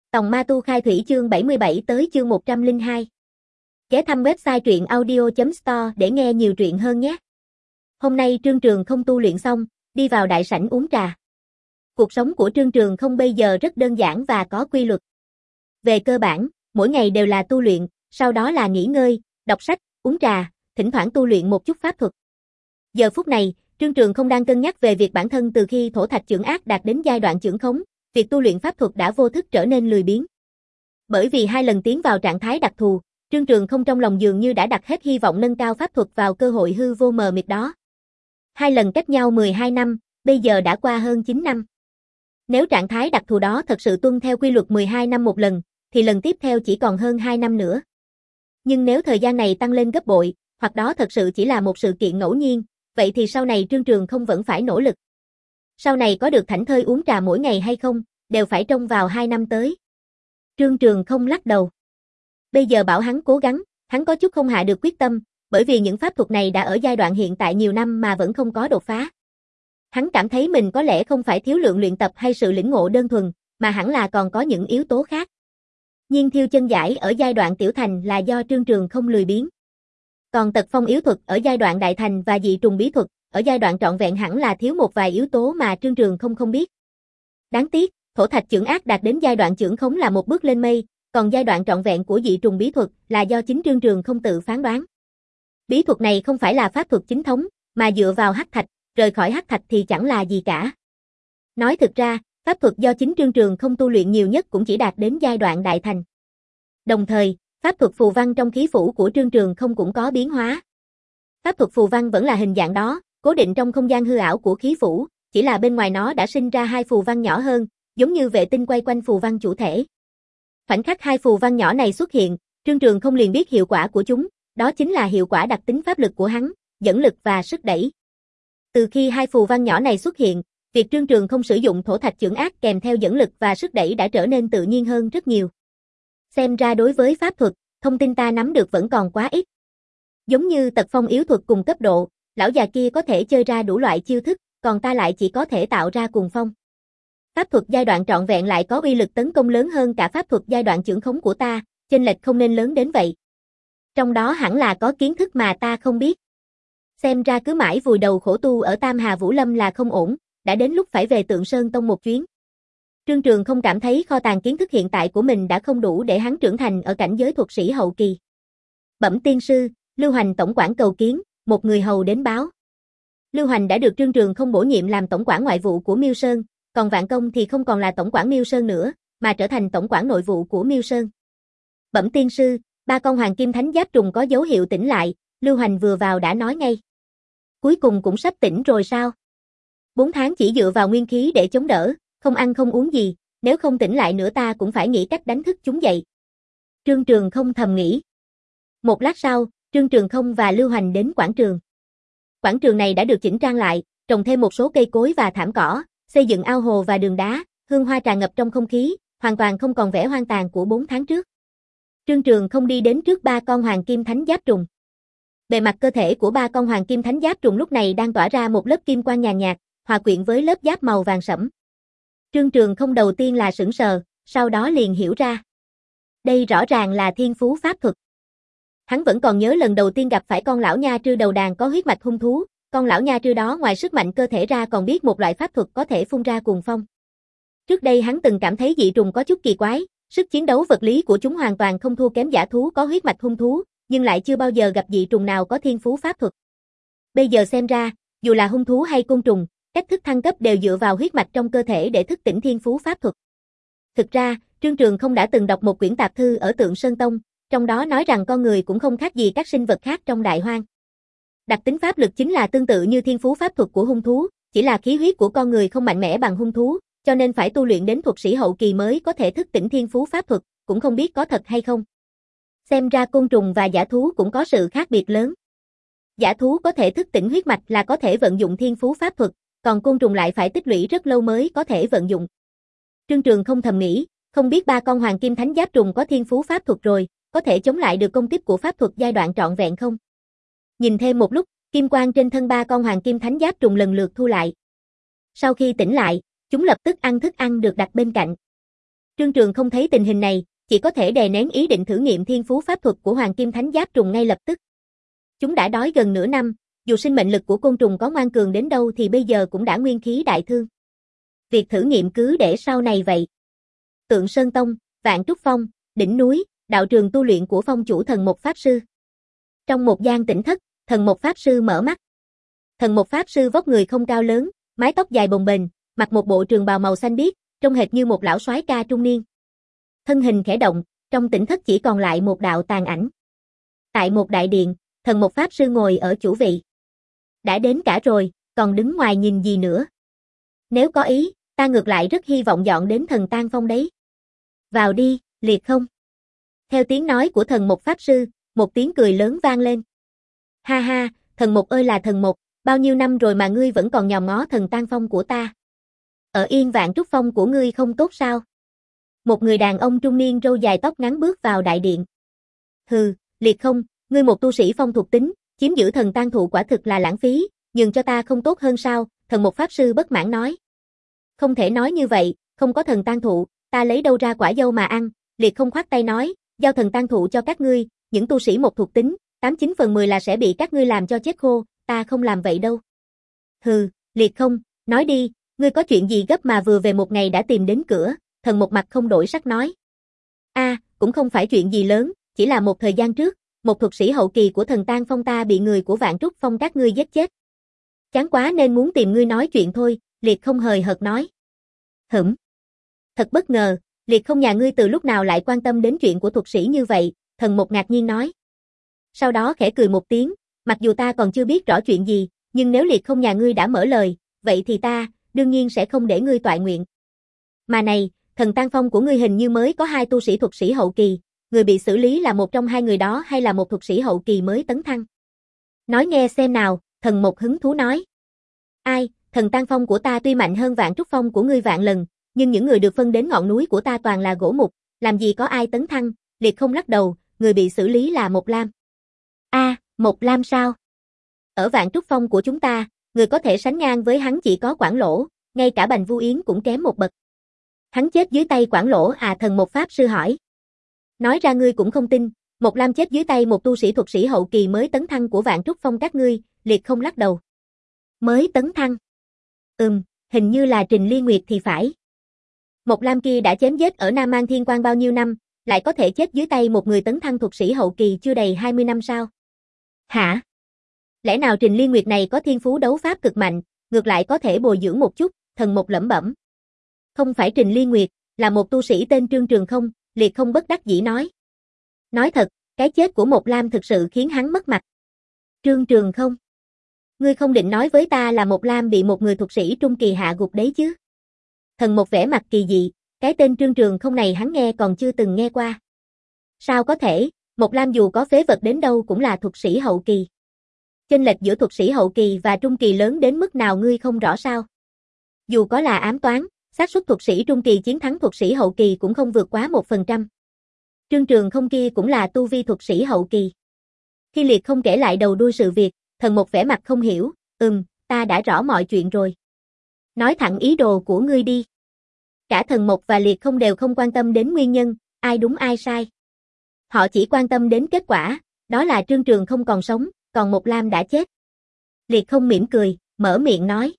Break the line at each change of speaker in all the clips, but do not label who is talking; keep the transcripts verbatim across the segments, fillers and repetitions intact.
Tòng Ma Tu khai thủy chương bảy mươi bảy tới chương một trăm lẻ hai. Ghé thăm website truyện audio chấm store để nghe nhiều truyện hơn nhé. Hôm nay Trương Trường Không tu luyện xong, đi vào đại sảnh uống trà. Cuộc sống của Trương Trường Không bây giờ rất đơn giản và có quy luật. Về cơ bản, mỗi ngày đều là tu luyện, sau đó là nghỉ ngơi, đọc sách, uống trà, thỉnh thoảng tu luyện một chút pháp thuật. Giờ phút này, Trương Trường Không đang cân nhắc về việc bản thân từ khi thổ thạch chưởng ác đạt đến giai đoạn chưởng khống, việc tu luyện pháp thuật đã vô thức trở nên lười biếng. Bởi vì hai lần tiến vào trạng thái đặc thù, Trương Trường Không trong lòng dường như đã đặt hết hy vọng nâng cao pháp thuật vào cơ hội hư vô mờ mịt đó. Hai lần cách nhau mười hai năm, bây giờ đã qua hơn chín năm. Nếu trạng thái đặc thù đó thật sự tuân theo quy luật mười hai năm một lần, thì lần tiếp theo chỉ còn hơn hai năm nữa. Nhưng nếu thời gian này tăng lên gấp bội, hoặc đó thật sự chỉ là một sự kiện ngẫu nhiên, vậy thì sau này Trương Trường Không vẫn phải nỗ lực. Sau này có được thảnh thơi uống trà mỗi ngày hay không, đều phải trông vào hai năm tới. Trương Trường Không lắc đầu. Bây giờ bảo hắn cố gắng, hắn có chút không hạ được quyết tâm, bởi vì những pháp thuật này đã ở giai đoạn hiện tại nhiều năm mà vẫn không có đột phá. Hắn cảm thấy mình có lẽ không phải thiếu lượng luyện tập hay sự lĩnh ngộ đơn thuần, mà hẳn là còn có những yếu tố khác. Nhiên thiêu chân giải ở giai đoạn tiểu thành là do Trương Trường Không lười biếng. Còn tật phong yếu thuật ở giai đoạn đại thành và dị trùng bí thuật ở giai đoạn trọn vẹn hẳn là thiếu một vài yếu tố mà Trương Trường Không không biết. Đáng tiếc, thổ thạch chưởng ác đạt đến giai đoạn chưởng khống là một bước lên mây, còn giai đoạn trọn vẹn của dị trùng bí thuật là do chính Trương Trường Không tự phán đoán. Bí thuật này không phải là pháp thuật chính thống, mà dựa vào hắc thạch, rời khỏi hắc thạch thì chẳng là gì cả. Nói thực ra, pháp thuật do chính Trương Trường Không tu luyện nhiều nhất cũng chỉ đạt đến giai đoạn đại thành. Đồng thời, pháp thuật phù văn trong khí phủ của Trương Trường Không cũng có biến hóa. Pháp thuật phù văn vẫn là hình dạng đó, cố định trong không gian hư ảo của khí phủ, chỉ là bên ngoài nó đã sinh ra hai phù văn nhỏ hơn, giống như vệ tinh quay quanh phù văn chủ thể. Khoảnh khắc hai phù văn nhỏ này xuất hiện, Trương Trường Không liền biết hiệu quả của chúng, đó chính là hiệu quả đặc tính pháp lực của hắn, dẫn lực và sức đẩy. Từ khi hai phù văn nhỏ này xuất hiện, việc Trương Trường Không sử dụng thổ thạch chưởng ác kèm theo dẫn lực và sức đẩy đã trở nên tự nhiên hơn rất nhiều. Xem ra đối với pháp thuật, thông tin ta nắm được vẫn còn quá ít. Giống như tật phong yếu thuật cùng cấp độ, lão già kia có thể chơi ra đủ loại chiêu thức, còn ta lại chỉ có thể tạo ra cuồng phong. Pháp thuật giai đoạn trọn vẹn lại có uy lực tấn công lớn hơn cả pháp thuật giai đoạn chưởng khống của ta, chênh lệch không nên lớn đến vậy. Trong đó hẳn là có kiến thức mà ta không biết. Xem ra cứ mãi vùi đầu khổ tu ở Tam Hà Vũ Lâm là không ổn, đã đến lúc phải về Tượng Sơn Tông một chuyến. Trương Trường Không cảm thấy kho tàng kiến thức hiện tại của mình đã không đủ để hắn trưởng thành ở cảnh giới thuật sĩ hậu kỳ. Bẩm tiên sư, Lưu Hoành tổng quản cầu kiến, một người hầu đến báo. Lưu Hoành đã được Trương Trường Không bổ nhiệm làm tổng quản ngoại vụ của Miêu Sơn, còn Vạn Công thì không còn là tổng quản Miêu Sơn nữa, mà trở thành tổng quản nội vụ của Miêu Sơn. Bẩm tiên sư, ba con hoàng kim thánh giáp trùng có dấu hiệu tỉnh lại, Lưu Hoành vừa vào đã nói ngay. Cuối cùng cũng sắp tỉnh rồi sao? Bốn tháng chỉ dựa vào nguyên khí để chống đỡ, không ăn không uống gì, nếu không tỉnh lại nữa ta cũng phải nghĩ cách đánh thức chúng dậy. Trương Trường Không thầm nghĩ. Một lát sau, Trương Trường Không và Lưu Hoành đến quảng trường. Quảng trường này đã được chỉnh trang lại, trồng thêm một số cây cối và thảm cỏ, xây dựng ao hồ và đường đá, hương hoa tràn ngập trong không khí, hoàn toàn không còn vẻ hoang tàn của bốn tháng trước. Trương Trường Không đi đến trước ba con hoàng kim thánh giáp trùng. Bề mặt cơ thể của ba con hoàng kim thánh giáp trùng lúc này đang tỏa ra một lớp kim quang nhàn nhạt, hòa quyện với lớp giáp màu vàng sẫm. Trương Trường Không đầu tiên là sững sờ, sau đó liền hiểu ra. Đây rõ ràng là thiên phú pháp thuật. Hắn vẫn còn nhớ lần đầu tiên gặp phải con lão nha trư đầu đàn có huyết mạch hung thú, con lão nha trư đó ngoài sức mạnh cơ thể ra còn biết một loại pháp thuật có thể phun ra cuồng phong. Trước đây hắn từng cảm thấy dị trùng có chút kỳ quái, sức chiến đấu vật lý của chúng hoàn toàn không thua kém dã thú có huyết mạch hung thú, nhưng lại chưa bao giờ gặp dị trùng nào có thiên phú pháp thuật. Bây giờ xem ra, dù là hung thú hay côn trùng, cách thức thăng cấp đều dựa vào huyết mạch trong cơ thể để thức tỉnh thiên phú pháp thuật. Thực ra, Trương Trường Không đã từng đọc một quyển tạp thư ở Tượng Sơn Tông, trong đó nói rằng con người cũng không khác gì các sinh vật khác trong đại hoang. Đặc tính pháp lực chính là tương tự như thiên phú pháp thuật của hung thú, chỉ là khí huyết của con người không mạnh mẽ bằng hung thú, cho nên phải tu luyện đến thuật sĩ hậu kỳ mới có thể thức tỉnh thiên phú pháp thuật, cũng không biết có thật hay không. Xem ra côn trùng và dã thú cũng có sự khác biệt lớn. Dã thú có thể thức tỉnh huyết mạch là có thể vận dụng thiên phú pháp thuật, còn côn trùng lại phải tích lũy rất lâu mới có thể vận dụng. Trương Trường Không thầm nghĩ, không biết ba con hoàng kim thánh giáp trùng có thiên phú pháp thuật rồi, có thể chống lại được công kích của pháp thuật giai đoạn trọn vẹn không? Nhìn thêm một lúc, kim quang trên thân ba con hoàng kim thánh giáp trùng lần lượt thu lại. Sau khi tỉnh lại, chúng lập tức ăn thức ăn được đặt bên cạnh. Trương Trường không thấy tình hình này, chỉ có thể đè nén ý định thử nghiệm thiên phú pháp thuật của Hoàng Kim Thánh Giáp trùng ngay lập tức. Chúng đã đói gần nửa năm, dù sinh mệnh lực của côn trùng có ngoan cường đến đâu thì bây giờ cũng đã nguyên khí đại thương. Việc thử nghiệm cứ để sau này vậy. Tượng Sơn Tông, Vạn Trúc Phong, đỉnh núi, đạo trường tu luyện của phong chủ Thần Mộc Pháp Sư. Trong một gian tĩnh thất, Thần Mộc Pháp Sư mở mắt. Thần Mộc Pháp Sư vóc người không cao lớn, mái tóc dài bồng bềnh, mặc một bộ trường bào màu xanh biếc, trông hệt như một lão soái ca trung niên. Thân hình khẽ động, trong tĩnh thất chỉ còn lại một đạo tàn ảnh. Tại một đại điện, Thần Mộc Pháp Sư ngồi ở chủ vị. Đã đến cả rồi, còn đứng ngoài nhìn gì nữa? Nếu có ý, ta ngược lại rất hy vọng dọn đến Thần Tang Phong đấy. Vào đi, Liệt Không. Theo tiếng nói của Thần Mộc Pháp Sư, một tiếng cười lớn vang lên. Ha ha, Thần Mộc ơi là Thần Mộc, bao nhiêu năm rồi mà ngươi vẫn còn nhòm ngó Thần Tang Phong của ta. Ở yên Vạn Trúc Phong của ngươi không tốt sao? Một người đàn ông trung niên râu dài tóc ngắn bước vào đại điện. Hừ, Liệt Không, ngươi một tu sĩ phong thuộc tính, chiếm giữ thần tang thụ quả thực là lãng phí, nhường cho ta không tốt hơn sao? Thần Mộc Pháp Sư bất mãn nói. Không thể nói như vậy, không có thần tang thụ, ta lấy đâu ra quả dâu mà ăn? Liệt Không khoát tay nói, giao thần tang thụ cho các ngươi, những tu sĩ một thuộc tính, tám chín phần mười là sẽ bị các ngươi làm cho chết khô, ta không làm vậy đâu. Hừ, Liệt Không, nói đi, ngươi có chuyện gì gấp mà vừa về một ngày đã tìm đến cửa? Thần Mộc mặt không đổi sắc nói. A, à, cũng không phải chuyện gì lớn, chỉ là một thời gian trước, một thuật sĩ hậu kỳ của Thần Tang Phong ta bị người của Vạn Trúc Phong các ngươi giết chết. Chán quá nên muốn tìm ngươi nói chuyện thôi, Liệt Không hời hợt nói. Hửm. Thật bất ngờ, Liệt Không nhà ngươi từ lúc nào lại quan tâm đến chuyện của thuật sĩ như vậy, Thần Mộc ngạc nhiên nói. Sau đó khẽ cười một tiếng, mặc dù ta còn chưa biết rõ chuyện gì, nhưng nếu Liệt Không nhà ngươi đã mở lời, vậy thì ta, đương nhiên sẽ không để ngươi toại nguyện. Mà này, Thần Tang Phong của ngươi hình như mới có hai tu sĩ thuật sĩ hậu kỳ, người bị xử lý là một trong hai người đó hay là một thuật sĩ hậu kỳ mới tấn thăng? Nói nghe xem nào, Thần Mộc hứng thú nói. Ai, Thần Tang Phong của ta tuy mạnh hơn Vạn Trúc Phong của ngươi vạn lần, nhưng những người được phân đến ngọn núi của ta toàn là gỗ mục, làm gì có ai tấn thăng? Liệt Không lắc đầu, người bị xử lý là Mộc Lam. A, à, Mộc Lam sao? Ở Vạn Trúc Phong của chúng ta, người có thể sánh ngang với hắn chỉ có Quảng Lỗ, ngay cả Bành Vu Yến cũng kém một bậc. Hắn chết dưới tay Quảng Lỗ à? Thần Mộc Pháp Sư hỏi. Nói ra ngươi cũng không tin, Mộc Lam chết dưới tay một tu sĩ thuật sĩ hậu kỳ mới tấn thăng của Vạn Trúc Phong các ngươi, Liệt Không lắc đầu. Mới tấn thăng? Ừm, hình như là Trình Liên Nguyệt thì phải. Mộc Lam kia đã chém giết ở Nam Mang Thiên Quan bao nhiêu năm, lại có thể chết dưới tay một người tấn thăng thuật sĩ hậu kỳ chưa đầy hai mươi năm sao? Hả? Lẽ nào Trình Liên Nguyệt này có thiên phú đấu pháp cực mạnh, ngược lại có thể bồi dưỡng một chút? Thần Mộc lẩm bẩm. Không phải Trình Liên Nguyệt, là một tu sĩ tên Trương Trường không, Liệt Không bất đắc dĩ nói. Nói thật, cái chết của Mộc Lam thực sự khiến hắn mất mặt. Trương Trường không? Ngươi không định nói với ta là Mộc Lam bị một người thuật sĩ trung kỳ hạ gục đấy chứ? Thần Mộc vẻ mặt kỳ dị, cái tên Trương Trường không này hắn nghe còn chưa từng nghe qua. Sao có thể, Mộc Lam dù có phế vật đến đâu cũng là thuật sĩ hậu kỳ. Chênh lệch giữa thuật sĩ hậu kỳ và trung kỳ lớn đến mức nào ngươi không rõ sao? Dù có là ám toán, xác suất thuật sĩ trung kỳ chiến thắng thuật sĩ hậu kỳ cũng không vượt quá một phần trăm. Trương Trường không kia cũng là tu vi thuật sĩ hậu kỳ. Khi Liệt Không kể lại đầu đuôi sự việc, Thần Mộc vẻ mặt không hiểu, ừm, ta đã rõ mọi chuyện rồi. Nói thẳng ý đồ của ngươi đi. Cả Thần Mộc và Liệt Không đều không quan tâm đến nguyên nhân, ai đúng ai sai. Họ chỉ quan tâm đến kết quả, đó là Trương Trường không còn sống, còn Mộc Lam đã chết. Liệt Không mỉm cười, mở miệng nói.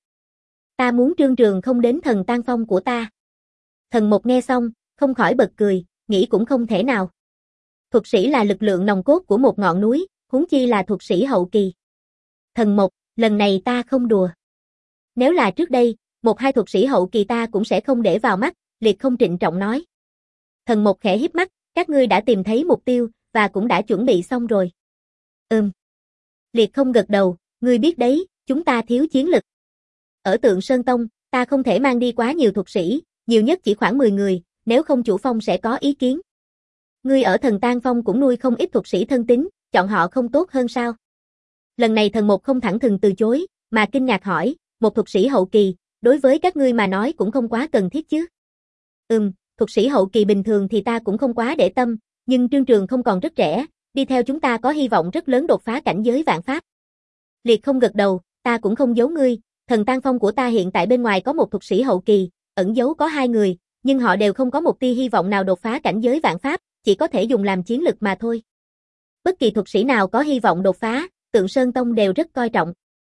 Ta muốn Trương Trường không đến Thần Tang Phong của ta. Thần Mộc nghe xong, không khỏi bật cười, nghĩ cũng không thể nào. Thuật sĩ là lực lượng nòng cốt của một ngọn núi, huống chi là thuật sĩ hậu kỳ. Thần Mộc, lần này ta không đùa. Nếu là trước đây, một hai thuật sĩ hậu kỳ ta cũng sẽ không để vào mắt, Liệt Không trịnh trọng nói. Thần Mộc khẽ híp mắt, các ngươi đã tìm thấy mục tiêu, và cũng đã chuẩn bị xong rồi. Ừm. Liệt Không gật đầu, ngươi biết đấy, chúng ta thiếu chiến lực. Ở Tượng Sơn Tông, ta không thể mang đi quá nhiều thuật sĩ, nhiều nhất chỉ khoảng mười người, nếu không chủ phong sẽ có ý kiến. Ngươi ở Thần Tang Phong cũng nuôi không ít thuật sĩ thân tín, chọn họ không tốt hơn sao? Lần này Thần Mộc không thẳng thừng từ chối, mà kinh ngạc hỏi, một thuật sĩ hậu kỳ, đối với các ngươi mà nói cũng không quá cần thiết chứ? Ừm, thuật sĩ hậu kỳ bình thường thì ta cũng không quá để tâm, nhưng Trương Trường không còn rất trẻ, đi theo chúng ta có hy vọng rất lớn đột phá cảnh giới vạn pháp. Liệt Không gật đầu, ta cũng không giấu ngươi, Thần Tang Phong của ta hiện tại bên ngoài có một thuật sĩ hậu kỳ, ẩn giấu có hai người, nhưng họ đều không có một tia hy vọng nào đột phá cảnh giới vạn pháp, chỉ có thể dùng làm chiến lực mà thôi. Bất kỳ thuật sĩ nào có hy vọng đột phá, Tượng Sơn Tông đều rất coi trọng.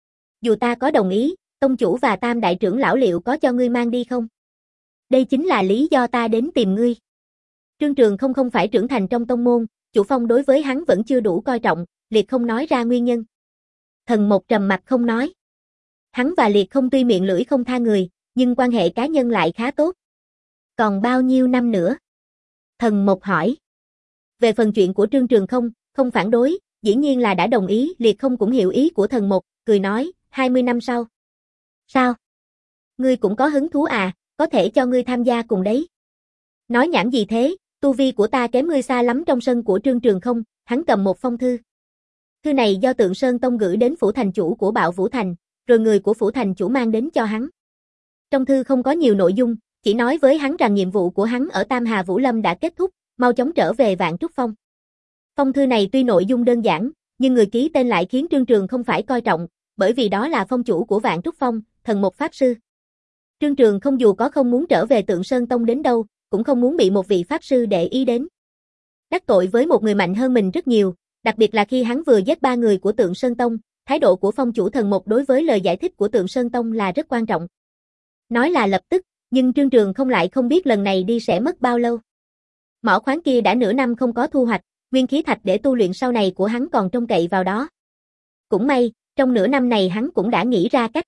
Dù ta có đồng ý, tông chủ và tam đại trưởng lão liệu có cho ngươi mang đi không? Đây chính là lý do ta đến tìm ngươi. Trương Trường không không phải trưởng thành trong tông môn, chủ phong đối với hắn vẫn chưa đủ coi trọng, Liệt không nói ra nguyên nhân. Thần Mộc trầm mặt không nói. Hắn và Liệt không tuy miệng lưỡi không tha người, nhưng quan hệ cá nhân lại khá tốt. Còn bao nhiêu năm nữa? Thần Mộc hỏi. Về phần chuyện của Trương Trường không, không phản đối, dĩ nhiên là đã đồng ý, Liệt không cũng hiểu ý của Thần Mộc, cười nói, hai mươi năm sau. Sao? Ngươi cũng có hứng thú à, có thể cho ngươi tham gia cùng đấy. Nói nhảm gì thế, tu vi của ta kém ngươi xa lắm. Trong sân của Trương Trường không, hắn cầm một phong thư. Thư này do Tượng Sơn Tông gửi đến phủ thành chủ của Bạo Vũ Thành, rồi người của phủ thành chủ mang đến cho hắn. Trong thư không có nhiều nội dung, chỉ nói với hắn rằng nhiệm vụ của hắn ở Tam Hà Vũ Lâm đã kết thúc, mau chóng trở về Vạn Trúc Phong. Phong thư này tuy nội dung đơn giản, nhưng người ký tên lại khiến Trương Trường không phải coi trọng, bởi vì đó là phong chủ của Vạn Trúc Phong, Thần Mộc Pháp Sư. Trương Trường không dù có không muốn trở về Tượng Sơn Tông đến đâu, cũng không muốn bị một vị Pháp Sư để ý đến. Đắc tội với một người mạnh hơn mình rất nhiều, đặc biệt là khi hắn vừa giết ba người của Tượng Sơn Tông, thái độ của phong chủ Thần Mộc đối với lời giải thích của Tượng Sơn Tông là rất quan trọng. Nói là lập tức, nhưng Trương Trường không lại không biết lần này đi sẽ mất bao lâu. Mỏ khoáng kia đã nửa năm không có thu hoạch, nguyên khí thạch để tu luyện sau này của hắn còn trông cậy vào đó. Cũng may, trong nửa năm này hắn cũng đã nghĩ ra cách.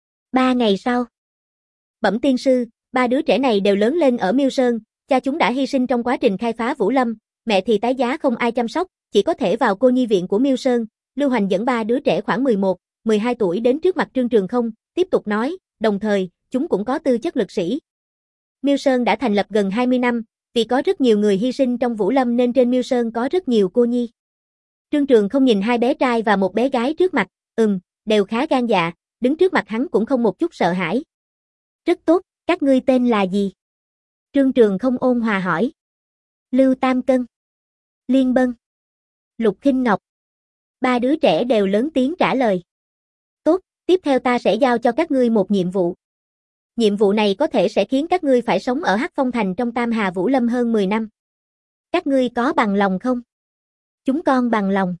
Ba ngày sau. Bẩm tiên sư, ba đứa trẻ này đều lớn lên ở Miêu Sơn, cha chúng đã hy sinh trong quá trình khai phá Vũ Lâm, mẹ thì tái giá không ai chăm sóc, chỉ có thể vào cô nhi viện của Miêu Sơn. Lưu Hoành dẫn ba đứa trẻ khoảng mười một, mười hai tuổi đến trước mặt Trương Trường không, tiếp tục nói, đồng thời, chúng cũng có tư chất lực sĩ. Miêu Sơn đã thành lập gần hai mươi năm, vì có rất nhiều người hy sinh trong Vũ Lâm nên trên Miêu Sơn có rất nhiều cô nhi. Trương Trường không nhìn hai bé trai và một bé gái trước mặt, ừm, đều khá gan dạ, đứng trước mặt hắn cũng không một chút sợ hãi. Rất tốt, các ngươi tên là gì? Trương Trường không ôn hòa hỏi. Lưu Tam Cân, Liên Bân, Lục Khinh Ngọc. Ba đứa trẻ đều lớn tiếng trả lời. Tốt, tiếp theo ta sẽ giao cho các ngươi một nhiệm vụ. Nhiệm vụ này có thể sẽ khiến các ngươi phải sống ở Hắc Phong Thành trong Tam Hà Vũ Lâm hơn mười năm. Các ngươi có bằng lòng không? Chúng con bằng lòng.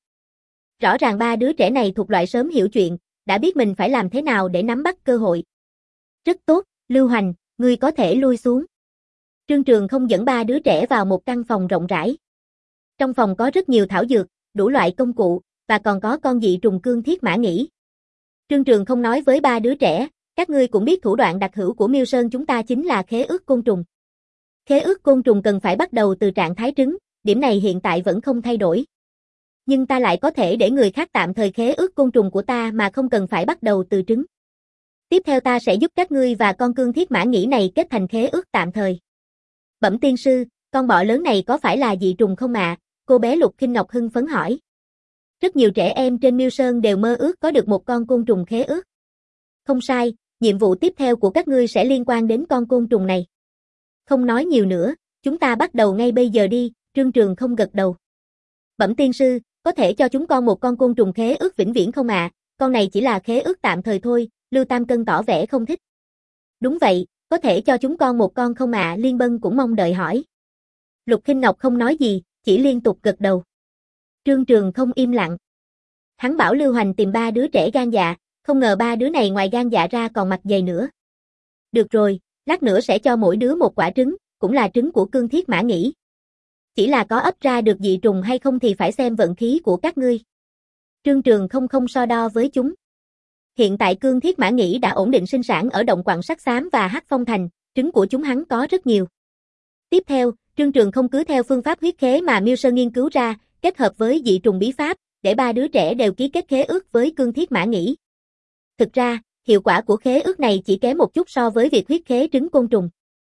Rõ ràng ba đứa trẻ này thuộc loại sớm hiểu chuyện, đã biết mình phải làm thế nào để nắm bắt cơ hội. Rất tốt, Lưu Hoành, ngươi có thể lui xuống. Trương Trường không dẫn ba đứa trẻ vào một căn phòng rộng rãi. Trong phòng có rất nhiều thảo dược, đủ loại công cụ, và còn có con dị trùng cương thiết mã nhĩ. Trương Trường không nói với ba đứa trẻ, các ngươi cũng biết thủ đoạn đặc hữu của Miêu Sơn chúng ta chính là khế ước côn trùng. Khế ước côn trùng cần phải bắt đầu từ trạng thái trứng, điểm này hiện tại vẫn không thay đổi. Nhưng ta lại có thể để người khác tạm thời khế ước côn trùng của ta mà không cần phải bắt đầu từ trứng. Tiếp theo ta sẽ giúp các ngươi và con cương thiết mã nhĩ này kết thành khế ước tạm thời. Bẩm tiên sư, con bọ lớn này có phải là dị trùng không ạ? À? Cô bé Lục Khinh Ngọc hưng phấn hỏi. Rất nhiều trẻ em trên Miêu Sơn đều mơ ước có được một con côn trùng khế ước. Không sai, nhiệm vụ tiếp theo của các ngươi sẽ liên quan đến con côn trùng này. Không nói nhiều nữa, chúng ta bắt đầu ngay bây giờ đi, Trương Trường không gật đầu. Bẩm tiên sư, có thể cho chúng con một con côn trùng khế ước vĩnh viễn không ạ? À? Con này chỉ là khế ước tạm thời thôi, Lưu Tam Cân tỏ vẻ không thích. Đúng vậy, có thể cho chúng con một con không ạ? À? Liên Bân cũng mong đợi hỏi. Lục Khinh Ngọc không nói gì, chỉ liên tục gật đầu. Trương Trường không im lặng. Hắn bảo Lưu Hoành tìm ba đứa trẻ gan dạ, không ngờ ba đứa này ngoài gan dạ ra còn mặt dày nữa. Được rồi, lát nữa sẽ cho mỗi đứa một quả trứng, cũng là trứng của cương thiết mã nhĩ. Chỉ là có ấp ra được dị trùng hay không thì phải xem vận khí của các ngươi. Trương Trường không không so đo với chúng. Hiện tại cương thiết mã nhĩ đã ổn định sinh sản ở động quặng sắt xám và Hắc Phong Thành, trứng của chúng hắn có rất nhiều. Tiếp theo, Trương Trường không cứ theo phương pháp huyết khế mà Miêu Sơn nghiên cứu ra, kết hợp với dị trùng bí pháp, để ba đứa trẻ đều ký kết khế ước với cương thiết mã nhĩ. Thực ra, hiệu quả của khế ước này chỉ kém một chút so với việc huyết khế trứng côn trùng.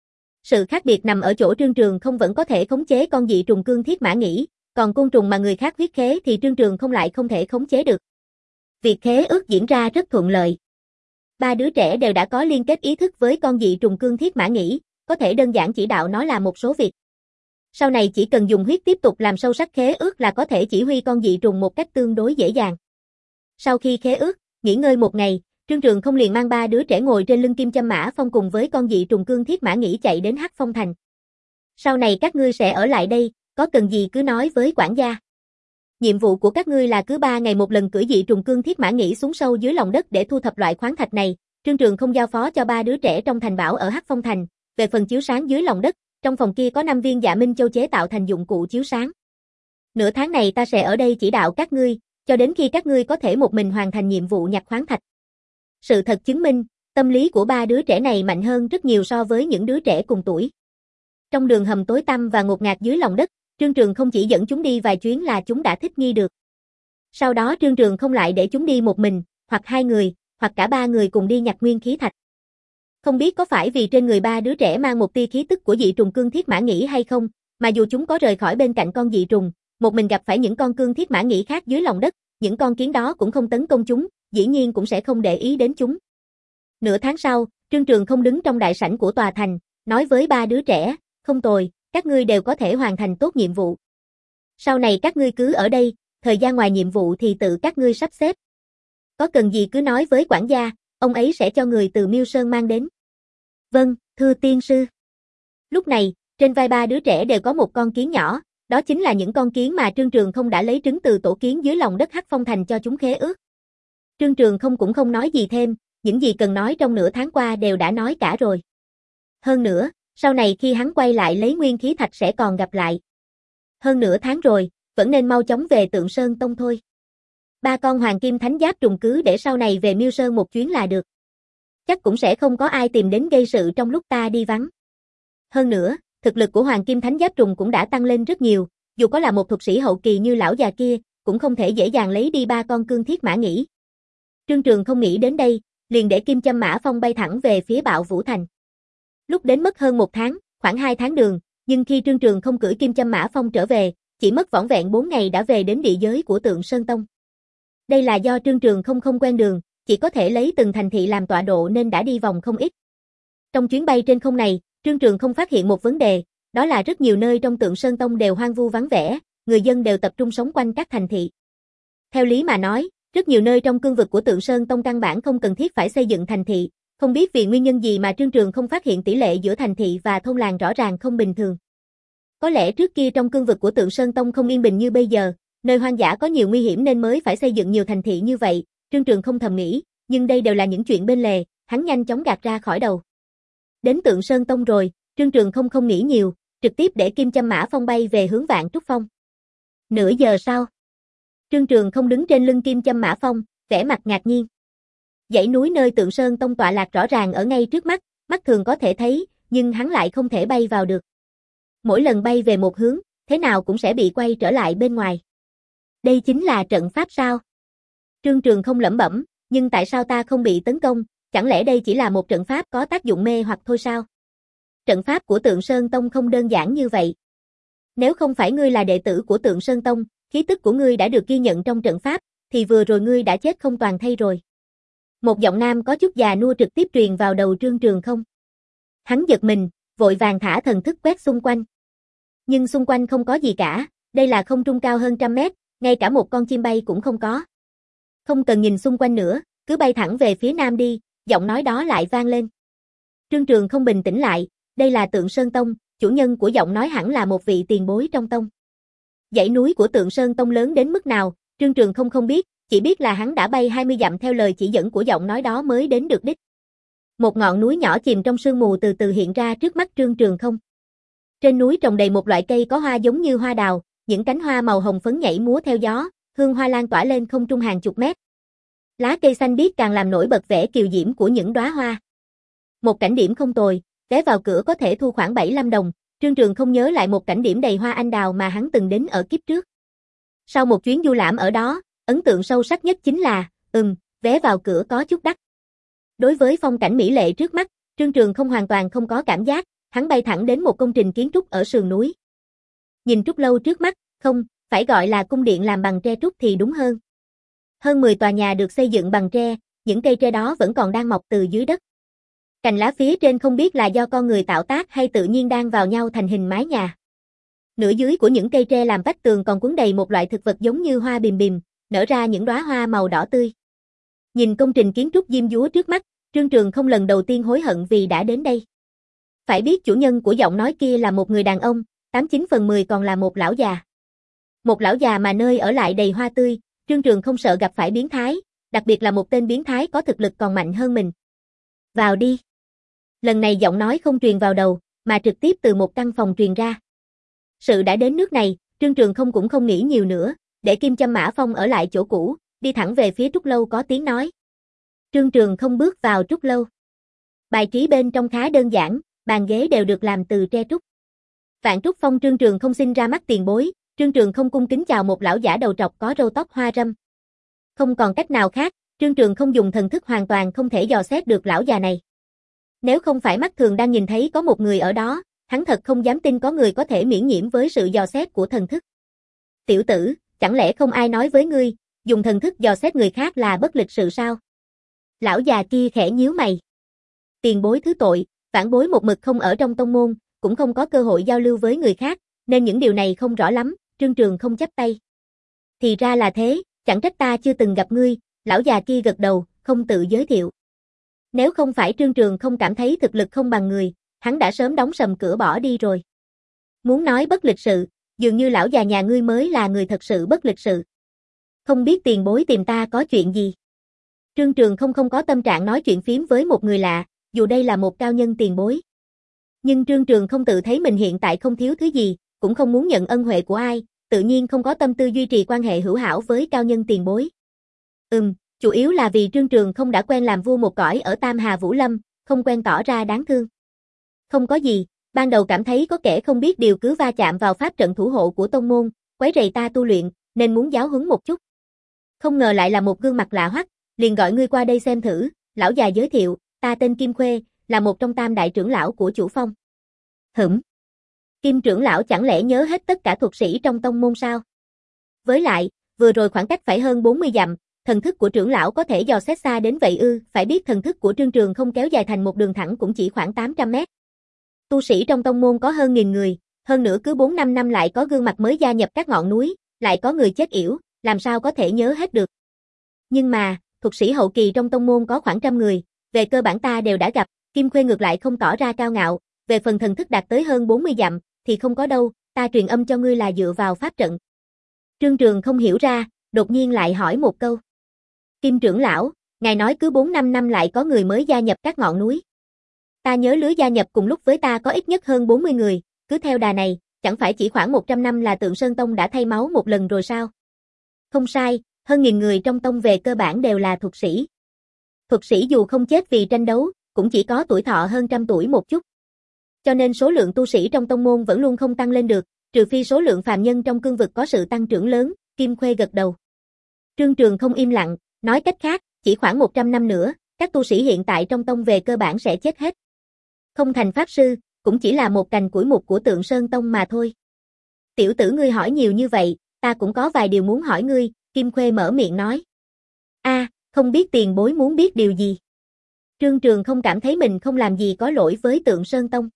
Sự khác biệt nằm ở chỗ Trương Trường không vẫn có thể khống chế con dị trùng cương thiết mã nhĩ, còn côn trùng mà người khác huyết khế thì Trương Trường không lại không thể khống chế được. Việc khế ước diễn ra rất thuận lợi. Ba đứa trẻ đều đã có liên kết ý thức với con dị trùng cương thiết mã nhĩ, có thể đơn giản chỉ đạo nó làm một số việc. Sau này chỉ cần dùng huyết tiếp tục làm sâu sắc khế ước là có thể chỉ huy con dị trùng một cách tương đối dễ dàng. Sau khi khế ước, nghỉ ngơi một ngày, Trương Trường không liền mang ba đứa trẻ ngồi trên lưng Kim Châm Mã Phong cùng với con dị trùng cương thiết mã nghĩ chạy đến Hắc Phong thành. Sau này các ngươi sẽ ở lại đây, có cần gì cứ nói với quản gia. Nhiệm vụ của các ngươi là cứ ba ngày một lần cưỡi dị trùng cương thiết mã nghĩ xuống sâu dưới lòng đất để thu thập loại khoáng thạch này. Trương Trường không giao phó cho ba đứa trẻ trong thành bảo ở Hắc Phong thành. Về phần chiếu sáng dưới lòng đất, trong phòng kia có năm viên Dạ Minh Châu chế tạo thành dụng cụ chiếu sáng. Nửa tháng này ta sẽ ở đây chỉ đạo các ngươi, cho đến khi các ngươi có thể một mình hoàn thành nhiệm vụ nhặt khoáng thạch. Sự thật chứng minh, tâm lý của ba đứa trẻ này mạnh hơn rất nhiều so với những đứa trẻ cùng tuổi. Trong đường hầm tối tăm và ngột ngạt dưới lòng đất, Trương Trường không chỉ dẫn chúng đi vài chuyến là chúng đã thích nghi được. Sau đó Trương Trường không lại để chúng đi một mình, hoặc hai người, hoặc cả ba người cùng đi nhặt nguyên khí thạch. Không biết có phải vì trên người ba đứa trẻ mang một tia khí tức của dị trùng cương thiết mã nghĩ hay không, mà dù chúng có rời khỏi bên cạnh con dị trùng, một mình gặp phải những con cương thiết mã nghĩ khác dưới lòng đất, những con kiến đó cũng không tấn công chúng, dĩ nhiên cũng sẽ không để ý đến chúng. Nửa tháng sau, Trương Trường không đứng trong đại sảnh của tòa thành, nói với ba đứa trẻ, không tồi, các ngươi đều có thể hoàn thành tốt nhiệm vụ. Sau này các ngươi cứ ở đây, thời gian ngoài nhiệm vụ thì tự các ngươi sắp xếp. Có cần gì cứ nói với quản gia, ông ấy sẽ cho người từ Miêu Sơn mang đến. Vâng, thưa tiên sư. Lúc này, trên vai ba đứa trẻ đều có một con kiến nhỏ, đó chính là những con kiến mà Trương Trường không đã lấy trứng từ tổ kiến dưới lòng đất Hắc Phong thành cho chúng khế ước. Trương Trường không cũng không nói gì thêm, những gì cần nói trong nửa tháng qua đều đã nói cả rồi. Hơn nữa, sau này khi hắn quay lại lấy nguyên khí thạch sẽ còn gặp lại. Hơn nửa tháng rồi, vẫn nên mau chóng về Tượng Sơn Tông thôi. Ba con Hoàng Kim Thánh Giáp trùng cứ để sau này về Miêu Sơn một chuyến là được. Chắc cũng sẽ không có ai tìm đến gây sự trong lúc ta đi vắng. Hơn nữa, thực lực của Hoàng Kim Thánh Giáp trùng cũng đã tăng lên rất nhiều, dù có là một thuật sĩ hậu kỳ như lão già kia, cũng không thể dễ dàng lấy đi ba con cương thiết mã nghĩ. Trương Trường không nghĩ đến đây, liền để Kim Châm Mã Phong bay thẳng về phía Bạo Vũ Thành. Lúc đến mất hơn một tháng, khoảng hai tháng đường, nhưng khi Trương Trường không cưỡi Kim Châm Mã Phong trở về, chỉ mất vỏn vẹn bốn ngày đã về đến địa giới của Tượng Sơn Tông. Đây là do Trương Trường không không quen đường, chỉ có thể lấy từng thành thị làm tọa độ nên đã đi vòng không ít. Trong chuyến bay trên không này, Trương Trường không phát hiện một vấn đề, đó là rất nhiều nơi trong Tượng Sơn Tông đều hoang vu vắng vẻ, người dân đều tập trung sống quanh các thành thị. Theo lý mà nói, rất nhiều nơi trong cương vực của Tượng Sơn Tông căn bản không cần thiết phải xây dựng thành thị, không biết vì nguyên nhân gì mà Trương Trường không phát hiện tỷ lệ giữa thành thị và thôn làng rõ ràng không bình thường. Có lẽ trước kia trong cương vực của Tượng Sơn Tông không yên bình như bây giờ, nơi hoang dã có nhiều nguy hiểm nên mới phải xây dựng nhiều thành thị như vậy, Trương Trường không thầm nghĩ, nhưng đây đều là những chuyện bên lề, hắn nhanh chóng gạt ra khỏi đầu. Đến Tượng Sơn Tông rồi, Trương Trường không không nghĩ nhiều, trực tiếp để Kim Châm Mã Phong bay về hướng Vạn Trúc Phong. Nửa giờ sau, Trương Trường không đứng trên lưng Kim Châm Mã Phong, vẻ mặt ngạc nhiên. Dãy núi nơi Tượng Sơn Tông tọa lạc rõ ràng ở ngay trước mắt, mắt thường có thể thấy, nhưng hắn lại không thể bay vào được. Mỗi lần bay về một hướng, thế nào cũng sẽ bị quay trở lại bên ngoài. Đây chính là trận pháp sao? Trương Trường không lẩm bẩm, nhưng tại sao ta không bị tấn công, chẳng lẽ đây chỉ là một trận pháp có tác dụng mê hoặc thôi sao? Trận pháp của Tượng Sơn Tông không đơn giản như vậy. Nếu không phải ngươi là đệ tử của Tượng Sơn Tông, khí tức của ngươi đã được ghi nhận trong trận pháp, thì vừa rồi ngươi đã chết không toàn thây rồi. Một giọng nam có chút già nua trực tiếp truyền vào đầu Trương Trường không. Hắn giật mình, vội vàng thả thần thức quét xung quanh. Nhưng xung quanh không có gì cả, đây là không trung cao hơn trăm mét, ngay cả một con chim bay cũng không có. Không cần nhìn xung quanh nữa, cứ bay thẳng về phía nam đi, giọng nói đó lại vang lên. Trương Trường không bình tĩnh lại, đây là Tượng Sơn Tông, chủ nhân của giọng nói hẳn là một vị tiền bối trong tông. Dãy núi của Tượng Sơn Tông lớn đến mức nào, Trương Trường không không biết, chỉ biết là hắn đã bay hai mươi dặm theo lời chỉ dẫn của giọng nói đó mới đến được đích. Một ngọn núi nhỏ chìm trong sương mù từ từ hiện ra trước mắt Trương Trường không. Trên núi trồng đầy một loại cây có hoa giống như hoa đào, những cánh hoa màu hồng phấn nhảy múa theo gió, hương hoa lan tỏa lên không trung hàng chục mét. Lá cây xanh biếc càng làm nổi bật vẻ kiều diễm của những đóa hoa. Một cảnh điểm không tồi, vé vào cửa có thể thu khoảng bảy mươi lăm đồng, Trương Trường không nhớ lại một cảnh điểm đầy hoa anh đào mà hắn từng đến ở kiếp trước. Sau một chuyến du lãm ở đó, ấn tượng sâu sắc nhất chính là, ừm, vé vào cửa có chút đắt. Đối với phong cảnh mỹ lệ trước mắt, Trương Trường không hoàn toàn không có cảm giác, hắn bay thẳng đến một công trình kiến trúc ở sườn núi. Nhìn trúc lâu trước mắt, không, phải gọi là cung điện làm bằng tre trúc thì đúng hơn. Hơn mười tòa nhà được xây dựng bằng tre, những cây tre đó vẫn còn đang mọc từ dưới đất. Cành lá phía trên không biết là do con người tạo tác hay tự nhiên đang vào nhau thành hình mái nhà. Nửa dưới của những cây tre làm vách tường còn quấn đầy một loại thực vật giống như hoa bìm bìm, nở ra những đóa hoa màu đỏ tươi. Nhìn công trình kiến trúc diêm dúa trước mắt, Trương Trường không lần đầu tiên hối hận vì đã đến đây. Phải biết chủ nhân của giọng nói kia là một người đàn ông, tám chín phần mười còn là một lão già. Một lão già mà nơi ở lại đầy hoa tươi, Trương Trường không sợ gặp phải biến thái, đặc biệt là một tên biến thái có thực lực còn mạnh hơn mình. Vào đi. Lần này giọng nói không truyền vào đầu, mà trực tiếp từ một căn phòng truyền ra. Sự đã đến nước này, Trương Trường không cũng không nghĩ nhiều nữa, để Kim Châm Mã Phong ở lại chỗ cũ, đi thẳng về phía Trúc Lâu có tiếng nói. Trương Trường không bước vào Trúc Lâu. Bài trí bên trong khá đơn giản, bàn ghế đều được làm từ tre trúc. Vạn Trúc Phong Trương Trường không xin ra mắt tiền bối, Trương Trường không cung kính chào một lão giả đầu trọc có râu tóc hoa râm. Không còn cách nào khác, Trương Trường không dùng thần thức hoàn toàn không thể dò xét được lão già này. Nếu không phải mắt thường đang nhìn thấy có một người ở đó, hắn thật không dám tin có người có thể miễn nhiễm với sự dò xét của thần thức. Tiểu tử, chẳng lẽ không ai nói với ngươi, dùng thần thức dò xét người khác là bất lịch sự sao? Lão già kia khẽ nhíu mày. Tiền bối thứ tội, vãn bối một mực không ở trong tông môn, cũng không có cơ hội giao lưu với người khác, nên những điều này không rõ lắm, Trương Trường không chắp tay. Thì ra là thế, chẳng trách ta chưa từng gặp ngươi, lão già kia gật đầu, không tự giới thiệu. Nếu không phải Trương Trường không cảm thấy thực lực không bằng người, hắn đã sớm đóng sầm cửa bỏ đi rồi. Muốn nói bất lịch sự, dường như lão già nhà ngươi mới là người thật sự bất lịch sự. Không biết tiền bối tìm ta có chuyện gì? Trương Trường không không có tâm trạng nói chuyện phím với một người lạ, dù đây là một cao nhân tiền bối. Nhưng Trương Trường không tự thấy mình hiện tại không thiếu thứ gì, cũng không muốn nhận ân huệ của ai, tự nhiên không có tâm tư duy trì quan hệ hữu hảo với cao nhân tiền bối. Ừm, chủ yếu là vì Trương Trường không đã quen làm vua một cõi ở Tam Hà Vũ Lâm, không quen tỏ ra đáng thương. Không có gì, ban đầu cảm thấy có kẻ không biết điều cứ va chạm vào pháp trận thủ hộ của tông môn, quấy rầy ta tu luyện, nên muốn giáo huấn một chút. Không ngờ lại là một gương mặt lạ hoắc, liền gọi ngươi qua đây xem thử, lão già giới thiệu, ta tên Kim Khuê, là một trong tam đại trưởng lão của Chủ Phong. Hửm. Kim trưởng lão chẳng lẽ nhớ hết tất cả thuật sĩ trong tông môn sao? Với lại, vừa rồi khoảng cách phải hơn bốn mươi dặm, thần thức của trưởng lão có thể dò xét xa đến vậy ư, phải biết thần thức của Trương Trường không kéo dài thành một đường thẳng cũng chỉ khoảng tám trăm mét. Tu sĩ trong tông môn có hơn nghìn người, hơn nữa cứ bốn năm năm lại có gương mặt mới gia nhập các ngọn núi, lại có người chết yểu, làm sao có thể nhớ hết được. Nhưng mà, thuật sĩ hậu kỳ trong tông môn có khoảng trăm người, về cơ bản ta đều đã gặp, Kim Khuê ngược lại không tỏ ra cao ngạo, về phần thần thức đạt tới hơn bốn mươi dặm, thì không có đâu, ta truyền âm cho ngươi là dựa vào pháp trận. Trương Trường không hiểu ra, đột nhiên lại hỏi một câu. Kim trưởng lão, ngài nói cứ bốn năm năm lại có người mới gia nhập các ngọn núi. Ta nhớ lứa gia nhập cùng lúc với ta có ít nhất hơn bốn mươi người, cứ theo đà này, chẳng phải chỉ khoảng một trăm năm là Tượng Sơn Tông đã thay máu một lần rồi sao? Không sai, hơn nghìn người trong tông về cơ bản đều là thuật sĩ. Thuật sĩ dù không chết vì tranh đấu, cũng chỉ có tuổi thọ hơn trăm tuổi một chút. Cho nên số lượng tu sĩ trong tông môn vẫn luôn không tăng lên được, trừ phi số lượng phàm nhân trong cương vực có sự tăng trưởng lớn, Kim Khuê gật đầu. Trương Trường không im lặng, nói cách khác, chỉ khoảng một trăm năm nữa, các tu sĩ hiện tại trong tông về cơ bản sẽ chết hết. Không thành pháp sư, cũng chỉ là một cành củi mục của Tượng Sơn Tông mà thôi. Tiểu tử ngươi hỏi nhiều như vậy, ta cũng có vài điều muốn hỏi ngươi, Kim Khuê mở miệng nói. A, à, không biết tiền bối muốn biết điều gì? Trương Trường không cảm thấy mình không làm gì có lỗi với Tượng Sơn Tông.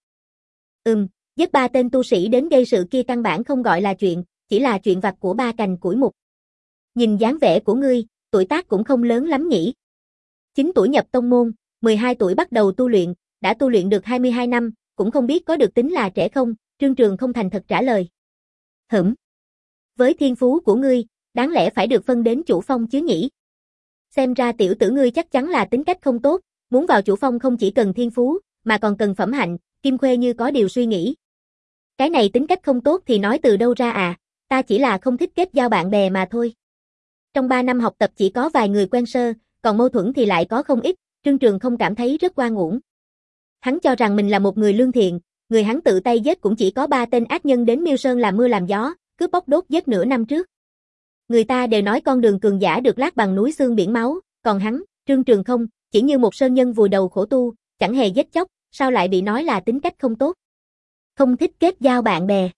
Ừm, giết ba tên tu sĩ đến gây sự kia căn bản không gọi là chuyện, chỉ là chuyện vặt của ba cành củi mục. Nhìn dáng vẻ của ngươi, tuổi tác cũng không lớn lắm nhỉ. chín tuổi nhập tông môn, mười hai tuổi bắt đầu tu luyện, đã tu luyện được hai mươi hai năm, cũng không biết có được tính là trẻ không, Trương Trường không thành thật trả lời. Hửm. Với thiên phú của ngươi, đáng lẽ phải được phân đến Chủ Phong chứ nhỉ? Xem ra tiểu tử ngươi chắc chắn là tính cách không tốt, muốn vào Chủ Phong không chỉ cần thiên phú, mà còn cần phẩm hạnh, Kim Khuê như có điều suy nghĩ. Cái này tính cách không tốt thì nói từ đâu ra à, ta chỉ là không thích kết giao bạn bè mà thôi. Trong ba năm học tập chỉ có vài người quen sơ, còn mâu thuẫn thì lại có không ít, Trương Trường không cảm thấy rất oan uổng. Hắn cho rằng mình là một người lương thiện, người hắn tự tay giết cũng chỉ có ba tên ác nhân đến Miêu Sơn làm mưa làm gió, cướp bóc đốt giết nửa năm trước. Người ta đều nói con đường cường giả được lát bằng núi xương biển máu, còn hắn, Trương Trường không, chỉ như một sơn nhân vùi đầu khổ tu, chẳng hề giết chóc, sao lại bị nói là tính cách không tốt? Không thích kết giao bạn bè.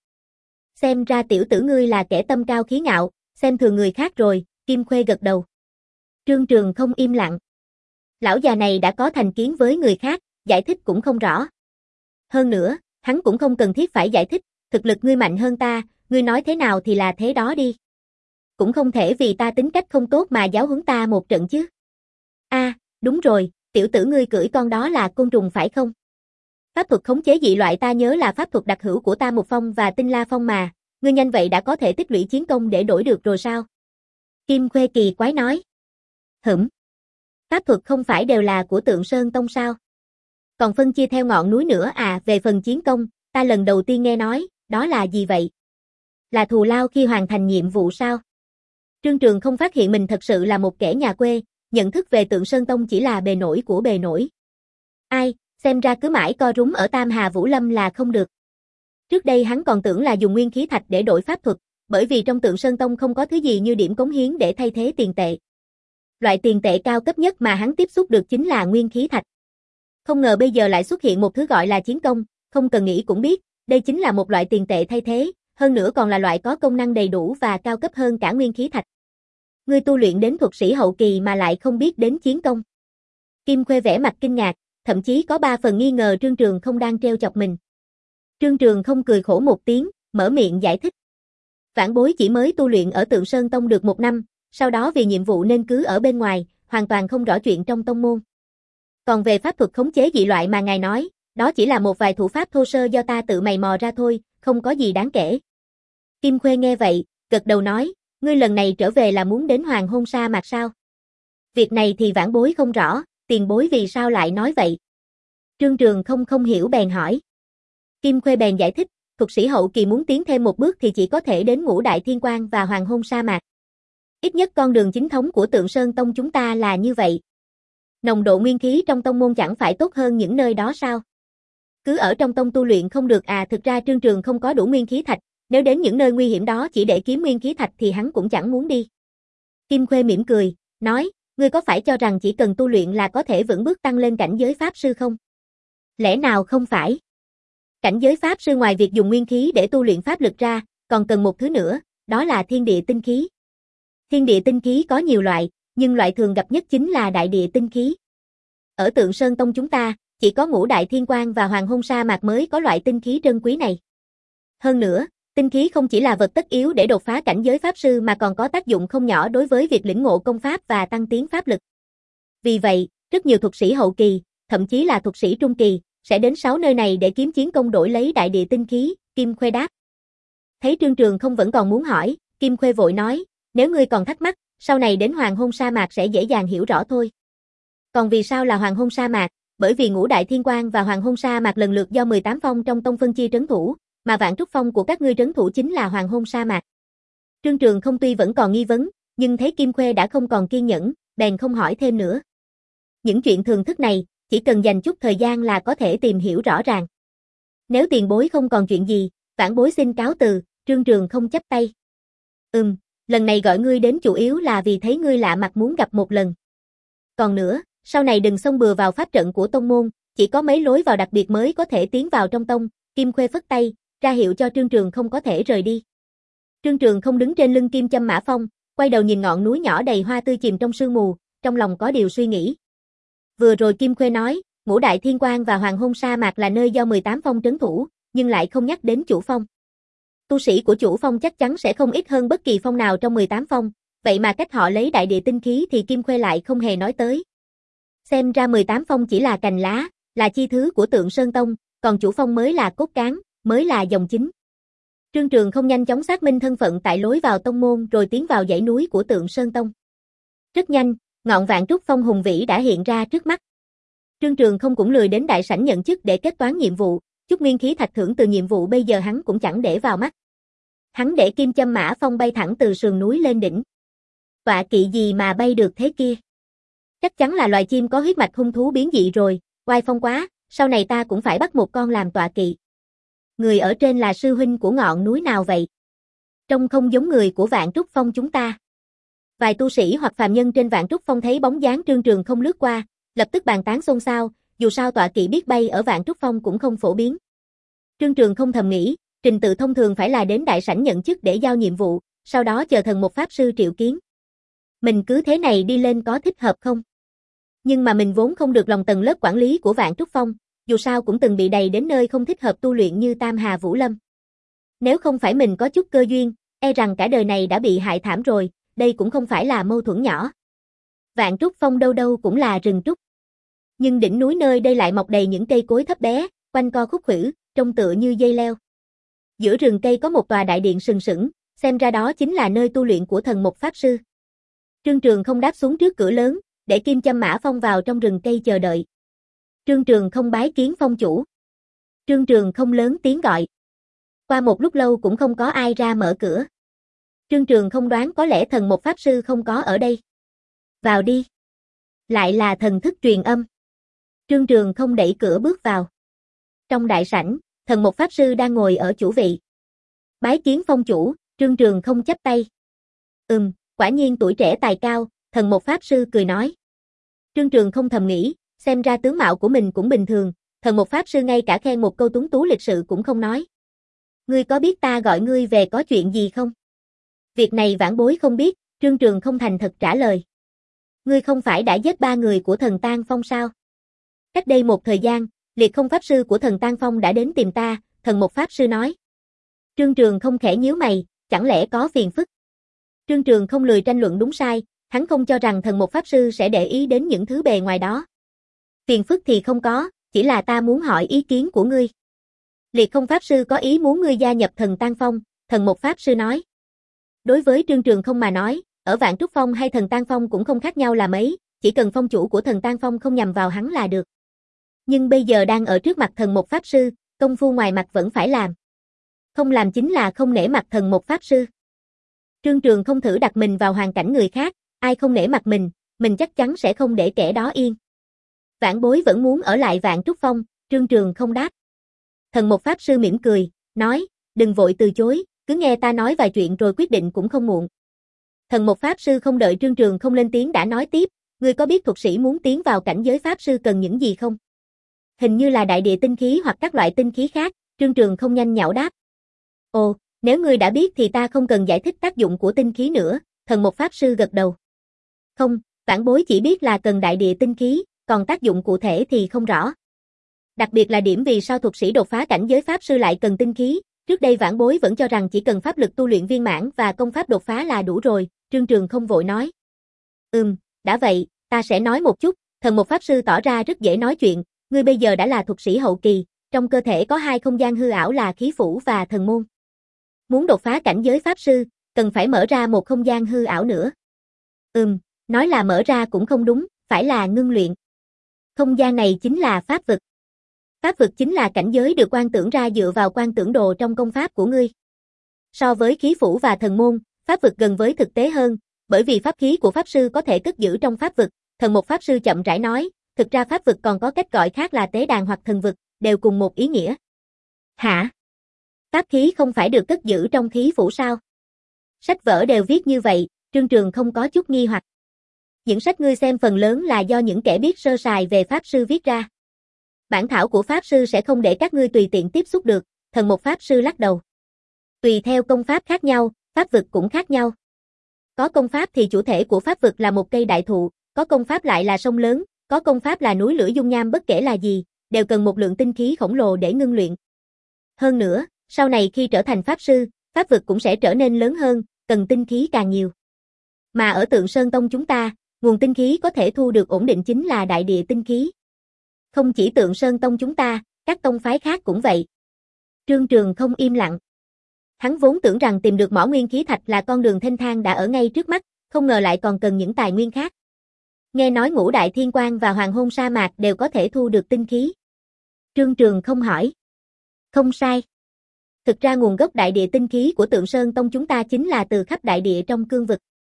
Xem ra tiểu tử ngươi là kẻ tâm cao khí ngạo, xem thường người khác rồi, Kim Khuê gật đầu. Trương Trường không im lặng. Lão già này đã có thành kiến với người khác, giải thích cũng không rõ. Hơn nữa, hắn cũng không cần thiết phải giải thích, thực lực ngươi mạnh hơn ta, ngươi nói thế nào thì là thế đó đi. Cũng không thể vì ta tính cách không tốt mà giáo huấn ta một trận chứ. A, đúng rồi, tiểu tử ngươi cưỡi con đó là côn trùng phải không? Pháp thuật khống chế dị loại ta nhớ là pháp thuật đặc hữu của Ta Mục Phong và Tinh La Phong mà, ngươi nhanh vậy đã có thể tích lũy chiến công để đổi được rồi sao? Kim Khuê kỳ quái nói. Hửm. Pháp thuật không phải đều là của Tượng Sơn Tông sao? Còn phân chia theo ngọn núi nữa à? Về phần chiến công, ta lần đầu tiên nghe nói, đó là gì vậy? Là thù lao khi hoàn thành nhiệm vụ sao? Trương Trường không phát hiện mình thật sự là một kẻ nhà quê, nhận thức về Tượng Sơn Tông chỉ là bề nổi của bề nổi. Ai, xem ra cứ mãi co rúm ở Tam Hà Vũ Lâm là không được. Trước đây hắn còn tưởng là dùng nguyên khí thạch để đổi pháp thuật, bởi vì trong Tượng Sơn Tông không có thứ gì như điểm cống hiến để thay thế tiền tệ. Loại tiền tệ cao cấp nhất mà hắn tiếp xúc được chính là nguyên khí thạch. Không ngờ bây giờ lại xuất hiện một thứ gọi là chiến công, không cần nghĩ cũng biết, đây chính là một loại tiền tệ thay thế, hơn nữa còn là loại có công năng đầy đủ và cao cấp hơn cả nguyên khí thạch. Ngươi tu luyện đến thuật sĩ hậu kỳ mà lại không biết đến chiến công. Kim Khuê vẻ mặt kinh ngạc, thậm chí có ba phần nghi ngờ Trương Trường không đang trêu chọc mình. Trương Trường không cười khổ một tiếng, mở miệng giải thích. Vãn bối chỉ mới tu luyện ở Tượng Sơn Tông được một năm, sau đó vì nhiệm vụ nên cứ ở bên ngoài, hoàn toàn không rõ chuyện trong tông môn. Còn về pháp thuật khống chế dị loại mà ngài nói, đó chỉ là một vài thủ pháp thô sơ do ta tự mày mò ra thôi, không có gì đáng kể. Kim Khuê nghe vậy, gật đầu nói, ngươi lần này trở về là muốn đến Hoàng Hôn Sa Mạc sao? Việc này thì vãn bối không rõ, tiền bối vì sao lại nói vậy? Trương Trường không không hiểu bèn hỏi. Kim Khuê bèn giải thích, thuật sĩ hậu kỳ muốn tiến thêm một bước thì chỉ có thể đến Ngũ Đại Thiên Quang và Hoàng Hôn Sa Mạc. Ít nhất con đường chính thống của Tượng Sơn Tông chúng ta là như vậy. Nồng độ nguyên khí trong tông môn chẳng phải tốt hơn những nơi đó sao? Cứ ở trong tông tu luyện không được à? Thực ra Trương Trường không có đủ nguyên khí thạch, nếu đến những nơi nguy hiểm đó chỉ để kiếm nguyên khí thạch thì hắn cũng chẳng muốn đi. Kim Khuê mỉm cười, nói, ngươi có phải cho rằng chỉ cần tu luyện là có thể vững bước tăng lên cảnh giới pháp sư không? Lẽ nào không phải? Cảnh giới pháp sư ngoài việc dùng nguyên khí để tu luyện pháp lực ra, còn cần một thứ nữa, đó là thiên địa tinh khí. Thiên địa tinh khí có nhiều loại, nhưng loại thường gặp nhất chính là đại địa tinh khí. Ở Tượng Sơn Tông chúng ta, chỉ có Ngũ Đại Thiên Quang và Hoàng Hôn Sa Mạc mới có loại tinh khí trân quý này. Hơn nữa, tinh khí không chỉ là vật tất yếu để đột phá cảnh giới pháp sư mà còn có tác dụng không nhỏ đối với việc lĩnh ngộ công pháp và tăng tiến pháp lực. Vì vậy, rất nhiều thuật sĩ hậu kỳ, thậm chí là thuật sĩ trung kỳ, sẽ đến sáu nơi này để kiếm chiến công đổi lấy đại địa tinh khí, Kim Khuê đáp. Thấy Trương Trường không vẫn còn muốn hỏi, Kim Khuê vội nói, nếu ngươi còn thắc mắc, sau này đến Hoàng Hôn Sa Mạc sẽ dễ dàng hiểu rõ thôi. Còn vì sao là Hoàng Hôn Sa Mạc? Bởi vì Ngũ Đại Thiên Quang và Hoàng Hôn Sa Mạc lần lượt do mười tám phong trong tông phân chia trấn thủ, mà Vạn Trúc Phong của các ngươi trấn thủ chính là Hoàng Hôn Sa Mạc. Trương Trường không tuy vẫn còn nghi vấn, nhưng thấy Kim Khuê đã không còn kiên nhẫn, bèn không hỏi thêm nữa. Những chuyện thường thức này, chỉ cần dành chút thời gian là có thể tìm hiểu rõ ràng. Nếu tiền bối không còn chuyện gì, vãn bối xin cáo từ, Trương Trường không chắp tay. Ừm, lần này gọi ngươi đến chủ yếu là vì thấy ngươi lạ mặt muốn gặp một lần. Còn nữa, sau này đừng xông bừa vào pháp trận của tông môn, chỉ có mấy lối vào đặc biệt mới có thể tiến vào trong tông. Kim Khuê phất tay, ra hiệu cho Trương Trường không có thể rời đi. Trương Trường không đứng trên lưng Kim Châm Mã Phong, quay đầu nhìn ngọn núi nhỏ đầy hoa tươi chìm trong sương mù, trong lòng có điều suy nghĩ. Vừa rồi Kim Khuê nói, Ngũ Đại Thiên Quang và Hoàng Hôn Sa Mạc là nơi do mười tám phong trấn thủ, nhưng lại không nhắc đến chủ phong. Tu sĩ của chủ phong chắc chắn sẽ không ít hơn bất kỳ phong nào trong mười tám phong, vậy mà cách họ lấy đại địa tinh khí thì Kim Khuê lại không hề nói tới. Xem ra mười tám phong chỉ là cành lá, là chi thứ của Tượng Sơn Tông, còn chủ phong mới là cốt cán, mới là dòng chính. Trương Trường không nhanh chóng xác minh thân phận tại lối vào tông môn rồi tiến vào dãy núi của Tượng Sơn Tông. Rất nhanh, ngọn Vạn Trúc Phong hùng vĩ đã hiện ra trước mắt. Trương Trường không cũng lười đến đại sảnh nhận chức để kết toán nhiệm vụ, chút nguyên khí thạch thưởng từ nhiệm vụ bây giờ hắn cũng chẳng để vào mắt. Hắn để Kim Châm Mã Phong bay thẳng từ sườn núi lên đỉnh. Tọa kỵ gì mà bay được thế kia? Chắc chắn là loài chim có huyết mạch hung thú biến dị rồi, oai phong quá, sau này ta cũng phải bắt một con làm tọa kỵ. Người ở trên là sư huynh của ngọn núi nào vậy? Trông không giống người của Vạn Trúc Phong chúng ta. Vài tu sĩ hoặc phàm nhân trên Vạn Trúc Phong thấy bóng dáng Trương Trường không lướt qua, lập tức bàn tán xôn xao, dù sao tọa kỵ biết bay ở Vạn Trúc Phong cũng không phổ biến. Trương Trường không thầm nghĩ, trình tự thông thường phải là đến đại sảnh nhận chức để giao nhiệm vụ, sau đó chờ thần một pháp sư triệu kiến. Mình cứ thế này đi lên có thích hợp không? Nhưng mà mình vốn không được lòng tầng lớp quản lý của Vạn Trúc Phong, dù sao cũng từng bị đầy đến nơi không thích hợp tu luyện như Tam Hà Vũ Lâm. Nếu không phải mình có chút cơ duyên, e rằng cả đời này đã bị hại thảm rồi, đây cũng không phải là mâu thuẫn nhỏ. Vạn Trúc Phong đâu đâu cũng là rừng trúc. Nhưng đỉnh núi nơi đây lại mọc đầy những cây cối thấp bé, quanh co khúc khuỷu, trông tựa như dây leo. Giữa rừng cây có một tòa đại điện sừng sững, xem ra đó chính là nơi tu luyện của thần mục pháp sư. Trương Trường không đáp xuống trước cửa lớn, để Kim Châm Mã Phong vào trong rừng cây chờ đợi. Trương Trường không bái kiến phong chủ. Trương Trường không lớn tiếng gọi. Qua một lúc lâu cũng không có ai ra mở cửa. Trương Trường không đoán có lẽ thần mục pháp sư không có ở đây. Vào đi. Lại là thần thức truyền âm. Trương Trường không đẩy cửa bước vào. Trong đại sảnh, thần mục pháp sư đang ngồi ở chủ vị. Bái kiến phong chủ, Trương Trường không chắp tay. Ừm, quả nhiên tuổi trẻ tài cao, thần mục pháp sư cười nói. Trương Trường không thầm nghĩ, xem ra tướng mạo của mình cũng bình thường, thần mục pháp sư ngay cả khen một câu tuấn tú lịch sự cũng không nói. Ngươi có biết ta gọi ngươi về có chuyện gì không? Việc này vãn bối không biết, Trương Trường không thành thật trả lời. Ngươi không phải đã giết ba người của thần Tang Phong sao? Cách đây một thời gian, liệt không pháp sư của thần Tang Phong đã đến tìm ta, thần mục pháp sư nói. Trương Trường không khẽ nhíu mày, chẳng lẽ có phiền phức? Trương Trường không lười tranh luận đúng sai, hắn không cho rằng thần mục pháp sư sẽ để ý đến những thứ bề ngoài đó. Phiền phức thì không có, chỉ là ta muốn hỏi ý kiến của ngươi. Liệt không pháp sư có ý muốn ngươi gia nhập thần Tang Phong, thần mục pháp sư nói. Đối với Trương Trường không mà nói, ở Vạn Trúc Phong hay thần Tang Phong cũng không khác nhau là mấy, chỉ cần phong chủ của thần Tang Phong không nhằm vào hắn là được. Nhưng bây giờ đang ở trước mặt thần mục pháp sư, công phu ngoài mặt vẫn phải làm. Không làm chính là không nể mặt thần mục pháp sư. Trương Trường không thử đặt mình vào hoàn cảnh người khác, ai không nể mặt mình, mình chắc chắn sẽ không để kẻ đó yên. Vãn bối vẫn muốn ở lại Vạn Trúc Phong, Trương Trường không đáp. Thần mục pháp sư mỉm cười, nói, đừng vội từ chối, cứ nghe ta nói vài chuyện rồi quyết định cũng không muộn. Thần mục pháp sư không đợi Trương Trường không lên tiếng đã nói tiếp, ngươi có biết thuật sĩ muốn tiến vào cảnh giới pháp sư cần những gì không? Hình như là đại địa tinh khí hoặc các loại tinh khí khác, Trương Trường không nhanh nhảu đáp. Ồ, nếu ngươi đã biết thì ta không cần giải thích tác dụng của tinh khí nữa, thần mục pháp sư gật đầu. Không, vãn bối chỉ biết là cần đại địa tinh khí, còn tác dụng cụ thể thì không rõ. Đặc biệt là điểm vì sao thuật sĩ đột phá cảnh giới pháp sư lại cần tinh khí, trước đây vãn bối vẫn cho rằng chỉ cần pháp lực tu luyện viên mãn và công pháp đột phá là đủ rồi, Trương Trường không vội nói. Ừm, đã vậy, ta sẽ nói một chút, thần mục pháp sư tỏ ra rất dễ nói chuyện, ngươi bây giờ đã là thuật sĩ hậu kỳ, trong cơ thể có hai không gian hư ảo là khí phủ và thần môn. Muốn đột phá cảnh giới pháp sư, cần phải mở ra một không gian hư ảo nữa. Ừm, nói là mở ra cũng không đúng, phải là ngưng luyện. Không gian này chính là pháp vực. Pháp vực chính là cảnh giới được quan tưởng ra dựa vào quan tưởng đồ trong công pháp của ngươi. So với khí phủ và thần môn, pháp vực gần với thực tế hơn, bởi vì pháp khí của pháp sư có thể cất giữ trong pháp vực, thần mục pháp sư chậm rãi nói, thực ra pháp vực còn có cách gọi khác là tế đàn hoặc thần vực, đều cùng một ý nghĩa. Hả? Pháp khí không phải được cất giữ trong khí phủ sao? Sách vở đều viết như vậy, Trương Trường không có chút nghi hoặc. Những sách ngươi xem phần lớn là do những kẻ biết sơ sài về pháp sư viết ra. Bản thảo của pháp sư sẽ không để các ngươi tùy tiện tiếp xúc được, thần mục pháp sư lắc đầu. Tùy theo công pháp khác nhau, pháp vực cũng khác nhau. Có công pháp thì chủ thể của pháp vực là một cây đại thụ, có công pháp lại là sông lớn, có công pháp là núi lửa dung nham, bất kể là gì, đều cần một lượng tinh khí khổng lồ để ngưng luyện. Hơn nữa, sau này khi trở thành pháp sư, pháp vực cũng sẽ trở nên lớn hơn, cần tinh khí càng nhiều. Mà ở Tượng Sơn Tông chúng ta, nguồn tinh khí có thể thu được ổn định chính là đại địa tinh khí. Không chỉ Tượng Sơn Tông chúng ta, các tông phái khác cũng vậy. Trương Trường không im lặng. Hắn vốn tưởng rằng tìm được mỏ nguyên khí thạch là con đường thênh thang đã ở ngay trước mắt, không ngờ lại còn cần những tài nguyên khác. Nghe nói Ngũ Đại Thiên Quang và Hoàng Hôn Sa Mạc đều có thể thu được tinh khí. Trương Trường không hỏi. Không sai. Thực ra nguồn gốc đại địa tinh khí của Tượng Sơn Tông chúng ta chính là từ khắp đại địa trong cương vực.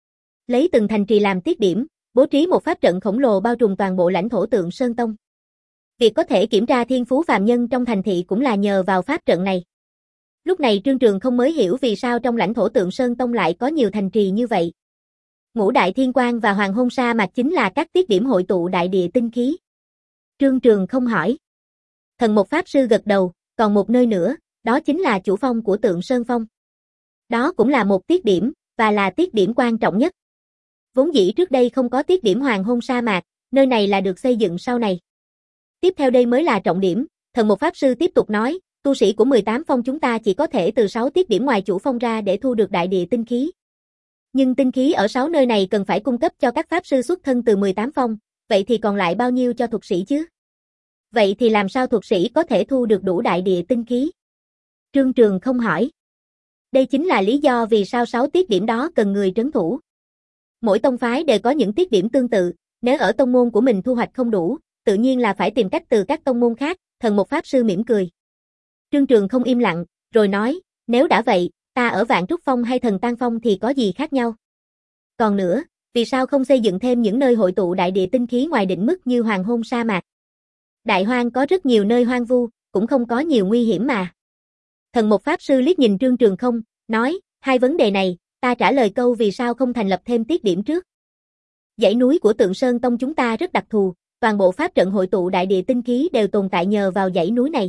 Lấy từng thành trì làm tiết điểm, bố trí một pháp trận khổng lồ bao trùm toàn bộ lãnh thổ Tượng Sơn Tông. Việc có thể kiểm tra thiên phú phàm nhân trong thành thị cũng là nhờ vào pháp trận này. Lúc này Trương Trường không mới hiểu vì sao trong lãnh thổ Tượng Sơn Tông lại có nhiều thành trì như vậy. Ngũ Đại Thiên Quang và Hoàng Hôn Sa Mạc chính là các tiết điểm hội tụ đại địa tinh khí. Trương Trường không hỏi. Thần một pháp sư gật đầu, còn một nơi nữa, đó chính là chủ phong của Tượng Sơn Phong. Đó cũng là một tiết điểm, và là tiết điểm quan trọng nhất. Vốn dĩ trước đây không có tiết điểm Hoàng Hôn Sa Mạc, nơi này là được xây dựng sau này. Tiếp theo đây mới là trọng điểm, thần một pháp sư tiếp tục nói, tu sĩ của mười tám phong chúng ta chỉ có thể từ sáu tiết điểm ngoài chủ phong ra để thu được đại địa tinh khí. Nhưng tinh khí ở sáu nơi này cần phải cung cấp cho các pháp sư xuất thân từ mười tám phong, vậy thì còn lại bao nhiêu cho thuật sĩ chứ? Vậy thì làm sao thuật sĩ có thể thu được đủ đại địa tinh khí? Trương Trường không hỏi. Đây chính là lý do vì sao sáu tiết điểm đó cần người trấn thủ. Mỗi tông phái đều có những tiết điểm tương tự, nếu ở tông môn của mình thu hoạch không đủ, tự nhiên là phải tìm cách từ các tông môn khác, thần một pháp sư mỉm cười. Trương Trường không im lặng, rồi nói, nếu đã vậy, ta ở Vạn Trúc Phong hay Thần Tang Phong thì có gì khác nhau? Còn nữa, vì sao không xây dựng thêm những nơi hội tụ đại địa tinh khí ngoài định mức như Hoàng Hôn sa mạc? Đại Hoang có rất nhiều nơi hoang vu, cũng không có nhiều nguy hiểm mà. Thần một pháp sư liếc nhìn Trương Trường không, nói, hai vấn đề này, ta trả lời câu vì sao không thành lập thêm tiết điểm trước. Dãy núi của Tượng Sơn Tông chúng ta rất đặc thù, toàn bộ pháp trận hội tụ đại địa tinh khí đều tồn tại nhờ vào dãy núi này.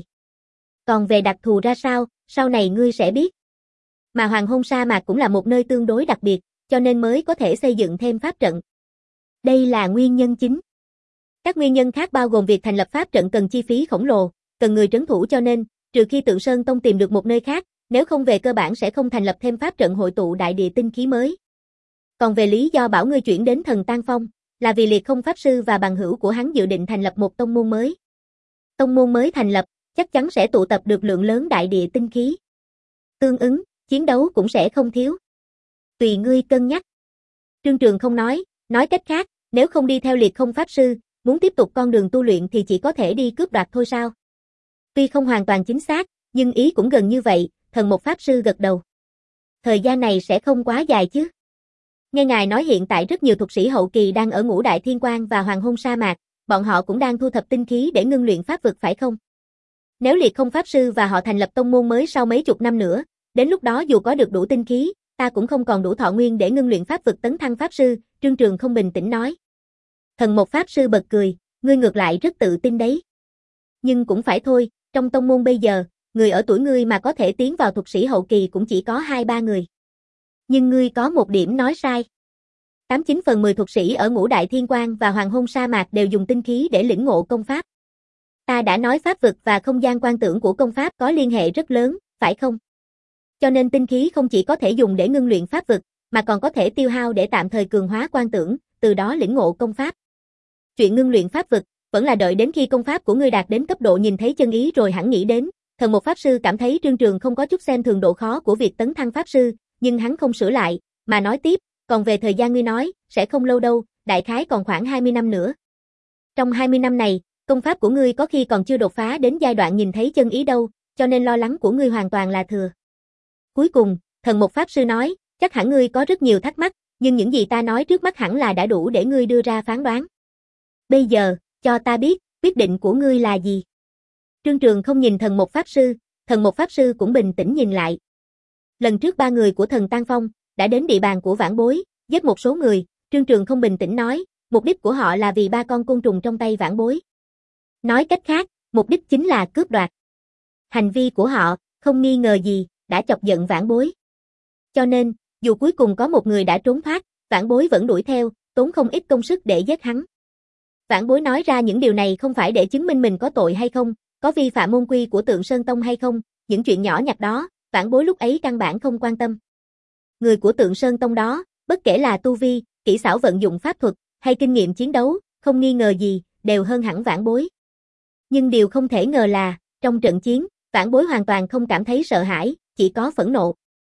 Còn về đặc thù ra sao, sau này ngươi sẽ biết. Mà Hoàng Hôn sa mạc cũng là một nơi tương đối đặc biệt, cho nên mới có thể xây dựng thêm pháp trận. Đây là nguyên nhân chính. Các nguyên nhân khác bao gồm việc thành lập pháp trận cần chi phí khổng lồ, cần người trấn thủ cho nên, trừ khi Tượng Sơn Tông tìm được một nơi khác, nếu không về cơ bản sẽ không thành lập thêm pháp trận hội tụ đại địa tinh khí mới. Còn về lý do bảo ngươi chuyển đến Thần Tang Phong, là vì Liệt Không pháp sư và bằng hữu của hắn dự định thành lập một tông môn mới. Tông môn mới thành lập, chắc chắn sẽ tụ tập được lượng lớn đại địa tinh khí. Tương ứng, chiến đấu cũng sẽ không thiếu. Tùy ngươi cân nhắc. Trương Trường không nói, nói cách khác, nếu không đi theo Liệt Không pháp sư, muốn tiếp tục con đường tu luyện thì chỉ có thể đi cướp đoạt thôi sao? Tuy không hoàn toàn chính xác, nhưng ý cũng gần như vậy, thần một pháp sư gật đầu. Thời gian này sẽ không quá dài chứ? Nghe ngài nói hiện tại rất nhiều thuật sĩ hậu kỳ đang ở Ngũ Đại Thiên Quang và Hoàng Hôn sa mạc, bọn họ cũng đang thu thập tinh khí để ngưng luyện pháp vực phải không? Nếu Liệt Không pháp sư và họ thành lập tông môn mới sau mấy chục năm nữa, đến lúc đó dù có được đủ tinh khí, ta cũng không còn đủ thọ nguyên để ngưng luyện pháp vực tấn thăng pháp sư, Trương Trường không bình tĩnh nói. Thần một pháp sư bật cười, ngươi ngược lại rất tự tin đấy. Nhưng cũng phải thôi, trong tông môn bây giờ, người ở tuổi ngươi mà có thể tiến vào thuật sĩ hậu kỳ cũng chỉ có hai ba người. Nhưng ngươi có một điểm nói sai. tám chín phần mười thuật sĩ ở Ngũ Đại Thiên Quang và Hoàng Hôn sa mạc đều dùng tinh khí để lĩnh ngộ công pháp. Ta đã nói pháp vực và không gian quan tưởng của công pháp có liên hệ rất lớn, phải không? Cho nên tinh khí không chỉ có thể dùng để ngưng luyện pháp vực, mà còn có thể tiêu hao để tạm thời cường hóa quan tưởng, từ đó lĩnh ngộ công pháp. Chuyện ngưng luyện pháp vực, vẫn là đợi đến khi công pháp của ngươi đạt đến cấp độ nhìn thấy chân ý rồi hẳn nghĩ đến. Thần một pháp sư cảm thấy Trương Trường không có chút xem thường độ khó của việc tấn thăng pháp sư, nhưng hắn không sửa lại, mà nói tiếp, còn về thời gian ngươi nói, sẽ không lâu đâu, đại khái còn khoảng hai mươi năm nữa. Trong hai mươi năm này, công pháp của ngươi có khi còn chưa đột phá đến giai đoạn nhìn thấy chân ý đâu, cho nên lo lắng của ngươi hoàn toàn là thừa. Cuối cùng, thần một pháp sư nói, chắc hẳn ngươi có rất nhiều thắc mắc, nhưng những gì ta nói trước mắt hẳn là đã đủ để ngươi đưa ra phán đoán. Bây giờ, cho ta biết, quyết định của ngươi là gì? Trương Trường không nhìn thần một pháp sư, thần một pháp sư cũng bình tĩnh nhìn lại. Lần trước ba người của Thần Tang Phong đã đến địa bàn của Vãn Bối, giết một số người, Trương Trường không bình tĩnh nói, mục đích của họ là vì ba con côn trùng trong tay Vãn Bối. Nói cách khác, mục đích chính là cướp đoạt. Hành vi của họ, không nghi ngờ gì, đã chọc giận Vãn Bối. Cho nên, dù cuối cùng có một người đã trốn thoát, Vãn Bối vẫn đuổi theo, tốn không ít công sức để giết hắn. Vãn Bối nói ra những điều này không phải để chứng minh mình có tội hay không, có vi phạm môn quy của Tượng Sơn Tông hay không, những chuyện nhỏ nhặt đó, Vãn Bối lúc ấy căn bản không quan tâm. Người của Tượng Sơn Tông đó, bất kể là tu vi, kỹ xảo vận dụng pháp thuật, hay kinh nghiệm chiến đấu, không nghi ngờ gì, đều hơn hẳn Vãn Bối. Nhưng điều không thể ngờ là, trong trận chiến, Vãn Bối hoàn toàn không cảm thấy sợ hãi, chỉ có phẫn nộ.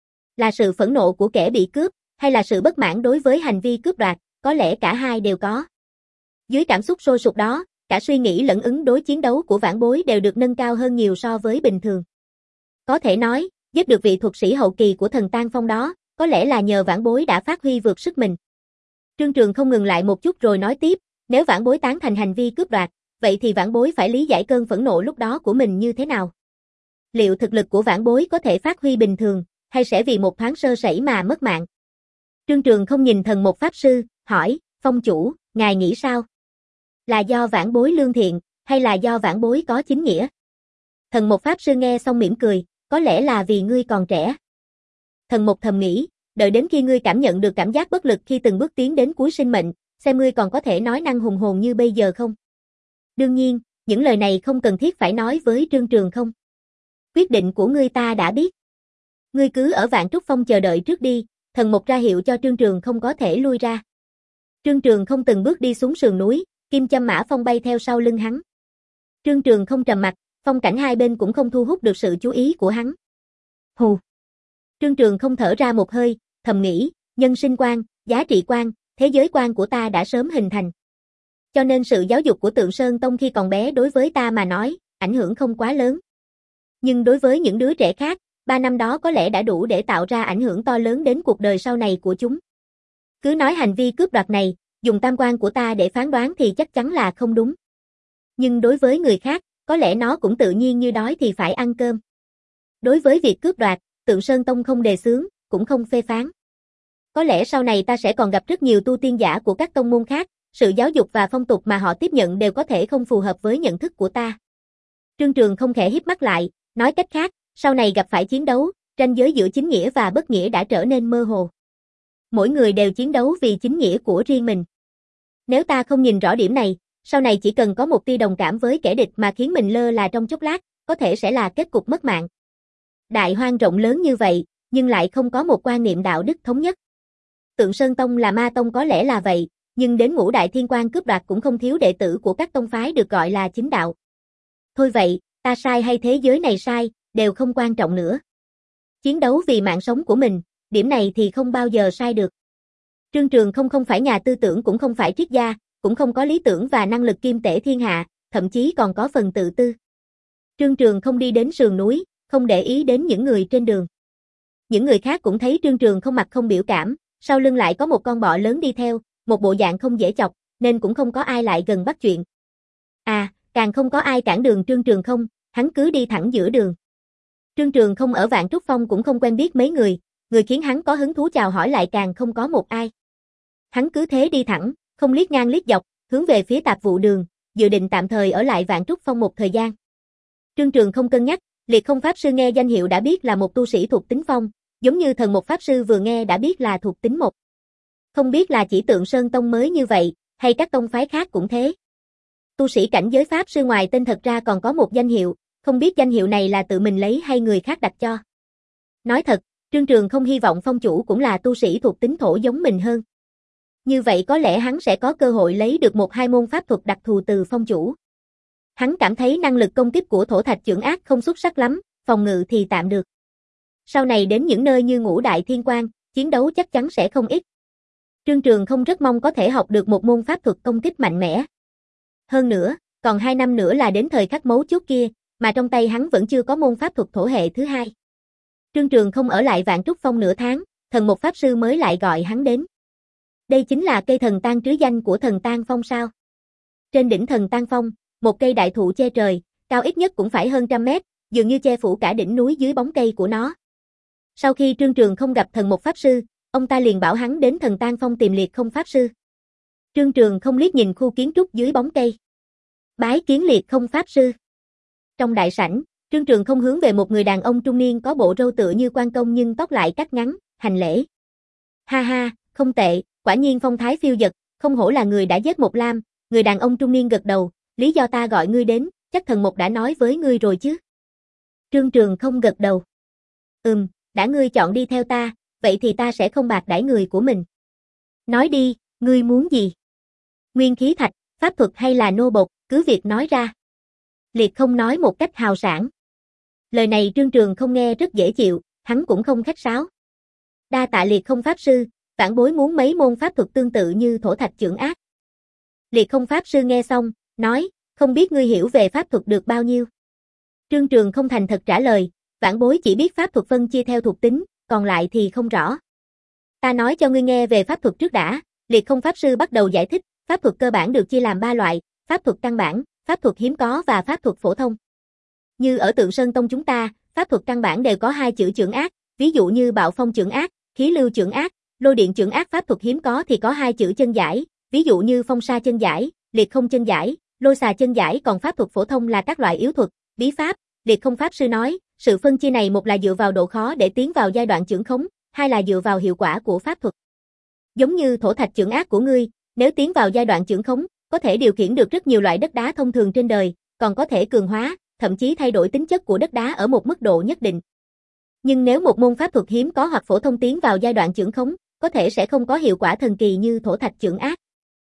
Là sự phẫn nộ của kẻ bị cướp, hay là sự bất mãn đối với hành vi cướp đoạt, có lẽ cả hai đều có. Dưới cảm xúc sôi sục đó, cả suy nghĩ lẫn ứng đối chiến đấu của Vãn Bối đều được nâng cao hơn nhiều so với bình thường. Có thể nói, giết được vị thuật sĩ hậu kỳ của Thần Tang Phong đó, có lẽ là nhờ Vãn Bối đã phát huy vượt sức mình. Trương Trường không ngừng lại một chút rồi nói tiếp, nếu Vãn Bối tán thành hành vi cướp đoạt, vậy thì Vãn Bối phải lý giải cơn phẫn nộ lúc đó của mình như thế nào? Liệu thực lực của Vãn Bối có thể phát huy bình thường, hay sẽ vì một thoáng sơ sẩy mà mất mạng? Trương Trường không nhìn thần một pháp sư, hỏi, Phong chủ, ngài nghĩ sao? Là do Vãn Bối lương thiện, hay là do Vãn Bối có chính nghĩa? Thần một pháp sư nghe xong mỉm cười, có lẽ là vì ngươi còn trẻ. Thần một thầm nghĩ, đợi đến khi ngươi cảm nhận được cảm giác bất lực khi từng bước tiến đến cuối sinh mệnh, xem ngươi còn có thể nói năng hùng hồn như bây giờ không? Đương nhiên, những lời này không cần thiết phải nói với Trương Trường không. Quyết định của ngươi ta đã biết. Ngươi cứ ở Vạn Trúc Phong chờ đợi trước đi, thần một ra hiệu cho Trương Trường không có thể lui ra. Trương Trường không từng bước đi xuống sườn núi, kim châm mã phong bay theo sau lưng hắn. Trương Trường không trầm mặt, phong cảnh hai bên cũng không thu hút được sự chú ý của hắn. Hù. Trương Trường không thở ra một hơi, thầm nghĩ, nhân sinh quan, giá trị quan, thế giới quan của ta đã sớm hình thành. Cho nên sự giáo dục của Tượng Sơn Tông khi còn bé đối với ta mà nói, ảnh hưởng không quá lớn. Nhưng đối với những đứa trẻ khác, ba năm đó có lẽ đã đủ để tạo ra ảnh hưởng to lớn đến cuộc đời sau này của chúng. Cứ nói hành vi cướp đoạt này, dùng tam quan của ta để phán đoán thì chắc chắn là không đúng. Nhưng đối với người khác, có lẽ nó cũng tự nhiên như đói thì phải ăn cơm. Đối với việc cướp đoạt, Tượng Sơn Tông không đề xướng, cũng không phê phán. Có lẽ sau này ta sẽ còn gặp rất nhiều tu tiên giả của các tông môn khác, sự giáo dục và phong tục mà họ tiếp nhận đều có thể không phù hợp với nhận thức của ta. Trương Trường không khẽ híp mắt lại, nói cách khác, sau này gặp phải chiến đấu, ranh giới giữa chính nghĩa và bất nghĩa đã trở nên mơ hồ. Mỗi người đều chiến đấu vì chính nghĩa của riêng mình. Nếu ta không nhìn rõ điểm này, sau này chỉ cần có một tia đồng cảm với kẻ địch mà khiến mình lơ là trong chốc lát, có thể sẽ là kết cục mất mạng. Đại hoang rộng lớn như vậy, nhưng lại không có một quan niệm đạo đức thống nhất. Tượng Sơn Tông là ma tông có lẽ là vậy, nhưng đến ngũ đại thiên quan cướp đoạt cũng không thiếu đệ tử của các tông phái được gọi là chính đạo. Thôi vậy, ta sai hay thế giới này sai, đều không quan trọng nữa. Chiến đấu vì mạng sống của mình, điểm này thì không bao giờ sai được. Trương Trường không không phải nhà tư tưởng cũng không phải triết gia, cũng không có lý tưởng và năng lực kim tể thiên hạ, thậm chí còn có phần tự tư. Trương Trường không đi đến sườn núi, không để ý đến những người trên đường. Những người khác cũng thấy Trương Trường không mặt không biểu cảm, sau lưng lại có một con bọ lớn đi theo, một bộ dạng không dễ chọc, nên cũng không có ai lại gần bắt chuyện. À, càng không có ai cản đường Trương Trường không, hắn cứ đi thẳng giữa đường. Trương Trường không ở Vạn Trúc Phong cũng không quen biết mấy người, người khiến hắn có hứng thú chào hỏi lại càng không có một ai. Hắn cứ thế đi thẳng, không liếc ngang liếc dọc, hướng về phía tạp vụ đường, dự định tạm thời ở lại Vạn Trúc Phong một thời gian. Trương Trường không cân nhắc, Liệt Không Pháp Sư nghe danh hiệu đã biết là một tu sĩ thuộc tính phong, giống như Thần Một Pháp Sư vừa nghe đã biết là thuộc tính một. Không biết là chỉ Tượng Sơn Tông mới như vậy, hay các tông phái khác cũng thế. Tu sĩ cảnh giới Pháp Sư ngoài tên thật ra còn có một danh hiệu, không biết danh hiệu này là tự mình lấy hay người khác đặt cho. Nói thật, Trương Trường không hy vọng phong chủ cũng là tu sĩ thuộc tính thổ giống mình hơn. Như vậy có lẽ hắn sẽ có cơ hội lấy được một hai môn pháp thuật đặc thù từ phong chủ. Hắn cảm thấy năng lực công kích của thổ thạch chưởng ác không xuất sắc lắm, phòng ngự thì tạm được. Sau này đến những nơi như ngũ đại thiên quan, chiến đấu chắc chắn sẽ không ít. Trương Trường không rất mong có thể học được một môn pháp thuật công kích mạnh mẽ. Hơn nữa, còn hai năm nữa là đến thời khắc mấu chốt kia, mà trong tay hắn vẫn chưa có môn pháp thuật thổ hệ thứ hai. Trương Trường không ở lại Vạn Trúc Phong nửa tháng, Thần Một Pháp Sư mới lại gọi hắn đến. Đây chính là cây thần tang trứ danh của thần tang phong sao? Trên đỉnh thần tang phong, một cây đại thụ che trời, cao ít nhất cũng phải hơn trăm mét, dường như che phủ cả đỉnh núi dưới bóng cây của nó. Sau khi Trương Trường không gặp Thần Một Pháp Sư, ông ta liền bảo hắn đến thần tang phong tìm Liệt Không Pháp Sư. Trương Trường không liếc nhìn khu kiến trúc dưới bóng cây. Bái kiến Liệt Không Pháp Sư. Trong đại sảnh, Trương Trường không hướng về một người đàn ông trung niên có bộ râu tựa như quan công nhưng tóc lại cắt ngắn, hành lễ. Ha ha, không tệ, quả nhiên phong thái phiêu dật, không hổ là người đã giết một lam, người đàn ông trung niên gật đầu, lý do ta gọi ngươi đến, chắc thần một đã nói với ngươi rồi chứ. Trương Trường không gật đầu. Ừm, đã ngươi chọn đi theo ta, vậy thì ta sẽ không bạc đãi người của mình. Nói đi, ngươi muốn gì? Nguyên khí thạch, pháp thuật hay là nô bộc, cứ việc nói ra. Liệt không nói một cách hào sảng. Lời này Trương Trường không nghe rất dễ chịu, hắn cũng không khách sáo. Đa tạ Liệt Không Pháp Sư, vãn bối muốn mấy môn pháp thuật tương tự như thổ thạch chưởng ác. Liệt Không Pháp Sư nghe xong, nói, không biết ngươi hiểu về pháp thuật được bao nhiêu. Trương Trường không thành thật trả lời, vãn bối chỉ biết pháp thuật phân chia theo thuộc tính, còn lại thì không rõ. Ta nói cho ngươi nghe về pháp thuật trước đã, Liệt Không Pháp Sư bắt đầu giải thích, pháp thuật cơ bản được chia làm ba loại, pháp thuật căn bản, pháp thuật hiếm có và pháp thuật phổ thông. Như ở Tượng Sơn Tông chúng ta, pháp thuật căn bản đều có hai chữ chưởng ác, ví dụ như bạo phong chưởng ác, khí lưu chưởng ác, lôi điện chưởng ác. Pháp thuật hiếm có thì có hai chữ chân giải, ví dụ như phong sa chân giải, liệt không chân giải, lôi xà chân giải. Còn pháp thuật phổ thông là các loại yếu thuật, bí pháp. Liệt Không Pháp Sư nói, sự phân chia này một là dựa vào độ khó để tiến vào giai đoạn chưởng khống, hai là dựa vào hiệu quả của pháp thuật. Giống như thổ thạch chưởng ác của ngươi, nếu tiến vào giai đoạn chưởng khống, có thể điều khiển được rất nhiều loại đất đá thông thường trên đời, còn có thể cường hóa, thậm chí thay đổi tính chất của đất đá ở một mức độ nhất định. Nhưng nếu một môn pháp thuật hiếm có hoặc phổ thông tiến vào giai đoạn chưởng khống, có thể sẽ không có hiệu quả thần kỳ như thổ thạch chưởng ác.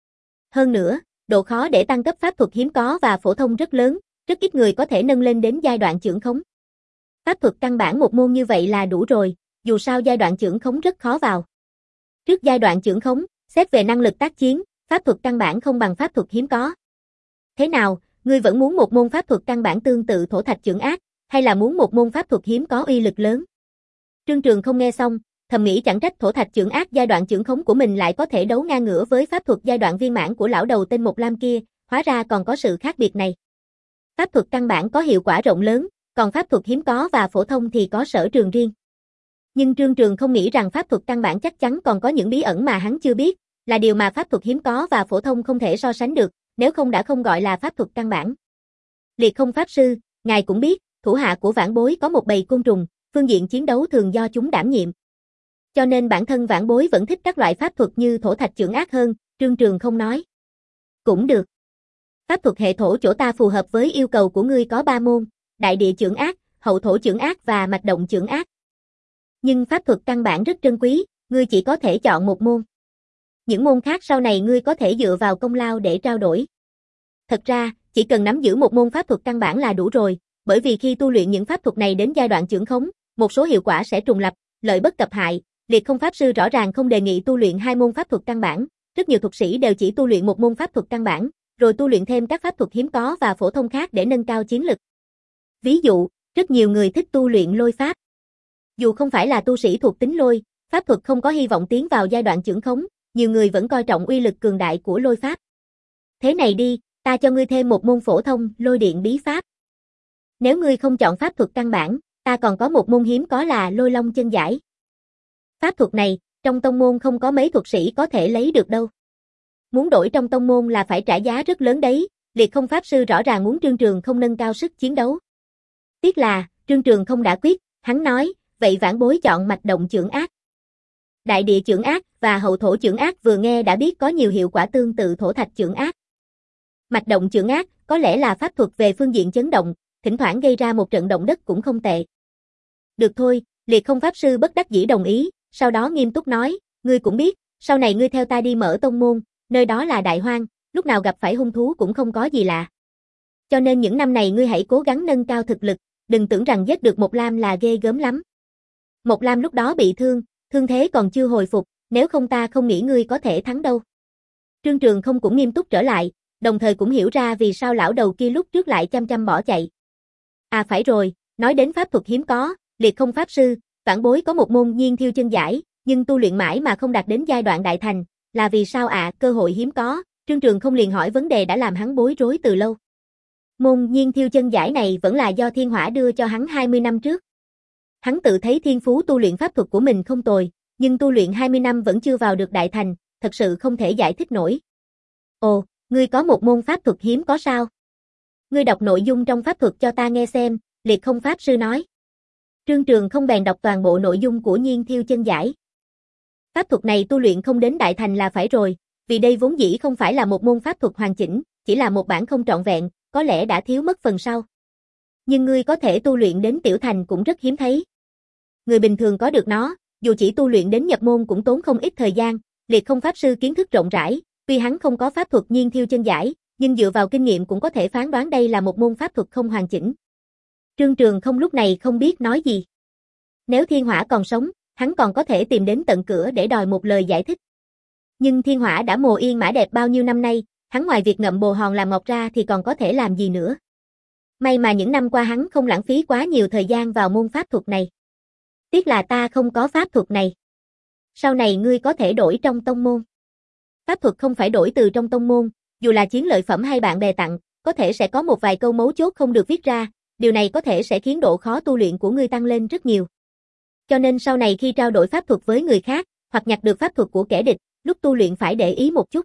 Hơn nữa, độ khó để tăng cấp pháp thuật hiếm có và phổ thông rất lớn, rất ít người có thể nâng lên đến giai đoạn chưởng khống. Pháp thuật căn bản một môn như vậy là đủ rồi, dù sao giai đoạn chưởng khống rất khó vào. Trước giai đoạn chưởng khống, xét về năng lực tác chiến, pháp thuật căn bản không bằng pháp thuật hiếm có. Thế nào, ngươi vẫn muốn một môn pháp thuật căn bản tương tự thổ thạch chưởng ác, hay là muốn một môn pháp thuật hiếm có uy lực lớn? Trương Trường không nghe xong, thầm nghĩ chẳng trách thổ thạch chưởng ác giai đoạn chưởng khống của mình lại có thể đấu ngang ngửa với pháp thuật giai đoạn viên mãn của lão đầu tên Một Lam kia, hóa ra còn có sự khác biệt này. Pháp thuật căn bản có hiệu quả rộng lớn, còn pháp thuật hiếm có và phổ thông thì có sở trường riêng. Nhưng Trương Trường không nghĩ rằng pháp thuật căn bản chắc chắn còn có những bí ẩn mà hắn chưa biết, là điều mà pháp thuật hiếm có và phổ thông không thể so sánh được, nếu không đã không gọi là pháp thuật căn bản. Liệt Không Pháp Sư, ngài cũng biết, thủ hạ của Vãn Bối có một bầy côn trùng, phương diện chiến đấu thường do chúng đảm nhiệm. Cho nên bản thân Vãn Bối vẫn thích các loại pháp thuật như thổ thạch chưởng ác hơn, Trương Trường không nói. Cũng được. Pháp thuật hệ thổ chỗ ta phù hợp với yêu cầu của ngươi có ba môn, đại địa chưởng ác, hậu thổ chưởng ác và mạch động chưởng ác. Nhưng pháp thuật căn bản rất trân quý, ngươi chỉ có thể chọn một môn. Những môn khác sau này ngươi có thể dựa vào công lao để trao đổi. Thật ra, chỉ cần nắm giữ một môn pháp thuật căn bản là đủ rồi, bởi vì khi tu luyện những pháp thuật này đến giai đoạn chưởng khống, một số hiệu quả sẽ trùng lập, lợi bất cập hại. Liệt Không Pháp Sư rõ ràng không đề nghị tu luyện hai môn pháp thuật căn bản, rất nhiều thuật sĩ đều chỉ tu luyện một môn pháp thuật căn bản, rồi tu luyện thêm các pháp thuật hiếm có và phổ thông khác để nâng cao chiến lực. Ví dụ, rất nhiều người thích tu luyện lôi pháp. Dù không phải là tu sĩ thuộc tính lôi, pháp thuật không có hy vọng tiến vào giai đoạn chưởng khống, nhiều người vẫn coi trọng uy lực cường đại của lôi pháp. Thế này đi, ta cho ngươi thêm một môn phổ thông, lôi điện bí pháp. Nếu ngươi không chọn pháp thuật căn bản, ta còn có một môn hiếm có là lôi long chân giải. Pháp thuật này, trong tông môn không có mấy thuật sĩ có thể lấy được đâu. Muốn đổi trong tông môn là phải trả giá rất lớn đấy, Liệt Không Pháp Sư rõ ràng muốn Trương Trường không nâng cao sức chiến đấu. Tiếc là, Trương Trường không đã quyết, hắn nói, vậy Vãn Bối chọn mạch động chưởng ác. Đại địa chưởng ác và hậu thổ chưởng ác vừa nghe đã biết có nhiều hiệu quả tương tự thổ thạch chưởng ác. Mạch động chưởng ác có lẽ là pháp thuật về phương diện chấn động, thỉnh thoảng gây ra một trận động đất cũng không tệ. Được thôi, Liệt Không Pháp Sư bất đắc dĩ đồng ý, sau đó nghiêm túc nói, ngươi cũng biết, sau này ngươi theo ta đi mở tông môn, nơi đó là đại hoang, lúc nào gặp phải hung thú cũng không có gì lạ. Cho nên những năm này ngươi hãy cố gắng nâng cao thực lực, đừng tưởng rằng giết được Một Lam là ghê gớm lắm. Một Lam lúc đó bị thương, thương thế còn chưa hồi phục, nếu không ta không nghĩ ngươi có thể thắng đâu. Trương Trường không cũng nghiêm túc trở lại, đồng thời cũng hiểu ra vì sao lão đầu kia lúc trước lại chăm chăm bỏ chạy. À phải rồi, nói đến pháp thuật hiếm có, Liệt Không Pháp Sư, Vãn Bối có một môn nhiên thiêu chân giải, nhưng tu luyện mãi mà không đạt đến giai đoạn đại thành, là vì sao ạ? À, cơ hội hiếm có, Trương Trường không liền hỏi vấn đề đã làm hắn bối rối từ lâu. Môn nhiên thiêu chân giải này vẫn là do Thiên Hỏa đưa cho hắn hai mươi năm trước. Hắn tự thấy thiên phú tu luyện pháp thuật của mình không tồi, nhưng tu luyện hai mươi năm vẫn chưa vào được đại thành, thật sự không thể giải thích nổi. Ồ, ngươi có một môn pháp thuật hiếm có sao? Ngươi đọc nội dung trong pháp thuật cho ta nghe xem, Liệt Không Pháp Sư nói. Trương Trường không bèn đọc toàn bộ nội dung của nhiên thiêu chân giải. Pháp thuật này tu luyện không đến đại thành là phải rồi, vì đây vốn dĩ không phải là một môn pháp thuật hoàn chỉnh, chỉ là một bản không trọn vẹn, có lẽ đã thiếu mất phần sau. Nhưng ngươi có thể tu luyện đến tiểu thành cũng rất hiếm thấy. Người bình thường có được nó, dù chỉ tu luyện đến nhập môn cũng tốn không ít thời gian. Liệt Không Pháp Sư kiến thức rộng rãi, tuy hắn không có pháp thuật nhiên thiêu chân giải, nhưng dựa vào kinh nghiệm cũng có thể phán đoán đây là một môn pháp thuật không hoàn chỉnh. Trương Trường không lúc này không biết nói gì. Nếu Thiên Hỏa còn sống, hắn còn có thể tìm đến tận cửa để đòi một lời giải thích. Nhưng Thiên Hỏa đã mồ yên mã đẹp bao nhiêu năm nay, hắn ngoài việc ngậm bồ hòn làm ngọc ra thì còn có thể làm gì nữa. May mà những năm qua hắn không lãng phí quá nhiều thời gian vào môn pháp thuật này. Tiếc là ta không có pháp thuật này. Sau này ngươi có thể đổi trong tông môn. Pháp thuật không phải đổi từ trong tông môn, dù là chiến lợi phẩm hay bạn bè tặng, có thể sẽ có một vài câu mấu chốt không được viết ra, điều này có thể sẽ khiến độ khó tu luyện của ngươi tăng lên rất nhiều. Cho nên sau này khi trao đổi pháp thuật với người khác, hoặc nhặt được pháp thuật của kẻ địch, lúc tu luyện phải để ý một chút.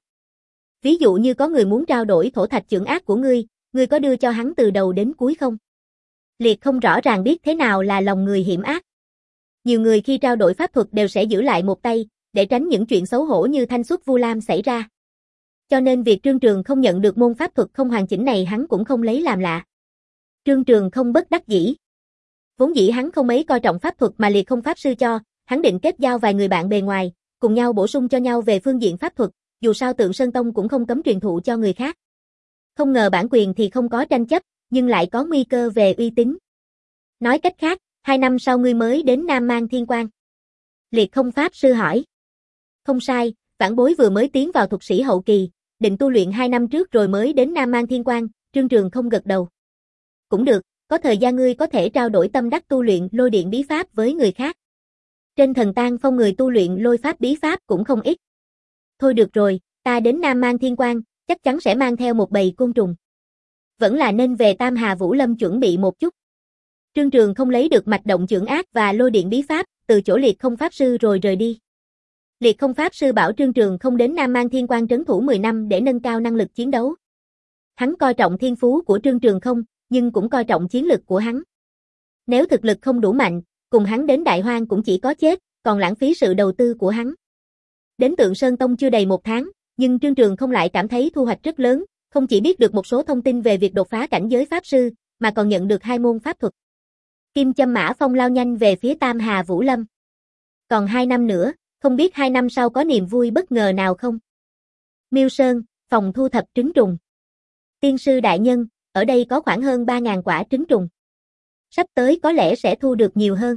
Ví dụ như có người muốn trao đổi thổ thạch chưởng ác của ngươi, ngươi có đưa cho hắn từ đầu đến cuối không? Liệt không rõ ràng biết thế nào là lòng người hiểm ác. Nhiều người khi trao đổi pháp thuật đều sẽ giữ lại một tay, để tránh những chuyện xấu hổ như Thanh Xuất Vu Lam xảy ra. Cho nên việc Trương Trường không nhận được môn pháp thuật không hoàn chỉnh này hắn cũng không lấy làm lạ. Trương Trường không bất đắc dĩ. Vốn dĩ hắn không mấy coi trọng pháp thuật mà Liệt Không Pháp Sư cho, hắn định kết giao vài người bạn bề ngoài, cùng nhau bổ sung cho nhau về phương diện pháp thuật, dù sao Tượng Sơn Tông cũng không cấm truyền thụ cho người khác. Không ngờ bản quyền thì không có tranh chấp, nhưng lại có nguy cơ về uy tín. Nói cách khác, hai năm sau ngươi mới đến Nam Mang Thiên Quan. Liệt Không Pháp Sư hỏi. Không sai, vãn bối vừa mới tiến vào thuật sĩ hậu kỳ, định tu luyện hai năm trước rồi mới đến Nam Mang Thiên Quan. Trương Trường không gật đầu. Cũng được, có thời gian ngươi có thể trao đổi tâm đắc tu luyện lôi điện bí pháp với người khác. Trên thần tang phong người tu luyện lôi pháp bí pháp cũng không ít. Thôi được rồi, ta đến Nam Mang Thiên Quan, chắc chắn sẽ mang theo một bầy côn trùng. Vẫn là nên về Tam Hà Vũ Lâm chuẩn bị một chút. Trương Trường không lấy được mạch động chưởng ác và lôi điện bí pháp, từ chỗ Liệt Không Pháp Sư rồi rời đi. Liệt Không Pháp Sư bảo Trương Trường không đến Nam Mang Thiên Quan trấn thủ mười năm để nâng cao năng lực chiến đấu. Hắn coi trọng thiên phú của Trương Trường không, nhưng cũng coi trọng chiến lực của hắn. Nếu thực lực không đủ mạnh, cùng hắn đến Đại Hoang cũng chỉ có chết, còn lãng phí sự đầu tư của hắn. Đến Tượng Sơn Tông chưa đầy một tháng, nhưng Trương Trường không lại cảm thấy thu hoạch rất lớn, không chỉ biết được một số thông tin về việc đột phá cảnh giới Pháp Sư, mà còn nhận được hai môn pháp thuật. Kim Châm Mã Phong lao nhanh về phía Tam Hà Vũ Lâm. Còn hai năm nữa, không biết hai năm sau có niềm vui bất ngờ nào không? Miêu Sơn, phòng thu thập trứng trùng. Tiên sư đại nhân, ở đây có khoảng hơn ba nghìn quả trứng trùng. Sắp tới có lẽ sẽ thu được nhiều hơn.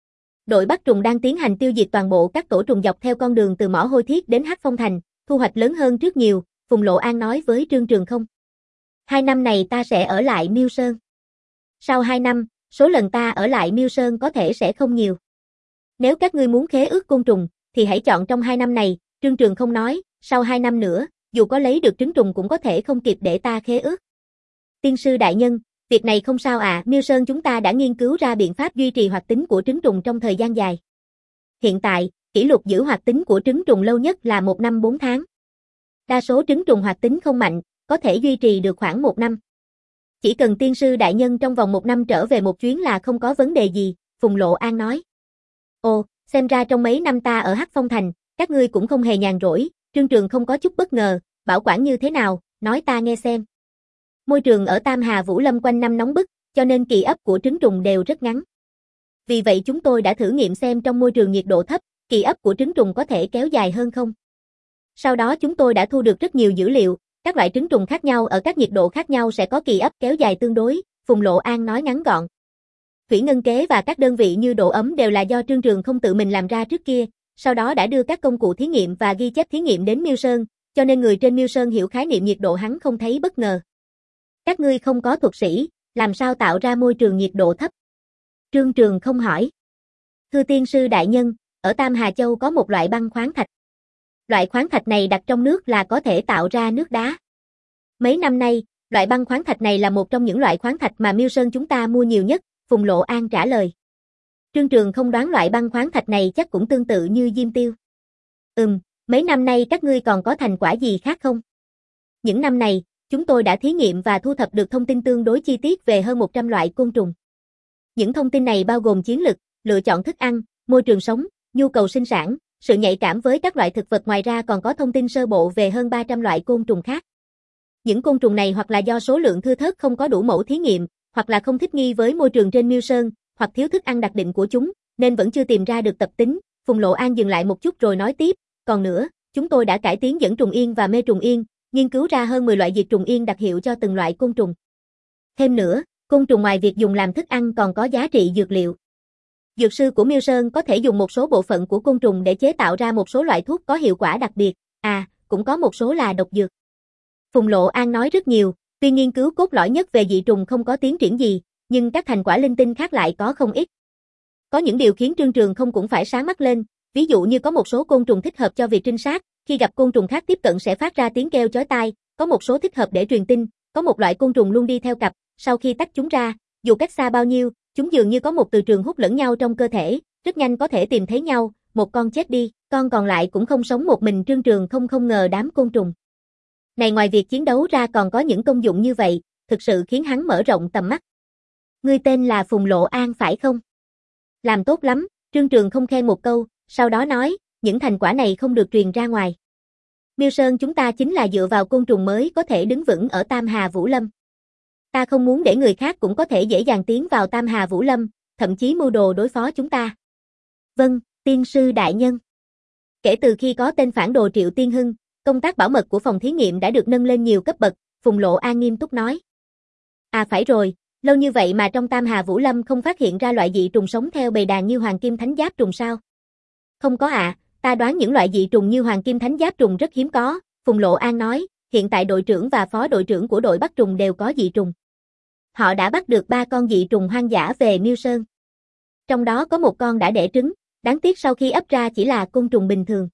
Đội bắt trùng đang tiến hành tiêu diệt toàn bộ các tổ trùng dọc theo con đường từ mỏ Hôi Thiết đến Hắc Phong Thành, thu hoạch lớn hơn trước nhiều, Phùng Lộ An nói với Trương Trường không. Hai năm này ta sẽ ở lại Miêu Sơn. Sau hai năm, số lần ta ở lại Miêu Sơn có thể sẽ không nhiều. Nếu các ngươi muốn khế ước côn trùng, thì hãy chọn trong hai năm này, Trương Trường không nói, sau hai năm nữa, dù có lấy được trứng trùng cũng có thể không kịp để ta khế ước. Tiên sư đại nhân, việc này không sao à, Miêu Sơn chúng ta đã nghiên cứu ra biện pháp duy trì hoạt tính của trứng trùng trong thời gian dài. Hiện tại, kỷ lục giữ hoạt tính của trứng trùng lâu nhất là một năm bốn tháng. Đa số trứng trùng hoạt tính không mạnh, có thể duy trì được khoảng một năm. Chỉ cần tiên sư đại nhân trong vòng một năm trở về một chuyến là không có vấn đề gì, Phùng Lộ An nói. Ồ, xem ra trong mấy năm ta ở Hắc Phong Thành, các ngươi cũng không hề nhàn rỗi, Trương Trường không có chút bất ngờ, bảo quản như thế nào, nói ta nghe xem. Môi trường ở Tam Hà Vũ Lâm quanh năm nóng bức, cho nên kỳ ấp của trứng trùng đều rất ngắn. Vì vậy chúng tôi đã thử nghiệm xem trong môi trường nhiệt độ thấp, kỳ ấp của trứng trùng có thể kéo dài hơn không. Sau đó chúng tôi đã thu được rất nhiều dữ liệu, các loại trứng trùng khác nhau ở các nhiệt độ khác nhau sẽ có kỳ ấp kéo dài tương đối, Phùng Lộ An nói ngắn gọn. Thủy ngân kế và các đơn vị như độ ấm đều là do Trương Trường không tự mình làm ra trước kia, sau đó đã đưa các công cụ thí nghiệm và ghi chép thí nghiệm đến Miêu Sơn, cho nên người trên Miêu Sơn hiểu khái niệm nhiệt độ hắn không thấy bất ngờ. Các ngươi không có thuật sĩ, làm sao tạo ra môi trường nhiệt độ thấp? Trương Trường không hỏi. Thưa tiên sư đại nhân, ở Tam Hà Châu có một loại băng khoáng thạch. Loại khoáng thạch này đặt trong nước là có thể tạo ra nước đá. Mấy năm nay, loại băng khoáng thạch này là một trong những loại khoáng thạch mà Miêu Sơn chúng ta mua nhiều nhất, Phùng Lộ An trả lời. Trương Trường không đoán loại băng khoáng thạch này chắc cũng tương tự như diêm tiêu. Ừm, mấy năm nay các ngươi còn có thành quả gì khác không? Những năm này, chúng tôi đã thí nghiệm và thu thập được thông tin tương đối chi tiết về hơn một trăm loại côn trùng. Những thông tin này bao gồm chiến lực, lựa chọn thức ăn, môi trường sống, nhu cầu sinh sản, sự nhạy cảm với các loại thực vật, ngoài ra còn có thông tin sơ bộ về hơn ba trăm loại côn trùng khác. Những côn trùng này hoặc là do số lượng thưa thớt không có đủ mẫu thí nghiệm, hoặc là không thích nghi với môi trường trên Miêu Sơn, hoặc thiếu thức ăn đặc định của chúng, nên vẫn chưa tìm ra được tập tính. Phùng Lộ An dừng lại một chút rồi nói tiếp, còn nữa, chúng tôi đã cải tiến dẫn trùng yên và mê trùng yên, nghiên cứu ra hơn mười loại diệt trùng yên đặc hiệu cho từng loại côn trùng. Thêm nữa, côn trùng ngoài việc dùng làm thức ăn còn có giá trị dược liệu. Dược sư của Miêu Sơn có thể dùng một số bộ phận của côn trùng để chế tạo ra một số loại thuốc có hiệu quả đặc biệt, à, cũng có một số là độc dược. Phùng Lộ An nói rất nhiều, tuy nghiên cứu cốt lõi nhất về dị trùng không có tiến triển gì, nhưng các thành quả linh tinh khác lại có không ít. Có những điều khiến Trương Trường không cũng phải sáng mắt lên, ví dụ như có một số côn trùng thích hợp cho việc trinh sát, khi gặp côn trùng khác tiếp cận sẽ phát ra tiếng kêu chói tai, có một số thích hợp để truyền tin, có một loại côn trùng luôn đi theo cặp, sau khi tách chúng ra, dù cách xa bao nhiêu, chúng dường như có một từ trường hút lẫn nhau trong cơ thể, rất nhanh có thể tìm thấy nhau, một con chết đi, con còn lại cũng không sống một mình. Trương Trường không không ngờ đám côn trùng này ngoài việc chiến đấu ra còn có những công dụng như vậy, thực sự khiến hắn mở rộng tầm mắt. Ngươi tên là Phùng Lộ An phải không? Làm tốt lắm, Trương Trường không khen một câu, sau đó nói, những thành quả này không được truyền ra ngoài. Miêu Sơn chúng ta chính là dựa vào côn trùng mới có thể đứng vững ở Tam Hà Vũ Lâm. Ta không muốn để người khác cũng có thể dễ dàng tiến vào Tam Hà Vũ Lâm, thậm chí mưu đồ đối phó chúng ta. Vâng, tiên sư đại nhân. Kể từ khi có tên phản đồ Triệu Tiên Hưng, công tác bảo mật của phòng thí nghiệm đã được nâng lên nhiều cấp bậc, Phùng Lộ An nghiêm túc nói. À phải rồi, lâu như vậy mà trong Tam Hà Vũ Lâm không phát hiện ra loại dị trùng sống theo bầy đàn như hoàng kim thánh giáp trùng sao? Không có ạ, à, ta đoán những loại dị trùng như hoàng kim thánh giáp trùng rất hiếm có, Phùng Lộ An nói, hiện tại đội trưởng và phó đội trưởng của đội bắt trùng đều có dị trùng. Họ đã bắt được ba con dị trùng hoang dã về Miêu Sơn. Trong đó có một con đã đẻ trứng, đáng tiếc sau khi ấp ra chỉ là côn trùng bình thường.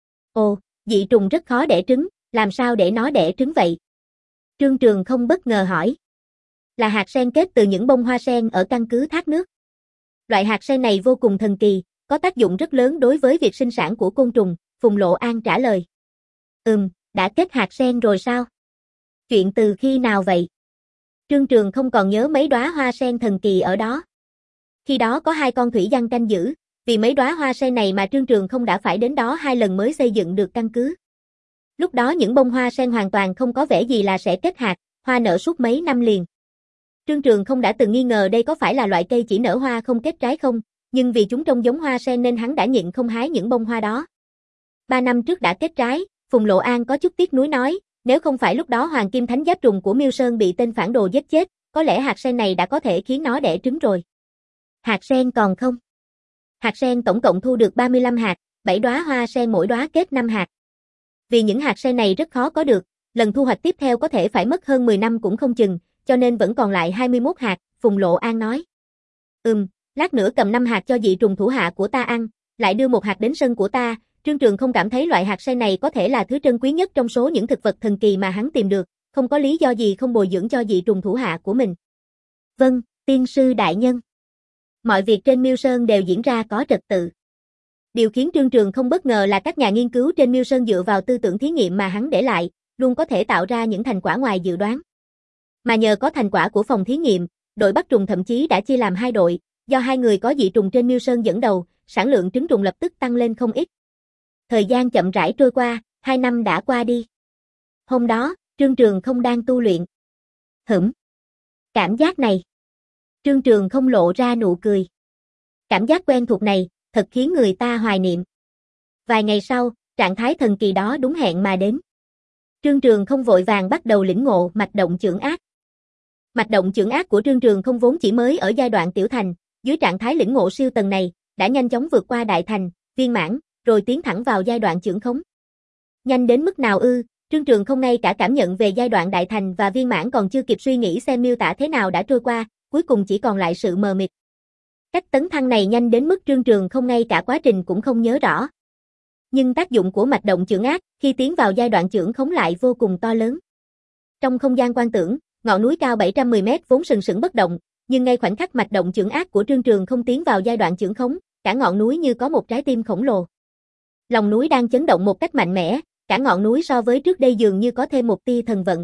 Ồ, dị trùng rất khó đẻ trứng, làm sao để nó đẻ trứng vậy? Trương Trường không bất ngờ hỏi. Là hạt sen kết từ những bông hoa sen ở căn cứ thác nước. Loại hạt sen này vô cùng thần kỳ, có tác dụng rất lớn đối với việc sinh sản của côn trùng, Phùng Lộ An trả lời. Ừm, đã kết hạt sen rồi sao? Chuyện từ khi nào vậy? Trương Trường không còn nhớ mấy đóa hoa sen thần kỳ ở đó. Khi đó có hai con thủy giăng canh giữ, vì mấy đóa hoa sen này mà Trương Trường không đã phải đến đó hai lần mới xây dựng được căn cứ. Lúc đó những bông hoa sen hoàn toàn không có vẻ gì là sẽ kết hạt, hoa nở suốt mấy năm liền. Trương Trường không đã từng nghi ngờ đây có phải là loại cây chỉ nở hoa không kết trái không, nhưng vì chúng trông giống hoa sen nên hắn đã nhịn không hái những bông hoa đó. Ba năm trước đã kết trái, Phùng Lộ An có chút tiếc nuối nói, nếu không phải lúc đó hoàng kim thánh giáp trùng của Miêu Sơn bị tên phản đồ giết chết, có lẽ hạt sen này đã có thể khiến nó đẻ trứng rồi. Hạt sen còn không? Hạt sen tổng cộng thu được ba mươi lăm hạt, bảy đóa hoa sen mỗi đóa kết năm hạt. Vì những hạt sen này rất khó có được, lần thu hoạch tiếp theo có thể phải mất hơn mười năm cũng không chừng, cho nên vẫn còn lại hai mươi mốt hạt, Phùng Lộ An nói. Ừm, lát nữa cầm năm hạt cho dị trùng thủ hạ của ta ăn, lại đưa một hạt đến sân của ta. Trương Trường không cảm thấy loại hạt sen này có thể là thứ trân quý nhất trong số những thực vật thần kỳ mà hắn tìm được, không có lý do gì không bồi dưỡng cho dị trùng thủ hạ của mình. Vâng, tiên sư đại nhân. Mọi việc trên Miêu Sơn đều diễn ra có trật tự. Điều khiến Trương Trường không bất ngờ là các nhà nghiên cứu trên Miêu Sơn dựa vào tư tưởng thí nghiệm mà hắn để lại, luôn có thể tạo ra những thành quả ngoài dự đoán. Mà nhờ có thành quả của phòng thí nghiệm, đội bắt trùng thậm chí đã chia làm hai đội, do hai người có dị trùng trên Miêu Sơn dẫn đầu, sản lượng trứng trùng lập tức tăng lên không ít. Thời gian chậm rãi trôi qua, hai năm đã qua đi. Hôm đó, Trương Trường không đang tu luyện. Hửm. Cảm giác này. Trương Trường không lộ ra nụ cười. Cảm giác quen thuộc này, thật khiến người ta hoài niệm. Vài ngày sau, trạng thái thần kỳ đó đúng hẹn mà đến. Trương Trường không vội vàng bắt đầu lĩnh ngộ mạch động chưởng ác. Mạch động chưởng ác của Trương Trường không vốn chỉ mới ở giai đoạn tiểu thành, dưới trạng thái lĩnh ngộ siêu tầng này, đã nhanh chóng vượt qua đại thành, viên mãn, rồi tiến thẳng vào giai đoạn chưởng khống. Nhanh đến mức nào ư? Trương Trường không ngay cả cảm nhận về giai đoạn đại thành và viên mãn còn chưa kịp suy nghĩ xem miêu tả thế nào đã trôi qua, cuối cùng chỉ còn lại sự mờ mịt. Cách tấn thăng này nhanh đến mức Trương Trường không ngay cả quá trình cũng không nhớ rõ. Nhưng tác dụng của mạch động chưởng ác khi tiến vào giai đoạn chưởng khống lại vô cùng to lớn. Trong không gian quan tưởng, ngọn núi cao bảy trăm mười mét vốn sừng sững bất động, nhưng ngay khoảnh khắc mạch động chưởng ác của Trương Trường không tiến vào giai đoạn chưởng khống, cả ngọn núi như có một trái tim khổng lồ. Lòng núi đang chấn động một cách mạnh mẽ, cả ngọn núi so với trước đây dường như có thêm một tia thần vận.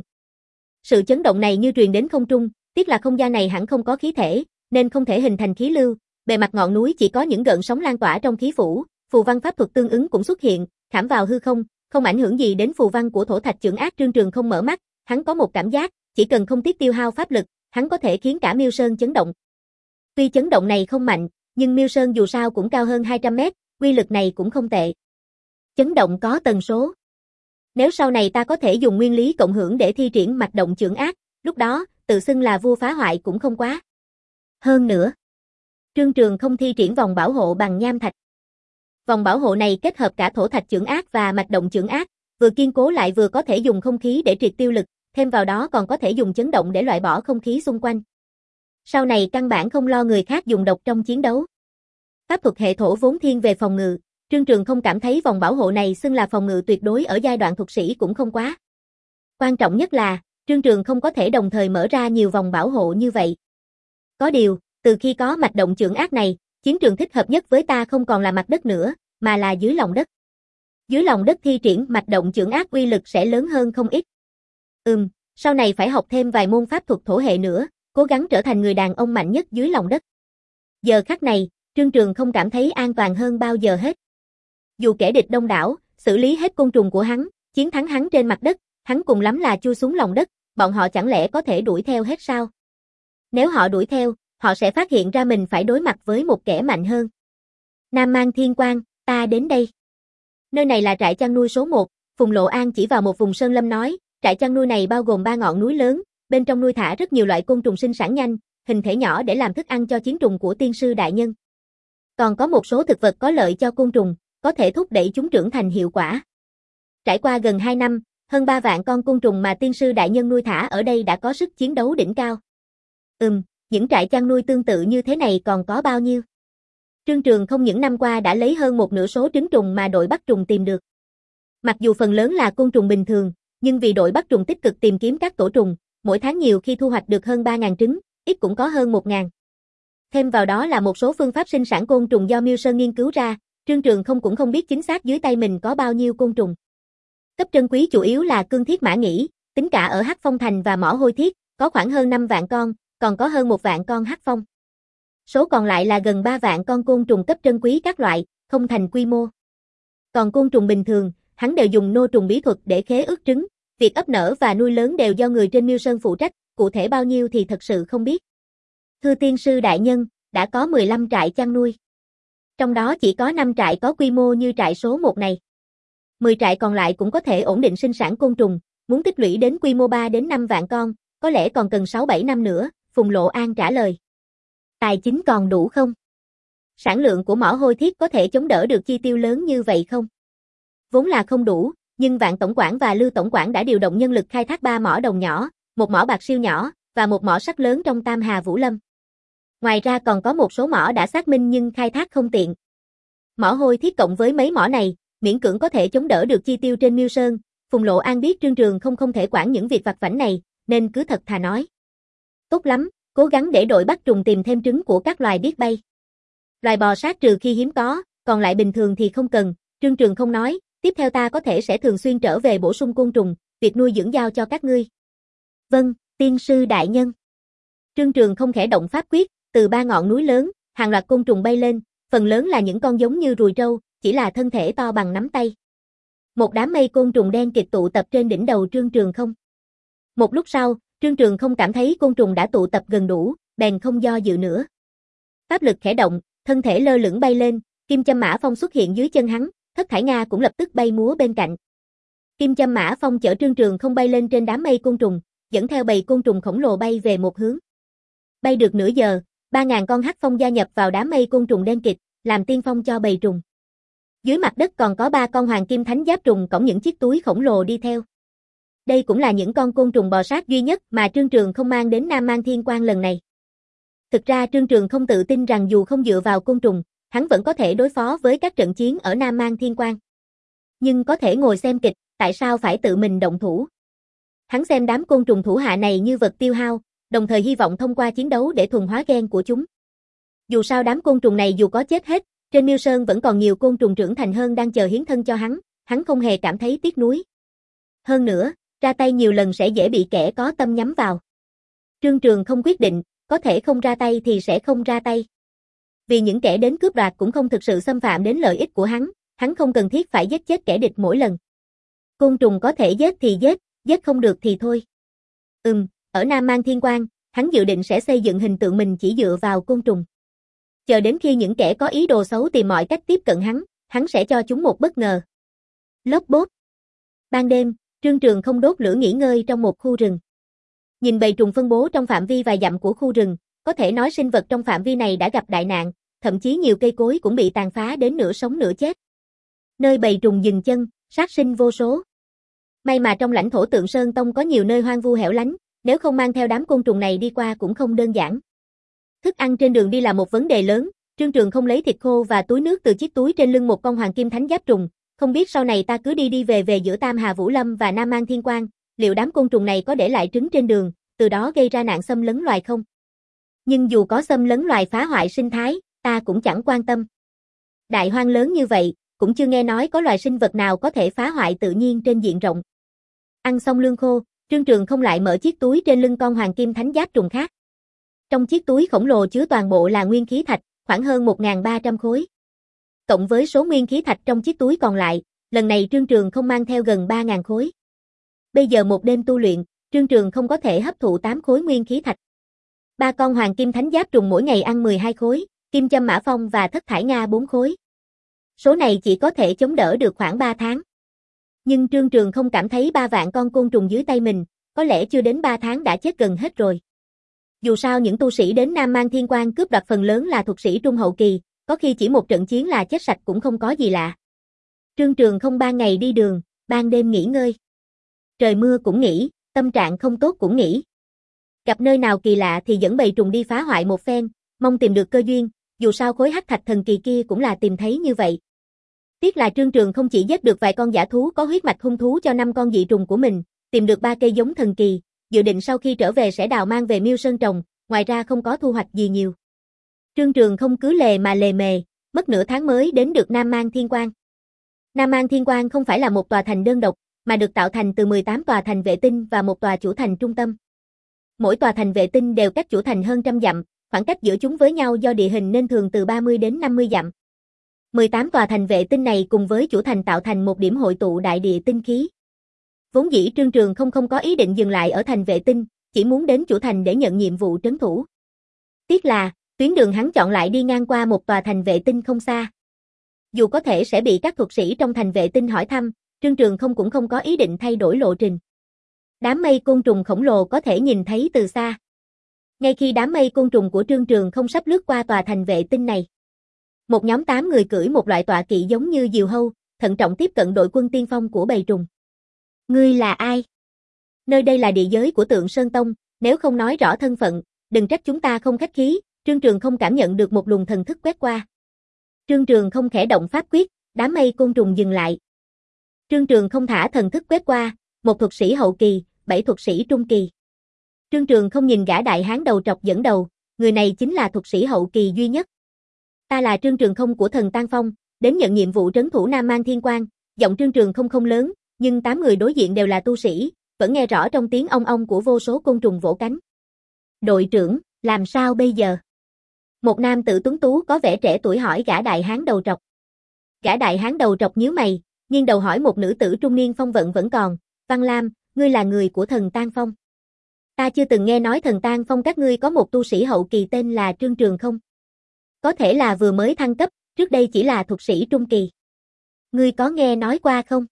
Sự chấn động này như truyền đến không trung, tiếc là không gian này hẳn không có khí thể, nên không thể hình thành khí lưu, bề mặt ngọn núi chỉ có những gợn sóng lan tỏa trong khí phủ, phù văn pháp thuật tương ứng cũng xuất hiện, khảm vào hư không, không ảnh hưởng gì đến phù văn của thổ thạch chưởng ác. Trương Trường không mở mắt, hắn có một cảm giác, chỉ cần không tiếc tiêu hao pháp lực, hắn có thể khiến cả Miêu Sơn chấn động. Tuy chấn động này không mạnh, nhưng Miêu Sơn dù sao cũng cao hơn hai trăm mét, uy lực này cũng không tệ. Chấn động có tần số. Nếu sau này ta có thể dùng nguyên lý cộng hưởng để thi triển mạch động chưởng ác, lúc đó, tự xưng là vua phá hoại cũng không quá. Hơn nữa, Trương Trường không thi triển vòng bảo hộ bằng nham thạch. Vòng bảo hộ này kết hợp cả thổ thạch chưởng ác và mạch động chưởng ác, vừa kiên cố lại vừa có thể dùng không khí để triệt tiêu lực, thêm vào đó còn có thể dùng chấn động để loại bỏ không khí xung quanh. Sau này căn bản không lo người khác dùng độc trong chiến đấu. Pháp thuật hệ thổ vốn thiên về phòng ngự, Trương Trường không cảm thấy vòng bảo hộ này xưng là phòng ngự tuyệt đối ở giai đoạn thuật sĩ cũng không quá. Quan trọng nhất là, Trương Trường không có thể đồng thời mở ra nhiều vòng bảo hộ như vậy. Có điều, từ khi có mạch động chưởng ác này, chiến trường thích hợp nhất với ta không còn là mặt đất nữa, mà là dưới lòng đất. Dưới lòng đất thi triển mạch động chưởng ác uy lực sẽ lớn hơn không ít. Ừm, sau này phải học thêm vài môn pháp thuật thổ hệ nữa, cố gắng trở thành người đàn ông mạnh nhất dưới lòng đất. Giờ khắc này, Trương Trường không cảm thấy an toàn hơn bao giờ hết. Dù kẻ địch đông đảo, xử lý hết côn trùng của hắn, chiến thắng hắn trên mặt đất, hắn cùng lắm là chui xuống lòng đất, bọn họ chẳng lẽ có thể đuổi theo hết sao? Nếu họ đuổi theo, họ sẽ phát hiện ra mình phải đối mặt với một kẻ mạnh hơn. Nam Mang Thiên Quang, ta đến đây. Nơi này là trại chăn nuôi số một, Phùng Lộ An chỉ vào một vùng sơn lâm nói, trại chăn nuôi này bao gồm ba ngọn núi lớn, bên trong nuôi thả rất nhiều loại côn trùng sinh sản nhanh, hình thể nhỏ để làm thức ăn cho chiến trùng của tiên sư đại nhân. Còn có một số thực vật có lợi cho côn trùng, có thể thúc đẩy chúng trưởng thành hiệu quả. Trải qua gần hai năm, hơn ba vạn con côn trùng mà tiên sư đại nhân nuôi thả ở đây đã có sức chiến đấu đỉnh cao. Ừm, những trại chăn nuôi tương tự như thế này còn có bao nhiêu? Trương Trường không những năm qua đã lấy hơn một nửa số trứng trùng mà đội bắt trùng tìm được. Mặc dù phần lớn là côn trùng bình thường, nhưng vì đội bắt trùng tích cực tìm kiếm các tổ trùng, mỗi tháng nhiều khi thu hoạch được hơn ba nghìn trứng, ít cũng có hơn một nghìn. Thêm vào đó là một số phương pháp sinh sản côn trùng do Miêu Sơn nghiên cứu ra, Trương Trường không cũng không biết chính xác dưới tay mình có bao nhiêu côn trùng. Cấp trân quý chủ yếu là cương thiết mã nhĩ, tính cả ở Hắc Phong Thành và mỏ hôi thiết, có khoảng hơn năm vạn con, còn có hơn một vạn con hắc phong. Số còn lại là gần ba vạn con côn trùng cấp trân quý các loại, không thành quy mô. Còn côn trùng bình thường, hắn đều dùng nô trùng bí thuật để khế ước trứng, việc ấp nở và nuôi lớn đều do người trên Miêu Sơn phụ trách, cụ thể bao nhiêu thì thật sự không biết. Thưa tiên sư đại nhân, đã có mười lăm trại chăn nuôi. Trong đó chỉ có năm trại có quy mô như trại số một này. mười trại còn lại cũng có thể ổn định sinh sản côn trùng, muốn tích lũy đến quy mô ba đến năm vạn con, có lẽ còn cần sáu bảy năm nữa, Phùng Lộ An trả lời. Tài chính còn đủ không? Sản lượng của mỏ hôi thiết có thể chống đỡ được chi tiêu lớn như vậy không? Vốn là không đủ, nhưng Vạn Tổng quản và Lưu Tổng quản đã điều động nhân lực khai thác ba mỏ đồng nhỏ, một mỏ bạc siêu nhỏ, và một mỏ sắt lớn trong Tam Hà Vũ Lâm. Ngoài ra còn có một số mỏ đã xác minh nhưng khai thác không tiện. Mỏ hôi thiết cộng với mấy mỏ này, miễn cưỡng có thể chống đỡ được chi tiêu trên Miêu Sơn. Phùng Lộ An biết Trương Trường không không thể quản những việc vặt vãnh này, nên cứ thật thà nói. Tốt lắm, cố gắng để đội bắt trùng tìm thêm trứng của các loài biết bay. Loài bò sát trừ khi hiếm có, còn lại bình thường thì không cần, Trương Trường không nói, tiếp theo ta có thể sẽ thường xuyên trở về bổ sung côn trùng, việc nuôi dưỡng giao cho các ngươi. Vâng, tiên sư đại nhân. Trương Trường không khẽ động pháp quyết, từ ba ngọn núi lớn, hàng loạt côn trùng bay lên, phần lớn là những con giống như ruồi trâu, chỉ là thân thể to bằng nắm tay. Một đám mây côn trùng đen kịt tụ tập trên đỉnh đầu Trương Trường không. Một lúc sau, Trương Trường không cảm thấy côn trùng đã tụ tập gần đủ, bèn không do dự nữa. Pháp lực khẽ động, thân thể lơ lửng bay lên, Kim Châm Mã Phong xuất hiện dưới chân hắn, Thất Thải Nga cũng lập tức bay múa bên cạnh. Kim Châm Mã Phong chở Trương Trường không bay lên trên đám mây côn trùng, dẫn theo bầy côn trùng khổng lồ bay về một hướng. Bay được nửa giờ, ba nghìn con hắc phong gia nhập vào đám mây côn trùng đen kịt, làm tiên phong cho bầy trùng. Dưới mặt đất còn có ba con hoàng kim thánh giáp trùng cõng những chiếc túi khổng lồ đi theo. Đây cũng là những con côn trùng bò sát duy nhất mà Trương Trường không mang đến Nam Mang Thiên Quang lần này. Thực ra Trương Trường không tự tin rằng dù không dựa vào côn trùng, hắn vẫn có thể đối phó với các trận chiến ở Nam Mang Thiên Quang. Nhưng có thể ngồi xem kịch, tại sao phải tự mình động thủ? Hắn xem đám côn trùng thủ hạ này như vật tiêu hao, đồng thời hy vọng thông qua chiến đấu để thuần hóa gen của chúng. Dù sao đám côn trùng này dù có chết hết, trên Miêu Sơn vẫn còn nhiều côn trùng trưởng thành hơn đang chờ hiến thân cho hắn, hắn không hề cảm thấy tiếc nuối. Hơn nữa, ra tay nhiều lần sẽ dễ bị kẻ có tâm nhắm vào. Trương Trường không quyết định, có thể không ra tay thì sẽ không ra tay. Vì những kẻ đến cướp đoạt cũng không thực sự xâm phạm đến lợi ích của hắn, hắn không cần thiết phải giết chết kẻ địch mỗi lần. Côn trùng có thể giết thì giết, giết không được thì thôi. Ừm, ở Nam Mang Thiên Quang, hắn dự định sẽ xây dựng hình tượng mình chỉ dựa vào côn trùng. Chờ đến khi những kẻ có ý đồ xấu tìm mọi cách tiếp cận hắn, hắn sẽ cho chúng một bất ngờ. Lốp bốp. Ban đêm, Trương Trường không đốt lửa nghỉ ngơi trong một khu rừng. Nhìn bầy trùng phân bố trong phạm vi vài dặm của khu rừng, có thể nói sinh vật trong phạm vi này đã gặp đại nạn, thậm chí nhiều cây cối cũng bị tàn phá đến nửa sống nửa chết. Nơi bầy trùng dừng chân, sát sinh vô số. May mà trong lãnh thổ Tượng Sơn Tông có nhiều nơi hoang vu hẻo lánh, nếu không mang theo đám côn trùng này đi qua cũng không đơn giản. Thức ăn trên đường đi là một vấn đề lớn, Trương Trường không lấy thịt khô và túi nước từ chiếc túi trên lưng một con hoàng kim thánh giáp trùng, không biết sau này ta cứ đi đi về về giữa Tam Hà Vũ Lâm và Nam Mang Thiên Quang, liệu đám côn trùng này có để lại trứng trên đường, từ đó gây ra nạn xâm lấn loài không? Nhưng dù có xâm lấn loài phá hoại sinh thái, ta cũng chẳng quan tâm. Đại hoang lớn như vậy, cũng chưa nghe nói có loài sinh vật nào có thể phá hoại tự nhiên trên diện rộng. Ăn xong lương khô, Trương Trường không lại mở chiếc túi trên lưng con hoàng kim thánh giáp trùng khác. Trong chiếc túi khổng lồ chứa toàn bộ là nguyên khí thạch, khoảng hơn một nghìn ba trăm khối. Cộng với số nguyên khí thạch trong chiếc túi còn lại, lần này Trương Trường không mang theo gần ba nghìn khối. Bây giờ một đêm tu luyện, Trương Trường không có thể hấp thụ tám khối nguyên khí thạch. Ba con hoàng kim thánh giáp trùng mỗi ngày ăn mười hai khối, kim châm mã phong và thất thải nga bốn khối. Số này chỉ có thể chống đỡ được khoảng ba tháng. Nhưng Trương Trường không cảm thấy ba vạn con côn trùng dưới tay mình, có lẽ chưa đến ba tháng đã chết gần hết rồi. Dù sao những tu sĩ đến Nam Mang Thiên Quan cướp đoạt phần lớn là thuật sĩ trung hậu kỳ, có khi chỉ một trận chiến là chết sạch cũng không có gì lạ. Trương Trường không ban ngày đi đường, ban đêm nghỉ ngơi. Trời mưa cũng nghỉ, tâm trạng không tốt cũng nghỉ. Gặp nơi nào kỳ lạ thì dẫn bầy trùng đi phá hoại một phen, mong tìm được cơ duyên, dù sao khối hắc thạch thần kỳ kia cũng là tìm thấy như vậy. Tiếc là Trương Trường không chỉ giết được vài con dã thú có huyết mạch hung thú cho năm con dị trùng của mình, tìm được ba cây giống thần kỳ, dự định sau khi trở về sẽ đào mang về Miêu Sơn trồng, ngoài ra không có thu hoạch gì nhiều. Trương Trường không cứ lề mà lề mề, mất nửa tháng mới đến được Nam Mang Thiên Quan. Nam Mang Thiên Quan không phải là một tòa thành đơn độc, mà được tạo thành từ mười tám tòa thành vệ tinh và một tòa chủ thành trung tâm. Mỗi tòa thành vệ tinh đều cách chủ thành hơn trăm dặm, khoảng cách giữa chúng với nhau do địa hình nên thường từ ba mươi đến năm mươi dặm. mười tám tòa thành vệ tinh này cùng với chủ thành tạo thành một điểm hội tụ đại địa tinh khí. Vốn dĩ Trương Trường không không có ý định dừng lại ở thành vệ tinh, chỉ muốn đến chủ thành để nhận nhiệm vụ trấn thủ. Tiếc là, tuyến đường hắn chọn lại đi ngang qua một tòa thành vệ tinh không xa. Dù có thể sẽ bị các thuật sĩ trong thành vệ tinh hỏi thăm, Trương Trường không cũng không có ý định thay đổi lộ trình. Đám mây côn trùng khổng lồ có thể nhìn thấy từ xa. Ngay khi đám mây côn trùng của Trương Trường không sắp lướt qua tòa thành vệ tinh này, một nhóm tám người cưỡi một loại tọa kỵ giống như diều hâu, thận trọng tiếp cận đội quân tiên phong của bầy trùng. Ngươi là ai? Nơi đây là địa giới của Tượng Sơn Tông, nếu không nói rõ thân phận, đừng trách chúng ta không khách khí. Trương Trường không cảm nhận được một luồng thần thức quét qua. Trương Trường không khẽ động pháp quyết, đám mây côn trùng dừng lại. Trương Trường không thả thần thức quét qua, một thuật sĩ hậu kỳ, bảy thuật sĩ trung kỳ. Trương Trường không nhìn gã đại hán đầu trọc dẫn đầu, người này chính là thuật sĩ hậu kỳ duy nhất. Ta là Trương Trường không của thần Tan Phong, đến nhận nhiệm vụ trấn thủ Nam Mang Thiên Quan. Giọng Trương Trường không không lớn, nhưng tám người đối diện đều là tu sĩ, vẫn nghe rõ trong tiếng ong ong của vô số côn trùng vỗ cánh. Đội trưởng, làm sao bây giờ? Một nam tử tuấn tú có vẻ trẻ tuổi hỏi gã đại hán đầu trọc. Gã đại hán đầu trọc nhíu mày, nghiêng đầu hỏi một nữ tử trung niên phong vận vẫn còn, Văn Lam, ngươi là người của thần Tan Phong. Ta chưa từng nghe nói thần Tan Phong các ngươi có một tu sĩ hậu kỳ tên là Trương Trường không? Có thể là vừa mới thăng cấp, trước đây chỉ là thuật sĩ trung kỳ. Ngươi có nghe nói qua không?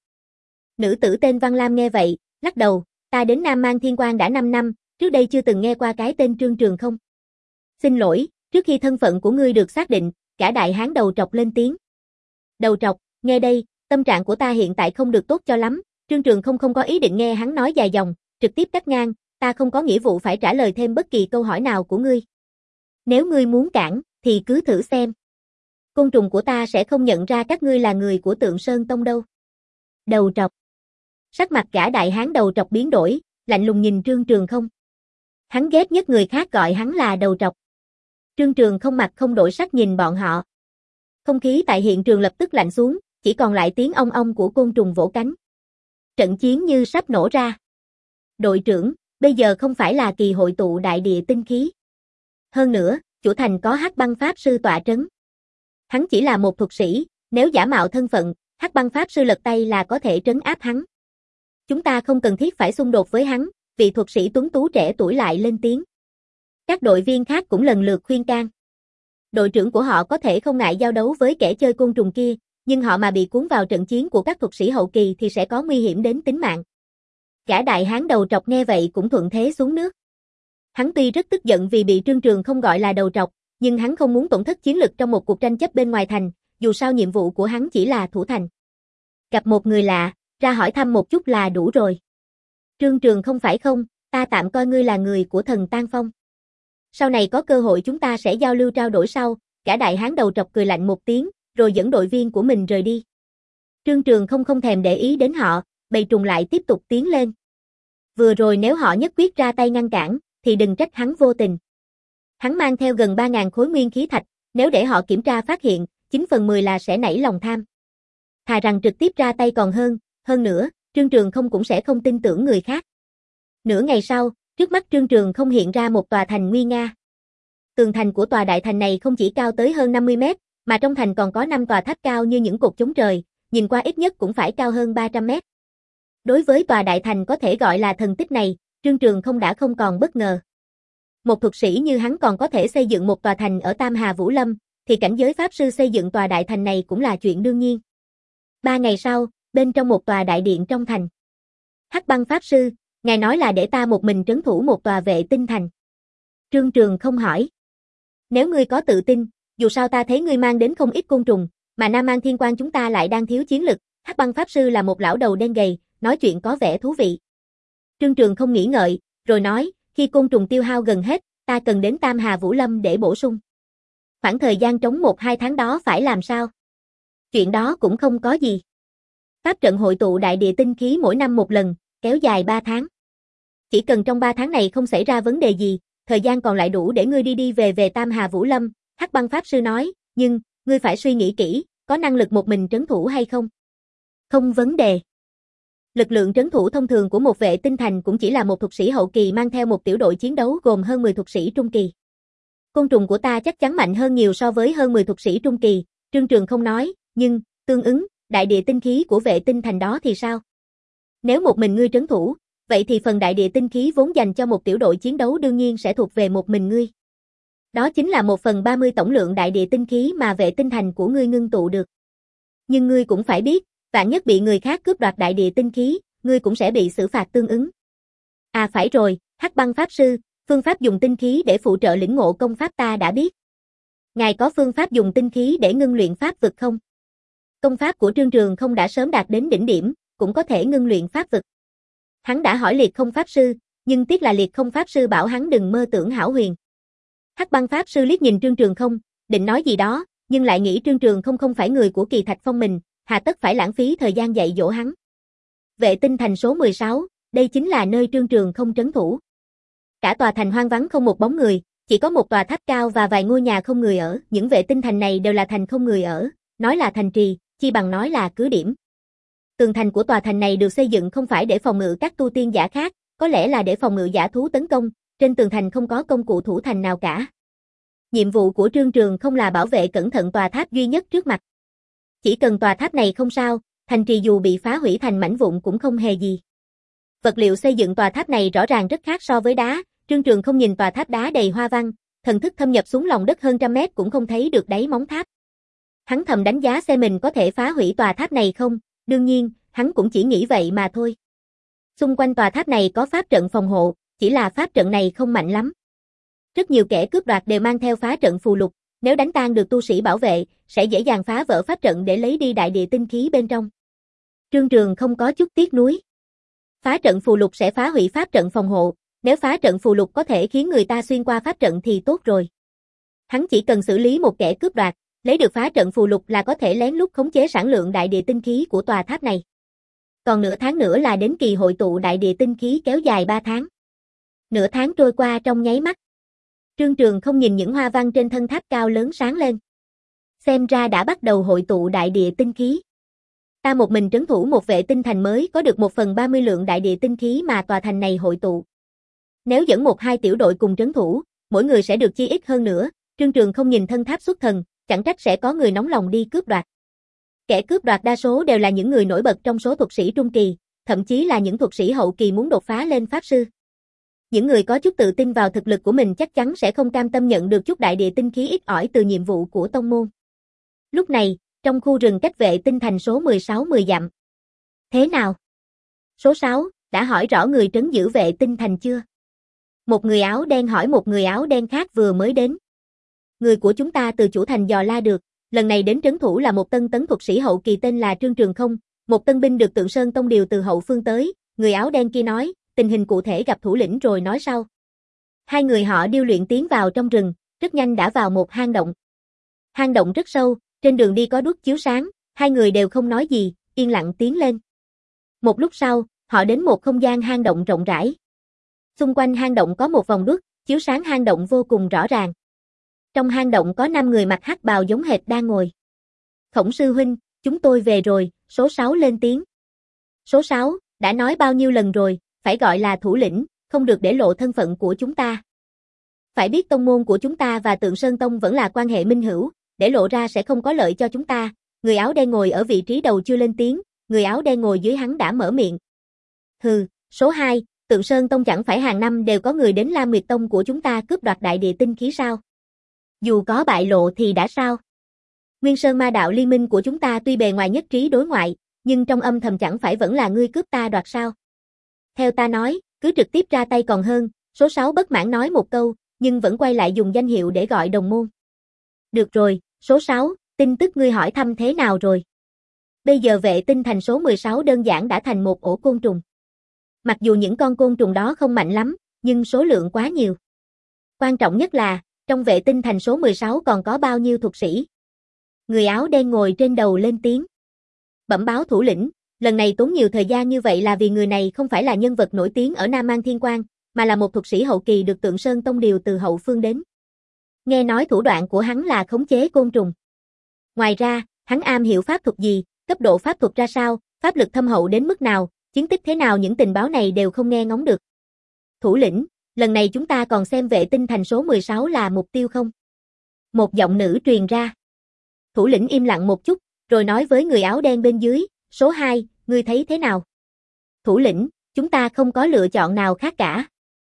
Nữ tử tên Văn Lam nghe vậy, lắc đầu, ta đến Nam Mang Thiên Quan đã năm năm, trước đây chưa từng nghe qua cái tên Trương Trường không. Xin lỗi, trước khi thân phận của ngươi được xác định, cả đại hán đầu trọc lên tiếng. Đầu trọc, nghe đây, tâm trạng của ta hiện tại không được tốt cho lắm. Trương Trường không không có ý định nghe hắn nói dài dòng, trực tiếp cắt ngang, ta không có nghĩa vụ phải trả lời thêm bất kỳ câu hỏi nào của ngươi. Nếu ngươi muốn cản, thì cứ thử xem. Côn trùng của ta sẽ không nhận ra các ngươi là người của Tượng Sơn Tông đâu. Đầu trọc. Sắc mặt gã đại hán đầu trọc biến đổi, lạnh lùng nhìn Trương Trường không. Hắn ghét nhất người khác gọi hắn là đầu trọc. Trương Trường không mặt không đổi sắc nhìn bọn họ. Không khí tại hiện trường lập tức lạnh xuống, chỉ còn lại tiếng ong ong của côn trùng vỗ cánh. Trận chiến như sắp nổ ra. Đội trưởng, bây giờ không phải là kỳ hội tụ đại địa tinh khí. Hơn nữa, chủ thành có Hắc Băng Pháp Sư tọa trấn. Hắn chỉ là một thuật sĩ, nếu giả mạo thân phận, Hắc Băng Pháp Sư lật tay là có thể trấn áp hắn. Chúng ta không cần thiết phải xung đột với hắn, vị thuật sĩ tuấn tú trẻ tuổi lại lên tiếng. Các đội viên khác cũng lần lượt khuyên can. Đội trưởng của họ có thể không ngại giao đấu với kẻ chơi côn trùng kia, nhưng họ mà bị cuốn vào trận chiến của các thuật sĩ hậu kỳ thì sẽ có nguy hiểm đến tính mạng. Gã đại hán đầu trọc nghe vậy cũng thuận thế xuống nước. Hắn tuy rất tức giận vì bị Trương Trường không gọi là đầu trọc, nhưng hắn không muốn tổn thất chiến lực trong một cuộc tranh chấp bên ngoài thành, dù sao nhiệm vụ của hắn chỉ là thủ thành. Gặp một người lạ, ra hỏi thăm một chút là đủ rồi. Trương Trường không phải không, ta tạm coi ngươi là người của thần Tan Phong. Sau này có cơ hội chúng ta sẽ giao lưu trao đổi sau. Gã đại hán đầu trọc cười lạnh một tiếng, rồi dẫn đội viên của mình rời đi. Trương Trường không không thèm để ý đến họ, bầy trùng lại tiếp tục tiến lên. Vừa rồi nếu họ nhất quyết ra tay ngăn cản, thì đừng trách hắn vô tình. Hắn mang theo gần ba nghìn khối nguyên khí thạch, nếu để họ kiểm tra phát hiện, chín phần mười là sẽ nảy lòng tham. Thà rằng trực tiếp ra tay còn hơn, hơn nữa, Trương Trường không cũng sẽ không tin tưởng người khác. Nửa ngày sau, trước mắt Trương Trường không hiện ra một tòa thành nguy nga. Tường thành của tòa đại thành này không chỉ cao tới hơn năm mươi mét, mà trong thành còn có năm tòa tháp cao như những cột chống trời, nhìn qua ít nhất cũng phải cao hơn ba trăm mét. Đối với tòa đại thành có thể gọi là thần tích này, Trương Trường không đã không còn bất ngờ. Một thuật sĩ như hắn còn có thể xây dựng một tòa thành ở Tam Hà Vũ Lâm, thì cảnh giới pháp sư xây dựng tòa đại thành này cũng là chuyện đương nhiên. Ba ngày sau, bên trong một tòa đại điện trong thành. Hắc Băng pháp sư, ngài nói là để ta một mình trấn thủ một tòa vệ tinh thành. Trương Trường không hỏi. Nếu ngươi có tự tin, dù sao ta thấy ngươi mang đến không ít côn trùng, mà Nam An Thiên Quan chúng ta lại đang thiếu chiến lực. Hắc Băng pháp sư là một lão đầu đen gầy, nói chuyện có vẻ thú vị. Trương Trường không nghĩ ngợi, rồi nói, khi côn trùng tiêu hao gần hết, ta cần đến Tam Hà Vũ Lâm để bổ sung. Khoảng thời gian trống một hai tháng đó phải làm sao? Chuyện đó cũng không có gì. Pháp trận hội tụ đại địa tinh khí mỗi năm một lần, kéo dài ba tháng. Chỉ cần trong ba tháng này không xảy ra vấn đề gì, thời gian còn lại đủ để ngươi đi đi về về Tam Hà Vũ Lâm, Hắc Băng pháp sư nói, nhưng, ngươi phải suy nghĩ kỹ, có năng lực một mình trấn thủ hay không? Không vấn đề. Lực lượng trấn thủ thông thường của một vệ tinh thành cũng chỉ là một thuật sĩ hậu kỳ mang theo một tiểu đội chiến đấu gồm hơn mười thuật sĩ trung kỳ. Côn trùng của ta chắc chắn mạnh hơn nhiều so với hơn mười thuật sĩ trung kỳ, Trương Trường không nói, nhưng, tương ứng, đại địa tinh khí của vệ tinh thành đó thì sao? Nếu một mình ngươi trấn thủ, vậy thì phần đại địa tinh khí vốn dành cho một tiểu đội chiến đấu đương nhiên sẽ thuộc về một mình ngươi. Đó chính là một phần ba mươi tổng lượng đại địa tinh khí mà vệ tinh thành của ngươi ngưng tụ được. Nhưng ngươi cũng phải biết, vạn nhất bị người khác cướp đoạt đại địa tinh khí, ngươi cũng sẽ bị xử phạt tương ứng. À phải rồi, Hắc Băng pháp sư, phương pháp dùng tinh khí để phụ trợ lĩnh ngộ công pháp ta đã biết. Ngài có phương pháp dùng tinh khí để ngưng luyện pháp vực không? Công pháp của Trương Trường không đã sớm đạt đến đỉnh điểm, cũng có thể ngưng luyện pháp vực. Hắn đã hỏi Liệt Không pháp sư, nhưng tiếc là Liệt Không pháp sư bảo hắn đừng mơ tưởng hão huyền. Hắc Băng pháp sư liếc nhìn Trương Trường không, định nói gì đó, nhưng lại nghĩ Trương Trường không không phải người của Kỳ Thạch Phong mình, hà tất phải lãng phí thời gian dạy dỗ hắn. Vệ tinh thành số mười sáu, đây chính là nơi Trương Trường không trấn thủ. Cả tòa thành hoang vắng không một bóng người, chỉ có một tòa tháp cao và vài ngôi nhà không người ở, những vệ tinh thành này đều là thành không người ở, nói là thành trì, chi bằng nói là cứ điểm. Tường thành của tòa thành này được xây dựng không phải để phòng ngự các tu tiên giả khác, có lẽ là để phòng ngự giả thú tấn công, trên tường thành không có công cụ thủ thành nào cả. Nhiệm vụ của Trương Trường không là bảo vệ cẩn thận tòa tháp duy nhất trước mặt. Chỉ cần tòa tháp này không sao, thành trì dù bị phá hủy thành mảnh vụn cũng không hề gì. Vật liệu xây dựng tòa tháp này rõ ràng rất khác so với đá, Trương Trường không nhìn tòa tháp đá đầy hoa văn, thần thức thâm nhập xuống lòng đất hơn trăm mét cũng không thấy được đáy móng tháp. Hắn thầm đánh giá xem mình có thể phá hủy tòa tháp này không, đương nhiên, hắn cũng chỉ nghĩ vậy mà thôi. Xung quanh tòa tháp này có pháp trận phòng hộ, chỉ là pháp trận này không mạnh lắm. Rất nhiều kẻ cướp đoạt đều mang theo phá trận phù lục, nếu đánh tan được tu sĩ bảo vệ, sẽ dễ dàng phá vỡ pháp trận để lấy đi đại địa tinh khí bên trong. Trương Trường không có chút tiếc nuối. Phá trận phù lục sẽ phá hủy pháp trận phòng hộ, nếu phá trận phù lục có thể khiến người ta xuyên qua pháp trận thì tốt rồi. Hắn chỉ cần xử lý một kẻ cướp đoạt, lấy được phá trận phù lục là có thể lén lút khống chế sản lượng đại địa tinh khí của tòa tháp này. Còn nửa tháng nữa là đến kỳ hội tụ đại địa tinh khí kéo dài ba tháng. Nửa tháng trôi qua trong nháy mắt. Trương Trường không nhìn những hoa văn trên thân tháp cao lớn sáng lên. Xem ra đã bắt đầu hội tụ đại địa tinh khí. Ta một mình trấn thủ một vệ tinh thành mới có được một phần ba mươi lượng đại địa tinh khí mà tòa thành này hội tụ. Nếu dẫn một hai tiểu đội cùng trấn thủ, mỗi người sẽ được chi ít hơn nữa. Trương Trường không nhìn thân tháp xuất thần, chẳng trách sẽ có người nóng lòng đi cướp đoạt. Kẻ cướp đoạt đa số đều là những người nổi bật trong số thuật sĩ trung kỳ, thậm chí là những thuật sĩ hậu kỳ muốn đột phá lên pháp sư. Những người có chút tự tin vào thực lực của mình chắc chắn sẽ không cam tâm nhận được chút đại địa tinh khí ít ỏi từ nhiệm vụ của tông môn. Lúc này, trong khu rừng cách vệ tinh thành số mười sáu mười dặm. Thế nào? Số sáu, đã hỏi rõ người trấn giữ vệ tinh thành chưa? Một người áo đen hỏi một người áo đen khác vừa mới đến. Người của chúng ta từ chủ thành dò la được, lần này đến trấn thủ là một tân tấn thuật sĩ hậu kỳ tên là Trương Trường không, một tân binh được Tượng Sơn Tông điều từ hậu phương tới, người áo đen kia nói, tình hình cụ thể gặp thủ lĩnh rồi nói sau. Hai người họ điêu luyện tiến vào trong rừng, rất nhanh đã vào một hang động. Hang động rất sâu, trên đường đi có đuốc chiếu sáng, hai người đều không nói gì, yên lặng tiến lên. Một lúc sau, họ đến một không gian hang động rộng rãi. Xung quanh hang động có một vòng đuốc, chiếu sáng hang động vô cùng rõ ràng. Trong hang động có năm người mặc hắc bào giống hệt đang ngồi. Khổng sư huynh, chúng tôi về rồi, số sáu lên tiếng. Số sáu, đã nói bao nhiêu lần rồi, phải gọi là thủ lĩnh, không được để lộ thân phận của chúng ta. Phải biết tông môn của chúng ta và Tượng Sơn Tông vẫn là quan hệ minh hữu, để lộ ra sẽ không có lợi cho chúng ta. Người áo đen ngồi ở vị trí đầu chưa lên tiếng, người áo đen ngồi dưới hắn đã mở miệng. Hừ, số hai, Tượng Sơn Tông chẳng phải hàng năm đều có người đến Lam Nguyệt Tông của chúng ta cướp đoạt đại địa tinh khí sao? Dù có bại lộ thì đã sao? Nguyên Sơn Ma Đạo Liên Minh của chúng ta tuy bề ngoài nhất trí đối ngoại, nhưng trong âm thầm chẳng phải vẫn là ngươi cướp ta đoạt sao? Theo ta nói, cứ trực tiếp ra tay còn hơn, số sáu bất mãn nói một câu, nhưng vẫn quay lại dùng danh hiệu để gọi đồng môn. Được rồi, số sáu, tin tức ngươi hỏi thăm thế nào rồi? Bây giờ vệ tinh thành số mười sáu đơn giản đã thành một ổ côn trùng. Mặc dù những con côn trùng đó không mạnh lắm, nhưng số lượng quá nhiều. Quan trọng nhất là, trong vệ tinh thành số mười sáu còn có bao nhiêu thuật sĩ? Người áo đen ngồi trên đầu lên tiếng. Bẩm báo thủ lĩnh, lần này tốn nhiều thời gian như vậy là vì người này không phải là nhân vật nổi tiếng ở Nam An Thiên Quang, mà là một thuật sĩ hậu kỳ được Tượng Sơn Tông điều từ hậu phương đến. Nghe nói thủ đoạn của hắn là khống chế côn trùng. Ngoài ra, hắn am hiểu pháp thuật gì, cấp độ pháp thuật ra sao, pháp lực thâm hậu đến mức nào, chiến tích thế nào, những tình báo này đều không nghe ngóng được. Thủ lĩnh, lần này chúng ta còn xem vệ tinh thành số mười sáu là mục tiêu không? Một giọng nữ truyền ra. Thủ lĩnh im lặng một chút, rồi nói với người áo đen bên dưới, số hai, ngươi thấy thế nào? Thủ lĩnh, chúng ta không có lựa chọn nào khác cả.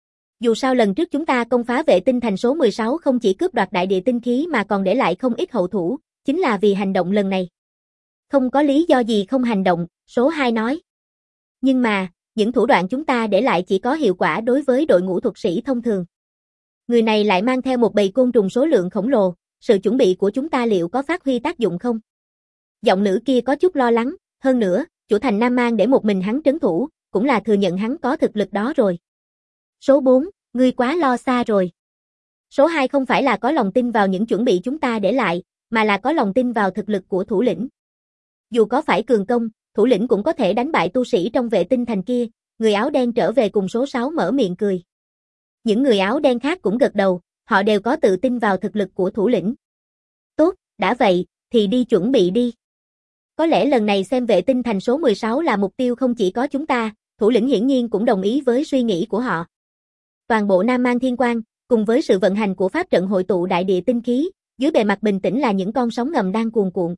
Dù sao lần trước chúng ta công phá vệ tinh thành số mười sáu không chỉ cướp đoạt đại địa tinh khí mà còn để lại không ít hậu thủ, chính là vì hành động lần này. Không có lý do gì không hành động, số hai nói. Nhưng mà, những thủ đoạn chúng ta để lại chỉ có hiệu quả đối với đội ngũ thuật sĩ thông thường. Người này lại mang theo một bầy côn trùng số lượng khổng lồ, sự chuẩn bị của chúng ta liệu có phát huy tác dụng không? Giọng nữ kia có chút lo lắng, hơn nữa, chủ thành Nam An để một mình hắn trấn thủ, cũng là thừa nhận hắn có thực lực đó rồi. Số bốn, ngươi quá lo xa rồi. Số hai không phải là có lòng tin vào những chuẩn bị chúng ta để lại, mà là có lòng tin vào thực lực của thủ lĩnh. Dù có phải cường công, thủ lĩnh cũng có thể đánh bại tu sĩ trong vệ tinh thành kia, người áo đen trở về cùng số sáu mở miệng cười. Những người áo đen khác cũng gật đầu, họ đều có tự tin vào thực lực của thủ lĩnh. Tốt, đã vậy, thì đi chuẩn bị đi. Có lẽ lần này xem vệ tinh thành số mười sáu là mục tiêu không chỉ có chúng ta, thủ lĩnh hiển nhiên cũng đồng ý với suy nghĩ của họ. Toàn bộ Nam An Thiên Quang, cùng với sự vận hành của pháp trận hội tụ đại địa tinh khí, dưới bề mặt bình tĩnh là những con sóng ngầm đang cuồn cuộn.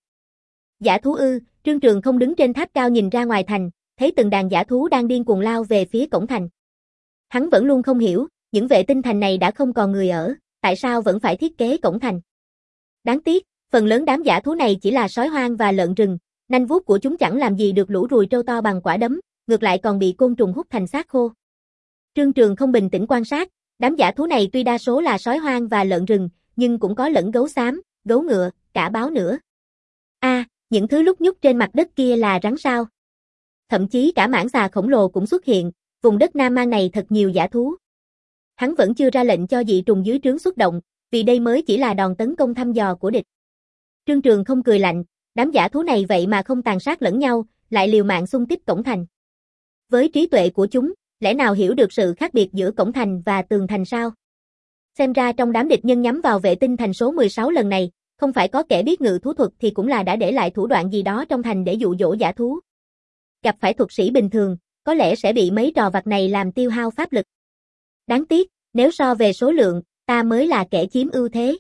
Dã thú ư? Trương Trường không đứng trên tháp cao nhìn ra ngoài thành, thấy từng đàn dã thú đang điên cuồng lao về phía cổng thành. Hắn vẫn luôn không hiểu, những vệ tinh thành này đã không còn người ở, tại sao vẫn phải thiết kế cổng thành? Đáng tiếc, phần lớn đám dã thú này chỉ là sói hoang và lợn rừng, nanh vuốt của chúng chẳng làm gì được lũ ruồi trâu to bằng quả đấm, ngược lại còn bị côn trùng hút thành xác khô. Trương Trường không bình tĩnh quan sát, đám dã thú này tuy đa số là sói hoang và lợn rừng, nhưng cũng có lẫn gấu xám, gấu ngựa, cả báo nữa. A, à, những thứ lúc nhúc trên mặt đất kia là rắn sao? Thậm chí cả mãng xà khổng lồ cũng xuất hiện, vùng đất Nam An này thật nhiều dã thú. Hắn vẫn chưa ra lệnh cho dị trùng dưới trướng xuất động, vì đây mới chỉ là đòn tấn công thăm dò của địch. Trương Trường không cười lạnh, đám dã thú này vậy mà không tàn sát lẫn nhau, lại liều mạng xung kích cổng thành. Với trí tuệ của chúng, lẽ nào hiểu được sự khác biệt giữa cổng thành và tường thành sao? Xem ra trong đám địch nhân nhắm vào vệ tinh thành số mười sáu lần này, không phải có kẻ biết ngự thú thuật thì cũng là đã để lại thủ đoạn gì đó trong thành để dụ dỗ dã thú. Gặp phải thuật sĩ bình thường, có lẽ sẽ bị mấy trò vặt này làm tiêu hao pháp lực. Đáng tiếc, nếu so về số lượng, ta mới là kẻ chiếm ưu thế.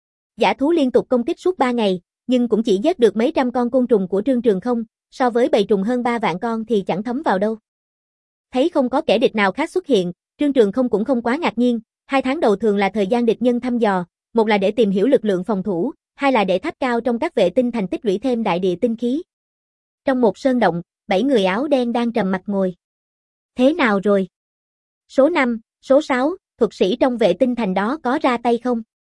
Dã thú liên tục công kích suốt ba ngày, nhưng cũng chỉ giết được mấy trăm con côn trùng của Trương Trường không, so với bầy trùng hơn ba vạn con thì chẳng thấm vào đâu. Thấy không có kẻ địch nào khác xuất hiện, Trương Trường không cũng không quá ngạc nhiên, hai tháng đầu thường là thời gian địch nhân thăm dò, một là để tìm hiểu lực lượng phòng thủ, hai là để tháp cao trong các vệ tinh thành tích lũy thêm đại địa tinh khí. Trong một sơn động, bảy người áo đen đang trầm mặt ngồi. Thế nào rồi? Số năm, số sáu, thuật sĩ trong vệ tinh thành đó có ra tay không?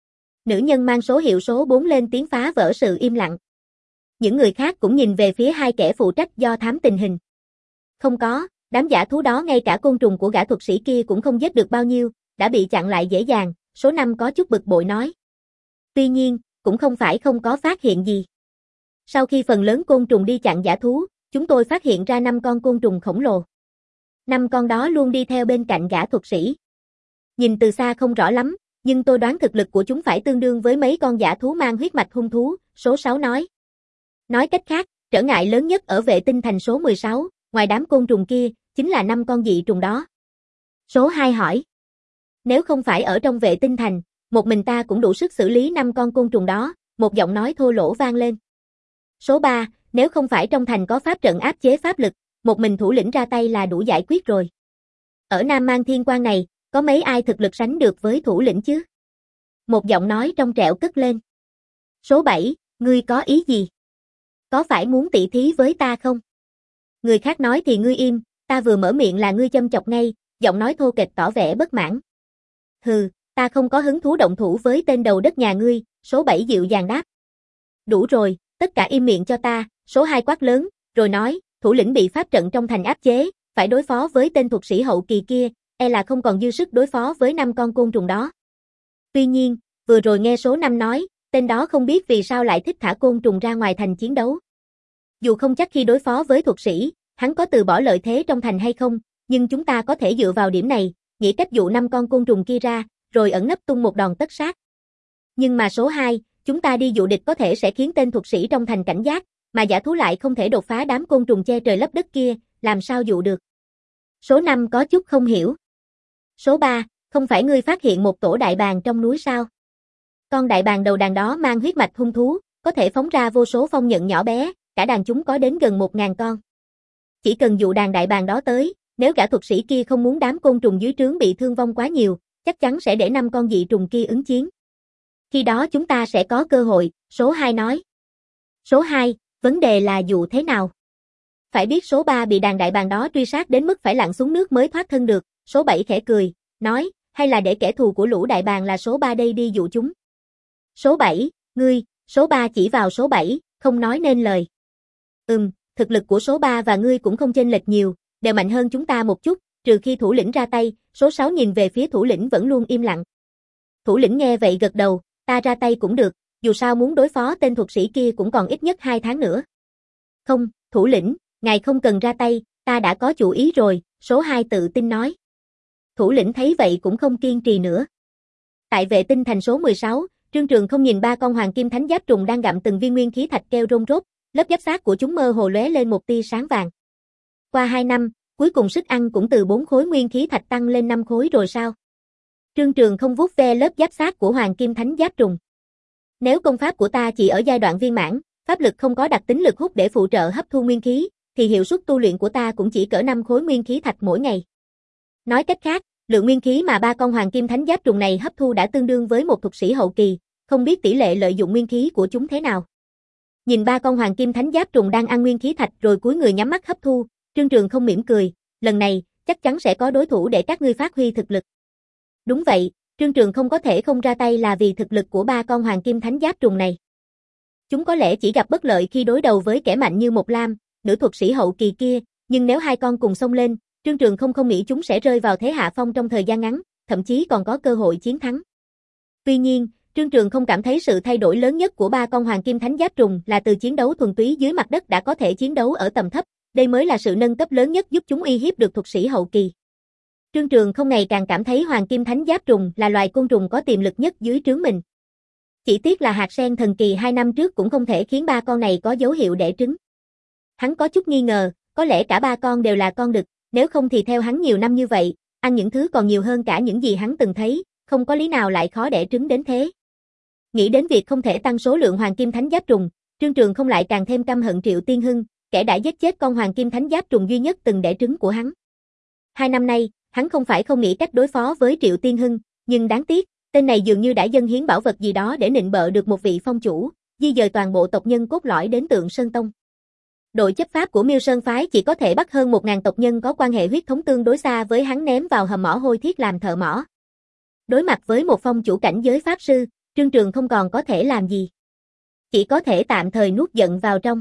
Nữ nhân mang số hiệu số bốn lên tiếng phá vỡ sự im lặng. Những người khác cũng nhìn về phía hai kẻ phụ trách do thám tình hình. Không có, đám dã thú đó ngay cả côn trùng của gã thuật sĩ kia cũng không giết được bao nhiêu, đã bị chặn lại dễ dàng, số năm có chút bực bội nói. Tuy nhiên, cũng không phải không có phát hiện gì. Sau khi phần lớn côn trùng đi chặn dã thú, chúng tôi phát hiện ra năm con côn trùng khổng lồ. Năm con đó luôn đi theo bên cạnh gã thuật sĩ. Nhìn từ xa không rõ lắm, nhưng tôi đoán thực lực của chúng phải tương đương với mấy con dã thú mang huyết mạch hung thú, số sáu nói. Nói cách khác, trở ngại lớn nhất ở vệ tinh thành số mười sáu, ngoài đám côn trùng kia, chính là năm con dị trùng đó. Số hai hỏi. Nếu không phải ở trong vệ tinh thành, một mình ta cũng đủ sức xử lý năm con côn trùng đó, một giọng nói thô lỗ vang lên. Số ba, nếu không phải trong thành có pháp trận áp chế pháp lực, một mình thủ lĩnh ra tay là đủ giải quyết rồi. Ở Nam Mang Thiên Quan này, có mấy ai thực lực sánh được với thủ lĩnh chứ? Một giọng nói trong trẻo cất lên. Số bảy, ngươi có ý gì? Có phải muốn tỉ thí với ta không? Người khác nói thì ngươi im, ta vừa mở miệng là ngươi châm chọc ngay, giọng nói thô kệch tỏ vẻ bất mãn. Hừ, ta không có hứng thú động thủ với tên đầu đất nhà ngươi, số bảy dịu dàng đáp. Đủ rồi, tất cả im miệng cho ta, số hai quát lớn, rồi nói, thủ lĩnh bị pháp trận trong thành áp chế, phải đối phó với tên thuật sĩ hậu kỳ kia, e là không còn dư sức đối phó với năm con côn trùng đó. Tuy nhiên, vừa rồi nghe số năm nói, tên đó không biết vì sao lại thích thả côn trùng ra ngoài thành chiến đấu. Dù không chắc khi đối phó với thuật sĩ, hắn có từ bỏ lợi thế trong thành hay không, nhưng chúng ta có thể dựa vào điểm này, nghĩ cách dụ năm con côn trùng kia ra, rồi ẩn nấp tung một đòn tất sát. Nhưng mà số hai, chúng ta đi dụ địch có thể sẽ khiến tên thuật sĩ trong thành cảnh giác, mà giả thú lại không thể đột phá đám côn trùng che trời lấp đất kia, làm sao dụ được. Số năm có chút không hiểu. Số ba, không phải ngươi phát hiện một tổ đại bàng trong núi sao? Con đại bàng đầu đàn đó mang huyết mạch hung thú, có thể phóng ra vô số phong nhận nhỏ bé, cả đàn chúng có đến gần một ngàn con. Chỉ cần dụ đàn đại bàng đó tới, nếu gã thuật sĩ kia không muốn đám côn trùng dưới trướng bị thương vong quá nhiều, chắc chắn sẽ để năm con dị trùng kia ứng chiến. Khi đó chúng ta sẽ có cơ hội, số hai nói. Số hai, vấn đề là dụ thế nào? Phải biết số ba bị đàn đại bàng đó truy sát đến mức phải lặn xuống nước mới thoát thân được, số bảy khẽ cười, nói, hay là để kẻ thù của lũ đại bàng là số ba đây đi dụ chúng. Số bảy, ngươi, số ba chỉ vào số bảy, không nói nên lời. Ừm, thực lực của số ba và ngươi cũng không chênh lệch nhiều, đều mạnh hơn chúng ta một chút, trừ khi thủ lĩnh ra tay, số sáu nhìn về phía thủ lĩnh vẫn luôn im lặng. Thủ lĩnh nghe vậy gật đầu, ta ra tay cũng được, dù sao muốn đối phó tên thuật sĩ kia cũng còn ít nhất hai tháng nữa. Không, thủ lĩnh, ngài không cần ra tay, ta đã có chủ ý rồi, số hai tự tin nói. Thủ lĩnh thấy vậy cũng không kiên trì nữa. Tại vệ tinh thành số mười sáu, Trương Trường không nhìn ba con hoàng kim thánh giáp trùng đang gặm từng viên nguyên khí thạch kêu rôn rốt, lớp giáp xác của chúng mơ hồ lóe lên một tia sáng vàng. Qua hai năm, cuối cùng sức ăn cũng từ bốn khối nguyên khí thạch tăng lên năm khối rồi sao? Trương Trường không vuốt ve lớp giáp xác của hoàng kim thánh giáp trùng. Nếu công pháp của ta chỉ ở giai đoạn viên mãn, pháp lực không có đặc tính lực hút để phụ trợ hấp thu nguyên khí, thì hiệu suất tu luyện của ta cũng chỉ cỡ năm khối nguyên khí thạch mỗi ngày. Nói cách khác, lượng nguyên khí mà ba con hoàng kim thánh giáp trùng này hấp thu đã tương đương với một thuật sĩ hậu kỳ, không biết tỷ lệ lợi dụng nguyên khí của chúng thế nào. Nhìn ba con hoàng kim thánh giáp trùng đang ăn nguyên khí thạch rồi cúi người nhắm mắt hấp thu, Trương Trường không mỉm cười, lần này, chắc chắn sẽ có đối thủ để các ngươi phát huy thực lực. Đúng vậy, Trương Trường không có thể không ra tay là vì thực lực của ba con hoàng kim thánh giáp trùng này. Chúng có lẽ chỉ gặp bất lợi khi đối đầu với kẻ mạnh như Một Lam, nữ thuật sĩ hậu kỳ kia, nhưng nếu hai con cùng xông lên, Trương Trường không không nghĩ chúng sẽ rơi vào thế hạ phong trong thời gian ngắn, thậm chí còn có cơ hội chiến thắng. Tuy nhiên, Trương Trường không cảm thấy sự thay đổi lớn nhất của ba con hoàng kim thánh giáp trùng là từ chiến đấu thuần túy dưới mặt đất đã có thể chiến đấu ở tầm thấp, đây mới là sự nâng cấp lớn nhất giúp chúng uy hiếp được thuật sĩ hậu kỳ. Trương Trường không ngày càng cảm thấy hoàng kim thánh giáp trùng là loài côn trùng có tiềm lực nhất dưới trướng mình. Chỉ tiếc là hạt sen thần kỳ hai năm trước cũng không thể khiến ba con này có dấu hiệu đẻ trứng. Hắn có chút nghi ngờ, có lẽ cả ba con đều là con đực, nếu không thì theo hắn nhiều năm như vậy, ăn những thứ còn nhiều hơn cả những gì hắn từng thấy, không có lý nào lại khó đẻ trứng đến thế. Nghĩ đến việc không thể tăng số lượng hoàng kim thánh giáp trùng, Trương Trường không lại càng thêm căm hận Triệu Tiên Hưng, kẻ đã giết chết con hoàng kim thánh giáp trùng duy nhất từng đẻ trứng của hắn. Hai năm nay, hắn không phải không nghĩ cách đối phó với Triệu Tiên Hưng, nhưng đáng tiếc, tên này dường như đã dâng hiến bảo vật gì đó để nịnh bợ được một vị phong chủ, di dời toàn bộ tộc nhân cốt lõi đến Tượng Sơn Tông. Đội chấp pháp của Miêu Sơn phái chỉ có thể bắt hơn một nghìn tộc nhân có quan hệ huyết thống tương đối xa với hắn ném vào hầm mỏ hôi thiết làm thợ mỏ. Đối mặt với một phong chủ cảnh giới pháp sư, Trương Trường không còn có thể làm gì. Chỉ có thể tạm thời nuốt giận vào trong.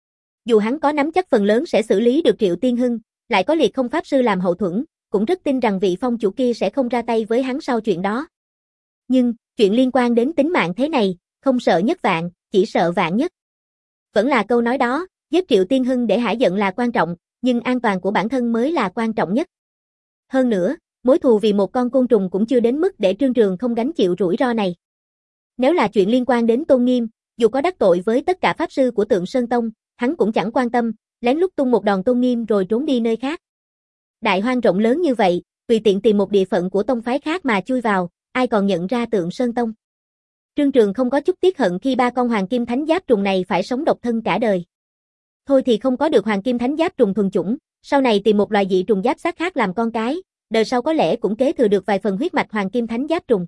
Dù hắn có nắm chắc phần lớn sẽ xử lý được Triệu Tiên Hưng, lại có liệt không pháp sư làm hậu thuẫn, cũng rất tin rằng vị phong chủ kia sẽ không ra tay với hắn sau chuyện đó. Nhưng, chuyện liên quan đến tính mạng thế này, không sợ nhất vạn, chỉ sợ vạn nhất. Vẫn là câu nói đó, giết Triệu Tiên Hưng để hả giận là quan trọng, nhưng an toàn của bản thân mới là quan trọng nhất. Hơn nữa, mối thù vì một con côn trùng cũng chưa đến mức để Trương Trường không gánh chịu rủi ro này. Nếu là chuyện liên quan đến tôn nghiêm, dù có đắc tội với tất cả pháp sư của Tượng Sơn Tông, hắn cũng chẳng quan tâm, lén lút tung một đòn tôn nghiêm rồi trốn đi nơi khác. Đại hoang rộng lớn như vậy, tùy tiện tìm một địa phận của tông phái khác mà chui vào, ai còn nhận ra Tượng Sơn Tông. Trương Trường không có chút tiếc hận khi ba con hoàng kim thánh giáp trùng này phải sống độc thân cả đời. Thôi thì không có được hoàng kim thánh giáp trùng thuần chủng, sau này tìm một loài dị trùng giáp xác khác làm con cái, đời sau có lẽ cũng kế thừa được vài phần huyết mạch hoàng kim thánh giáp trùng.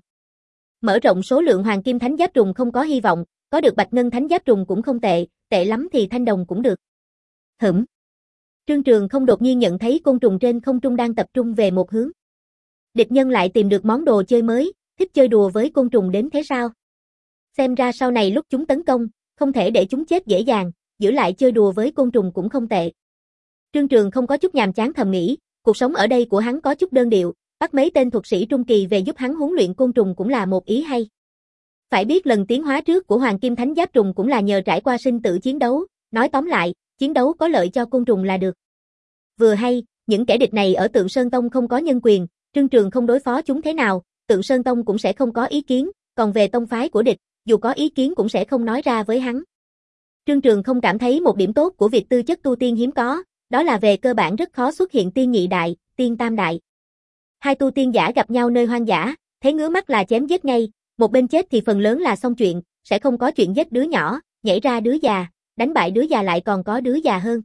Mở rộng số lượng hoàng kim thánh giáp trùng không có hy vọng, có được bạch ngân thánh giáp trùng cũng không tệ, tệ lắm thì thanh đồng cũng được. Hửm. Trương Trường không đột nhiên nhận thấy côn trùng trên không trung đang tập trung về một hướng. Địch nhân lại tìm được món đồ chơi mới, thích chơi đùa với côn trùng đến thế sao? Xem ra sau này lúc chúng tấn công, không thể để chúng chết dễ dàng, giữ lại chơi đùa với côn trùng cũng không tệ. Trương Trường không có chút nhàm chán thầm nghĩ, cuộc sống ở đây của hắn có chút đơn điệu, bắt mấy tên thuật sĩ trung kỳ về giúp hắn huấn luyện côn trùng cũng là một ý hay. Phải biết lần tiến hóa trước của Hoàng Kim Thánh Giáp Trùng cũng là nhờ trải qua sinh tử chiến đấu, nói tóm lại, chiến đấu có lợi cho côn trùng là được. Vừa hay, những kẻ địch này ở Tượng Sơn Tông không có nhân quyền, Trương Trường không đối phó chúng thế nào, Tượng Sơn Tông cũng sẽ không có ý kiến, còn về tông phái của địch, dù có ý kiến cũng sẽ không nói ra với hắn. Trương Trường không cảm thấy một điểm tốt của việc tư chất tu tiên hiếm có, đó là về cơ bản rất khó xuất hiện tiên nhị đại, tiên tam đại. Hai tu tiên giả gặp nhau nơi hoang dã, thấy ngứa mắt là chém giết ngay, một bên chết thì phần lớn là xong chuyện, sẽ không có chuyện giết đứa nhỏ, nhảy ra đứa già, đánh bại đứa già lại còn có đứa già hơn.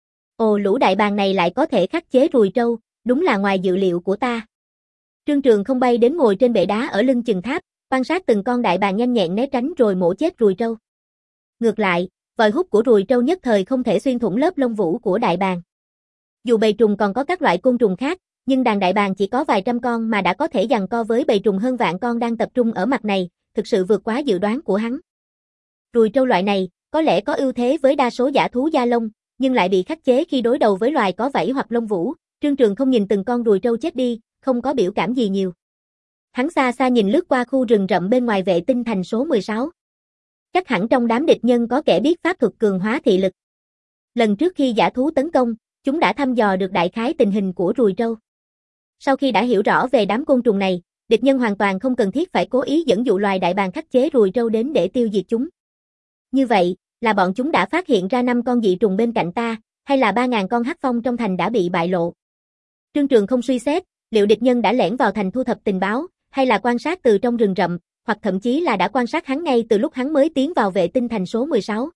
Ồ, lũ đại bàng này lại có thể khắc chế ruồi trâu, đúng là ngoài dự liệu của ta. Trương Trường không bay đến ngồi trên bệ đá ở lưng chừng tháp, quan sát từng con đại bàng nhanh nhẹn né tránh rồi mổ chết ruồi trâu. Ngược lại, vòi hút của ruồi trâu nhất thời không thể xuyên thủng lớp lông vũ của đại bàng. Dù bầy trùng còn có các loại côn trùng khác, nhưng đàn đại bàng chỉ có vài trăm con mà đã có thể giằng co với bầy trùng hơn vạn con đang tập trung ở mặt này, thực sự vượt quá dự đoán của hắn. Ruồi trâu loại này, có lẽ có ưu thế với đa số dã thú da lông, nhưng lại bị khắc chế khi đối đầu với loài có vảy hoặc lông vũ. Trương Trường không nhìn từng con ruồi trâu chết đi, không có biểu cảm gì nhiều. Hắn xa xa nhìn lướt qua khu rừng rậm bên ngoài vệ tinh thành số mười sáu. Chắc hẳn trong đám địch nhân có kẻ biết pháp thuật cường hóa thị lực. Lần trước khi dã thú tấn công, chúng đã thăm dò được đại khái tình hình của ruồi trâu. Sau khi đã hiểu rõ về đám côn trùng này, địch nhân hoàn toàn không cần thiết phải cố ý dẫn dụ loài đại bàng khắc chế ruồi trâu đến để tiêu diệt chúng. Như vậy, là bọn chúng đã phát hiện ra năm con dị trùng bên cạnh ta, hay là ba ngàn con hắc phong trong thành đã bị bại lộ. Trương Trường không suy xét, liệu địch nhân đã lẻn vào thành thu thập tình báo, hay là quan sát từ trong rừng rậm, hoặc thậm chí là đã quan sát hắn ngay từ lúc hắn mới tiến vào vệ tinh thành số mười sáu.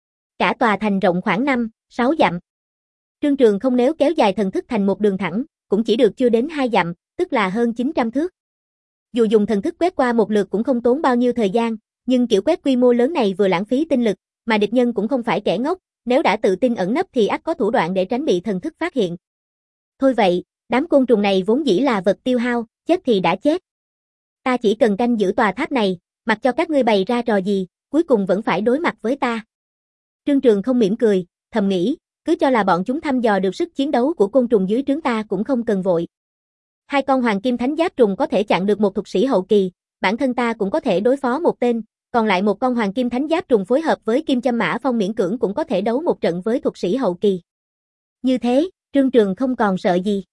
Cả tòa thành rộng khoảng năm, sáu dặm. Trương Trường không nếu kéo dài thần thức thành một đường thẳng, cũng chỉ được chưa đến hai dặm, tức là hơn chín trăm thước. Dù dùng thần thức quét qua một lượt cũng không tốn bao nhiêu thời gian, nhưng kiểu quét quy mô lớn này vừa lãng phí tinh lực, mà địch nhân cũng không phải kẻ ngốc, nếu đã tự tin ẩn nấp thì ắt có thủ đoạn để tránh bị thần thức phát hiện. Thôi vậy, đám côn trùng này vốn dĩ là vật tiêu hao, chết thì đã chết. Ta chỉ cần canh giữ tòa tháp này, mặc cho các ngươi bày ra trò gì, cuối cùng vẫn phải đối mặt với ta. Trương Trường không mỉm cười, thầm nghĩ, cứ cho là bọn chúng thăm dò được sức chiến đấu của côn trùng dưới trướng ta cũng không cần vội. Hai con hoàng kim thánh giáp trùng có thể chặn được một thuật sĩ hậu kỳ, bản thân ta cũng có thể đối phó một tên, còn lại một con hoàng kim thánh giáp trùng phối hợp với kim châm mã phong miễn cưỡng cũng có thể đấu một trận với thuật sĩ hậu kỳ. Như thế, Trương Trường không còn sợ gì.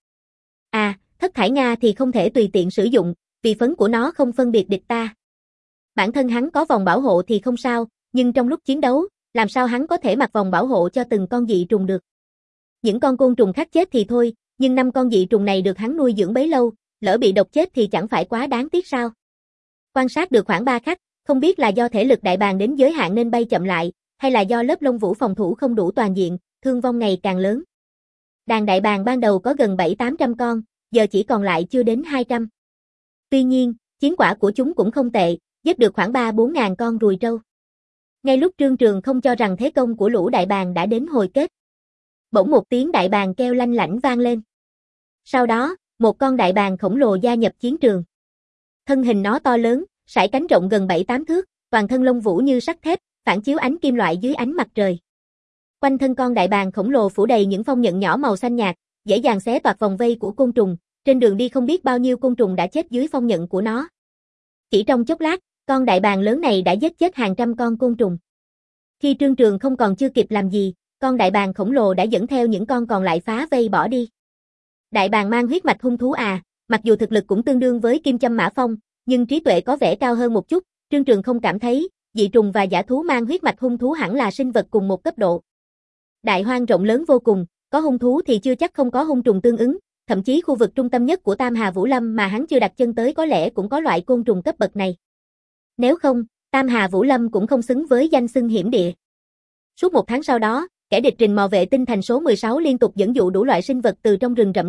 À, thất thải Nga thì không thể tùy tiện sử dụng, vì phấn của nó không phân biệt địch ta. Bản thân hắn có vòng bảo hộ thì không sao, nhưng trong lúc chiến đấu, làm sao hắn có thể mặc vòng bảo hộ cho từng con dị trùng được. Những con côn trùng khác chết thì thôi, nhưng năm con dị trùng này được hắn nuôi dưỡng bấy lâu, lỡ bị độc chết thì chẳng phải quá đáng tiếc sao. Quan sát được khoảng ba khắc, không biết là do thể lực đại bàng đến giới hạn nên bay chậm lại, hay là do lớp lông vũ phòng thủ không đủ toàn diện, thương vong ngày càng lớn. Đàn đại bàng ban đầu có gần bảy tám trăm con, giờ chỉ còn lại chưa đến hai trăm. Tuy nhiên, chiến quả của chúng cũng không tệ, giết được khoảng ba bốn ngàn con ruồi trâu. Ngay lúc Trương Trường không cho rằng thế công của lũ đại bàng đã đến hồi kết. Bỗng một tiếng đại bàng kêu lanh lảnh vang lên. Sau đó, một con đại bàng khổng lồ gia nhập chiến trường. Thân hình nó to lớn, sải cánh rộng gần bảy tám thước, toàn thân lông vũ như sắt thép, phản chiếu ánh kim loại dưới ánh mặt trời. Quanh thân con đại bàng khổng lồ phủ đầy những phong nhận nhỏ màu xanh nhạt, dễ dàng xé toạc vòng vây của côn trùng, trên đường đi không biết bao nhiêu côn trùng đã chết dưới phong nhận của nó. Chỉ trong chốc lát, con đại bàng lớn này đã giết chết hàng trăm con côn trùng. Khi Trương Trường không còn chưa kịp làm gì, con đại bàng khổng lồ đã dẫn theo những con còn lại phá vây bỏ đi. Đại bàng mang huyết mạch hung thú à, mặc dù thực lực cũng tương đương với kim châm mã phong, nhưng trí tuệ có vẻ cao hơn một chút, Trương Trường không cảm thấy, dị trùng và dã thú mang huyết mạch hung thú hẳn là sinh vật cùng một cấp độ. Đại hoang rộng lớn vô cùng, có hung thú thì chưa chắc không có hung trùng tương ứng, thậm chí khu vực trung tâm nhất của Tam Hà Vũ Lâm mà hắn chưa đặt chân tới có lẽ cũng có loại côn trùng cấp bậc này. Nếu không, Tam Hà Vũ Lâm cũng không xứng với danh xưng hiểm địa. Suốt một tháng sau đó, kẻ địch rình mò vệ tinh thành số mười sáu liên tục dẫn dụ đủ loại sinh vật từ trong rừng rậm ra,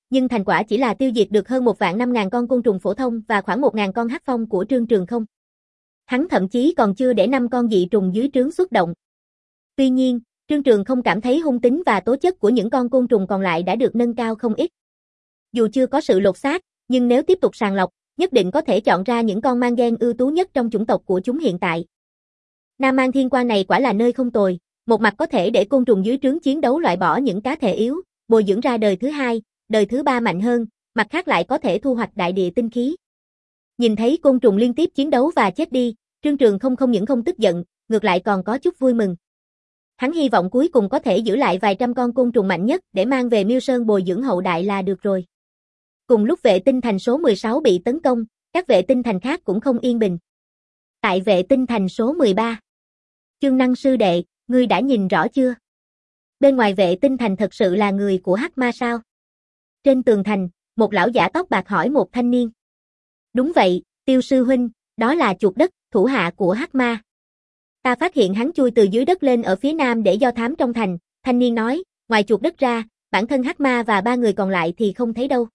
nhưng thành quả chỉ là tiêu diệt được hơn một vạn năm ngàn con côn trùng phổ thông và khoảng một ngàn con hắc phong của Trương Trường không. Hắn thậm chí còn chưa để năm con dị trùng dưới trướng xuất động. Tuy nhiên, Trương Trường không cảm thấy hung tính và tố chất của những con côn trùng còn lại đã được nâng cao không ít. Dù chưa có sự lột xác, nhưng nếu tiếp tục sàng lọc, nhất định có thể chọn ra những con mang gen ưu tú nhất trong chủng tộc của chúng hiện tại. Nam Mang Thiên Quang này quả là nơi không tồi, một mặt có thể để côn trùng dưới trướng chiến đấu loại bỏ những cá thể yếu, bồi dưỡng ra đời thứ hai, đời thứ ba mạnh hơn, mặt khác lại có thể thu hoạch đại địa tinh khí. Nhìn thấy côn trùng liên tiếp chiến đấu và chết đi, Trương Trường không không những không tức giận, ngược lại còn có chút vui mừng. Hắn hy vọng cuối cùng có thể giữ lại vài trăm con côn trùng mạnh nhất để mang về Miêu Sơn bồi dưỡng hậu đại là được rồi. Cùng lúc vệ tinh thành số mười sáu bị tấn công, các vệ tinh thành khác cũng không yên bình. Tại vệ tinh thành số mười ba. Chương Năng sư đệ, ngươi đã nhìn rõ chưa? Bên ngoài vệ tinh thành thật sự là người của Hắc Ma sao? Trên tường thành, một lão giả tóc bạc hỏi một thanh niên. Đúng vậy, Tiêu sư huynh, đó là chuột đất, thủ hạ của Hắc Ma. Ta phát hiện hắn chui từ dưới đất lên ở phía nam để do thám trong thành, thanh niên nói, ngoài chuột đất ra, bản thân Hắc Ma và ba người còn lại thì không thấy đâu.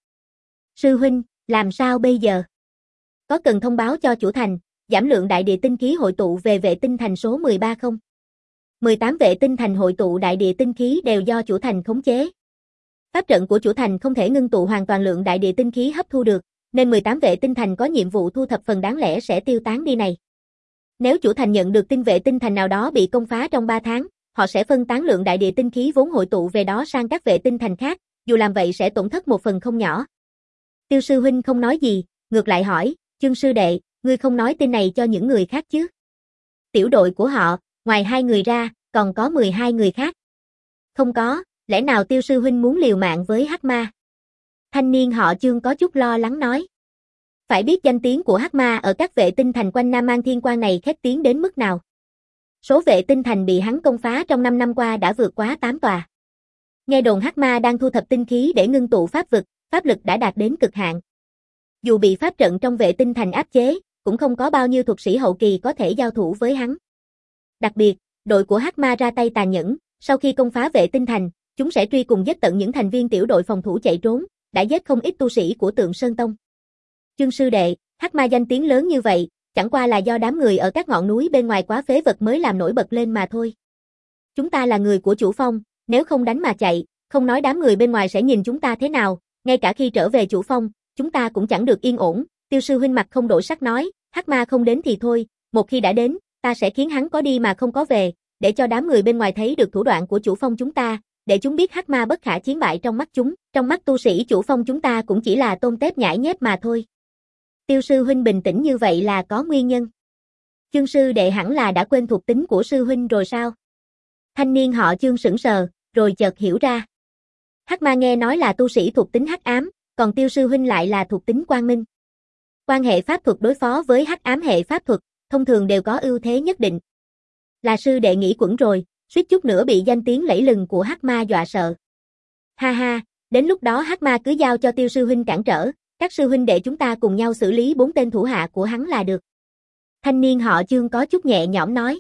Sư huynh, làm sao bây giờ? Có cần thông báo cho chủ thành, giảm lượng đại địa tinh khí hội tụ về vệ tinh thành số mười ba không? mười tám vệ tinh thành hội tụ đại địa tinh khí đều do chủ thành khống chế. Pháp trận của chủ thành không thể ngưng tụ hoàn toàn lượng đại địa tinh khí hấp thu được, nên mười tám vệ tinh thành có nhiệm vụ thu thập phần đáng lẽ sẽ tiêu tán đi này. Nếu chủ thành nhận được tin vệ tinh thành nào đó bị công phá trong ba tháng, họ sẽ phân tán lượng đại địa tinh khí vốn hội tụ về đó sang các vệ tinh thành khác, dù làm vậy sẽ tổn thất một phần không nhỏ. Tiêu sư huynh không nói gì, ngược lại hỏi, Chương sư đệ, ngươi không nói tin này cho những người khác chứ? Tiểu đội của họ, ngoài hai người ra, còn có mười hai người khác. Không có, lẽ nào Tiêu sư huynh muốn liều mạng với Hắc Ma? Thanh niên họ Chương có chút lo lắng nói. Phải biết danh tiếng của Hắc Ma ở các vệ tinh thành quanh Nam Mang Thiên Quang này khét tiếng đến mức nào. Số vệ tinh thành bị hắn công phá trong năm năm qua đã vượt quá tám tòa. Nghe đồn Hắc Ma đang thu thập tinh khí để ngưng tụ pháp vực, pháp lực đã đạt đến cực hạn. Dù bị pháp trận trong vệ tinh thành áp chế, cũng không có bao nhiêu thuật sĩ hậu kỳ có thể giao thủ với hắn. Đặc biệt, đội của Hắc Ma ra tay tàn nhẫn, sau khi công phá vệ tinh thành, chúng sẽ truy cùng giết tận những thành viên tiểu đội phòng thủ chạy trốn, đã giết không ít tu sĩ của Tượng Sơn Tông. Chương sư đệ, Hắc Ma danh tiếng lớn như vậy, chẳng qua là do đám người ở các ngọn núi bên ngoài quá phế vật mới làm nổi bật lên mà thôi. Chúng ta là người của chủ phong, nếu không đánh mà chạy, không nói đám người bên ngoài sẽ nhìn chúng ta thế nào, ngay cả khi trở về chủ phong, chúng ta cũng chẳng được yên ổn. Tiêu sư huynh mặt không đổi sắc nói, Hắc Ma không đến thì thôi, một khi đã đến, ta sẽ khiến hắn có đi mà không có về, để cho đám người bên ngoài thấy được thủ đoạn của chủ phong chúng ta, để chúng biết Hắc Ma bất khả chiến bại trong mắt chúng, trong mắt tu sĩ chủ phong chúng ta cũng chỉ là tôm tép nhãi nhép mà thôi. Tiêu sư huynh bình tĩnh như vậy là có nguyên nhân. Chương sư đệ hẳn là đã quên thuộc tính của sư huynh rồi sao? Thanh niên họ Chương sững sờ, rồi chợt hiểu ra. Hắc Ma nghe nói là tu sĩ thuộc tính hắc ám, còn Tiêu sư huynh lại là thuộc tính quang minh. Quan hệ pháp thuật đối phó với hắc ám hệ pháp thuật, thông thường đều có ưu thế nhất định. Là sư đệ nghĩ quẩn rồi, suýt chút nữa bị danh tiếng lẫy lừng của Hắc Ma dọa sợ. Ha ha, đến lúc đó Hắc Ma cứ giao cho Tiêu sư huynh cản trở, các sư huynh đệ chúng ta cùng nhau xử lý bốn tên thủ hạ của hắn là được. Thanh niên họ Chương có chút nhẹ nhõm nói.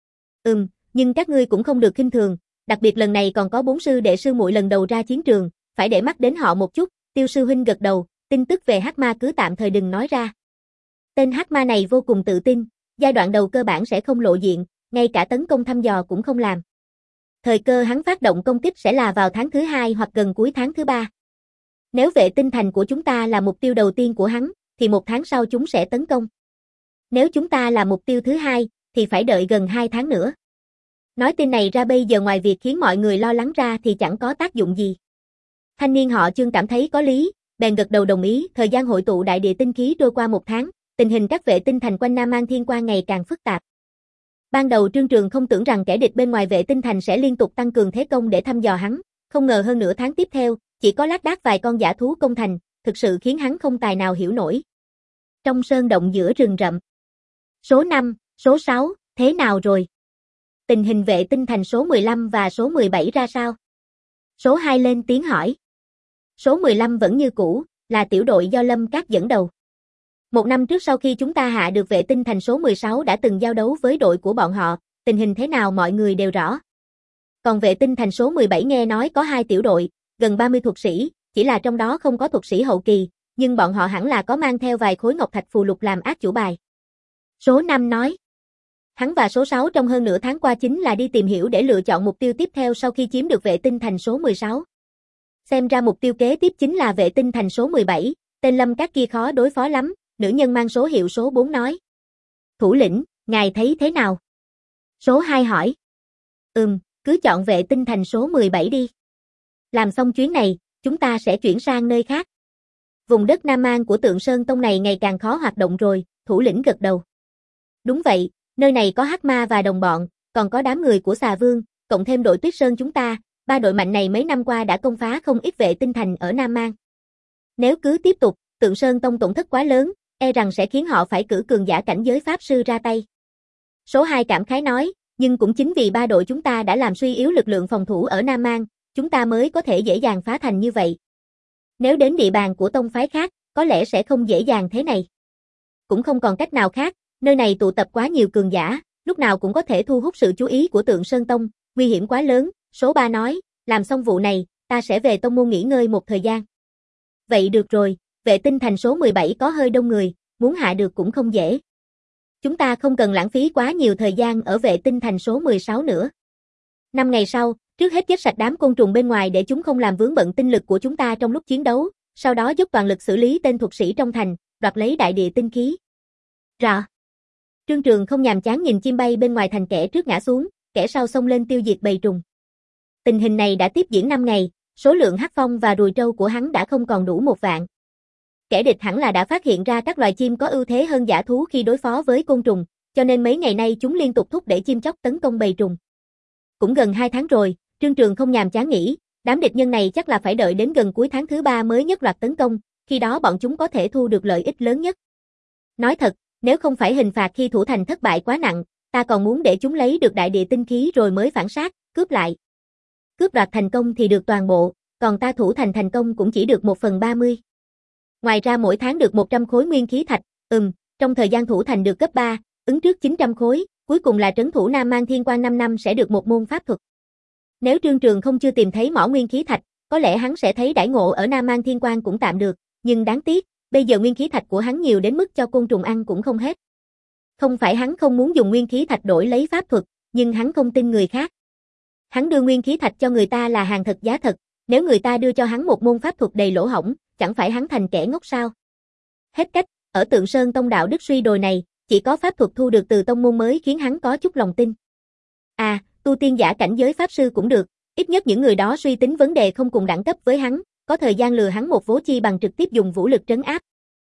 Ừm, nhưng các ngươi cũng không được khinh thường, đặc biệt lần này còn có bốn sư đệ sư muội lần đầu ra chiến trường, phải để mắt đến họ một chút. Tiêu sư huynh gật đầu, tin tức về Hắc Ma cứ tạm thời đừng nói ra. Tên Hắc Ma này vô cùng tự tin, giai đoạn đầu cơ bản sẽ không lộ diện, ngay cả tấn công thăm dò cũng không làm. Thời cơ hắn phát động công kích sẽ là vào tháng thứ hai hoặc gần cuối tháng thứ ba. Nếu vệ tinh thành của chúng ta là mục tiêu đầu tiên của hắn, thì một tháng sau chúng sẽ tấn công. Nếu chúng ta là mục tiêu thứ hai, thì phải đợi gần hai tháng nữa. Nói tin này ra bây giờ ngoài việc khiến mọi người lo lắng ra thì chẳng có tác dụng gì. Thanh niên họ Chương cảm thấy có lý, bèn gật đầu đồng ý. Thời gian hội tụ đại địa tinh khí trôi qua một tháng, tình hình các vệ tinh thành quanh Nam Mang Thiên Quang ngày càng phức tạp. Ban đầu Trương Trường không tưởng rằng kẻ địch bên ngoài vệ tinh thành sẽ liên tục tăng cường thế công để thăm dò hắn, không ngờ hơn nửa tháng tiếp theo, chỉ có lác đác vài con dã thú công thành, thực sự khiến hắn không tài nào hiểu nổi. Trong sơn động giữa rừng rậm. Số năm, số sáu, thế nào rồi? Tình hình vệ tinh thành số mười lăm và số mười bảy ra sao? Số hai lên tiếng hỏi. Số mười lăm vẫn như cũ, là tiểu đội do Lâm Cát dẫn đầu. Một năm trước sau khi chúng ta hạ được vệ tinh thành số mười sáu đã từng giao đấu với đội của bọn họ, tình hình thế nào mọi người đều rõ. Còn vệ tinh thành số mười bảy nghe nói có hai tiểu đội, gần ba mươi thuật sĩ, chỉ là trong đó không có thuật sĩ hậu kỳ, nhưng bọn họ hẳn là có mang theo vài khối ngọc thạch phù lục làm ác chủ bài. Số năm nói. Hắn và số sáu trong hơn nửa tháng qua chính là đi tìm hiểu để lựa chọn mục tiêu tiếp theo sau khi chiếm được vệ tinh thành số mười sáu. Xem ra mục tiêu kế tiếp chính là vệ tinh thành số mười bảy, tên Lâm Cát kia khó đối phó lắm, nữ nhân mang số hiệu số bốn nói. Thủ lĩnh, ngài thấy thế nào? Số hai hỏi. Ừm, cứ chọn vệ tinh thành số mười bảy đi. Làm xong chuyến này, chúng ta sẽ chuyển sang nơi khác. Vùng đất Nam Mang của Tượng Sơn Tông này ngày càng khó hoạt động rồi, thủ lĩnh gật đầu. Đúng vậy, nơi này có Hắc Ma và đồng bọn, còn có đám người của Xà Vương, cộng thêm đội Tuyết Sơn chúng ta, ba đội mạnh này mấy năm qua đã công phá không ít vệ tinh thành ở Nam Mang. Nếu cứ tiếp tục, Tượng Sơn Tông tổn thất quá lớn, e rằng sẽ khiến họ phải cử cường giả cảnh giới pháp sư ra tay. Số hai cảm khái nói, nhưng cũng chính vì ba đội chúng ta đã làm suy yếu lực lượng phòng thủ ở Nam Mang, chúng ta mới có thể dễ dàng phá thành như vậy. Nếu đến địa bàn của tông phái khác, có lẽ sẽ không dễ dàng thế này. Cũng không còn cách nào khác, nơi này tụ tập quá nhiều cường giả, lúc nào cũng có thể thu hút sự chú ý của Tượng Sơn Tông, nguy hiểm quá lớn, số ba nói, làm xong vụ này, ta sẽ về tông môn nghỉ ngơi một thời gian. Vậy được rồi, vệ tinh thành số mười bảy có hơi đông người, muốn hạ được cũng không dễ. Chúng ta không cần lãng phí quá nhiều thời gian ở vệ tinh thành số mười sáu nữa. Năm ngày sau, trước hết giết sạch đám côn trùng bên ngoài để chúng không làm vướng bận tinh lực của chúng ta trong lúc chiến đấu, sau đó dốc toàn lực xử lý tên thuật sĩ trong thành, đoạt lấy đại địa tinh khí. Rọ. Trương Trường không nhàm chán nhìn chim bay bên ngoài thành, kẻ trước ngã xuống, kẻ sau xông lên tiêu diệt bầy trùng. Tình hình này đã tiếp diễn năm ngày, số lượng hắc phong và ruồi trâu của hắn đã không còn đủ một vạn. Kẻ địch hẳn là đã phát hiện ra các loài chim có ưu thế hơn dã thú khi đối phó với côn trùng, cho nên mấy ngày nay chúng liên tục thúc đẩy chim chóc tấn công bầy trùng. Cũng gần hai tháng rồi, Trương Trường không nhàm chán nghĩ, đám địch nhân này chắc là phải đợi đến gần cuối tháng thứ ba mới nhất loạt tấn công, khi đó bọn chúng có thể thu được lợi ích lớn nhất. Nói thật, nếu không phải hình phạt khi thủ thành thất bại quá nặng, ta còn muốn để chúng lấy được đại địa tinh khí rồi mới phản sát, cướp lại. Cướp đoạt thành công thì được toàn bộ, còn ta thủ thành thành công cũng chỉ được một phần ba mươi. Ngoài ra mỗi tháng được một trăm khối nguyên khí thạch, ừm, trong thời gian thủ thành được gấp ba, ứng trước chín trăm khối, cuối cùng là trấn thủ Nam Mang Thiên Quan năm năm sẽ được một môn pháp thuật. Nếu Trương Trường không chưa tìm thấy mỏ nguyên khí thạch, có lẽ hắn sẽ thấy đãi ngộ ở Nam Mang Thiên Quan cũng tạm được, nhưng đáng tiếc, bây giờ nguyên khí thạch của hắn nhiều đến mức cho côn trùng ăn cũng không hết. Không phải hắn không muốn dùng nguyên khí thạch đổi lấy pháp thuật, nhưng hắn không tin người khác. Hắn đưa nguyên khí thạch cho người ta là hàng thật giá thật, nếu người ta đưa cho hắn một môn pháp thuật đầy lỗ hổng, chẳng phải hắn thành kẻ ngốc sao? Hết cách, ở Tượng Sơn Tông đạo đức suy đồi này, chỉ có pháp thuật thu được từ tông môn mới khiến hắn có chút lòng tin. À, tu tiên giả cảnh giới pháp sư cũng được, ít nhất những người đó suy tính vấn đề không cùng đẳng cấp với hắn, có thời gian lừa hắn một vố chi bằng trực tiếp dùng vũ lực trấn áp.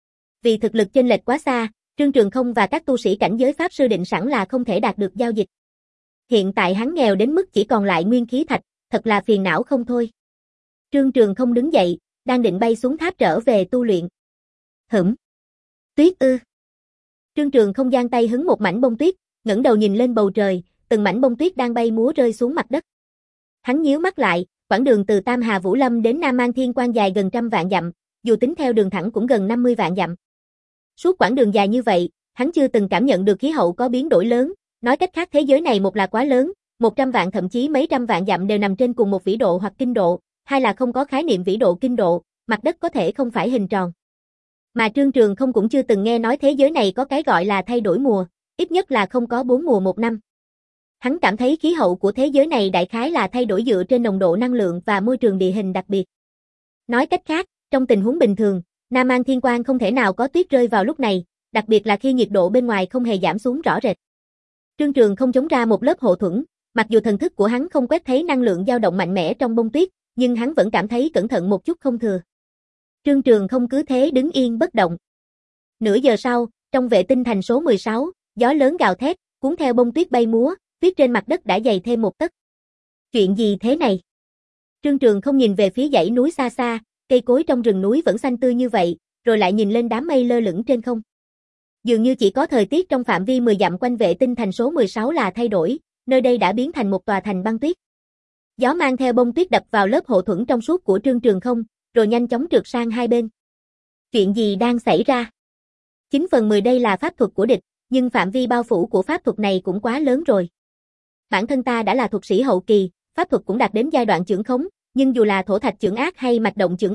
Vì thực lực chênh lệch quá xa, Trương Trường không và các tu sĩ cảnh giới pháp sư định sẵn là không thể đạt được giao dịch. Hiện tại hắn nghèo đến mức chỉ còn lại nguyên khí thạch, thật là phiền não không thôi. Trương Trường không đứng dậy, đang định bay xuống tháp trở về tu luyện. Hửm. Tuyết ư. Trương Trường không giang tay hứng một mảnh bông tuyết, ngẩng đầu nhìn lên bầu trời, từng mảnh bông tuyết đang bay múa rơi xuống mặt đất. Hắn nhíu mắt lại, quãng đường từ Tam Hà Vũ Lâm đến Nam Mang Thiên Quan dài gần trăm vạn dặm, dù tính theo đường thẳng cũng gần năm mươi vạn dặm. Suốt quãng đường dài như vậy, hắn chưa từng cảm nhận được khí hậu có biến đổi lớn, nói cách khác thế giới này một là quá lớn, một trăm vạn thậm chí mấy trăm vạn dặm đều nằm trên cùng một vĩ độ hoặc kinh độ, hai là không có khái niệm vĩ độ kinh độ, mặt đất có thể không phải hình tròn. Mà Trương Trường không cũng chưa từng nghe nói thế giới này có cái gọi là thay đổi mùa, ít nhất là không có bốn mùa một năm. Hắn cảm thấy khí hậu của thế giới này đại khái là thay đổi dựa trên nồng độ năng lượng và môi trường địa hình đặc biệt. Nói cách khác, trong tình huống bình thường, Nam Mang Thiên Quan không thể nào có tuyết rơi vào lúc này, đặc biệt là khi nhiệt độ bên ngoài không hề giảm xuống rõ rệt. Trương Trường không chống ra một lớp hộ thuẫn, mặc dù thần thức của hắn không quét thấy năng lượng dao động mạnh mẽ trong bông tuyết, nhưng hắn vẫn cảm thấy cẩn thận một chút không thừa. Trương Trường không cứ thế đứng yên bất động. Nửa giờ sau, trong vệ tinh thành số mười sáu, gió lớn gào thét, cuốn theo bông tuyết bay múa, tuyết trên mặt đất đã dày thêm một tấc. Chuyện gì thế này? Trương Trường không nhìn về phía dãy núi xa xa, cây cối trong rừng núi vẫn xanh tươi như vậy, rồi lại nhìn lên đám mây lơ lửng trên không. Dường như chỉ có thời tiết trong phạm vi mười dặm quanh vệ tinh thành số mười sáu là thay đổi, nơi đây đã biến thành một tòa thành băng tuyết. Gió mang theo bông tuyết đập vào lớp hộ thuẫn trong suốt của Trương Trường không, rồi nhanh chóng trượt sang hai bên. Chuyện gì đang xảy ra? chín phần mười đây là pháp thuật của địch, nhưng phạm vi bao phủ của pháp thuật này cũng quá lớn rồi. Bản thân ta đã là thuật sĩ hậu kỳ, pháp thuật cũng đạt đến giai đoạn chưởng khống, nhưng dù là thổ thạch chưởng ác hay mạch động chưởng ác,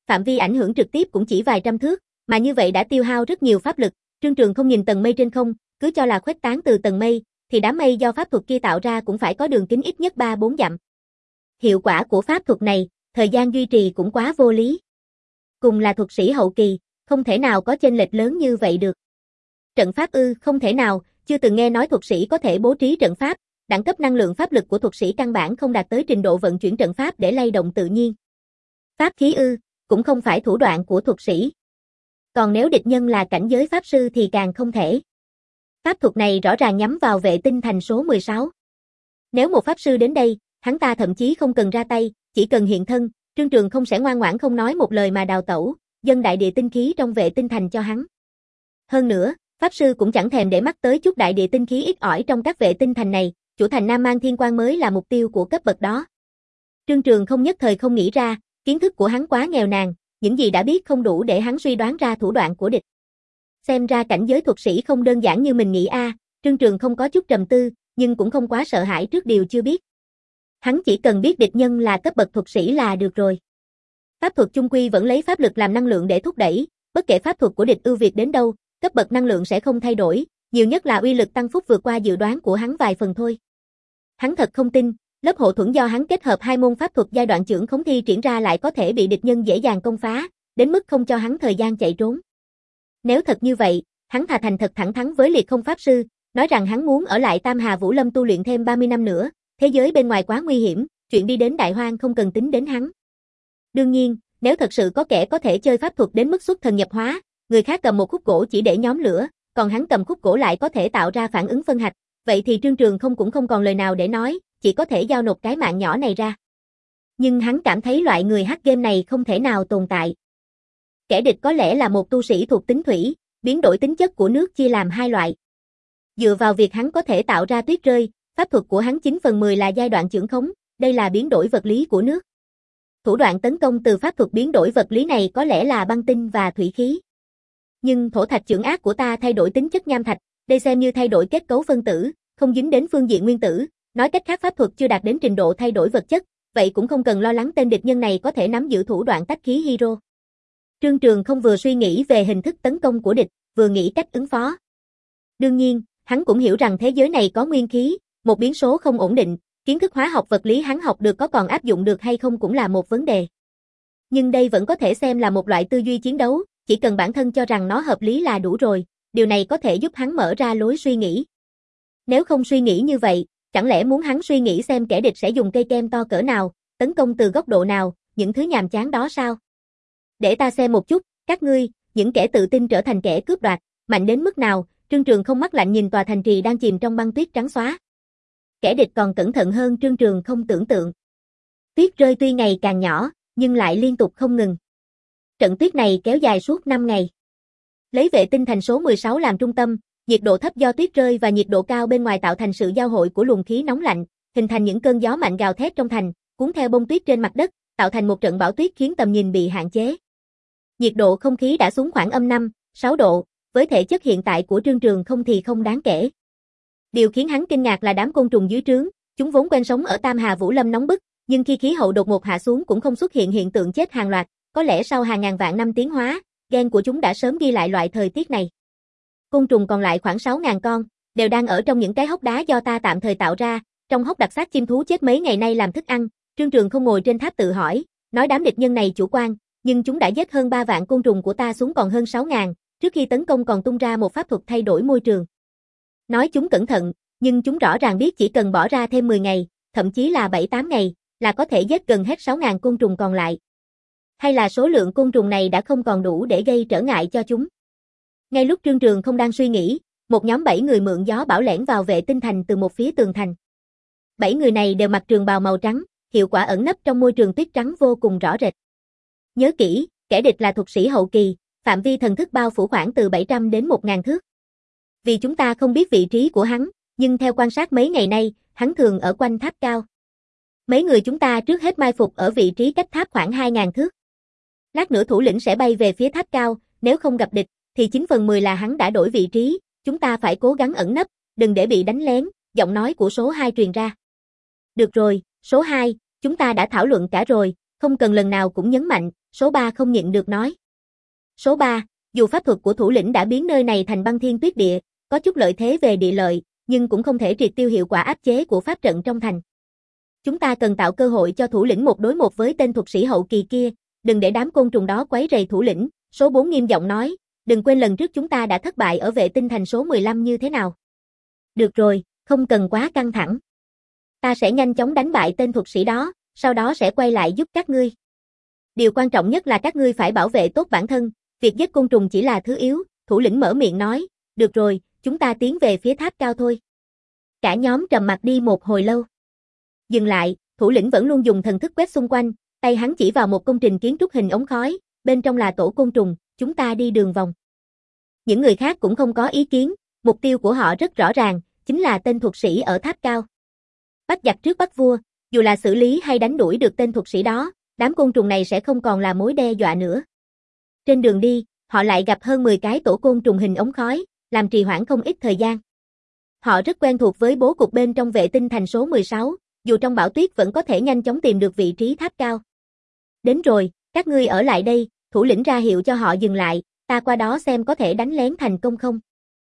phạm vi ảnh hưởng trực tiếp cũng chỉ vài trăm thước, mà như vậy đã tiêu hao rất nhiều pháp lực. Trương Trường không nhìn tầng mây trên không, cứ cho là khuếch tán từ tầng mây, thì đám mây do pháp thuật kia tạo ra cũng phải có đường kính ít nhất ba bốn dặm. Hiệu quả của pháp thuật này, thời gian duy trì cũng quá vô lý. Cùng là thuật sĩ hậu kỳ, không thể nào có chênh lệch lớn như vậy được. Trận pháp ư, không thể nào, chưa từng nghe nói thuật sĩ có thể bố trí trận pháp, đẳng cấp năng lượng pháp lực của thuật sĩ căn bản không đạt tới trình độ vận chuyển trận pháp để lay động tự nhiên. Pháp khí ư, cũng không phải thủ đoạn của thuật sĩ. Còn nếu địch nhân là cảnh giới pháp sư thì càng không thể. Pháp thuật này rõ ràng nhắm vào vệ tinh thành số mười sáu. Nếu một pháp sư đến đây, hắn ta thậm chí không cần ra tay, chỉ cần hiện thân, Trương Trường không sẽ ngoan ngoãn không nói một lời mà đào tẩu, dâng đại địa tinh khí trong vệ tinh thành cho hắn. Hơn nữa, pháp sư cũng chẳng thèm để mắt tới chút đại địa tinh khí ít ỏi trong các vệ tinh thành này, chủ thành Nam Mang Thiên Quang mới là mục tiêu của cấp bậc đó. Trương Trường không nhất thời không nghĩ ra, kiến thức của hắn quá nghèo nàn, những gì đã biết không đủ để hắn suy đoán ra thủ đoạn của địch. Xem ra cảnh giới thuật sĩ không đơn giản như mình nghĩ a, à, Trương Trường không có chút trầm tư, nhưng cũng không quá sợ hãi trước điều chưa biết. Hắn chỉ cần biết địch nhân là cấp bậc thuật sĩ là được rồi. Pháp thuật chung quy vẫn lấy pháp lực làm năng lượng để thúc đẩy, bất kể pháp thuật của địch ưu việt đến đâu, cấp bậc năng lượng sẽ không thay đổi, nhiều nhất là uy lực tăng phúc vượt qua dự đoán của hắn vài phần thôi. Hắn thật không tin, lớp hộ thuẫn do hắn kết hợp hai môn pháp thuật giai đoạn chưởng khống thi triển ra lại có thể bị địch nhân dễ dàng công phá, đến mức không cho hắn thời gian chạy trốn. Nếu thật như vậy, hắn thà thành thật thẳng thắn với Liệt Không pháp sư, nói rằng hắn muốn ở lại Tam Hà Vũ Lâm tu luyện thêm ba mươi năm nữa, thế giới bên ngoài quá nguy hiểm, chuyện đi đến Đại Hoang không cần tính đến hắn. Đương nhiên, nếu thật sự có kẻ có thể chơi pháp thuật đến mức xuất thần nhập hóa, người khác cầm một khúc gỗ chỉ để nhóm lửa, còn hắn cầm khúc gỗ lại có thể tạo ra phản ứng phân hạch, vậy thì Trương Trường không cũng không còn lời nào để nói, chỉ có thể giao nộp cái mạng nhỏ này ra. Nhưng hắn cảm thấy loại người hack game này không thể nào tồn tại. Kẻ địch có lẽ là một tu sĩ thuộc tính thủy, biến đổi tính chất của nước chia làm hai loại. Dựa vào việc hắn có thể tạo ra tuyết rơi, pháp thuật của hắn chín phần mười là giai đoạn chưởng khống, đây là biến đổi vật lý của nước. Thủ đoạn tấn công từ pháp thuật biến đổi vật lý này có lẽ là băng tinh và thủy khí. Nhưng thổ thạch chưởng ác của ta thay đổi tính chất nham thạch, đây xem như thay đổi kết cấu phân tử, không dính đến phương diện nguyên tử, nói cách khác pháp thuật chưa đạt đến trình độ thay đổi vật chất, vậy cũng không cần lo lắng tên địch nhân này có thể nắm giữ thủ đoạn tách khí hydro. Trương Trường không vừa suy nghĩ về hình thức tấn công của địch, vừa nghĩ cách ứng phó. Đương nhiên, hắn cũng hiểu rằng thế giới này có nguyên khí, một biến số không ổn định, kiến thức hóa học vật lý hắn học được có còn áp dụng được hay không cũng là một vấn đề. Nhưng đây vẫn có thể xem là một loại tư duy chiến đấu, chỉ cần bản thân cho rằng nó hợp lý là đủ rồi, điều này có thể giúp hắn mở ra lối suy nghĩ. Nếu không suy nghĩ như vậy, chẳng lẽ muốn hắn suy nghĩ xem kẻ địch sẽ dùng cây kem to cỡ nào, tấn công từ góc độ nào, những thứ nhàm chán đó sao? Để ta xem một chút, các ngươi, những kẻ tự tin trở thành kẻ cướp đoạt, mạnh đến mức nào? Trương Trường không mắt lạnh nhìn tòa thành trì đang chìm trong băng tuyết trắng xóa. Kẻ địch còn cẩn thận hơn Trương Trường không tưởng tượng. Tuyết rơi tuy ngày càng nhỏ, nhưng lại liên tục không ngừng. Trận tuyết này kéo dài suốt năm ngày. Lấy vệ tinh thành số mười sáu làm trung tâm, nhiệt độ thấp do tuyết rơi và nhiệt độ cao bên ngoài tạo thành sự giao hội của luồng khí nóng lạnh, hình thành những cơn gió mạnh gào thét trong thành, cuốn theo bông tuyết trên mặt đất, tạo thành một trận bão tuyết khiến tầm nhìn bị hạn chế. Nhiệt độ không khí đã xuống khoảng âm năm, sáu độ, với thể chất hiện tại của Trương Trường không thì không đáng kể. Điều khiến hắn kinh ngạc là đám côn trùng dưới trướng, chúng vốn quen sống ở Tam Hà Vũ Lâm nóng bức, nhưng khi khí hậu đột ngột hạ xuống cũng không xuất hiện hiện tượng chết hàng loạt, có lẽ sau hàng ngàn vạn năm tiến hóa, gen của chúng đã sớm ghi lại loại thời tiết này. Côn trùng còn lại khoảng sáu nghìn con, đều đang ở trong những cái hốc đá do ta tạm thời tạo ra, trong hốc đặt xác chim thú chết mấy ngày nay làm thức ăn. Trương Trường không ngồi trên tháp tự hỏi, nói đám địch nhân này chủ quan, nhưng chúng đã giết hơn ba vạn côn trùng của ta xuống còn hơn sáu nghìn, trước khi tấn công còn tung ra một pháp thuật thay đổi môi trường. Nói chúng cẩn thận, nhưng chúng rõ ràng biết chỉ cần bỏ ra thêm mười ngày, thậm chí là bảy tám ngày, là có thể giết gần hết sáu nghìn côn trùng còn lại. Hay là số lượng côn trùng này đã không còn đủ để gây trở ngại cho chúng. Ngay lúc Trương Trường không đang suy nghĩ, một nhóm bảy người mượn gió bão lẻn vào vệ tinh thành từ một phía tường thành. Bảy người này đều mặc trường bào màu trắng, hiệu quả ẩn nấp trong môi trường tuyết trắng vô cùng rõ rệt. Nhớ kỹ, kẻ địch là thuật sĩ hậu kỳ, phạm vi thần thức bao phủ khoảng từ bảy trăm đến một nghìn thước. Vì chúng ta không biết vị trí của hắn, nhưng theo quan sát mấy ngày nay, hắn thường ở quanh tháp cao. Mấy người chúng ta trước hết mai phục ở vị trí cách tháp khoảng hai nghìn thước. Lát nữa thủ lĩnh sẽ bay về phía tháp cao, nếu không gặp địch, thì chín phần mười là hắn đã đổi vị trí, chúng ta phải cố gắng ẩn nấp, đừng để bị đánh lén, giọng nói của số hai truyền ra. Được rồi, số hai, chúng ta đã thảo luận cả rồi, không cần lần nào cũng nhấn mạnh, số ba không nhịn được nói. Số ba, dù pháp thuật của thủ lĩnh đã biến nơi này thành băng thiên tuyết địa, có chút lợi thế về địa lợi, nhưng cũng không thể triệt tiêu hiệu quả áp chế của pháp trận trong thành. Chúng ta cần tạo cơ hội cho thủ lĩnh một đối một với tên thuật sĩ hậu kỳ kia, đừng để đám côn trùng đó quấy rầy thủ lĩnh, số bốn nghiêm giọng nói, đừng quên lần trước chúng ta đã thất bại ở vệ tinh thành số mười lăm như thế nào. Được rồi, không cần quá căng thẳng. Ta sẽ nhanh chóng đánh bại tên thuật sĩ đó, sau đó sẽ quay lại giúp các ngươi. Điều quan trọng nhất là các ngươi phải bảo vệ tốt bản thân, việc giết côn trùng chỉ là thứ yếu, thủ lĩnh mở miệng nói, được rồi, chúng ta tiến về phía tháp cao thôi. Cả nhóm trầm mặc đi một hồi lâu. Dừng lại, thủ lĩnh vẫn luôn dùng thần thức quét xung quanh, tay hắn chỉ vào một công trình kiến trúc hình ống khói, bên trong là tổ côn trùng, chúng ta đi đường vòng. Những người khác cũng không có ý kiến, mục tiêu của họ rất rõ ràng, chính là tên thuật sĩ ở tháp cao. Bắt giặc trước bắt vua, dù là xử lý hay đánh đuổi được tên thuật sĩ đó, đám côn trùng này sẽ không còn là mối đe dọa nữa. Trên đường đi, họ lại gặp hơn mười cái tổ côn trùng hình ống khói, làm trì hoãn không ít thời gian. Họ rất quen thuộc với bố cục bên trong vệ tinh thành số mười sáu, dù trong bão tuyết vẫn có thể nhanh chóng tìm được vị trí tháp cao. Đến rồi, các ngươi ở lại đây, thủ lĩnh ra hiệu cho họ dừng lại, ta qua đó xem có thể đánh lén thành công không.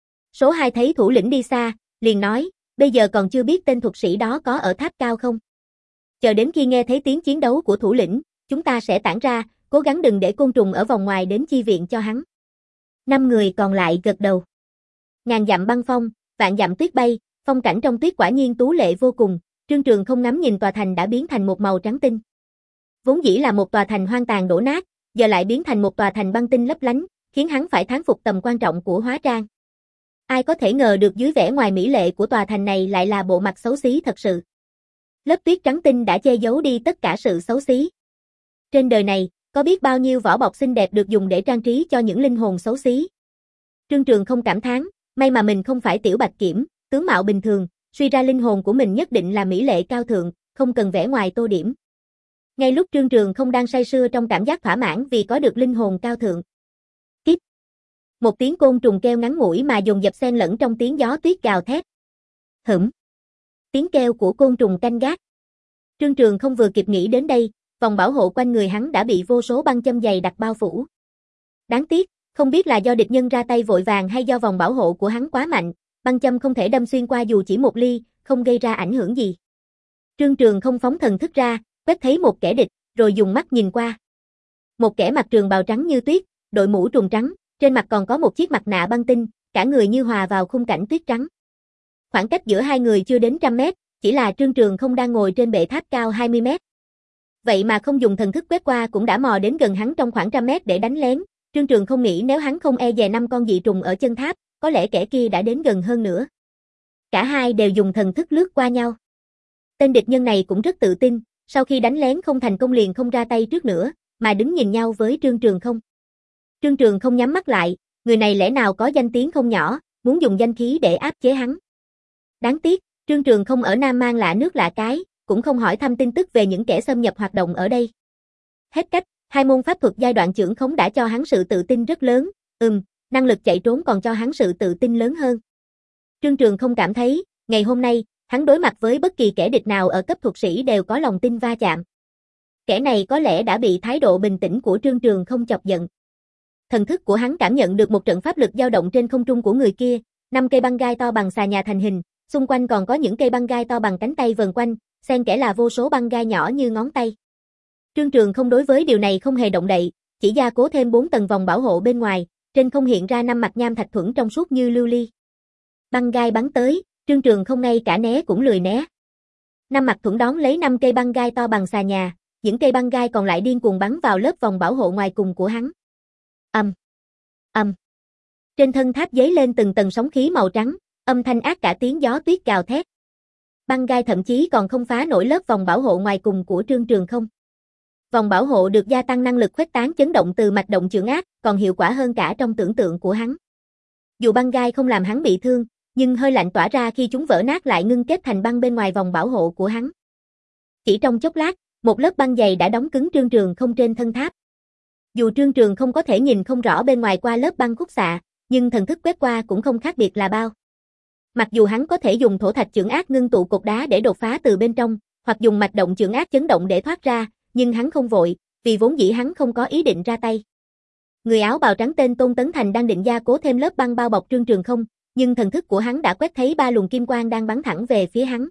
Số hai thấy thủ lĩnh đi xa, liền nói, bây giờ còn chưa biết tên thuật sĩ đó có ở tháp cao không. Chờ đến khi nghe thấy tiếng chiến đấu của thủ lĩnh, chúng ta sẽ tản ra, cố gắng đừng để côn trùng ở vòng ngoài đến chi viện cho hắn. Năm người còn lại gật đầu. Ngàn dặm băng phong, vạn dặm tuyết bay, phong cảnh trong tuyết quả nhiên tú lệ vô cùng, Trương Trường không ngắm nhìn tòa thành đã biến thành một màu trắng tinh. Vốn dĩ là một tòa thành hoang tàn đổ nát, giờ lại biến thành một tòa thành băng tinh lấp lánh, khiến hắn phải thán phục tầm quan trọng của hóa trang. Ai có thể ngờ được dưới vẻ ngoài mỹ lệ của tòa thành này lại là bộ mặt xấu xí thật sự. Lớp tuyết trắng tinh đã che giấu đi tất cả sự xấu xí. Trên đời này, có biết bao nhiêu vỏ bọc xinh đẹp được dùng để trang trí cho những linh hồn xấu xí. Trương Trường không cảm thán, may mà mình không phải Tiểu Bạch Kiểm, tướng mạo bình thường, suy ra linh hồn của mình nhất định là mỹ lệ cao thượng, không cần vẻ ngoài tô điểm. Ngay lúc Trương Trường không đang say sưa trong cảm giác thỏa mãn vì có được linh hồn cao thượng. Kíp. Một tiếng côn trùng kêu ngắn ngủi mà dồn dập xen lẫn trong tiếng gió tuyết gào thét. Hửm. Tiếng kêu của côn trùng canh gác. Trương Trường không vừa kịp nghĩ đến đây, vòng bảo hộ quanh người hắn đã bị vô số băng châm dày đặc bao phủ. Đáng tiếc, không biết là do địch nhân ra tay vội vàng hay do vòng bảo hộ của hắn quá mạnh, băng châm không thể đâm xuyên qua dù chỉ một ly, không gây ra ảnh hưởng gì. Trương Trường không phóng thần thức ra, quét thấy một kẻ địch, rồi dùng mắt nhìn qua. Một kẻ mặc trường bào trắng như tuyết, đội mũ trùng trắng, trên mặt còn có một chiếc mặt nạ băng tinh, cả người như hòa vào khung cảnh tuyết trắng. Khoảng cách giữa hai người chưa đến trăm mét, chỉ là Trương Trường không đang ngồi trên bệ tháp cao hai mươi mét. Vậy mà không dùng thần thức quét qua cũng đã mò đến gần hắn trong khoảng trăm mét để đánh lén. Trương Trường không nghĩ nếu hắn không e dè năm con dị trùng ở chân tháp, có lẽ kẻ kia đã đến gần hơn nữa. Cả hai đều dùng thần thức lướt qua nhau. Tên địch nhân này cũng rất tự tin, sau khi đánh lén không thành công liền không ra tay trước nữa, mà đứng nhìn nhau với Trương Trường không. Trương Trường không nhắm mắt lại, người này lẽ nào có danh tiếng không nhỏ, muốn dùng danh khí để áp chế hắn. Đáng tiếc, Trương Trường không ở Nam Mang lạ nước lạ cái, cũng không hỏi thăm tin tức về những kẻ xâm nhập hoạt động ở đây. Hết cách, hai môn pháp thuật giai đoạn chưởng khống đã cho hắn sự tự tin rất lớn, ừm, năng lực chạy trốn còn cho hắn sự tự tin lớn hơn. Trương Trường không cảm thấy, ngày hôm nay, hắn đối mặt với bất kỳ kẻ địch nào ở cấp thuật sĩ đều có lòng tin va chạm. Kẻ này có lẽ đã bị thái độ bình tĩnh của Trương Trường không chọc giận. Thần thức của hắn cảm nhận được một trận pháp lực dao động trên không trung của người kia, năm cây băng gai to bằng xà nhà thành hình, xung quanh còn có những cây băng gai to bằng cánh tay vần quanh, xen kẽ là vô số băng gai nhỏ như ngón tay. Trương Trường không đối với điều này không hề động đậy, chỉ gia cố thêm bốn tầng vòng bảo hộ bên ngoài, trên không hiện ra năm mặt nham thạch thuẫn trong suốt như lưu ly. Băng gai bắn tới, Trương Trường không ngay cả né cũng lười né. Năm mặt thuẫn đón lấy năm cây băng gai to bằng xà nhà, những cây băng gai còn lại điên cuồng bắn vào lớp vòng bảo hộ ngoài cùng của hắn. Ầm, ầm. Trên thân tháp giấy lên từng tầng sóng khí màu trắng, âm thanh ác cả tiếng gió tuyết gào thét. Băng gai thậm chí còn không phá nổi lớp vòng bảo hộ ngoài cùng của Trương Trường không. Vòng bảo hộ được gia tăng năng lực khuếch tán chấn động từ mạch động chưởng ác, còn hiệu quả hơn cả trong tưởng tượng của hắn. Dù băng gai không làm hắn bị thương, nhưng hơi lạnh tỏa ra khi chúng vỡ nát lại ngưng kết thành băng bên ngoài vòng bảo hộ của hắn. Chỉ trong chốc lát, một lớp băng dày đã đóng cứng Trương Trường không trên thân tháp. Dù Trương Trường không có thể nhìn không rõ bên ngoài qua lớp băng khúc xạ, nhưng thần thức quét qua cũng không khác biệt là bao. Mặc dù hắn có thể dùng thổ thạch chưởng ác ngưng tụ cột đá để đột phá từ bên trong, hoặc dùng mạch động chưởng ác chấn động để thoát ra, nhưng hắn không vội, vì vốn dĩ hắn không có ý định ra tay. Người áo bào trắng tên Tôn Tấn Thành đang định gia cố thêm lớp băng bao bọc Trương Trường Không, nhưng thần thức của hắn đã quét thấy ba luồng kim quang đang bắn thẳng về phía hắn.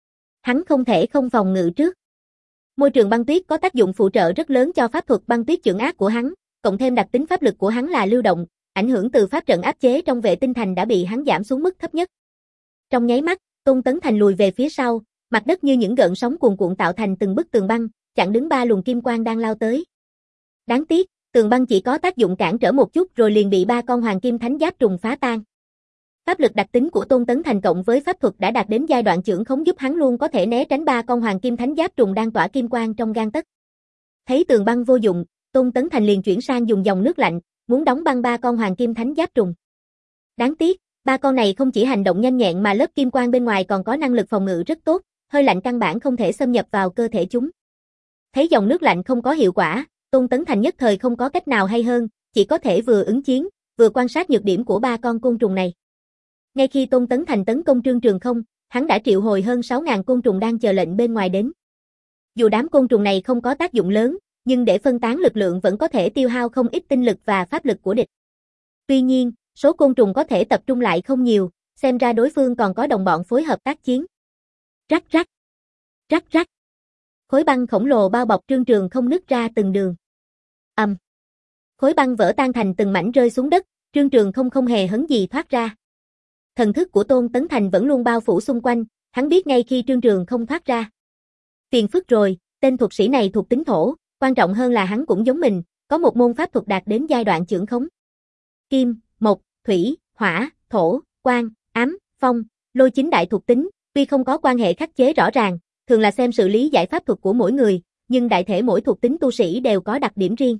Hắn không thể không phòng ngự trước. Môi trường băng tuyết có tác dụng phụ trợ rất lớn cho pháp thuật băng tuyết chưởng ác của hắn, cộng thêm đặc tính pháp lực của hắn là lưu động, ảnh hưởng từ pháp trận áp chế trong Vệ Tinh Thành đã bị hắn giảm xuống mức thấp nhất. Trong nháy mắt, Tôn Tấn Thành lùi về phía sau, mặt đất như những gợn sóng cuồn cuộn tạo thành từng bức tường băng, chặn đứng ba luồng kim quang đang lao tới. Đáng tiếc, tường băng chỉ có tác dụng cản trở một chút rồi liền bị ba con hoàng kim thánh giáp trùng phá tan. Pháp lực đặc tính của Tôn Tấn Thành cộng với pháp thuật đã đạt đến giai đoạn chưởng khống giúp hắn luôn có thể né tránh ba con hoàng kim thánh giáp trùng đang tỏa kim quang trong gang tấc. Thấy tường băng vô dụng, Tôn Tấn Thành liền chuyển sang dùng dòng nước lạnh, muốn đóng băng ba con hoàng kim thánh giáp trùng. Đáng tiếc, ba con này không chỉ hành động nhanh nhẹn mà lớp kim quang bên ngoài còn có năng lực phòng ngự rất tốt, hơi lạnh căn bản không thể xâm nhập vào cơ thể chúng. Thấy dòng nước lạnh không có hiệu quả, Tôn Tấn Thành nhất thời không có cách nào hay hơn, chỉ có thể vừa ứng chiến, vừa quan sát nhược điểm của ba con côn trùng này. Ngay khi Tôn Tấn Thành tấn công Trương Trường Không, hắn đã triệu hồi hơn sáu nghìn côn trùng đang chờ lệnh bên ngoài đến. Dù đám côn trùng này không có tác dụng lớn, nhưng để phân tán lực lượng vẫn có thể tiêu hao không ít tinh lực và pháp lực của địch. Tuy nhiên, số côn trùng có thể tập trung lại không nhiều, xem ra đối phương còn có đồng bọn phối hợp tác chiến. Rắc rắc, rắc rắc. Khối băng khổng lồ bao bọc Trương Trường Không nứt ra từng đường. Ầm. Um. Khối băng vỡ tan thành từng mảnh rơi xuống đất, Trương Trường Không không hề hấn gì thoát ra. Thần thức của Tôn Tấn Thành vẫn luôn bao phủ xung quanh, hắn biết ngay khi Trương Trường Không thoát ra. Phiền phức rồi, tên thuật sĩ này thuộc tính thổ, quan trọng hơn là hắn cũng giống mình, có một môn pháp thuật đạt đến giai đoạn chưởng khống. Kim, mộc, thủy, hỏa, thổ, quang, ám, phong, lôi chính đại thuộc tính, tuy không có quan hệ khắc chế rõ ràng, thường là xem xử lý giải pháp thuật của mỗi người, nhưng đại thể mỗi thuộc tính tu sĩ đều có đặc điểm riêng.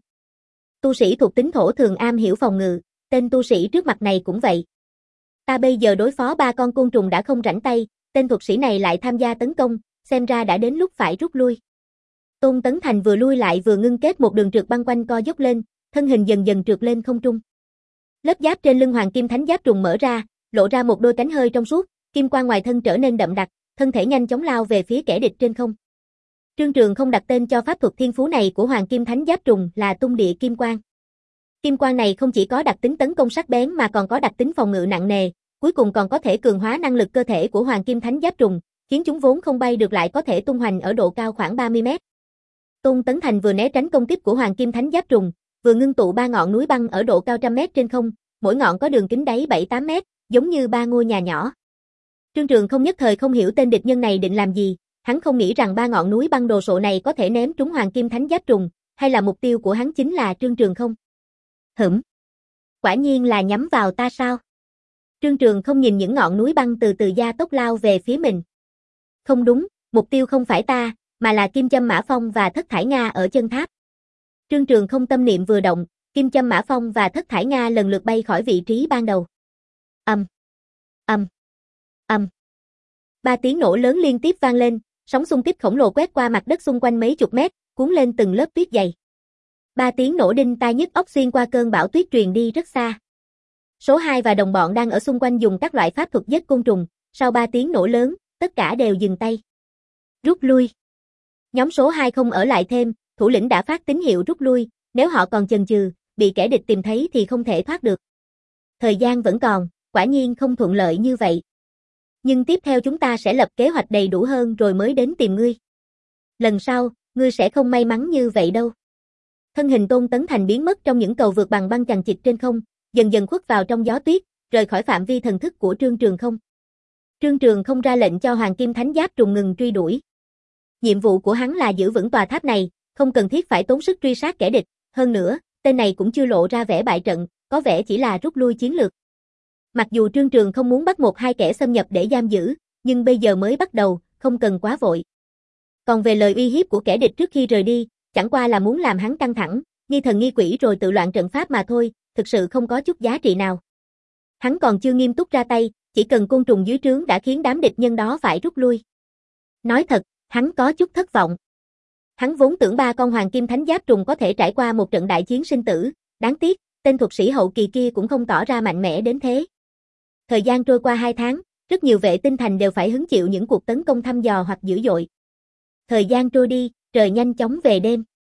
Tu sĩ thuộc tính thổ thường am hiểu phòng ngự, tên tu sĩ trước mặt này cũng vậy. Ta bây giờ đối phó ba con côn trùng đã không rảnh tay, tên thuật sĩ này lại tham gia tấn công, xem ra đã đến lúc phải rút lui. Tôn Tấn Thành vừa lui lại vừa ngưng kết một đường trượt băng quanh co dốc lên, thân hình dần dần trượt lên không trung. Lớp giáp trên lưng hoàng kim thánh giáp trùng mở ra, lộ ra một đôi cánh hơi trong suốt, kim quang ngoài thân trở nên đậm đặc, thân thể nhanh chóng lao về phía kẻ địch trên không. Trương Trường Không đặt tên cho pháp thuật thiên phú này của hoàng kim thánh giáp trùng là Tung Địa Kim Quang. Kim quang này không chỉ có đặc tính tấn công sắc bén mà còn có đặc tính phòng ngự nặng nề, cuối cùng còn có thể cường hóa năng lực cơ thể của hoàng kim thánh giáp trùng, khiến chúng vốn không bay được lại có thể tung hoành ở độ cao khoảng ba mươi mét. Tôn Tấn Thành vừa né tránh công kích của hoàng kim thánh giáp trùng, vừa ngưng tụ ba ngọn núi băng ở độ cao trăm mét trên không, mỗi ngọn có đường kính đáy bảy tám mét, giống như ba ngôi nhà nhỏ. Trương Trường Không nhất thời không hiểu tên địch nhân này định làm gì, hắn không nghĩ rằng ba ngọn núi băng đồ sộ này có thể ném trúng hoàng kim thánh giáp trùng, hay là mục tiêu của hắn chính là Trương Trường Không. Hửm. Quả nhiên là nhắm vào ta sao? Trương Trường Không nhìn những ngọn núi băng từ từ gia tốc lao về phía mình. Không đúng, mục tiêu không phải ta, mà là Kim Châm Mã Phong và Thất Thải Nga ở chân tháp. Trương Trường Không tâm niệm vừa động, Kim Châm Mã Phong và Thất Thải Nga lần lượt bay khỏi vị trí ban đầu. Ầm, ầm, ầm. Ba tiếng nổ lớn liên tiếp vang lên, sóng xung kích khổng lồ quét qua mặt đất xung quanh mấy chục mét, cuốn lên từng lớp tuyết dày. Ba tiếng nổ đinh tai nhức óc xuyên qua cơn bão tuyết truyền đi rất xa. Số hai và đồng bọn đang ở xung quanh dùng các loại pháp thuật giết côn trùng, sau ba tiếng nổ lớn, tất cả đều dừng tay. Rút lui. Nhóm số hai không ở lại thêm, thủ lĩnh đã phát tín hiệu rút lui, nếu họ còn chần chừ, bị kẻ địch tìm thấy thì không thể thoát được. Thời gian vẫn còn, quả nhiên không thuận lợi như vậy. Nhưng tiếp theo chúng ta sẽ lập kế hoạch đầy đủ hơn rồi mới đến tìm ngươi. Lần sau, ngươi sẽ không may mắn như vậy đâu. Thân hình Tôn Tấn Thành biến mất trong những cầu vượt bằng băng chằng chịt trên không, dần dần khuất vào trong gió tuyết, rời khỏi phạm vi thần thức của Trương Trường Không. Trương Trường Không ra lệnh cho Hoàng Kim Thánh Giáp trùng ngừng truy đuổi. Nhiệm vụ của hắn là giữ vững tòa tháp này, không cần thiết phải tốn sức truy sát kẻ địch, hơn nữa, tên này cũng chưa lộ ra vẻ bại trận, có vẻ chỉ là rút lui chiến lược. Mặc dù Trương Trường không muốn bắt một hai kẻ xâm nhập để giam giữ, nhưng bây giờ mới bắt đầu, không cần quá vội. Còn về lời uy hiếp của kẻ địch trước khi rời đi, chẳng qua là muốn làm hắn căng thẳng, nghi thần nghi quỷ rồi tự loạn trận pháp mà thôi, thực sự không có chút giá trị nào. Hắn còn chưa nghiêm túc ra tay, chỉ cần côn trùng dưới trướng đã khiến đám địch nhân đó phải rút lui. Nói thật, hắn có chút thất vọng. Hắn vốn tưởng ba con Hoàng Kim Thánh Giáp trùng có thể trải qua một trận đại chiến sinh tử, đáng tiếc, tên thuật sĩ hậu kỳ kia cũng không tỏ ra mạnh mẽ đến thế. Thời gian trôi qua hai tháng, rất nhiều vệ tinh thành đều phải hứng chịu những cuộc tấn công thăm dò hoặc dữ dội. Thời gian trôi đi, trời nhanh chóng về đêm.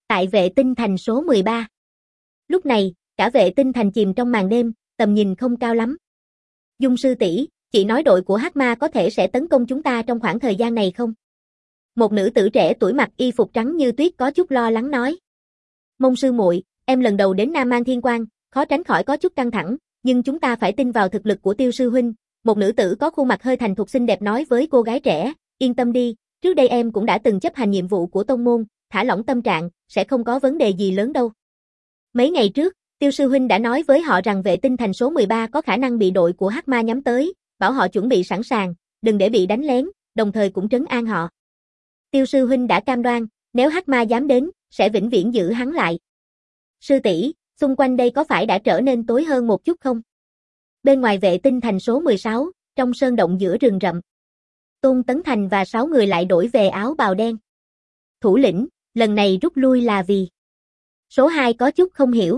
Tại vệ tinh thành số mười ba. Lúc này, cả vệ tinh thành chìm trong màn đêm, tầm nhìn không cao lắm. Dung sư tỷ, chị nói đội của Hắc Ma có thể sẽ tấn công chúng ta trong khoảng thời gian này không? Một nữ tử trẻ tuổi mặc y phục trắng như tuyết có chút lo lắng nói. Mông sư muội, em lần đầu đến Nam Mang Thiên Quang, khó tránh khỏi có chút căng thẳng, nhưng chúng ta phải tin vào thực lực của Tiêu sư huynh. Một nữ tử có khuôn mặt hơi thành thục xinh đẹp nói với cô gái trẻ, yên tâm đi, trước đây em cũng đã từng chấp hành nhiệm vụ của tông môn, thả lỏng tâm trạng, sẽ không có vấn đề gì lớn đâu. Mấy ngày trước, Tiêu sư huynh đã nói với họ rằng vệ tinh thành số mười ba có khả năng bị đội của Hắc Ma nhắm tới, bảo họ chuẩn bị sẵn sàng, đừng để bị đánh lén, đồng thời cũng trấn an họ. Tiêu sư huynh đã cam đoan, nếu Hắc Ma dám đến, sẽ vĩnh viễn giữ hắn lại. Sư tỷ, xung quanh đây có phải đã trở nên tối hơn một chút không? Bên ngoài vệ tinh thành số mười sáu, trong sơn động giữa rừng rậm. Tôn Tấn Thành và sáu người lại đổi về áo bào đen. Thủ lĩnh, lần này rút lui là vì... Số hai có chút không hiểu.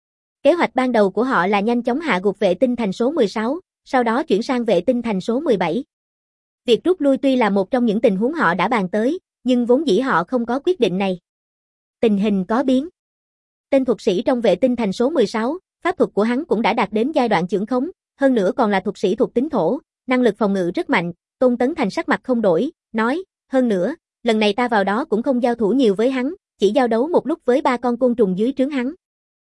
Kế hoạch ban đầu của họ là nhanh chóng hạ gục vệ tinh thành số mười sáu, sau đó chuyển sang vệ tinh thành số mười bảy. Việc rút lui tuy là một trong những tình huống họ đã bàn tới, nhưng vốn dĩ họ không có quyết định này. Tình hình có biến. Tên thuật sĩ trong vệ tinh thành số mười sáu, pháp thuật của hắn cũng đã đạt đến giai đoạn chưởng khống, hơn nữa còn là thuật sĩ thuộc tính thổ, năng lực phòng ngự rất mạnh. Tôn Tấn Thành sắc mặt không đổi, nói, hơn nữa, lần này ta vào đó cũng không giao thủ nhiều với hắn, chỉ giao đấu một lúc với ba con côn trùng dưới trướng hắn.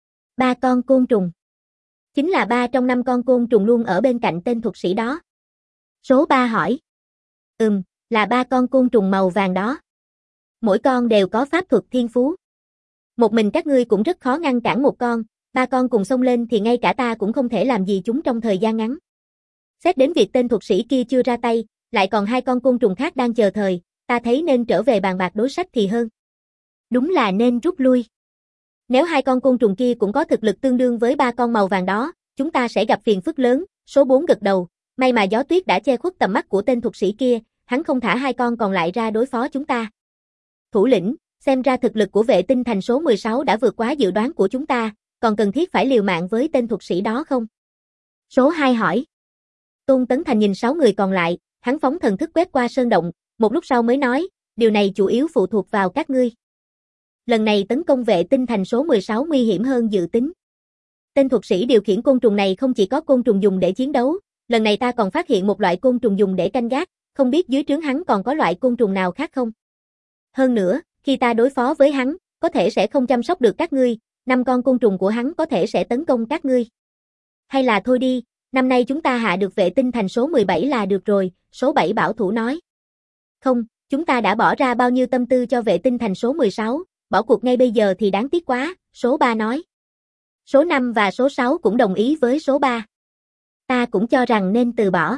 Ba con côn trùng. Chính là ba trong năm con côn trùng luôn ở bên cạnh tên thuật sĩ đó. Số ba hỏi. Ừm, là ba con côn trùng màu vàng đó. Mỗi con đều có pháp thuật thiên phú. Một mình các ngươi cũng rất khó ngăn cản một con, ba con cùng xông lên thì ngay cả ta cũng không thể làm gì chúng trong thời gian ngắn. Xét đến việc tên thuật sĩ kia chưa ra tay, lại còn hai con côn trùng khác đang chờ thời, ta thấy nên trở về bàn bạc đối sách thì hơn. Đúng là nên rút lui. Nếu hai con côn trùng kia cũng có thực lực tương đương với ba con màu vàng đó, chúng ta sẽ gặp phiền phức lớn. Số bốn gật đầu, may mà gió tuyết đã che khuất tầm mắt của tên thuật sĩ kia, hắn không thả hai con còn lại ra đối phó chúng ta. Thủ lĩnh, xem ra thực lực của vệ tinh thành số mười sáu đã vượt quá dự đoán của chúng ta, còn cần thiết phải liều mạng với tên thuật sĩ đó không? Số hai hỏi. Tôn Tấn Thành nhìn sáu người còn lại, hắn phóng thần thức quét qua sơn động, một lúc sau mới nói, điều này chủ yếu phụ thuộc vào các ngươi. Lần này tấn công vệ tinh thành số mười sáu nguy hiểm hơn dự tính. Tên thuật sĩ điều khiển côn trùng này không chỉ có côn trùng dùng để chiến đấu, lần này ta còn phát hiện một loại côn trùng dùng để canh gác, không biết dưới trướng hắn còn có loại côn trùng nào khác không? Hơn nữa, khi ta đối phó với hắn, có thể sẽ không chăm sóc được các ngươi, năm con côn trùng của hắn có thể sẽ tấn công các ngươi. Hay là thôi đi, năm nay chúng ta hạ được vệ tinh thành số mười bảy là được rồi, số bảy bảo thủ nói. Không, chúng ta đã bỏ ra bao nhiêu tâm tư cho vệ tinh thành số mười sáu, bỏ cuộc ngay bây giờ thì đáng tiếc quá, số ba nói. Số năm và số sáu cũng đồng ý với số ba. Ta cũng cho rằng nên từ bỏ.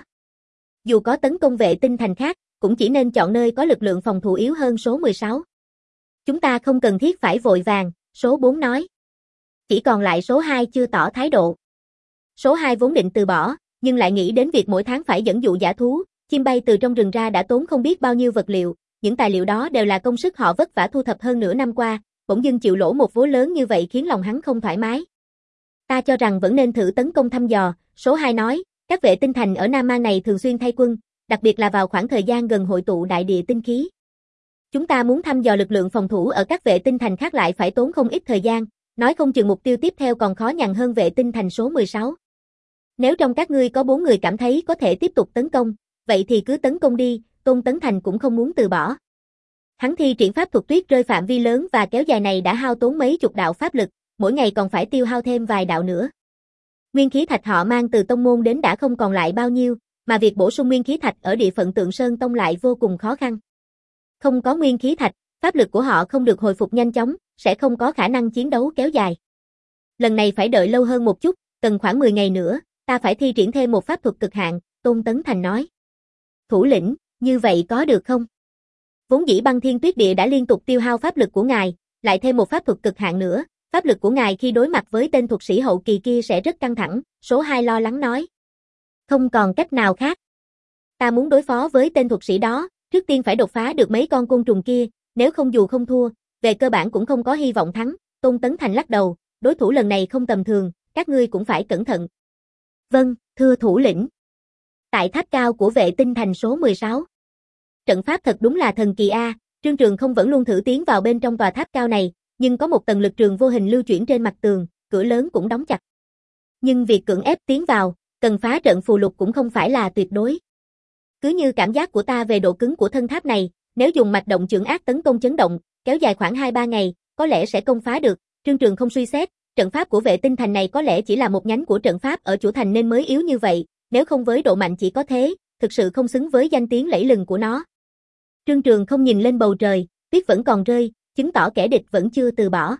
Dù có tấn công vệ tinh thành khác, cũng chỉ nên chọn nơi có lực lượng phòng thủ yếu hơn số mười sáu. Chúng ta không cần thiết phải vội vàng, số bốn nói. Chỉ còn lại số hai chưa tỏ thái độ. Số hai vốn định từ bỏ, nhưng lại nghĩ đến việc mỗi tháng phải dẫn dụ dã thú, chim bay từ trong rừng ra đã tốn không biết bao nhiêu vật liệu, những tài liệu đó đều là công sức họ vất vả thu thập hơn nửa năm qua, bỗng dưng chịu lỗ một vố lớn như vậy khiến lòng hắn không thoải mái. Ta cho rằng vẫn nên thử tấn công thăm dò, số hai nói, các vệ tinh thành ở Nam Mang này thường xuyên thay quân, đặc biệt là vào khoảng thời gian gần hội tụ đại địa tinh khí. Chúng ta muốn thăm dò lực lượng phòng thủ ở các vệ tinh thành khác lại phải tốn không ít thời gian, nói không chừng mục tiêu tiếp theo còn khó nhằn hơn vệ tinh thành số mười sáu. Nếu trong các ngươi có bốn người cảm thấy có thể tiếp tục tấn công, vậy thì cứ tấn công đi, Tôn Tấn Thành cũng không muốn từ bỏ. Hắn thi triển pháp thuật tuyết rơi phạm vi lớn và kéo dài này đã hao tốn mấy chục đạo pháp lực, mỗi ngày còn phải tiêu hao thêm vài đạo nữa. Nguyên khí thạch họ mang từ tông môn đến đã không còn lại bao nhiêu, mà việc bổ sung nguyên khí thạch ở địa phận Tượng Sơn Tông lại vô cùng khó khăn. Không có nguyên khí thạch, pháp lực của họ không được hồi phục nhanh chóng, sẽ không có khả năng chiến đấu kéo dài. Lần này phải đợi lâu hơn một chút, cần khoảng mười ngày nữa, ta phải thi triển thêm một pháp thuật cực hạn, Tôn Tấn Thành nói. Thủ lĩnh, như vậy có được không? Vốn dĩ băng thiên tuyết địa đã liên tục tiêu hao pháp lực của ngài, lại thêm một pháp thuật cực hạn nữa, pháp lực của ngài khi đối mặt với tên thuật sĩ hậu kỳ kia sẽ rất căng thẳng, số hai lo lắng nói. Không còn cách nào khác. Ta muốn đối phó với tên thuật sĩ đó, trước tiên phải đột phá được mấy con côn trùng kia, nếu không dù không thua, về cơ bản cũng không có hy vọng thắng, Tôn Tấn Thành lắc đầu, đối thủ lần này không tầm thường, các ngươi cũng phải cẩn thận. Vâng, thưa thủ lĩnh. Tại tháp cao của vệ tinh thành số mười sáu. Trận pháp thật đúng là thần kỳ a, Trương Trường không vẫn luôn thử tiến vào bên trong tòa tháp cao này, nhưng có một tầng lực trường vô hình lưu chuyển trên mặt tường, cửa lớn cũng đóng chặt. Nhưng việc cưỡng ép tiến vào, cần phá trận phù lục cũng không phải là tuyệt đối. Cứ như cảm giác của ta về độ cứng của thân tháp này, nếu dùng mạch động chưởng ác tấn công chấn động, kéo dài khoảng hai ba ngày, có lẽ sẽ công phá được. Trương Trường không suy xét, trận pháp của vệ tinh thành này có lẽ chỉ là một nhánh của trận pháp ở chủ thành nên mới yếu như vậy, nếu không với độ mạnh chỉ có thế, thực sự không xứng với danh tiếng lẫy lừng của nó. Trương Trường không nhìn lên bầu trời, tuyết vẫn còn rơi, chứng tỏ kẻ địch vẫn chưa từ bỏ.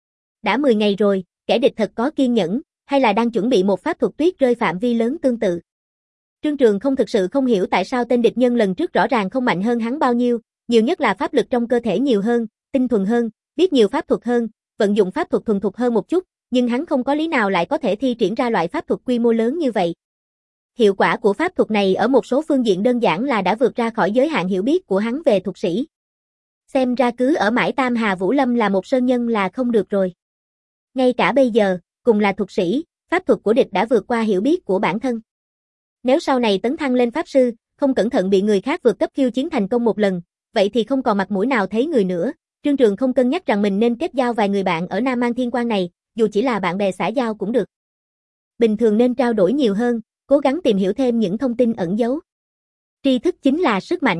Đã mười ngày rồi, kẻ địch thật có kiên nhẫn, hay là đang chuẩn bị một pháp thuật tuyết rơi phạm vi lớn tương tự. Trương Trường không thực sự không hiểu tại sao tên địch nhân lần trước rõ ràng không mạnh hơn hắn bao nhiêu, nhiều nhất là pháp lực trong cơ thể nhiều hơn, tinh thuần hơn, biết nhiều pháp thuật hơn, vận dụng pháp thuật thuần thục hơn một chút, nhưng hắn không có lý nào lại có thể thi triển ra loại pháp thuật quy mô lớn như vậy. Hiệu quả của pháp thuật này ở một số phương diện đơn giản là đã vượt ra khỏi giới hạn hiểu biết của hắn về thuật sĩ. Xem ra cứ ở mãi Tam Hà Vũ Lâm là một sơn nhân là không được rồi. Ngay cả bây giờ, cùng là thuật sĩ, pháp thuật của địch đã vượt qua hiểu biết của bản thân. Nếu sau này tấn thăng lên pháp sư, không cẩn thận bị người khác vượt cấp khiêu chiến thành công một lần, vậy thì không còn mặt mũi nào thấy người nữa. Trương Trường không cân nhắc rằng mình nên kết giao vài người bạn ở Nam Mang Thiên Quan này, dù chỉ là bạn bè xã giao cũng được. Bình thường nên trao đổi nhiều hơn, cố gắng tìm hiểu thêm những thông tin ẩn giấu. Tri thức chính là sức mạnh.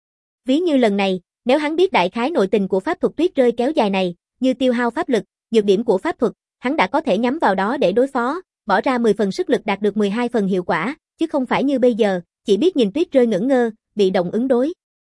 Ví như lần này, nếu hắn biết đại khái nội tình của pháp thuật tuyết rơi kéo dài này, như tiêu hao pháp lực, nhược điểm của pháp thuật, hắn đã có thể nhắm vào đó để đối phó, bỏ ra mười phần sức lực đạt được mười hai phần hiệu quả, chứ không phải như bây giờ, chỉ biết nhìn tuyết rơi ngẩn ngơ, bị động ứng đối.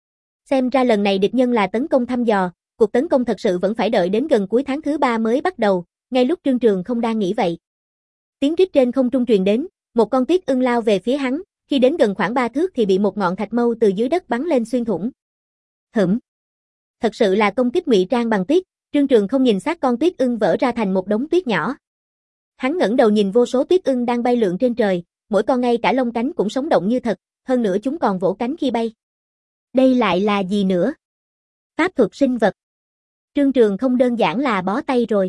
Xem ra lần này địch nhân là tấn công thăm dò, cuộc tấn công thật sự vẫn phải đợi đến gần cuối tháng thứ ba mới bắt đầu, ngay lúc Trương Trường không đang nghĩ vậy. Tiếng rít trên không trung truyền đến, một con tuyết ưng lao về phía hắn, khi đến gần khoảng ba thước thì bị một ngọn thạch mâu từ dưới đất bắn lên xuyên thủng. Hửm. Thật sự là công kích ngụy trang bằng tuyết, Trương Trường không nhìn xác con tuyết ưng vỡ ra thành một đống tuyết nhỏ. Hắn ngẩng đầu nhìn vô số tuyết ưng đang bay lượn trên trời, mỗi con ngay cả lông cánh cũng sống động như thật, hơn nữa chúng còn vỗ cánh khi bay. Đây lại là gì nữa? Pháp thuật sinh vật. Trương Trường không đơn giản là bó tay rồi.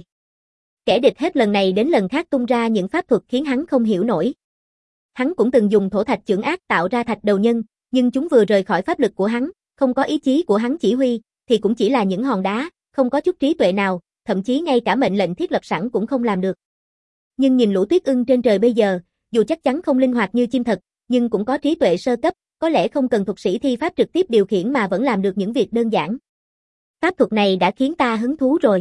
Kẻ địch hết lần này đến lần khác tung ra những pháp thuật khiến hắn không hiểu nổi. Hắn cũng từng dùng thổ thạch chưởng ác tạo ra thạch đầu nhân, nhưng chúng vừa rời khỏi pháp lực của hắn, không có ý chí của hắn chỉ huy, thì cũng chỉ là những hòn đá, không có chút trí tuệ nào, thậm chí ngay cả mệnh lệnh thiết lập sẵn cũng không làm được. Nhưng nhìn lũ tuyết ưng trên trời bây giờ, dù chắc chắn không linh hoạt như chim thật, nhưng cũng có trí tuệ sơ cấp, có lẽ không cần thuật sĩ thi pháp trực tiếp điều khiển mà vẫn làm được những việc đơn giản. Pháp thuật này đã khiến ta hứng thú rồi.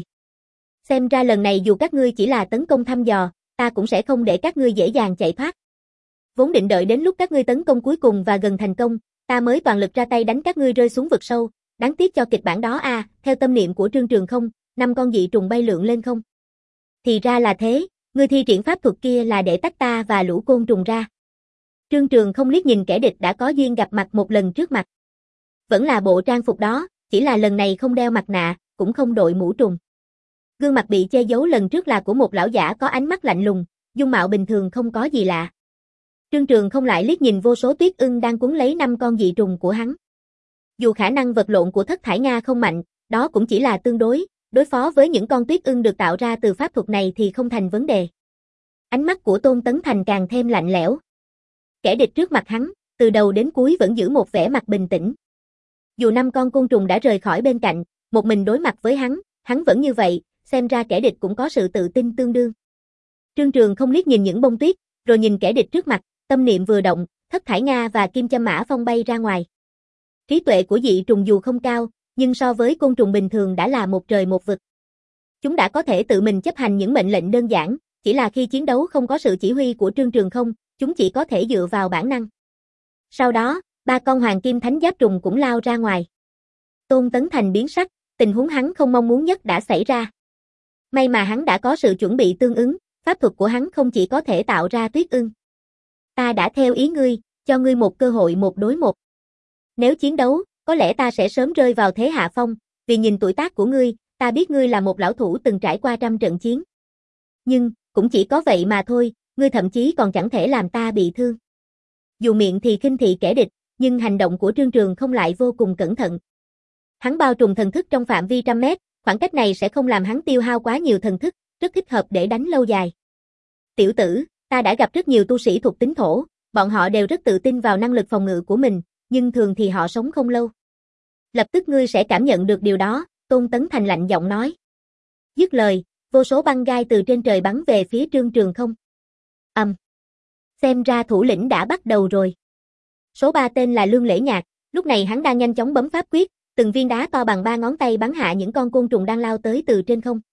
Xem ra lần này dù các ngươi chỉ là tấn công thăm dò, ta cũng sẽ không để các ngươi dễ dàng chạy thoát. Vốn định đợi đến lúc các ngươi tấn công cuối cùng và gần thành công, ta mới toàn lực ra tay đánh các ngươi rơi xuống vực sâu, đáng tiếc cho kịch bản đó a, à, theo tâm niệm của Trương Trường không, năm con dị trùng bay lượn lên không. Thì ra là thế, ngươi thi triển pháp thuật kia là để tách ta và lũ côn trùng ra. Trương Trường không liếc nhìn kẻ địch đã có duyên gặp mặt một lần trước mặt. Vẫn là bộ trang phục đó, chỉ là lần này không đeo mặt nạ, cũng không đội mũ trùng. Gương mặt bị che giấu lần trước là của một lão giả có ánh mắt lạnh lùng, dung mạo bình thường không có gì lạ. Trương Trường không lại liếc nhìn vô số tuyết ưng đang cuốn lấy năm con dị trùng của hắn. Dù khả năng vật lộn của Thất Thải Nga không mạnh, đó cũng chỉ là tương đối, đối phó với những con tuyết ưng được tạo ra từ pháp thuật này thì không thành vấn đề. Ánh mắt của Tôn Tấn Thành càng thêm lạnh lẽo. Kẻ địch trước mặt hắn, từ đầu đến cuối vẫn giữ một vẻ mặt bình tĩnh. Dù năm con côn trùng đã rời khỏi bên cạnh, một mình đối mặt với hắn, hắn vẫn như vậy, xem ra kẻ địch cũng có sự tự tin tương đương. Trương Trường không liếc nhìn những bông tuyết, rồi nhìn kẻ địch trước mặt, tâm niệm vừa động, Thất Thải Nga và Kim Châm Mã Phong bay ra ngoài. Trí tuệ của dị trùng dù không cao, nhưng so với côn trùng bình thường đã là một trời một vực. Chúng đã có thể tự mình chấp hành những mệnh lệnh đơn giản, chỉ là khi chiến đấu không có sự chỉ huy của Trương Trường không, chúng chỉ có thể dựa vào bản năng. Sau đó, ba con hoàng kim thánh giáp trùng cũng lao ra ngoài. Tôn Tấn Thành biến sắc, tình huống hắn không mong muốn nhất đã xảy ra. May mà hắn đã có sự chuẩn bị tương ứng, pháp thuật của hắn không chỉ có thể tạo ra tuyết ưng. Ta đã theo ý ngươi, cho ngươi một cơ hội một đối một. Nếu chiến đấu, có lẽ ta sẽ sớm rơi vào thế hạ phong, vì nhìn tuổi tác của ngươi, ta biết ngươi là một lão thủ từng trải qua trăm trận chiến. Nhưng, cũng chỉ có vậy mà thôi, ngươi thậm chí còn chẳng thể làm ta bị thương. Dù miệng thì khinh thị kẻ địch, nhưng hành động của Trương Trường không lại vô cùng cẩn thận. Hắn bao trùm thần thức trong phạm vi trăm mét, khoảng cách này sẽ không làm hắn tiêu hao quá nhiều thần thức, rất thích hợp để đánh lâu dài. Tiểu tử, ta đã gặp rất nhiều tu sĩ thuộc tính thổ, bọn họ đều rất tự tin vào năng lực phòng ngự của mình, nhưng thường thì họ sống không lâu. Lập tức ngươi sẽ cảm nhận được điều đó, Tôn Tấn Thành lạnh giọng nói. Dứt lời, vô số băng gai từ trên trời bắn về phía Trương Trường không. Ầm. Um. Xem ra thủ lĩnh đã bắt đầu rồi. Số ba tên là Lương Lễ Nhạc, lúc này hắn đang nhanh chóng bấm pháp quyết, từng viên đá to bằng ba ngón tay bắn hạ những con côn trùng đang lao tới từ trên không.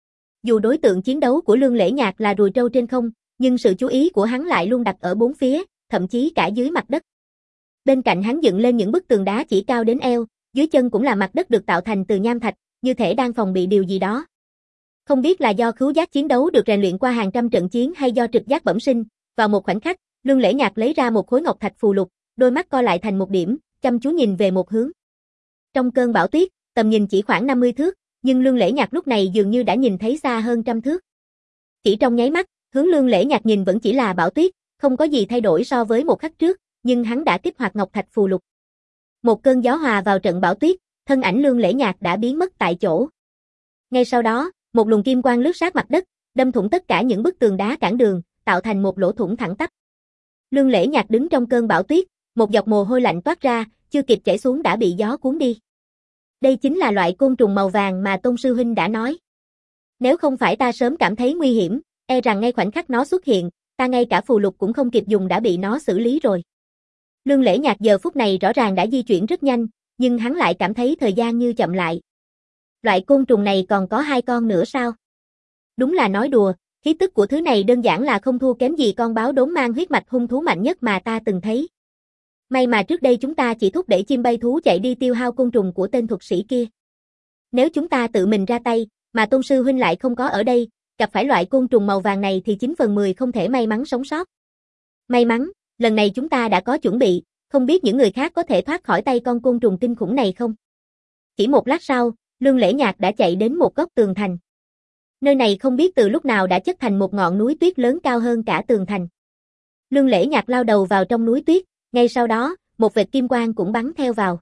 Dù đối tượng chiến đấu của Lương Lễ Nhạc là ruồi trâu trên không, nhưng sự chú ý của hắn lại luôn đặt ở bốn phía, thậm chí cả dưới mặt đất. Bên cạnh hắn dựng lên những bức tường đá chỉ cao đến eo, dưới chân cũng là mặt đất được tạo thành từ nham thạch, như thể đang phòng bị điều gì đó. Không biết là do khứu giác chiến đấu được rèn luyện qua hàng trăm trận chiến hay do trực giác bẩm sinh, vào một khoảnh khắc, Lương Lễ Nhạc lấy ra một khối ngọc thạch phù lục, đôi mắt co lại thành một điểm, chăm chú nhìn về một hướng. Trong cơn bão tuyết, tầm nhìn chỉ khoảng năm mươi thước, nhưng Lương Lễ Nhạc lúc này dường như đã nhìn thấy xa hơn trăm thước. Chỉ trong nháy mắt, hướng Lương Lễ Nhạc nhìn vẫn chỉ là bão tuyết, không có gì thay đổi so với một khắc trước, nhưng hắn đã kích hoạt ngọc thạch phù lục. Một cơn gió hòa vào trận bão tuyết, thân ảnh Lương Lễ Nhạc đã biến mất tại chỗ. Ngay sau đó, một luồng kim quang lướt sát mặt đất, đâm thủng tất cả những bức tường đá cản đường, tạo thành một lỗ thủng thẳng tắp. Lương Lễ Nhạc đứng trong cơn bão tuyết, một giọt mồ hôi lạnh toát ra, chưa kịp chảy xuống đã bị gió cuốn đi. Đây chính là loại côn trùng màu vàng mà Tôn sư huynh đã nói. Nếu không phải ta sớm cảm thấy nguy hiểm, e rằng ngay khoảnh khắc nó xuất hiện, ta ngay cả phù lục cũng không kịp dùng đã bị nó xử lý rồi. Lương Lễ Nhạc giờ phút này rõ ràng đã di chuyển rất nhanh, nhưng hắn lại cảm thấy thời gian như chậm lại. Loại côn trùng này còn có hai con nữa sao? Đúng là nói đùa, khí tức của thứ này đơn giản là không thua kém gì con báo đốm mang huyết mạch hung thú mạnh nhất mà ta từng thấy. May mà trước đây chúng ta chỉ thúc đẩy chim bay thú chạy đi tiêu hao côn trùng của tên thuật sĩ kia. Nếu chúng ta tự mình ra tay, mà Tôn sư huynh lại không có ở đây, gặp phải loại côn trùng màu vàng này thì chín phần mười không thể may mắn sống sót. May mắn, lần này chúng ta đã có chuẩn bị, không biết những người khác có thể thoát khỏi tay con côn trùng kinh khủng này không? Chỉ một lát sau, Lương Lễ Nhạc đã chạy đến một góc tường thành. Nơi này không biết từ lúc nào đã chất thành một ngọn núi tuyết lớn cao hơn cả tường thành. Lương Lễ Nhạc lao đầu vào trong núi tuyết, ngay sau đó, một vệt kim quang cũng bắn theo vào.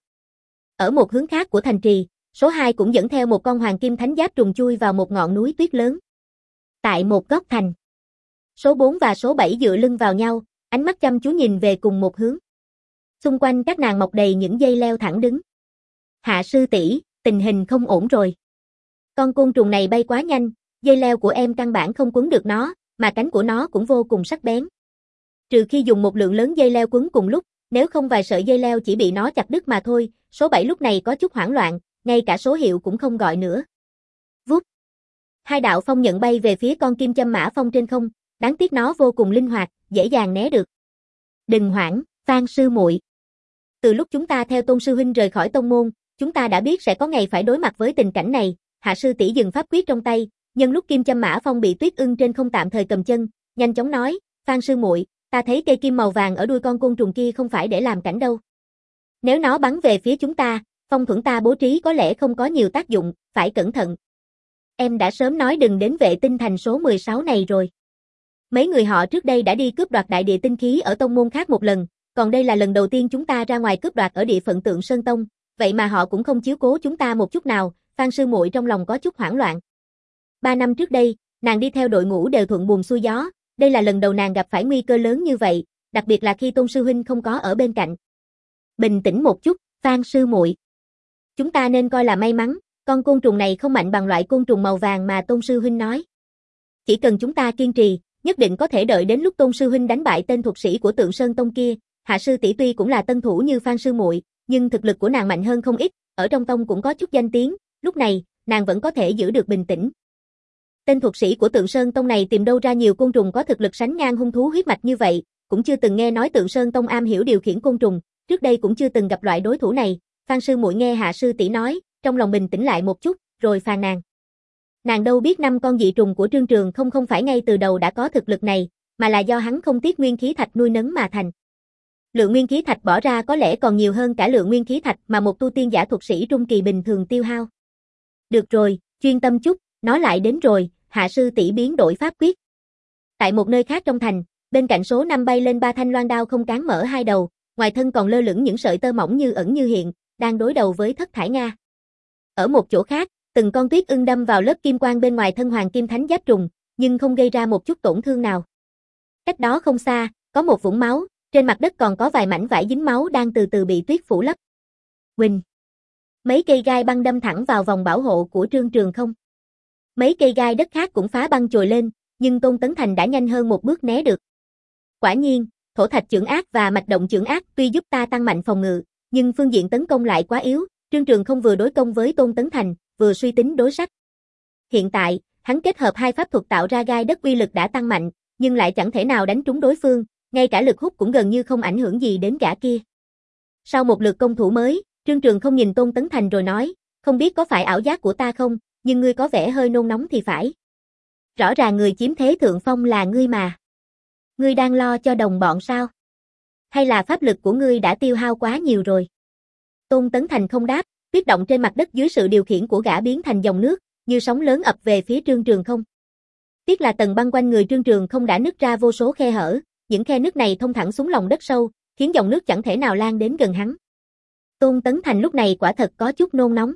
Ở một hướng khác của thành trì, số hai cũng dẫn theo một con hoàng kim thánh giáp trùng chui vào một ngọn núi tuyết lớn. Tại một góc thành, số bốn và số bảy dựa lưng vào nhau, ánh mắt chăm chú nhìn về cùng một hướng. Xung quanh các nàng mọc đầy những dây leo thẳng đứng. Hạ sư tỷ, tình hình không ổn rồi. Con côn trùng này bay quá nhanh, dây leo của em căn bản không quấn được nó, mà cánh của nó cũng vô cùng sắc bén. Trừ khi dùng một lượng lớn dây leo quấn cùng lúc, nếu không vài sợi dây leo chỉ bị nó chặt đứt mà thôi. Số bảy lúc này có chút hoảng loạn, ngay cả số hiệu cũng không gọi nữa. Vút. Hai đạo phong nhận bay về phía con kim châm mã phong trên không, đáng tiếc nó vô cùng linh hoạt, dễ dàng né được. Đừng hoảng, Phan sư muội. Từ lúc chúng ta theo Tôn sư huynh rời khỏi tông môn, chúng ta đã biết sẽ có ngày phải đối mặt với tình cảnh này. Hạ sư tỷ dừng pháp quyết trong tay, nhân lúc kim châm mã phong bị tuyết ưng trên không tạm thời cầm chân, nhanh chóng nói, Phan sư muội, ta thấy cây kim màu vàng ở đuôi con côn trùng kia không phải để làm cảnh đâu. Nếu nó bắn về phía chúng ta, phong thuẫn ta bố trí có lẽ không có nhiều tác dụng, phải cẩn thận. Em đã sớm nói đừng đến vệ tinh thành số mười sáu này rồi. Mấy người họ trước đây đã đi cướp đoạt đại địa tinh khí ở tông môn khác một lần, còn đây là lần đầu tiên chúng ta ra ngoài cướp đoạt ở địa phận Tượng Sơn Tông, vậy mà họ cũng không chiếu cố chúng ta một chút nào. Phan sư muội trong lòng có chút hoảng loạn. Ba năm trước đây, nàng đi theo đội ngũ đều thuận buồm xuôi gió, đây là lần đầu nàng gặp phải nguy cơ lớn như vậy, đặc biệt là khi Tôn sư huynh không có ở bên cạnh. Bình tĩnh một chút, Phan sư muội. Chúng ta nên coi là may mắn, con côn trùng này không mạnh bằng loại côn trùng màu vàng mà Tôn sư huynh nói. Chỉ cần chúng ta kiên trì, nhất định có thể đợi đến lúc Tôn sư huynh đánh bại tên thuật sĩ của Tượng Sơn Tông kia. Hạ sư tỷ tuy cũng là tân thủ như Phan sư muội, nhưng thực lực của nàng mạnh hơn không ít, ở trong tông cũng có chút danh tiếng, lúc này, nàng vẫn có thể giữ được bình tĩnh. Tên thuật sĩ của Tượng Sơn Tông này tìm đâu ra nhiều côn trùng có thực lực sánh ngang hung thú huyết mạch như vậy, cũng chưa từng nghe nói Tượng Sơn Tông am hiểu điều khiển côn trùng, trước đây cũng chưa từng gặp loại đối thủ này. Phan sư muội nghe Hạ sư tỷ nói, trong lòng bình tĩnh lại một chút, rồi phàn nàn. Nàng đâu biết năm con dị trùng của Trương Trường không không phải ngay từ đầu đã có thực lực này, mà là do hắn không tiếc nguyên khí thạch nuôi nấng mà thành. Lượng nguyên khí thạch bỏ ra có lẽ còn nhiều hơn cả lượng nguyên khí thạch mà một tu tiên giả thuật sĩ trung kỳ bình thường tiêu hao. Được rồi, chuyên tâm chút, nó lại đến rồi. Hạ sư tỷ biến đổi pháp quyết. Tại một nơi khác trong thành, bên cạnh số năm bay lên ba thanh loan đao không cán mở hai đầu, ngoài thân còn lơ lửng những sợi tơ mỏng như ẩn như hiện, đang đối đầu với Thất Thải Nga. Ở một chỗ khác, từng con tuyết ưng đâm vào lớp kim quang bên ngoài thân hoàng kim thánh giáp trùng, nhưng không gây ra một chút tổn thương nào. Cách đó không xa, có một vũng máu, trên mặt đất còn có vài mảnh vải dính máu đang từ từ bị tuyết phủ lấp. Huỳnh. Mấy cây gai băng đâm thẳng vào vòng bảo hộ của Trương Trường không. Mấy cây gai đất khác cũng phá băng chồi lên, nhưng Tôn Tấn Thành đã nhanh hơn một bước né được. Quả nhiên, thổ thạch chưởng ác và mạch động chưởng ác tuy giúp ta tăng mạnh phòng ngự, nhưng phương diện tấn công lại quá yếu, Trương Trường không vừa đối công với Tôn Tấn Thành, vừa suy tính đối sách. Hiện tại, hắn kết hợp hai pháp thuật tạo ra gai đất uy lực đã tăng mạnh, nhưng lại chẳng thể nào đánh trúng đối phương, ngay cả lực hút cũng gần như không ảnh hưởng gì đến gã kia. Sau một lượt công thủ mới, Trương Trường không nhìn Tôn Tấn Thành rồi nói, không biết có phải ảo giác của ta không, nhưng ngươi có vẻ hơi nôn nóng thì phải. Rõ ràng người chiếm thế thượng phong là ngươi mà. Ngươi đang lo cho đồng bọn sao? Hay là pháp lực của ngươi đã tiêu hao quá nhiều rồi? Tôn Tấn Thành không đáp, tuyết động trên mặt đất dưới sự điều khiển của gã biến thành dòng nước, như sóng lớn ập về phía Trương Trường không. Tiếc là tầng băng quanh người Trương Trường không đã nứt ra vô số khe hở, những khe nứt này thông thẳng xuống lòng đất sâu, khiến dòng nước chẳng thể nào lan đến gần hắn. Tôn Tấn Thành lúc này quả thật có chút nôn nóng.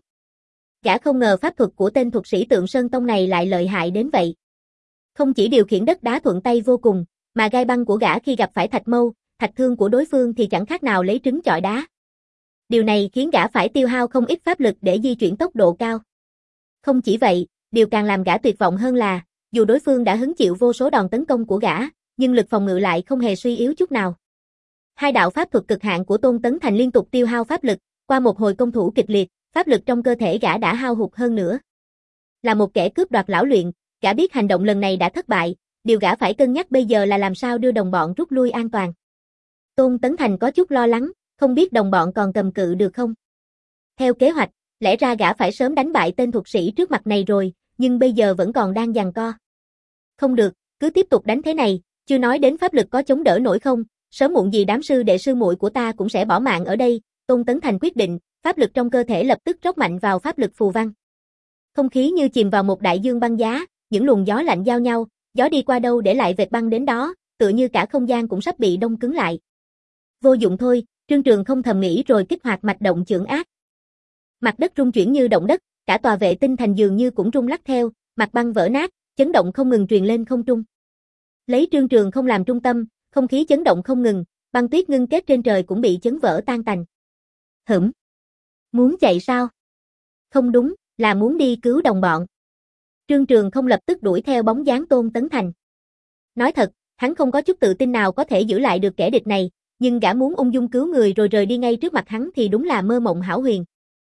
Gã không ngờ pháp thuật của tên thuật sĩ Tượng Sơn Tông này lại lợi hại đến vậy. Không chỉ điều khiển đất đá thuận tay vô cùng, mà gai băng của gã khi gặp phải thạch mâu, thạch thương của đối phương thì chẳng khác nào lấy trứng chọi đá. Điều này khiến gã phải tiêu hao không ít pháp lực để di chuyển tốc độ cao. Không chỉ vậy, điều càng làm gã tuyệt vọng hơn là, dù đối phương đã hứng chịu vô số đòn tấn công của gã, nhưng lực phòng ngự lại không hề suy yếu chút nào. Hai đạo pháp thuật cực hạn của Tôn Tấn Thành liên tục tiêu hao pháp lực, qua một hồi công thủ kịch liệt, pháp lực trong cơ thể gã đã hao hụt hơn nữa. Là một kẻ cướp đoạt lão luyện, gã biết hành động lần này đã thất bại, điều gã phải cân nhắc bây giờ là làm sao đưa đồng bọn rút lui an toàn. Tôn Tấn Thành có chút lo lắng, không biết đồng bọn còn cầm cự được không. Theo kế hoạch, lẽ ra gã phải sớm đánh bại tên thuật sĩ trước mặt này rồi, nhưng bây giờ vẫn còn đang giằng co. Không được, cứ tiếp tục đánh thế này, chưa nói đến pháp lực có chống đỡ nổi không, sớm muộn gì đám sư đệ sư muội của ta cũng sẽ bỏ mạng ở đây. Tôn Tấn Thành quyết định, pháp lực trong cơ thể lập tức rót mạnh vào pháp lực phù văn. Không khí như chìm vào một đại dương băng giá, những luồng gió lạnh giao nhau, gió đi qua đâu để lại vệt băng đến đó, tựa như cả không gian cũng sắp bị đông cứng lại. Vô dụng thôi, Trương Trường không thầm nghĩ rồi kích hoạt mạch động chưởng ác. Mặt đất rung chuyển như động đất, cả tòa vệ tinh thành dường như cũng rung lắc theo, mặt băng vỡ nát, chấn động không ngừng truyền lên không trung. Lấy Trương Trường không làm trung tâm, không khí chấn động không ngừng, băng tuyết ngưng kết trên trời cũng bị chấn vỡ tan tành. Hửm? Muốn chạy sao? Không đúng, là muốn đi cứu đồng bọn. Trương Trường không lập tức đuổi theo bóng dáng Tôn Tấn Thành. Nói thật, hắn không có chút tự tin nào có thể giữ lại được kẻ địch này, nhưng gã muốn ung dung cứu người rồi rời đi ngay trước mặt hắn thì đúng là mơ mộng hão huyền.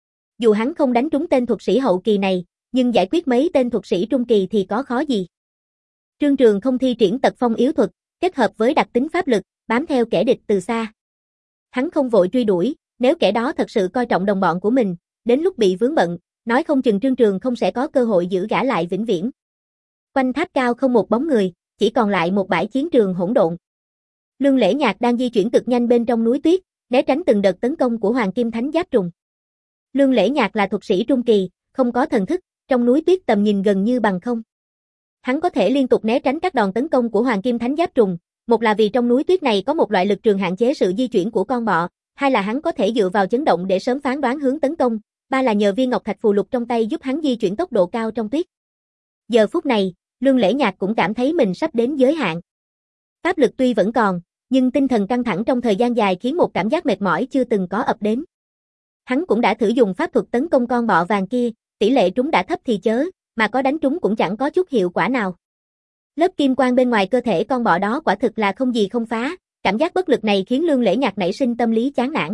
Dù hắn không đánh trúng tên thuật sĩ hậu kỳ này, nhưng giải quyết mấy tên thuật sĩ trung kỳ thì có khó gì. Trương Trường không thi triển tật phong yếu thuật, kết hợp với đặc tính pháp lực, bám theo kẻ địch từ xa. Hắn không vội truy đuổi, nếu kẻ đó thật sự coi trọng đồng bọn của mình, đến lúc bị vướng bận, nói không chừng Trương Trường không sẽ có cơ hội giữ gã lại vĩnh viễn. Quanh tháp cao không một bóng người, chỉ còn lại một bãi chiến trường hỗn độn. Lương Lễ Nhạc đang di chuyển cực nhanh bên trong núi tuyết, né tránh từng đợt tấn công của Hoàng Kim Thánh Giáp Trùng. Lương Lễ Nhạc là thuật sĩ trung kỳ, không có thần thức, trong núi tuyết tầm nhìn gần như bằng không. Hắn có thể liên tục né tránh các đòn tấn công của Hoàng Kim Thánh Giáp Trùng, một là vì trong núi tuyết này có một loại lực trường hạn chế sự di chuyển của con bọ, hai là hắn có thể dựa vào chấn động để sớm phán đoán hướng tấn công, ba là nhờ viên ngọc thạch phù lục trong tay giúp hắn di chuyển tốc độ cao trong tuyết. Giờ phút này, Lương Lễ Nhạc cũng cảm thấy mình sắp đến giới hạn. Pháp lực tuy vẫn còn, nhưng tinh thần căng thẳng trong thời gian dài khiến một cảm giác mệt mỏi chưa từng có ập đến. Hắn cũng đã thử dùng pháp thuật tấn công con bọ vàng kia, tỷ lệ trúng đã thấp thì chớ, mà có đánh trúng cũng chẳng có chút hiệu quả nào. Lớp kim quang bên ngoài cơ thể con bọ đó quả thực là không gì không phá, cảm giác bất lực này khiến Lương Lễ Nhạc nảy sinh tâm lý chán nản.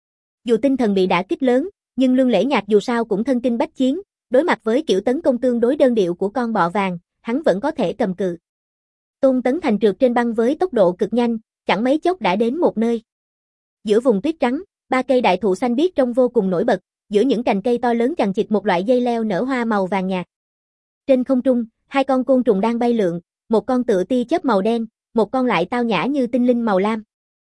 Dù tinh thần bị đả kích lớn, nhưng Lương Lễ Nhạc dù sao cũng thân kinh bách chiến, đối mặt với kiểu tấn công tương đối đơn điệu của con bọ vàng, hắn vẫn có thể cầm cự. Tôn Tấn Thành trượt trên băng với tốc độ cực nhanh, chẳng mấy chốc đã đến một nơi. Giữa vùng tuyết trắng, ba cây đại thụ xanh biếc trông vô cùng nổi bật, giữa những cành cây to lớn chằng chịt một loại dây leo nở hoa màu vàng nhạt. Trên không trung, hai con côn trùng đang bay lượn, một con tựa tia chớp màu đen, một con lại tao nhã như tinh linh màu lam.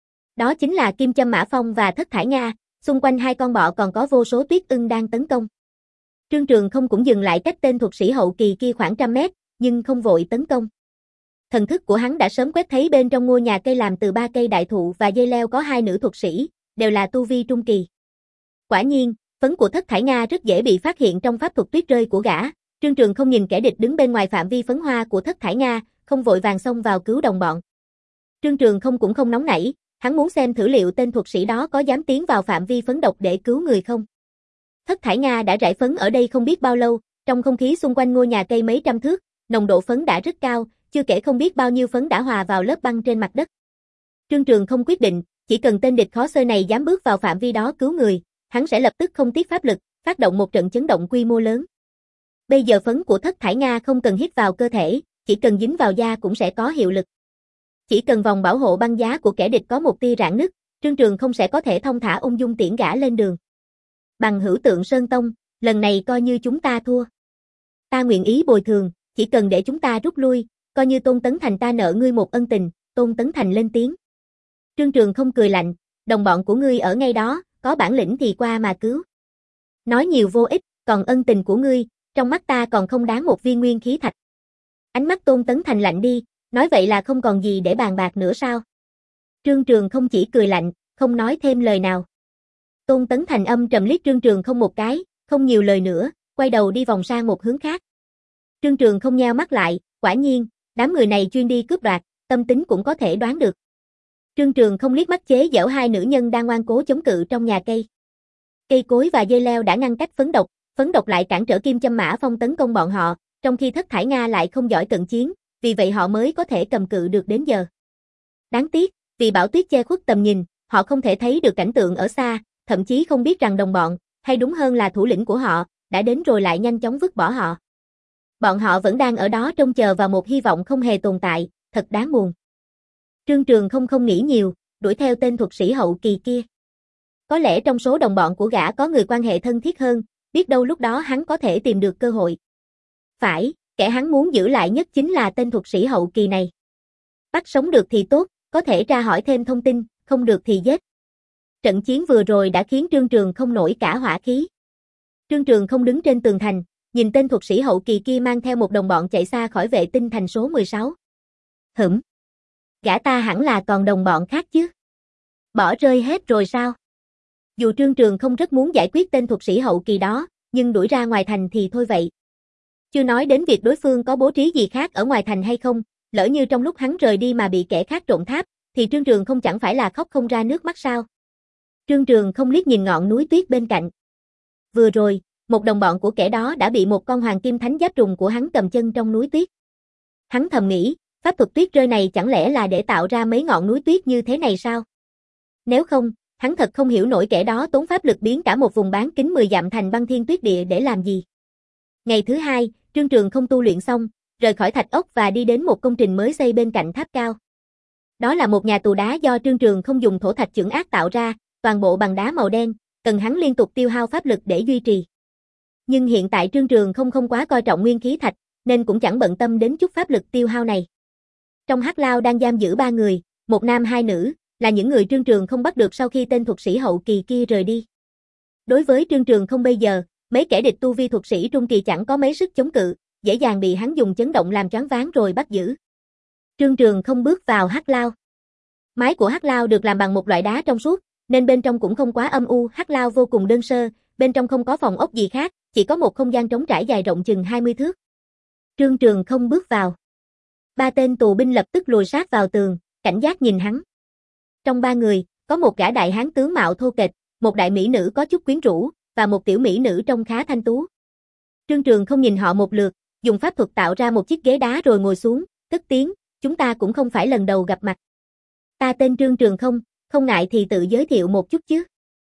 Đó chính là Kim Châm Mã Phong và Thất Thải Nga, xung quanh hai con bọ còn có vô số tuyết ưng đang tấn công. Trương Trường không cũng dừng lại cách tên thuật sĩ hậu kỳ kia khoảng trăm mét, nhưng không vội tấn công. Thần thức của hắn đã sớm quét thấy bên trong ngôi nhà cây làm từ ba cây đại thụ và dây leo có hai nữ thuật sĩ, đều là tu vi trung kỳ. Quả nhiên, phấn của Thất Thải Nga rất dễ bị phát hiện trong pháp thuật tuyết rơi của gã. Trương Trường không nhìn kẻ địch đứng bên ngoài phạm vi phấn hoa của Thất Thải Nga, không vội vàng xông vào cứu đồng bọn. Trương Trường không cũng không nóng nảy, hắn muốn xem thử liệu tên thuật sĩ đó có dám tiến vào phạm vi phấn độc để cứu người không. Thất Thải Nga đã rải phấn ở đây không biết bao lâu, Trong không khí xung quanh ngôi nhà cây mấy trăm thước, nồng độ phấn đã rất cao, chưa kể không biết bao nhiêu phấn đã hòa vào lớp băng trên mặt đất. Trương Trường không quyết định, chỉ cần tên địch khó xơi này dám bước vào phạm vi đó cứu người, hắn sẽ lập tức không tiếc pháp lực, phát động một trận chấn động quy mô lớn. Bây giờ phấn của Thất Thải Nga không cần hít vào cơ thể, chỉ cần dính vào da cũng sẽ có hiệu lực. Chỉ cần vòng bảo hộ băng giá của kẻ địch có một tia rạn nứt, Trương Trường không sẽ có thể thông thả ung dung tiễn gã lên đường. Bằng hữu Tượng Sơn Tông, lần này coi như chúng ta thua. Ta nguyện ý bồi thường, chỉ cần để chúng ta rút lui, coi như Tôn Tấn Thành ta nợ ngươi một ân tình. Tôn Tấn Thành lên tiếng. Trương Trường không cười lạnh, đồng bọn của ngươi ở ngay đó, có bản lĩnh thì qua mà cứu. Nói nhiều vô ích, còn ân tình của ngươi, trong mắt ta còn không đáng một viên nguyên khí thạch. Ánh mắt Tôn Tấn Thành lạnh đi, nói vậy là không còn gì để bàn bạc nữa sao? Trương Trường không chỉ cười lạnh, không nói thêm lời nào. Tôn Tấn Thành âm trầm liếc Trương Trường không một cái, không nhiều lời nữa, quay đầu đi vòng sang một hướng khác. Trương Trường không nheo mắt lại, quả nhiên, đám người này chuyên đi cướp đoạt, tâm tính cũng có thể đoán được. Trương Trường không liếc mắt chế giễu hai nữ nhân đang ngoan cố chống cự trong nhà cây. Cây cối và dây leo đã ngăn cách phấn độc, phấn độc lại cản trở Kim Châm Mã Phong tấn công bọn họ, trong khi Thất Thải Nga lại không giỏi cận chiến, vì vậy họ mới có thể cầm cự được đến giờ. Đáng tiếc, vì bão tuyết che khuất tầm nhìn, họ không thể thấy được cảnh tượng ở xa, thậm chí không biết rằng đồng bọn, hay đúng hơn là thủ lĩnh của họ, đã đến rồi lại nhanh chóng vứt bỏ họ. Bọn họ vẫn đang ở đó trông chờ vào một hy vọng không hề tồn tại, thật đáng buồn. Trương Trường không không nghĩ nhiều, đuổi theo tên thuật sĩ hậu kỳ kia. Có lẽ trong số đồng bọn của gã có người quan hệ thân thiết hơn, biết đâu lúc đó hắn có thể tìm được cơ hội. Phải, kẻ hắn muốn giữ lại nhất chính là tên thuật sĩ hậu kỳ này. Bắt sống được thì tốt, có thể tra hỏi thêm thông tin, không được thì giết. Trận chiến vừa rồi đã khiến Trương Trường không nổi cả hỏa khí. Trương Trường không đứng trên tường thành, nhìn tên thuật sĩ hậu kỳ kia mang theo một đồng bọn chạy xa khỏi vệ tinh thành số mười sáu. Hửm. Gã ta hẳn là còn đồng bọn khác chứ. Bỏ rơi hết rồi sao? Dù Trương Trường không rất muốn giải quyết tên thuật sĩ hậu kỳ đó, nhưng đuổi ra ngoài thành thì thôi vậy. Chưa nói đến việc đối phương có bố trí gì khác ở ngoài thành hay không, lỡ như trong lúc hắn rời đi mà bị kẻ khác trộm tháp, thì Trương Trường không chẳng phải là khóc không ra nước mắt sao? Trương Trường không liếc nhìn ngọn núi tuyết bên cạnh. Vừa rồi, một đồng bọn của kẻ đó đã bị một con hoàng kim thánh giáp trùng của hắn cầm chân trong núi tuyết. Hắn thầm nghĩ, pháp thuật tuyết rơi này chẳng lẽ là để tạo ra mấy ngọn núi tuyết như thế này sao? Nếu không, hắn thật không hiểu nổi kẻ đó tốn pháp lực biến cả một vùng bán kính mười dặm thành băng thiên tuyết địa để làm gì. Ngày thứ hai, Trương Trường không tu luyện xong, rời khỏi thạch ốc và đi đến một công trình mới xây bên cạnh tháp cao. Đó là một nhà tù đá do Trương Trường không dùng thổ thạch chưởng ác tạo ra, toàn bộ bằng đá màu đen, cần hắn liên tục tiêu hao pháp lực để duy trì. Nhưng hiện tại Trương Trường không không quá coi trọng nguyên khí thạch, nên cũng chẳng bận tâm đến chút pháp lực tiêu hao này. Trong hắc lao đang giam giữ ba người, một nam hai nữ, là những người Trương Trường không bắt được sau khi tên thuật sĩ hậu kỳ kia rời đi. Đối với Trương Trường không bây giờ, mấy kẻ địch tu vi thuật sĩ trung kỳ chẳng có mấy sức chống cự, dễ dàng bị hắn dùng chấn động làm choáng váng rồi bắt giữ. Trương Trường không bước vào hắc lao. Mái của hắc lao được làm bằng một loại đá trong suốt, nên bên trong cũng không quá âm u, hắc lao vô cùng đơn sơ, bên trong không có phòng ốc gì khác, chỉ có một không gian trống trải dài rộng chừng hai mươi thước. Trương Trường không bước vào. Ba tên tù binh lập tức lùi sát vào tường, cảnh giác nhìn hắn. Trong ba người, có một gã đại hán tướng mạo thô kệch, một đại mỹ nữ có chút quyến rũ, và một tiểu mỹ nữ trông khá thanh tú. Trương Trường không nhìn họ một lượt, dùng pháp thuật tạo ra một chiếc ghế đá rồi ngồi xuống, cất tiếng, chúng ta cũng không phải lần đầu gặp mặt. Ta tên Trương Trường không, không ngại thì tự giới thiệu một chút chứ.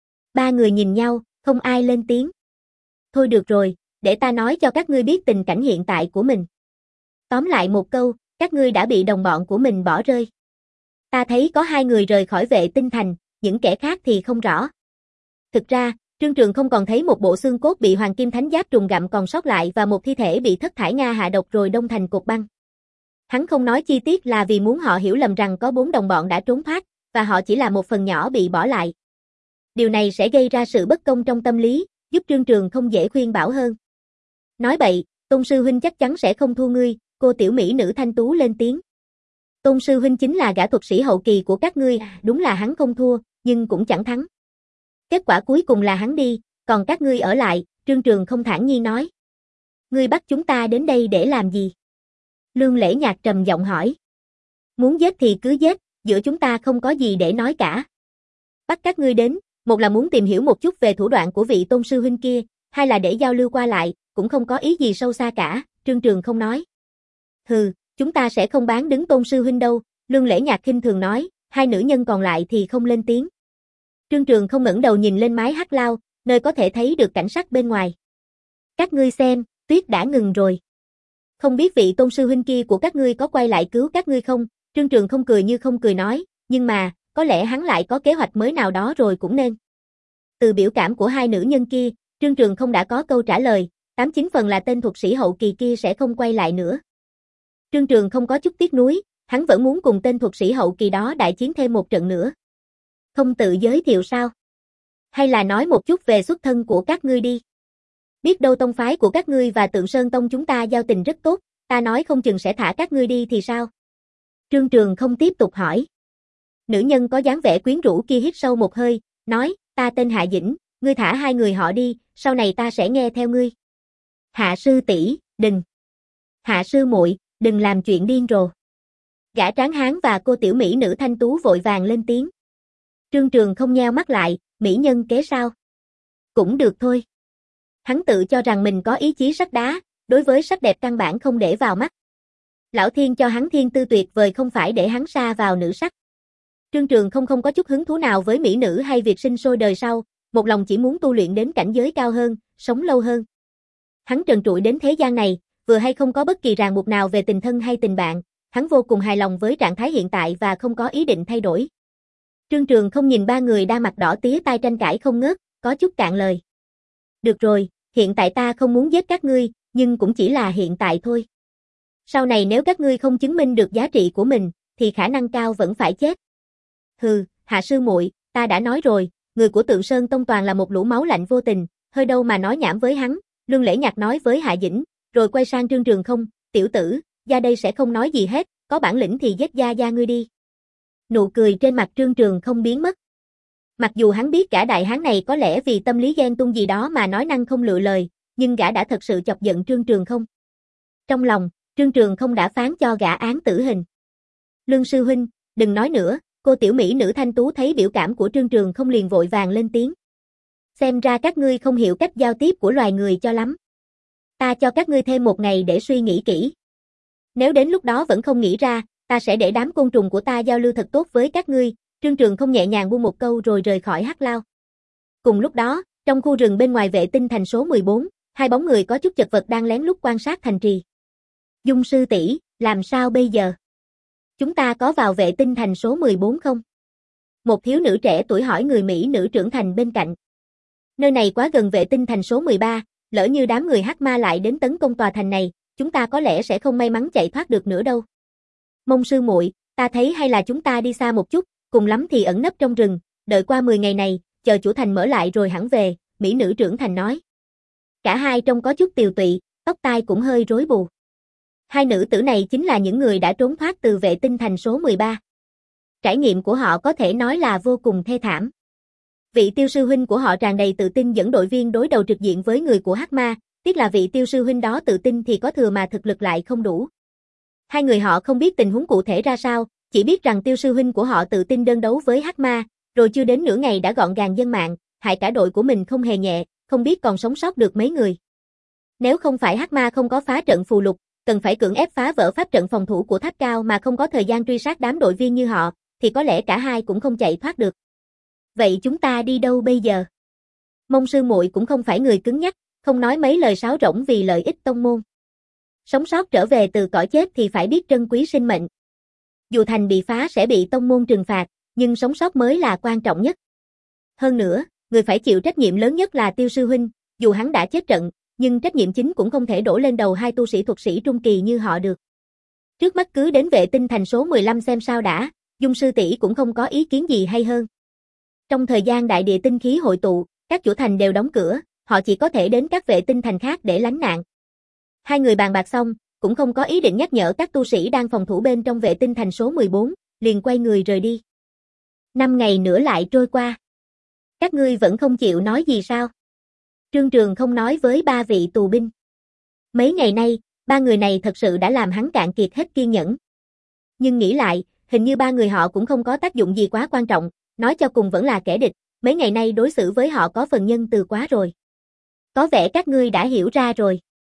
Ba người nhìn nhau, không ai lên tiếng. Thôi được rồi, để ta nói cho các ngươi biết tình cảnh hiện tại của mình. Tóm lại một câu, các ngươi đã bị đồng bọn của mình bỏ rơi. Ta thấy có hai người rời khỏi vệ tinh thành, những kẻ khác thì không rõ. Thực ra, Trương Trường không còn thấy một bộ xương cốt bị hoàng kim thánh giáp trùng gặm còn sót lại và một thi thể bị Thất Thải Nga hạ độc rồi đông thành cột băng. Hắn không nói chi tiết là vì muốn họ hiểu lầm rằng có bốn đồng bọn đã trốn thoát, và họ chỉ là một phần nhỏ bị bỏ lại. Điều này sẽ gây ra sự bất công trong tâm lý, giúp Trương Trường không dễ khuyên bảo hơn. Nói bậy, Tôn sư huynh chắc chắn sẽ không thua ngươi, cô tiểu mỹ nữ thanh tú lên tiếng. Tôn sư huynh chính là gã thuật sĩ hậu kỳ của các ngươi, đúng là hắn không thua, nhưng cũng chẳng thắng. Kết quả cuối cùng là hắn đi, còn các ngươi ở lại, Trương Trường không thản nhiên nói. Ngươi bắt chúng ta đến đây để làm gì? Lương Lễ Nhạc trầm giọng hỏi. Muốn giết thì cứ giết, giữa chúng ta không có gì để nói cả. Bắt các ngươi đến, một là muốn tìm hiểu một chút về thủ đoạn của vị Tôn sư huynh kia, hai là để giao lưu qua lại, cũng không có ý gì sâu xa cả, Trương Trường không nói. Hừ, chúng ta sẽ không bán đứng Tôn sư huynh đâu, Lương Lễ Nhạc khinh thường nói, hai nữ nhân còn lại thì không lên tiếng. Trương Trường không ngẩng đầu nhìn lên mái hắc lao, nơi có thể thấy được cảnh sắc bên ngoài. Các ngươi xem, tuyết đã ngừng rồi. Không biết vị Tôn sư huynh kia của các ngươi có quay lại cứu các ngươi không? Trương Trường không cười như không cười nói, nhưng mà, có lẽ hắn lại có kế hoạch mới nào đó rồi cũng nên. Từ biểu cảm của hai nữ nhân kia, Trương Trường không đã có câu trả lời, tám chín phần là tên thuật sĩ hậu kỳ kia sẽ không quay lại nữa. Trương Trường không có chút tiếc nuối, hắn vẫn muốn cùng tên thuật sĩ hậu kỳ đó đại chiến thêm một trận nữa. Không tự giới thiệu sao? Hay là nói một chút về xuất thân của các ngươi đi? Biết đâu tông phái của các ngươi và Tượng Sơn Tông chúng ta giao tình rất tốt, ta nói không chừng sẽ thả các ngươi đi thì sao? Trương Trường không tiếp tục hỏi. Nữ nhân có dáng vẻ quyến rũ kia hít sâu một hơi, nói, ta tên Hạ Dĩnh, ngươi thả hai người họ đi, sau này ta sẽ nghe theo ngươi. Hạ sư tỷ, đừng. Hạ sư muội, đừng làm chuyện điên rồ. Gã tráng hán và cô tiểu mỹ nữ thanh tú vội vàng lên tiếng. Trương Trường không nheo mắt lại, mỹ nhân kế sao? Cũng được thôi. Hắn tự cho rằng mình có ý chí sắt đá, đối với sắc đẹp căn bản không để vào mắt. Lão Thiên cho hắn thiên tư tuyệt vời không phải để hắn sa vào nữ sắc. Trương Trường không không có chút hứng thú nào với mỹ nữ hay việc sinh sôi đời sau, một lòng chỉ muốn tu luyện đến cảnh giới cao hơn, sống lâu hơn. Hắn trần trụi đến thế gian này, vừa hay không có bất kỳ ràng buộc nào về tình thân hay tình bạn, hắn vô cùng hài lòng với trạng thái hiện tại và không có ý định thay đổi. Trương Trường không nhìn ba người đang mặt đỏ tía tai tranh cãi không ngớt, có chút cạn lời. Được rồi, hiện tại ta không muốn giết các ngươi, nhưng cũng chỉ là hiện tại thôi. Sau này nếu các ngươi không chứng minh được giá trị của mình, thì khả năng cao vẫn phải chết. Hừ, Hạ sư muội, ta đã nói rồi, người của Tượng Sơn Tông toàn là một lũ máu lạnh vô tình, hơi đâu mà nói nhảm với hắn, Lương Lễ Nhạc nói với Hạ Dĩnh, rồi quay sang Trương Trường không, tiểu tử, gia đây sẽ không nói gì hết, có bản lĩnh thì giết gia gia ngươi đi. Nụ cười trên mặt Trương Trường không biến mất. Mặc dù hắn biết gã đại hán này có lẽ vì tâm lý ghen tung gì đó mà nói năng không lựa lời, nhưng gã đã thật sự chọc giận Trương Trường không. Trong lòng, Trương Trường không đã phán cho gã án tử hình. Lương sư huynh, đừng nói nữa, cô tiểu mỹ nữ thanh tú thấy biểu cảm của Trương Trường không liền vội vàng lên tiếng. Xem ra các ngươi không hiểu cách giao tiếp của loài người cho lắm. Ta cho các ngươi thêm một ngày để suy nghĩ kỹ. Nếu đến lúc đó vẫn không nghĩ ra, ta sẽ để đám côn trùng của ta giao lưu thật tốt với các ngươi. Trương Trường không nhẹ nhàng buông một câu rồi rời khỏi hắc lao. Cùng lúc đó, trong khu rừng bên ngoài vệ tinh thành số mười bốn, hai bóng người có chút chật vật đang lén lút quan sát thành trì. Dung sư tỷ, làm sao bây giờ? Chúng ta có vào vệ tinh thành số mười bốn không? Một thiếu nữ trẻ tuổi hỏi người Mỹ nữ trưởng thành bên cạnh. Nơi này quá gần vệ tinh thành số mười ba, lỡ như đám người hắc ma lại đến tấn công tòa thành này, chúng ta có lẽ sẽ không may mắn chạy thoát được nữa đâu. Mông sư muội, ta thấy hay là chúng ta đi xa một chút, cùng lắm thì ẩn nấp trong rừng, đợi qua mười ngày này, chờ chủ thành mở lại rồi hẳn về, mỹ nữ trưởng thành nói. Cả hai trông có chút tiều tụy, tóc tai cũng hơi rối bù. Hai nữ tử này chính là những người đã trốn thoát từ vệ tinh thành số mười ba. Trải nghiệm của họ có thể nói là vô cùng thê thảm. Vị tiêu sư huynh của họ tràn đầy tự tin dẫn đội viên đối đầu trực diện với người của Hắc Ma, tiếc là vị tiêu sư huynh đó tự tin thì có thừa mà thực lực lại không đủ. Hai người họ không biết tình huống cụ thể ra sao, chỉ biết rằng tiêu sư huynh của họ tự tin đơn đấu với Hắc Ma, rồi chưa đến nửa ngày đã gọn gàng dân mạng, hại cả đội của mình không hề nhẹ, không biết còn sống sót được mấy người. Nếu không phải Hắc Ma không có phá trận phù lục, cần phải cưỡng ép phá vỡ pháp trận phòng thủ của tháp cao mà không có thời gian truy sát đám đội viên như họ, thì có lẽ cả hai cũng không chạy thoát được. Vậy chúng ta đi đâu bây giờ? Mông sư muội cũng không phải người cứng nhắc, không nói mấy lời sáo rỗng vì lợi ích tông môn. Sống sót trở về từ cõi chết thì phải biết trân quý sinh mệnh. Dù thành bị phá sẽ bị tông môn trừng phạt, nhưng sống sót mới là quan trọng nhất. Hơn nữa, người phải chịu trách nhiệm lớn nhất là tiêu sư huynh, dù hắn đã chết trận, nhưng trách nhiệm chính cũng không thể đổ lên đầu hai tu sĩ thuật sĩ trung kỳ như họ được. Trước mắt cứ đến vệ tinh thành số mười lăm xem sao đã, Dung sư tỷ cũng không có ý kiến gì hay hơn. Trong thời gian đại địa tinh khí hội tụ, các chủ thành đều đóng cửa, họ chỉ có thể đến các vệ tinh thành khác để lánh nạn. Hai người bàn bạc xong, cũng không có ý định nhắc nhở các tu sĩ đang phòng thủ bên trong vệ tinh thành số mười bốn, liền quay người rời đi. Năm ngày nữa lại trôi qua. Các ngươi vẫn không chịu nói gì sao? Trương Trường không nói với ba vị tù binh. Mấy ngày nay, ba người này thật sự đã làm hắn cạn kiệt hết kiên nhẫn. Nhưng nghĩ lại, hình như ba người họ cũng không có tác dụng gì quá quan trọng, nói cho cùng vẫn là kẻ địch, mấy ngày nay đối xử với họ có phần nhân từ quá rồi. Có vẻ các ngươi đã hiểu ra rồi.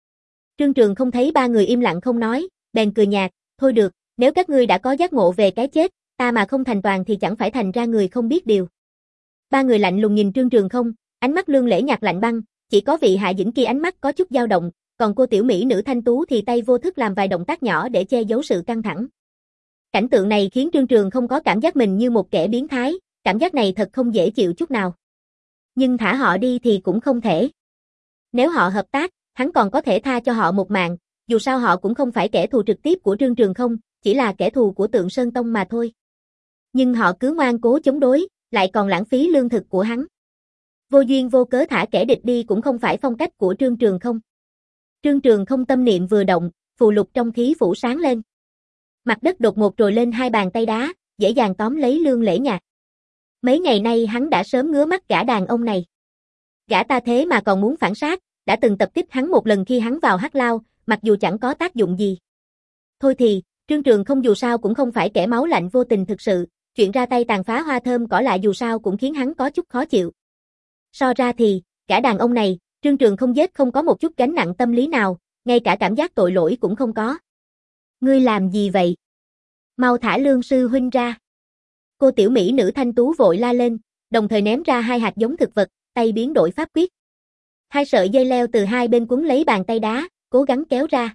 Trương Trường không thấy ba người im lặng không nói, bèn cười nhạt, thôi được, nếu các ngươi đã có giác ngộ về cái chết, ta mà không thành toàn thì chẳng phải thành ra người không biết điều. Ba người lạnh lùng nhìn Trương Trường không, ánh mắt Lương Lễ Nhạc lạnh băng, chỉ có vị Hạ Dĩnh kia ánh mắt có chút dao động, còn cô tiểu mỹ nữ thanh tú thì tay vô thức làm vài động tác nhỏ để che giấu sự căng thẳng. Cảnh tượng này khiến Trương Trường không có cảm giác mình như một kẻ biến thái, cảm giác này thật không dễ chịu chút nào. Nhưng thả họ đi thì cũng không thể. Nếu họ hợp tác, hắn còn có thể tha cho họ một mạng, dù sao họ cũng không phải kẻ thù trực tiếp của Trương Trường không, chỉ là kẻ thù của Tượng Sơn Tông mà thôi. Nhưng họ cứ ngoan cố chống đối, lại còn lãng phí lương thực của hắn. Vô duyên vô cớ thả kẻ địch đi cũng không phải phong cách của Trương Trường không. Trương Trường không tâm niệm vừa động, phù lục trong khí phủ sáng lên. Mặt đất đột ngột trồi lên hai bàn tay đá, dễ dàng tóm lấy Lương Lễ Nhạc. Mấy ngày nay hắn đã sớm ngứa mắt gã đàn ông này. Gã ta thế mà còn muốn phản sát, đã từng tập kích hắn một lần khi hắn vào Hắc Lao, mặc dù chẳng có tác dụng gì. Thôi thì, Trương Trường không dù sao cũng không phải kẻ máu lạnh vô tình thực sự, chuyện ra tay tàn phá hoa thơm cỏ lạ dù sao cũng khiến hắn có chút khó chịu. So ra thì, gã đàn ông này, Trương Trường không giết không có một chút gánh nặng tâm lý nào, ngay cả cảm giác tội lỗi cũng không có. Ngươi làm gì vậy? Mau thả Lương sư huynh ra. Cô tiểu mỹ nữ thanh tú vội la lên, đồng thời ném ra hai hạt giống thực vật, tay biến đổi pháp quyết. Hai sợi dây leo từ hai bên quấn lấy bàn tay đá, cố gắng kéo ra.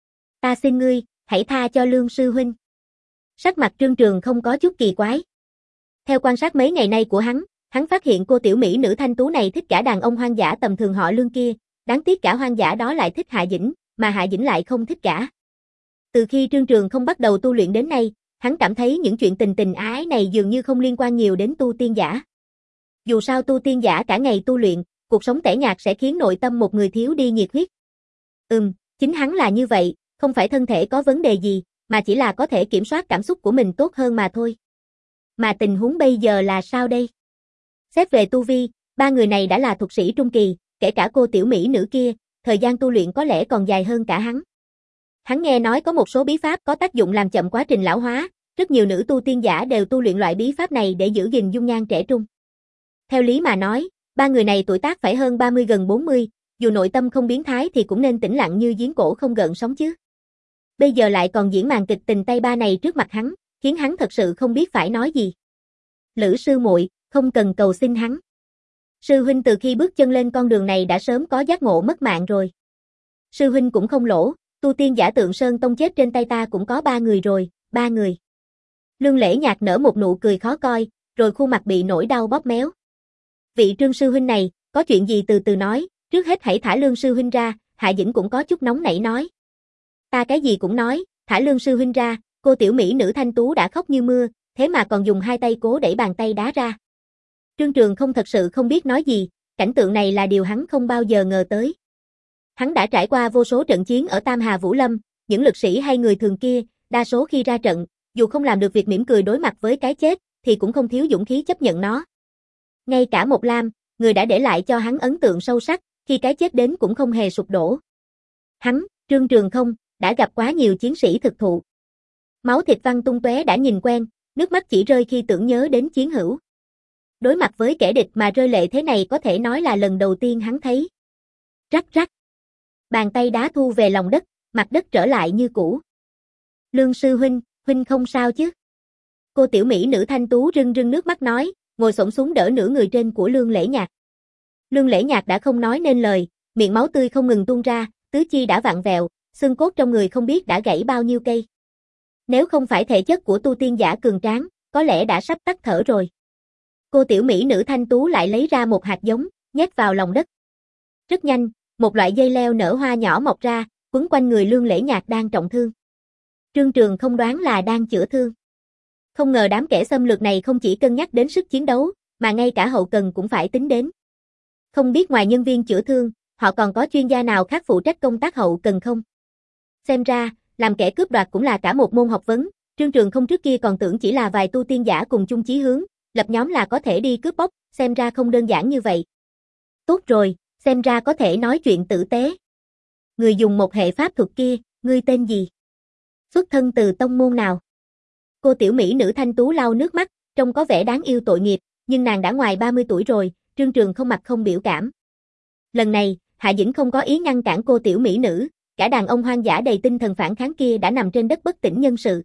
Ta xin ngươi, hãy tha cho Lương sư huynh. Sắc mặt Trương Trường không có chút kỳ quái. Theo quan sát mấy ngày nay của hắn, hắn phát hiện cô tiểu mỹ nữ thanh tú này thích cả đàn ông hoang dã tầm thường họ Lương kia, đáng tiếc cả hoang dã đó lại thích Hạ Dĩnh, mà Hạ Dĩnh lại không thích gã. Từ khi Trương Trường không bắt đầu tu luyện đến nay, hắn cảm thấy những chuyện tình tình ái này dường như không liên quan nhiều đến tu tiên giả. Dù sao tu tiên giả cả ngày tu luyện, cuộc sống tẻ nhạt sẽ khiến nội tâm một người thiếu đi nhiệt huyết. Ừm, chính hắn là như vậy, không phải thân thể có vấn đề gì, mà chỉ là có thể kiểm soát cảm xúc của mình tốt hơn mà thôi. Mà tình huống bây giờ là sao đây? Xét về tu vi, ba người này đã là thuật sĩ trung kỳ, kể cả cô tiểu mỹ nữ kia, thời gian tu luyện có lẽ còn dài hơn cả hắn. Hắn nghe nói có một số bí pháp có tác dụng làm chậm quá trình lão hóa, rất nhiều nữ tu tiên giả đều tu luyện loại bí pháp này để giữ gìn dung nhan trẻ trung. Theo lý mà nói, ba người này tuổi tác phải hơn ba mươi gần bốn mươi, dù nội tâm không biến thái thì cũng nên tĩnh lặng như giếng cổ không gợn sóng chứ. Bây giờ lại còn diễn màn kịch tình tay ba này trước mặt hắn, khiến hắn thật sự không biết phải nói gì. Lữ sư muội, không cần cầu xin hắn. Sư huynh từ khi bước chân lên con đường này đã sớm có giác ngộ mất mạng rồi. Sư huynh cũng không lỗ, tu tiên giả Tượng Sơn Tông chết trên tay ta cũng có ba người rồi, ba người. Lương Lễ Nhạc nở một nụ cười khó coi, rồi khuôn mặt bị nỗi đau bóp méo. Vị Trương sư huynh này, có chuyện gì từ từ nói, trước hết hãy thả Lương sư huynh ra, Hạ Dĩnh cũng có chút nóng nảy nói. Ta cái gì cũng nói, thả Lương sư huynh ra, cô tiểu mỹ nữ thanh tú đã khóc như mưa, thế mà còn dùng hai tay cố đẩy bàn tay đá ra. Trương Trường không thật sự không biết nói gì, cảnh tượng này là điều hắn không bao giờ ngờ tới. Hắn đã trải qua vô số trận chiến ở Tam Hà Vũ Lâm, những lực sĩ hay người thường kia, đa số khi ra trận, dù không làm được việc mỉm cười đối mặt với cái chết, thì cũng không thiếu dũng khí chấp nhận nó. Ngay cả Một Lam, người đã để lại cho hắn ấn tượng sâu sắc, khi cái chết đến cũng không hề sụp đổ. Hắn, Trương Trường không, đã gặp quá nhiều chiến sĩ thực thụ. Máu thịt văng tung tóe đã nhìn quen, nước mắt chỉ rơi khi tưởng nhớ đến chiến hữu. Đối mặt với kẻ địch mà rơi lệ thế này có thể nói là lần đầu tiên hắn thấy. Rắc rắc. Bàn tay đá thu về lòng đất, mặt đất trở lại như cũ. Lương sư huynh, huynh không sao chứ? Cô tiểu mỹ nữ thanh tú rưng rưng nước mắt nói, ngồi xổm xuống đỡ nửa người trên của Lương Lễ Nhạc. Lương Lễ Nhạc đã không nói nên lời, miệng máu tươi không ngừng tuôn ra, tứ chi đã vặn vẹo, xương cốt trong người không biết đã gãy bao nhiêu cây. Nếu không phải thể chất của tu tiên giả cường tráng, có lẽ đã sắp tắt thở rồi. Cô tiểu mỹ nữ thanh tú lại lấy ra một hạt giống, nhét vào lòng đất. Rất nhanh, một loại dây leo nở hoa nhỏ mọc ra, quấn quanh người Lương Lễ Nhạc đang trọng thương. Trương Trường không đoán là đang chữa thương. Không ngờ đám kẻ xâm lược này không chỉ cân nhắc đến sức chiến đấu, mà ngay cả hậu cần cũng phải tính đến. Không biết ngoài nhân viên chữa thương, họ còn có chuyên gia nào khác phụ trách công tác hậu cần không? Xem ra, làm kẻ cướp đoạt cũng là cả một môn học vấn, Trương Trường không trước kia còn tưởng chỉ là vài tu tiên giả cùng chung chí hướng, lập nhóm là có thể đi cướp bóc, xem ra không đơn giản như vậy. Tốt rồi, xem ra có thể nói chuyện tử tế. Người dùng một hệ pháp thuật kia, ngươi tên gì? Xuất thân từ tông môn nào? Cô tiểu mỹ nữ thanh tú lau nước mắt, trông có vẻ đáng yêu tội nghiệp, nhưng nàng đã ngoài ba mươi tuổi rồi, Trương Trường không mặt không biểu cảm. Lần này, Hạ Dĩnh không có ý ngăn cản cô tiểu mỹ nữ, cả đàn ông hoang dã đầy tinh thần phản kháng kia đã nằm trên đất bất tỉnh nhân sự.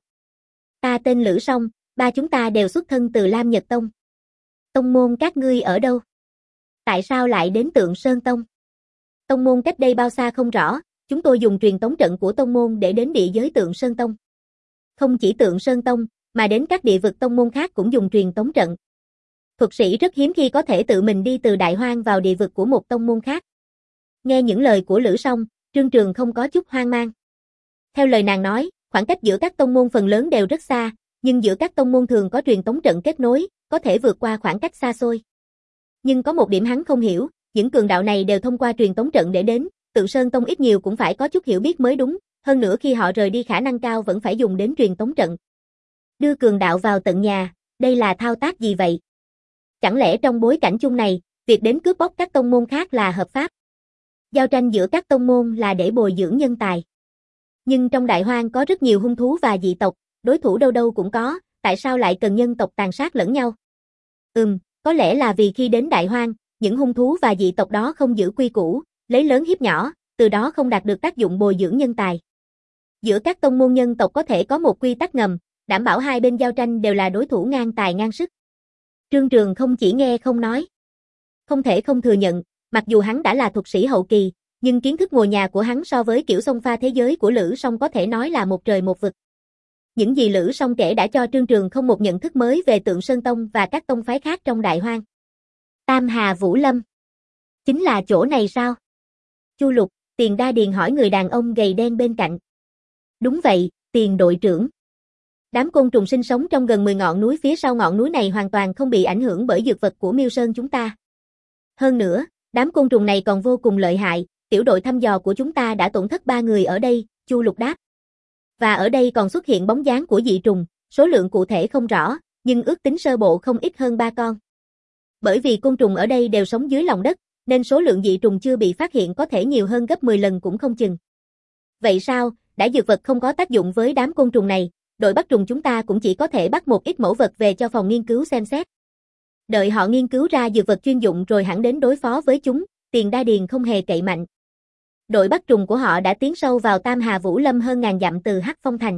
Ta tên Lữ Song, ba chúng ta đều xuất thân từ Lam Nhật Tông. Tông môn các ngươi ở đâu? Tại sao lại đến Tượng Sơn Tông? Tông môn cách đây bao xa không rõ, chúng tôi dùng truyền tống trận của tông môn để đến địa giới Tượng Sơn Tông. Không chỉ Tượng Sơn Tông, mà đến các địa vực tông môn khác cũng dùng truyền tống trận. Thuật sĩ rất hiếm khi có thể tự mình đi từ Đại Hoang vào địa vực của một tông môn khác. Nghe những lời của Lữ Song, Trương Trường không có chút hoang mang. Theo lời nàng nói, khoảng cách giữa các tông môn phần lớn đều rất xa, nhưng giữa các tông môn thường có truyền tống trận kết nối, có thể vượt qua khoảng cách xa xôi. Nhưng có một điểm hắn không hiểu, những cường đạo này đều thông qua truyền tống trận để đến, Tượng Sơn Tông ít nhiều cũng phải có chút hiểu biết mới đúng, hơn nữa khi họ rời đi khả năng cao vẫn phải dùng đến truyền tống trận. Đưa cường đạo vào tận nhà, đây là thao tác gì vậy? Chẳng lẽ trong bối cảnh chung này, việc đến cướp bóc các tông môn khác là hợp pháp? Giao tranh giữa các tông môn là để bồi dưỡng nhân tài. Nhưng trong Đại Hoang có rất nhiều hung thú và dị tộc, đối thủ đâu đâu cũng có, tại sao lại cần nhân tộc tàn sát lẫn nhau? Ừm, có lẽ là vì khi đến Đại Hoang, những hung thú và dị tộc đó không giữ quy củ, lấy lớn hiếp nhỏ, từ đó không đạt được tác dụng bồi dưỡng nhân tài. Giữa các tông môn nhân tộc có thể có một quy tắc ngầm, đảm bảo hai bên giao tranh đều là đối thủ ngang tài ngang sức. Trương Trường không chỉ nghe không nói. Không thể không thừa nhận, mặc dù hắn đã là thuật sĩ hậu kỳ, nhưng kiến thức ngồi nhà của hắn so với kiểu xông pha thế giới của Lữ Song có thể nói là một trời một vực. Những gì Lữ Song kể đã cho Trương Trường không một nhận thức mới về Tượng Sơn Tông và các tông phái khác trong Đại Hoang. Tam Hà Vũ Lâm. Chính là chỗ này sao? Chu Lục, Tiền Đa Điền hỏi người đàn ông gầy đen bên cạnh. Đúng vậy, Tiền đội trưởng. Đám côn trùng sinh sống trong gần mười ngọn núi phía sau ngọn núi này hoàn toàn không bị ảnh hưởng bởi dược vật của Miêu Sơn chúng ta. Hơn nữa, đám côn trùng này còn vô cùng lợi hại, tiểu đội thăm dò của chúng ta đã tổn thất ba người ở đây, Chu Lục đáp. Và ở đây còn xuất hiện bóng dáng của dị trùng, số lượng cụ thể không rõ, nhưng ước tính sơ bộ không ít hơn ba con. Bởi vì côn trùng ở đây đều sống dưới lòng đất, nên số lượng dị trùng chưa bị phát hiện có thể nhiều hơn gấp mười lần cũng không chừng. Vậy sao, đã dược vật không có tác dụng với đám côn trùng này, đội bắt trùng chúng ta cũng chỉ có thể bắt một ít mẫu vật về cho phòng nghiên cứu xem xét. Đợi họ nghiên cứu ra dược vật chuyên dụng rồi hẳn đến đối phó với chúng, Tiền Đa Điền không hề cậy mạnh. Đội bắt trùng của họ đã tiến sâu vào Tam Hà Vũ Lâm hơn ngàn dặm từ Hắc Phong Thành.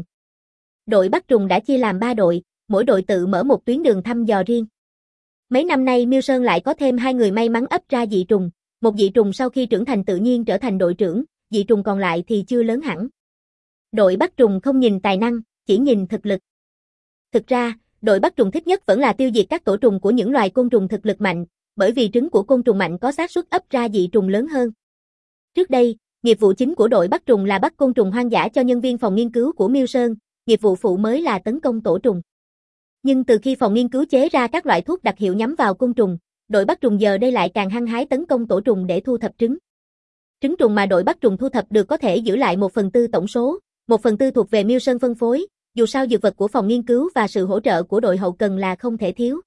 Đội bắt trùng đã chia làm ba đội, mỗi đội tự mở một tuyến đường thăm dò riêng. Mấy năm nay Miêu Sơn lại có thêm hai người may mắn ấp ra dị trùng, một dị trùng sau khi trưởng thành tự nhiên trở thành đội trưởng, dị trùng còn lại thì chưa lớn hẳn. Đội bắt trùng không nhìn tài năng, chỉ nhìn thực lực. Thực ra, đội bắt trùng thích nhất vẫn là tiêu diệt các tổ trùng của những loài côn trùng thực lực mạnh, bởi vì trứng của côn trùng mạnh có xác suất ấp ra dị trùng lớn hơn. Trước đây, nghiệp vụ chính của đội bắt trùng là bắt côn trùng hoang dã cho nhân viên phòng nghiên cứu của Miêu Sơn, nghiệp vụ phụ mới là tấn công tổ trùng. Nhưng từ khi phòng nghiên cứu chế ra các loại thuốc đặc hiệu nhắm vào côn trùng, đội bắt trùng giờ đây lại càng hăng hái tấn công tổ trùng để thu thập trứng. Trứng trùng mà đội bắt trùng thu thập được có thể giữ lại một phần tư tổng số, một phần tư thuộc về Miêu Sơn phân phối, dù sao dược vật của phòng nghiên cứu và sự hỗ trợ của đội hậu cần là không thể thiếu.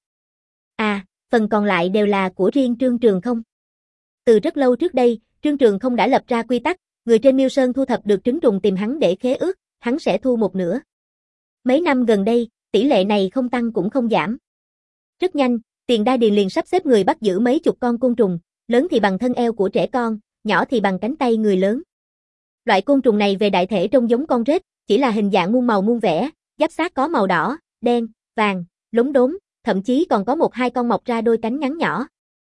À, phần còn lại đều là của riêng Trương Trường không. Từ rất lâu trước đây, Trương Trường không đã lập ra quy tắc, người trên Miêu Sơn thu thập được trứng trùng tìm hắn để khế ước, hắn sẽ thu một nửa. Mấy năm gần đây, tỷ lệ này không tăng cũng không giảm. Rất nhanh, Tiền Đa Điền liền sắp xếp người bắt giữ mấy chục con côn trùng, lớn thì bằng thân eo của trẻ con, nhỏ thì bằng cánh tay người lớn. Loại côn trùng này về đại thể trông giống con rết, chỉ là hình dạng muôn màu muôn vẻ, giáp xác có màu đỏ, đen, vàng, lốm đốm, thậm chí còn có một hai con mọc ra đôi cánh ngắn nhỏ.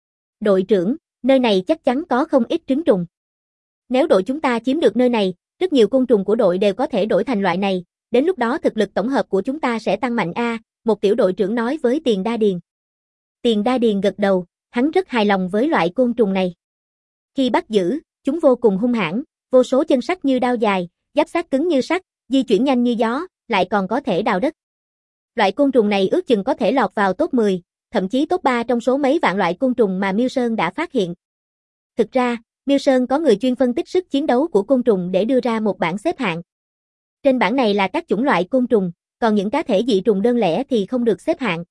Đội trưởng, nơi này chắc chắn có không ít trứng trùng. Nếu đội chúng ta chiếm được nơi này, rất nhiều côn trùng của đội đều có thể đổi thành loại này, đến lúc đó thực lực tổng hợp của chúng ta sẽ tăng mạnh a, một tiểu đội trưởng nói với Tiền Đa Điền. Tiền Đa Điền gật đầu, hắn rất hài lòng với loại côn trùng này. Khi bắt giữ, chúng vô cùng hung hãn, vô số chân sắc như đao dài, giáp xác cứng như sắt, di chuyển nhanh như gió, lại còn có thể đào đất. Loại côn trùng này ước chừng có thể lọt vào top mười, thậm chí top ba trong số mấy vạn loại côn trùng mà Miêu Sơn đã phát hiện. Thực ra, Miêu Sơn có người chuyên phân tích sức chiến đấu của côn trùng để đưa ra một bảng xếp hạng. Trên bảng này là các chủng loại côn trùng, còn những cá thể dị trùng đơn lẻ thì không được xếp hạng.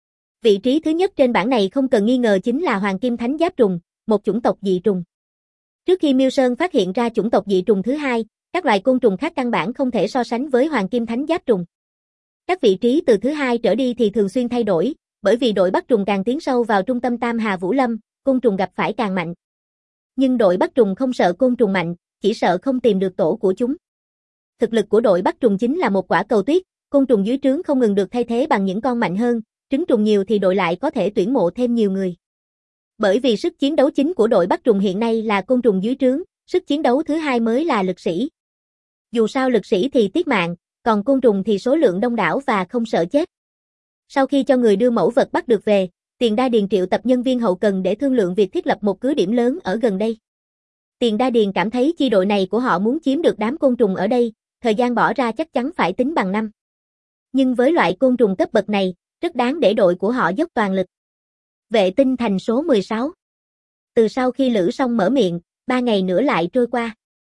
Vị trí thứ nhất trên bảng này không cần nghi ngờ chính là Hoàng Kim Thánh Giáp trùng, một chủng tộc dị trùng. Trước khi Miêu Sơn phát hiện ra chủng tộc dị trùng thứ hai, các loài côn trùng khác căn bản không thể so sánh với Hoàng Kim Thánh Giáp trùng. Các vị trí từ thứ hai trở đi thì thường xuyên thay đổi, bởi vì đội bắt trùng càng tiến sâu vào trung tâm Tam Hà Vũ Lâm, côn trùng gặp phải càng mạnh. Nhưng đội bắt trùng không sợ côn trùng mạnh, chỉ sợ không tìm được tổ của chúng. Thực lực của đội bắt trùng chính là một quả cầu tuyết, côn trùng dưới trướng không ngừng được thay thế bằng những con mạnh hơn, trứng trùng nhiều thì đội lại có thể tuyển mộ thêm nhiều người. Bởi vì sức chiến đấu chính của đội bắt trùng hiện nay là côn trùng dưới trướng, sức chiến đấu thứ hai mới là lực sĩ. Dù sao lực sĩ thì tiết mạng, còn côn trùng thì số lượng đông đảo và không sợ chết. Sau khi cho người đưa mẫu vật bắt được về, Tiền Đa Điền triệu tập nhân viên hậu cần để thương lượng việc thiết lập một cứ điểm lớn ở gần đây. Tiền Đa Điền cảm thấy chi đội này của họ muốn chiếm được đám côn trùng ở đây, thời gian bỏ ra chắc chắn phải tính bằng năm. Nhưng với loại côn trùng cấp bậc này, rất đáng để đội của họ dốc toàn lực. Vệ tinh thành số mười sáu. Từ sau khi Lữ Song mở miệng, ba ngày nữa lại trôi qua.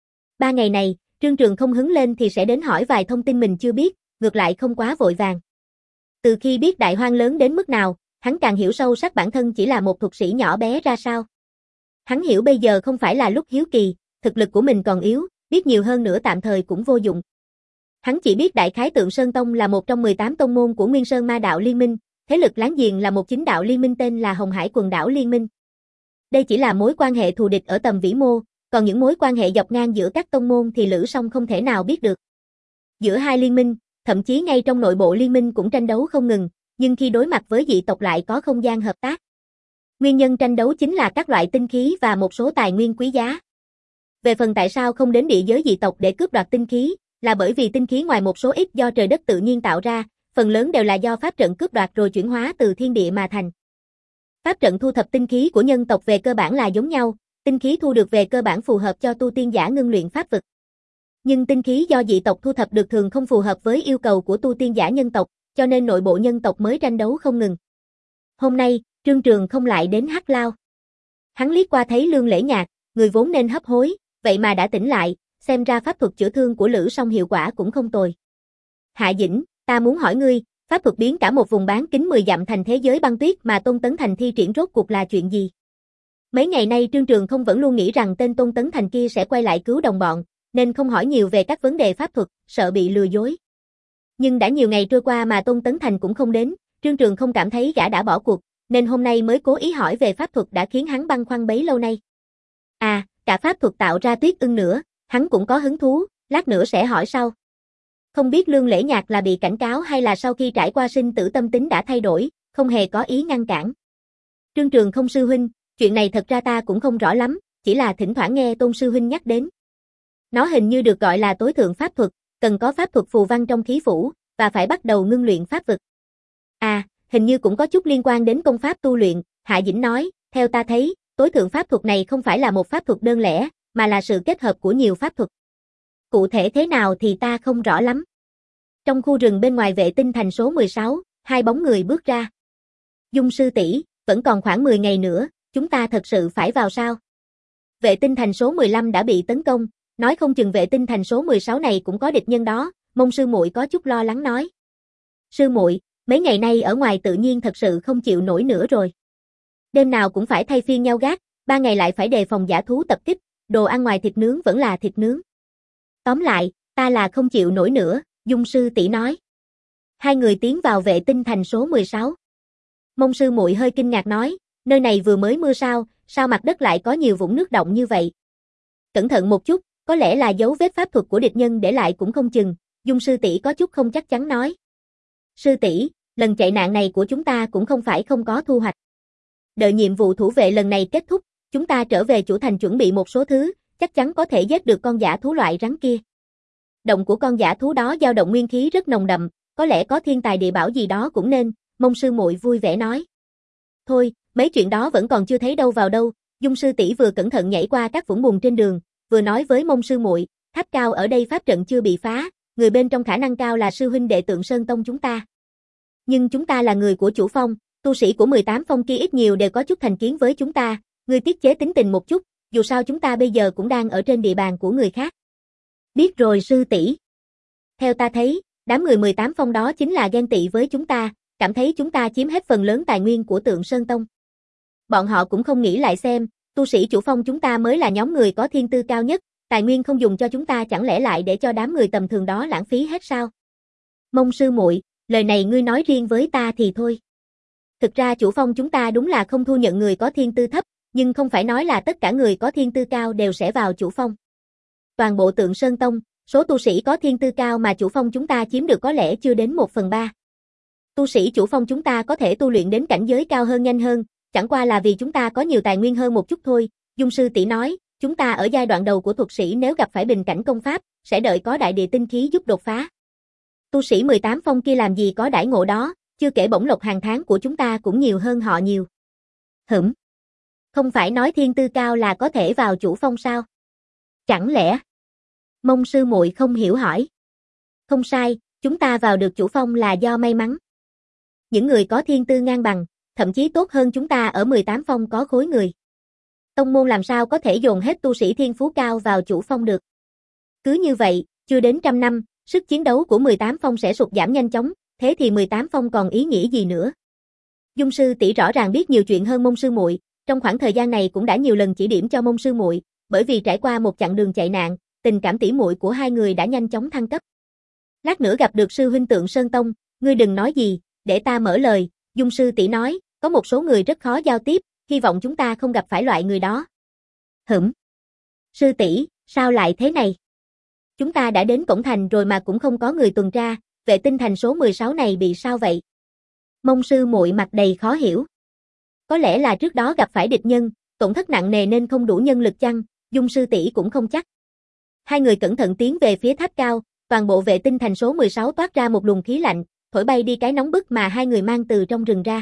Ba ngày này, Trương Trường không hứng lên thì sẽ đến hỏi vài thông tin mình chưa biết, ngược lại không quá vội vàng. Từ khi biết đại hoang lớn đến mức nào, hắn càng hiểu sâu sắc bản thân chỉ là một thuật sĩ nhỏ bé ra sao. Hắn hiểu bây giờ không phải là lúc hiếu kỳ, thực lực của mình còn yếu, biết nhiều hơn nữa tạm thời cũng vô dụng. Hắn chỉ biết đại khái Tượng Sơn Tông là một trong mười tám tông môn của Nguyên Sơn Ma Đạo Liên Minh, thế lực láng giềng là một chính đạo liên minh tên là Hồng Hải Quần Đảo Liên Minh. Đây chỉ là mối quan hệ thù địch ở tầm vĩ mô, còn những mối quan hệ dọc ngang giữa các tông môn thì Lữ Song không thể nào biết được. Giữa hai liên minh, thậm chí ngay trong nội bộ liên minh cũng tranh đấu không ngừng, nhưng khi đối mặt với dị tộc lại có không gian hợp tác. Nguyên nhân tranh đấu chính là các loại tinh khí và một số tài nguyên quý giá. Về phần tại sao không đến địa giới dị tộc để cướp đoạt tinh khí, là bởi vì tinh khí ngoài một số ít do trời đất tự nhiên tạo ra, phần lớn đều là do pháp trận cướp đoạt rồi chuyển hóa từ thiên địa mà thành. Pháp trận thu thập tinh khí của nhân tộc về cơ bản là giống nhau, tinh khí thu được về cơ bản phù hợp cho tu tiên giả ngưng luyện pháp vực. Nhưng tinh khí do dị tộc thu thập được thường không phù hợp với yêu cầu của tu tiên giả nhân tộc, cho nên nội bộ nhân tộc mới tranh đấu không ngừng. Hôm nay, Trương Trường không lại đến Hắc Lao. Hắn liếc qua thấy Lương Lễ Nhạc, người vốn nên hấp hối, vậy mà đã tỉnh lại, xem ra pháp thuật chữa thương của Lữ Song hiệu quả cũng không tồi. Hạ Dĩnh, ta muốn hỏi ngươi, pháp thuật biến cả một vùng bán kính mười dặm thành thế giới băng tuyết mà Tôn Tấn Thành thi triển rốt cuộc là chuyện gì? Mấy ngày nay Trương Trường không vẫn luôn nghĩ rằng tên Tôn Tấn Thành kia sẽ quay lại cứu đồng bọn, nên không hỏi nhiều về các vấn đề pháp thuật, sợ bị lừa dối. Nhưng đã nhiều ngày trôi qua mà Tôn Tấn Thành cũng không đến, Trương Trường không cảm thấy gã đã bỏ cuộc, nên hôm nay mới cố ý hỏi về pháp thuật đã khiến hắn băn khoăn bấy lâu nay. À, cả pháp thuật tạo ra tuyết ưng nữa, hắn cũng có hứng thú, lát nữa sẽ hỏi sau. Không biết Lương Lễ Nhạc là bị cảnh cáo hay là sau khi trải qua sinh tử tâm tính đã thay đổi, không hề có ý ngăn cản. Trương Trường không sư huynh, chuyện này thật ra ta cũng không rõ lắm, chỉ là thỉnh thoảng nghe Tôn sư huynh nhắc đến. Nó hình như được gọi là tối thượng pháp thuật, cần có pháp thuật phù văn trong khí phủ, và phải bắt đầu ngưng luyện pháp vực. À, hình như cũng có chút liên quan đến công pháp tu luyện, Hạ Dĩnh nói, theo ta thấy, tối thượng pháp thuật này không phải là một pháp thuật đơn lẻ, mà là sự kết hợp của nhiều pháp thuật. Cụ thể thế nào thì ta không rõ lắm. Trong khu rừng bên ngoài vệ tinh thành số mười sáu, hai bóng người bước ra. Dung sư tỷ, vẫn còn khoảng mười ngày nữa, chúng ta thật sự phải vào sao? Vệ tinh thành số mười lăm đã bị tấn công, nói không chừng vệ tinh thành số mười sáu này cũng có địch nhân đó, Mông sư muội có chút lo lắng nói. Sư muội, mấy ngày nay ở ngoài tự nhiên thật sự không chịu nổi nữa rồi. Đêm nào cũng phải thay phiên nhau gác, ba ngày lại phải đề phòng dã thú tập kích, đồ ăn ngoài thịt nướng vẫn là thịt nướng. Tóm lại, ta là không chịu nổi nữa, Dung sư tỷ nói. Hai người tiến vào vệ tinh thành số mười sáu. Mông sư muội hơi kinh ngạc nói, nơi này vừa mới mưa sao, sao mặt đất lại có nhiều vũng nước động như vậy? Cẩn thận một chút, có lẽ là dấu vết pháp thuật của địch nhân để lại cũng không chừng, Dung sư tỷ có chút không chắc chắn nói. Sư tỷ, lần chạy nạn này của chúng ta cũng không phải không có thu hoạch. Đợi nhiệm vụ thủ vệ lần này kết thúc, chúng ta trở về chủ thành chuẩn bị một số thứ, chắc chắn có thể giết được con dã thú loại rắn kia. Động của con dã thú đó dao động nguyên khí rất nồng đậm, có lẽ có thiên tài địa bảo gì đó cũng nên, Mông sư muội vui vẻ nói. Thôi, mấy chuyện đó vẫn còn chưa thấy đâu vào đâu, Dung sư tỷ vừa cẩn thận nhảy qua các vũng bùn trên đường, vừa nói với Mông sư muội, tháp cao ở đây pháp trận chưa bị phá, người bên trong khả năng cao là sư huynh đệ Tượng Sơn Tông chúng ta. Nhưng chúng ta là người của chủ phong, tu sĩ của mười tám phong kia ít nhiều đều có chút thành kiến với chúng ta, ngươi tiết chế tính tình một chút, dù sao chúng ta bây giờ cũng đang ở trên địa bàn của người khác. Biết rồi sư tỷ. Theo ta thấy, đám người mười tám phong đó chính là ghen tị với chúng ta, cảm thấy chúng ta chiếm hết phần lớn tài nguyên của Tượng Sơn Tông. Bọn họ cũng không nghĩ lại xem, tu sĩ chủ phong chúng ta mới là nhóm người có thiên tư cao nhất, tài nguyên không dùng cho chúng ta chẳng lẽ lại để cho đám người tầm thường đó lãng phí hết sao? Mông sư muội, lời này ngươi nói riêng với ta thì thôi. Thực ra chủ phong chúng ta đúng là không thu nhận người có thiên tư thấp, nhưng không phải nói là tất cả người có thiên tư cao đều sẽ vào chủ phong. Toàn bộ Tượng Sơn Tông, số tu sĩ có thiên tư cao mà chủ phong chúng ta chiếm được có lẽ chưa đến một phần ba. Tu sĩ chủ phong chúng ta có thể tu luyện đến cảnh giới cao hơn nhanh hơn, chẳng qua là vì chúng ta có nhiều tài nguyên hơn một chút thôi, Dung sư tỷ nói, chúng ta ở giai đoạn đầu của thuật sĩ nếu gặp phải bình cảnh công pháp, sẽ đợi có đại địa tinh khí giúp đột phá. Tu sĩ mười tám phong kia làm gì có đãi ngộ đó, chưa kể bổng lộc hàng tháng của chúng ta cũng nhiều hơn họ nhiều. Hửm. Không phải nói thiên tư cao là có thể vào chủ phong sao? Chẳng lẽ? Mông sư muội không hiểu hỏi. Không sai, chúng ta vào được chủ phong là do may mắn. Những người có thiên tư ngang bằng, thậm chí tốt hơn chúng ta ở mười tám phong có khối người. Tông môn làm sao có thể dồn hết tu sĩ thiên phú cao vào chủ phong được. Cứ như vậy, chưa đến trăm năm, sức chiến đấu của mười tám phong sẽ sụt giảm nhanh chóng, thế thì mười tám phong còn ý nghĩa gì nữa? Dung sư tỷ rõ ràng biết nhiều chuyện hơn Mông sư muội, trong khoảng thời gian này cũng đã nhiều lần chỉ điểm cho Mông sư muội, bởi vì trải qua một chặng đường chạy nạn, tình cảm tỉ muội của hai người đã nhanh chóng thăng cấp. Lát nữa gặp được sư huynh Tượng Sơn Tông, ngươi đừng nói gì, để ta mở lời, Dung sư tỷ nói, có một số người rất khó giao tiếp, hy vọng chúng ta không gặp phải loại người đó. Hửm. Sư tỷ, sao lại thế này? Chúng ta đã đến cổng thành rồi mà cũng không có người tuần tra, vệ tinh thành số mười sáu này bị sao vậy? Mông sư muội mặt đầy khó hiểu. Có lẽ là trước đó gặp phải địch nhân, tổn thất nặng nề nên không đủ nhân lực chăng, Dung sư tỷ cũng không chắc. Hai người cẩn thận tiến về phía tháp cao, toàn bộ vệ tinh thành số mười sáu toát ra một luồng khí lạnh, thổi bay đi cái nóng bức mà hai người mang từ trong rừng ra.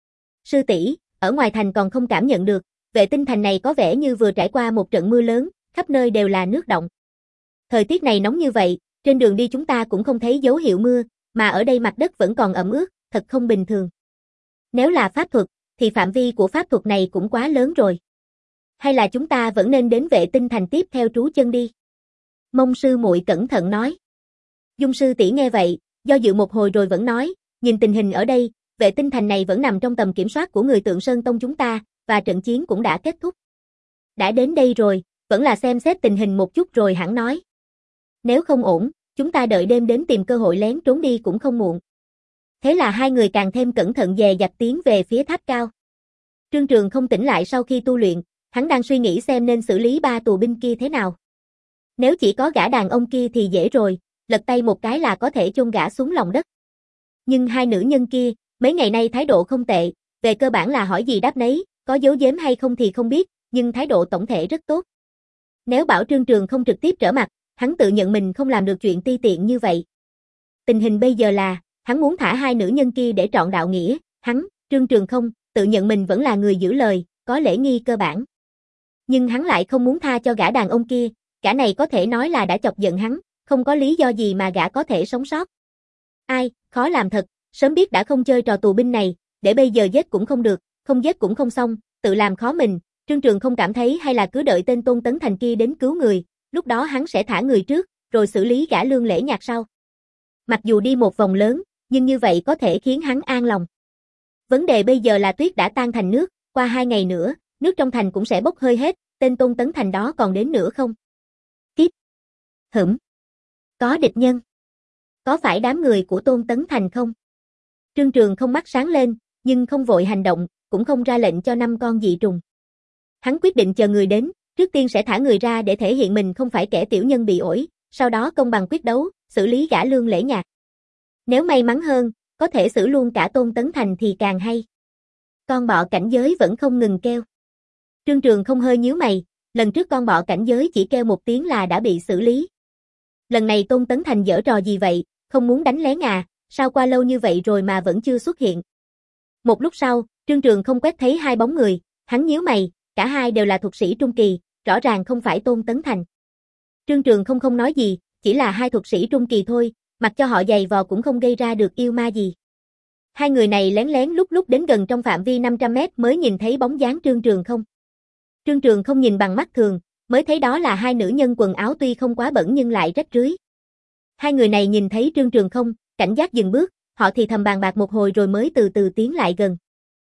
Sư tỷ, ở ngoài thành còn không cảm nhận được, vệ tinh thành này có vẻ như vừa trải qua một trận mưa lớn, khắp nơi đều là nước đọng. Thời tiết này nóng như vậy, trên đường đi chúng ta cũng không thấy dấu hiệu mưa, mà ở đây mặt đất vẫn còn ẩm ướt, thật không bình thường. Nếu là pháp thuật, thì phạm vi của pháp thuật này cũng quá lớn rồi. Hay là chúng ta vẫn nên đến vệ tinh thành tiếp theo trú chân đi? Mông sư muội cẩn thận nói. Dung sư tỷ nghe vậy, do dự một hồi rồi vẫn nói, nhìn tình hình ở đây, vệ tinh thành này vẫn nằm trong tầm kiểm soát của người Tượng Sơn Tông chúng ta, và trận chiến cũng đã kết thúc. Đã đến đây rồi, vẫn là xem xét tình hình một chút rồi hẳn nói. Nếu không ổn, chúng ta đợi đêm đến tìm cơ hội lén trốn đi cũng không muộn. Thế là hai người càng thêm cẩn thận dè dặt tiến về phía tháp cao. Trương Trường không tỉnh lại sau khi tu luyện, hắn đang suy nghĩ xem nên xử lý ba tù binh kia thế nào. Nếu chỉ có gã đàn ông kia thì dễ rồi, lật tay một cái là có thể chôn gã xuống lòng đất. Nhưng hai nữ nhân kia, mấy ngày nay thái độ không tệ, về cơ bản là hỏi gì đáp nấy, có giấu giếm hay không thì không biết, nhưng thái độ tổng thể rất tốt. Nếu bảo Trương Trường không trực tiếp trở mặt, hắn tự nhận mình không làm được chuyện ti tiện như vậy. Tình hình bây giờ là, hắn muốn thả hai nữ nhân kia để trọn đạo nghĩa, hắn, Trương Trường không, tự nhận mình vẫn là người giữ lời, có lễ nghi cơ bản. Nhưng hắn lại không muốn tha cho gã đàn ông kia, gã này có thể nói là đã chọc giận hắn, không có lý do gì mà gã có thể sống sót. Ai, khó làm thật, sớm biết đã không chơi trò tù binh này, để bây giờ giết cũng không được, không giết cũng không xong, tự làm khó mình, Trương Trường không cảm thấy hay là cứ đợi tên Tôn Tấn Thành kia đến cứu người, lúc đó hắn sẽ thả người trước, rồi xử lý gã Lương Lễ Nhạc sau. Mặc dù đi một vòng lớn, nhưng như vậy có thể khiến hắn an lòng. Vấn đề bây giờ là tuyết đã tan thành nước, qua hai ngày nữa, nước trong thành cũng sẽ bốc hơi hết, tên Tôn Tấn Thành đó còn đến nữa không? Tiếp. Hửm. Có địch nhân. Có phải đám người của Tôn Tấn Thành không? Trương Trường không mắt sáng lên, nhưng không vội hành động, cũng không ra lệnh cho năm con dị trùng. Hắn quyết định chờ người đến, trước tiên sẽ thả người ra để thể hiện mình không phải kẻ tiểu nhân bị ổi, sau đó công bằng quyết đấu, xử lý gã Lương Lễ Nhạc. Nếu may mắn hơn, có thể xử luôn cả Tôn Tấn Thành thì càng hay. Con bọ cảnh giới vẫn không ngừng kêu. Trương Trường không hơi nhíu mày, lần trước con bọ cảnh giới chỉ kêu một tiếng là đã bị xử lý. Lần này Tôn Tấn Thành giở trò gì vậy, không muốn đánh lén à, sao qua lâu như vậy rồi mà vẫn chưa xuất hiện. Một lúc sau, Trương Trường không quét thấy hai bóng người, hắn nhíu mày, cả hai đều là thuật sĩ trung kỳ, rõ ràng không phải Tôn Tấn Thành. Trương Trường không không nói gì, chỉ là hai thuật sĩ trung kỳ thôi, mặc cho họ giày vò cũng không gây ra được yêu ma gì. Hai người này lén lén lúc lúc đến gần trong phạm vi năm trăm mét mới nhìn thấy bóng dáng Trương Trường không. Trương Trường không nhìn bằng mắt thường, mới thấy đó là hai nữ nhân quần áo tuy không quá bẩn nhưng lại rách rưới. Hai người này nhìn thấy Trương Trường không, cảnh giác dừng bước, họ thì thầm bàn bạc một hồi rồi mới từ từ tiến lại gần.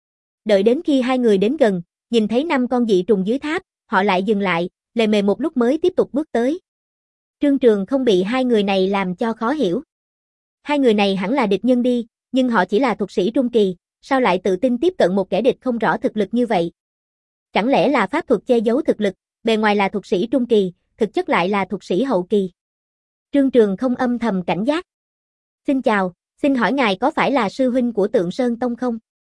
Đợi đến khi hai người đến gần, nhìn thấy năm con dị trùng dưới tháp, họ lại dừng lại, lề mề một lúc mới tiếp tục bước tới. Trương Trường không bị hai người này làm cho khó hiểu. Hai người này hẳn là địch nhân đi, nhưng họ chỉ là thuật sĩ trung kỳ, sao lại tự tin tiếp cận một kẻ địch không rõ thực lực như vậy? Chẳng lẽ là pháp thuật che giấu thực lực, bề ngoài là thuật sĩ trung kỳ, thực chất lại là thuật sĩ hậu kỳ. Trương Trường không âm thầm cảnh giác. Xin chào, xin hỏi ngài có phải là sư huynh của Tượng Sơn Tông không?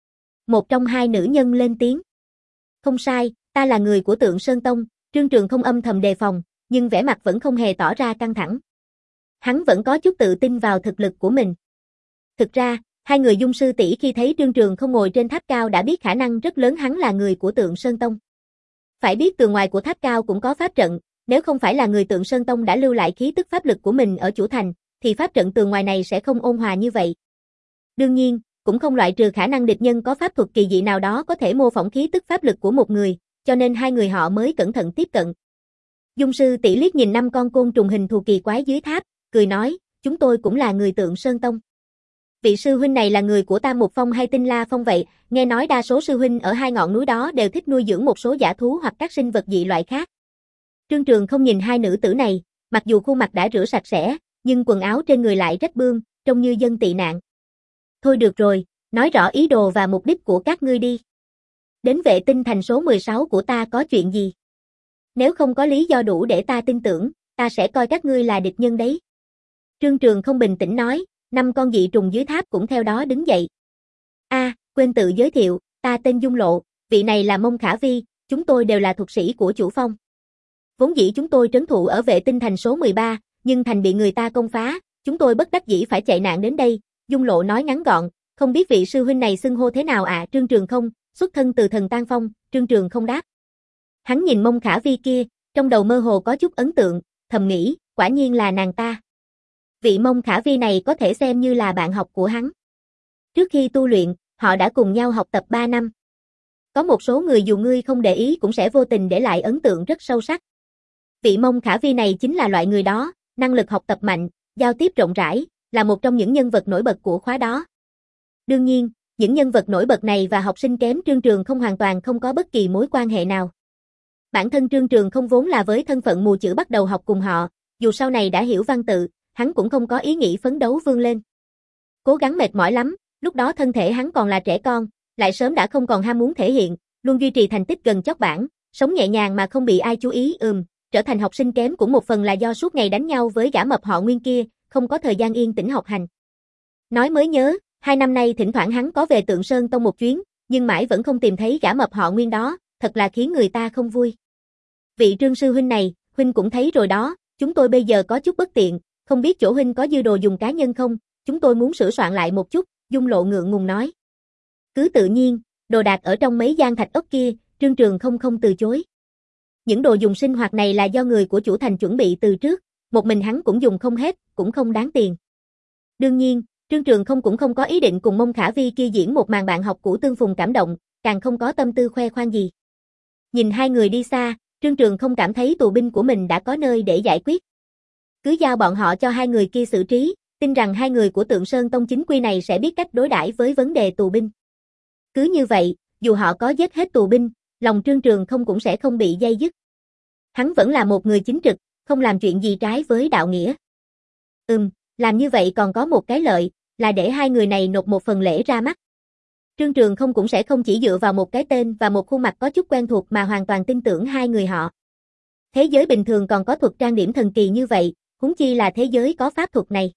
Một trong hai nữ nhân lên tiếng. Không sai, ta là người của Tượng Sơn Tông. Trương Trường không âm thầm đề phòng, nhưng vẻ mặt vẫn không hề tỏ ra căng thẳng. Hắn vẫn có chút tự tin vào thực lực của mình. Thực ra, hai người Dung sư tỷ khi thấy Trương Trường không ngồi trên tháp cao đã biết khả năng rất lớn hắn là người của Tượng Sơn Tông. Phải biết tường ngoài của tháp cao cũng có pháp trận, nếu không phải là người Tượng Sơn Tông đã lưu lại khí tức pháp lực của mình ở chủ thành, thì pháp trận tường ngoài này sẽ không ôn hòa như vậy. Đương nhiên, cũng không loại trừ khả năng địch nhân có pháp thuật kỳ dị nào đó có thể mô phỏng khí tức pháp lực của một người, cho nên hai người họ mới cẩn thận tiếp cận. Dung sư tỷ liếc nhìn năm con côn trùng hình thù kỳ quái dưới tháp, cười nói, chúng tôi cũng là người Tượng Sơn Tông. Vị sư huynh này là người của Tam Mục Phong hay Tinh La Phong vậy? Nghe nói đa số sư huynh ở hai ngọn núi đó đều thích nuôi dưỡng một số dã thú hoặc các sinh vật dị loại khác. Trương Trường không nhìn hai nữ tử này, mặc dù khuôn mặt đã rửa sạch sẽ, nhưng quần áo trên người lại rách bươm, trông như dân tị nạn. Thôi được rồi, nói rõ ý đồ và mục đích của các ngươi đi. Đến vệ tinh thành số mười sáu của ta có chuyện gì? Nếu không có lý do đủ để ta tin tưởng, ta sẽ coi các ngươi là địch nhân đấy. Trương Trường không bình tĩnh nói, năm con dị trùng dưới tháp cũng theo đó đứng dậy. A, à, quên tự giới thiệu, ta tên Dung Lộ, vị này là Mông Khả Vi, chúng tôi đều là thuật sĩ của chủ phong. Vốn dĩ chúng tôi trấn thủ ở vệ tinh thành số mười ba, nhưng thành bị người ta công phá, chúng tôi bất đắc dĩ phải chạy nạn đến đây. Dung Lộ nói ngắn gọn, không biết vị sư huynh này xưng hô thế nào ạ? À? Trương Trường không, xuất thân từ Thần Tan Phong. Trương Trường không đáp. Hắn nhìn Mông Khả Vi kia, trong đầu mơ hồ có chút ấn tượng, thầm nghĩ, quả nhiên là nàng ta. Vị Mông Khả Vi này có thể xem như là bạn học của hắn. Trước khi tu luyện, họ đã cùng nhau học tập ba năm. Có một số người dù ngươi không để ý cũng sẽ vô tình để lại ấn tượng rất sâu sắc. Vị Mông Khả Vi này chính là loại người đó, năng lực học tập mạnh, giao tiếp rộng rãi, là một trong những nhân vật nổi bật của khóa đó. Đương nhiên, những nhân vật nổi bật này và học sinh kém Trương Trường không hoàn toàn không có bất kỳ mối quan hệ nào. Bản thân Trương Trường không vốn là với thân phận mù chữ bắt đầu học cùng họ, dù sau này đã hiểu văn tự, hắn cũng không có ý nghĩ phấn đấu vươn lên. Cố gắng mệt mỏi lắm, lúc đó thân thể hắn còn là trẻ con, lại sớm đã không còn ham muốn thể hiện, luôn duy trì thành tích gần chót bảng, sống nhẹ nhàng mà không bị ai chú ý, ừm, trở thành học sinh kém cũng một phần là do suốt ngày đánh nhau với gã mập họ Nguyên kia, không có thời gian yên tĩnh học hành. Nói mới nhớ, hai năm nay thỉnh thoảng hắn có về Tượng Sơn Tông một chuyến, nhưng mãi vẫn không tìm thấy gã mập họ Nguyên đó, thật là khiến người ta không vui. Vị Trương sư huynh này, huynh cũng thấy rồi đó, chúng tôi bây giờ có chút bất tiện, không biết chỗ huynh có dư đồ dùng cá nhân không, chúng tôi muốn sửa soạn lại một chút, Dung Lộ ngượng ngùng nói. Cứ tự nhiên, đồ đạc ở trong mấy gian thạch ốc kia, Trương Trường không không từ chối. Những đồ dùng sinh hoạt này là do người của chủ thành chuẩn bị từ trước, một mình hắn cũng dùng không hết, cũng không đáng tiền. Đương nhiên, Trương Trường không cũng không có ý định cùng Mông Khả Vi kia diễn một màn bạn học cũ tương phùng cảm động, càng không có tâm tư khoe khoang gì. Nhìn hai người đi xa, Trương Trường không cảm thấy tù binh của mình đã có nơi để giải quyết. Cứ giao bọn họ cho hai người kia xử trí, tin rằng hai người của Tượng Sơn Tông chính quy này sẽ biết cách đối đãi với vấn đề tù binh. Cứ như vậy, dù họ có giết hết tù binh, lòng Trương Trường không cũng sẽ không bị dây dứt. Hắn vẫn là một người chính trực, không làm chuyện gì trái với đạo nghĩa. Ừm, làm như vậy còn có một cái lợi, là để hai người này nộp một phần lễ ra mắt. Trương Trường không cũng sẽ không chỉ dựa vào một cái tên và một khuôn mặt có chút quen thuộc mà hoàn toàn tin tưởng hai người họ. Thế giới bình thường còn có thuật trang điểm thần kỳ như vậy, huống chi là thế giới có pháp thuật này.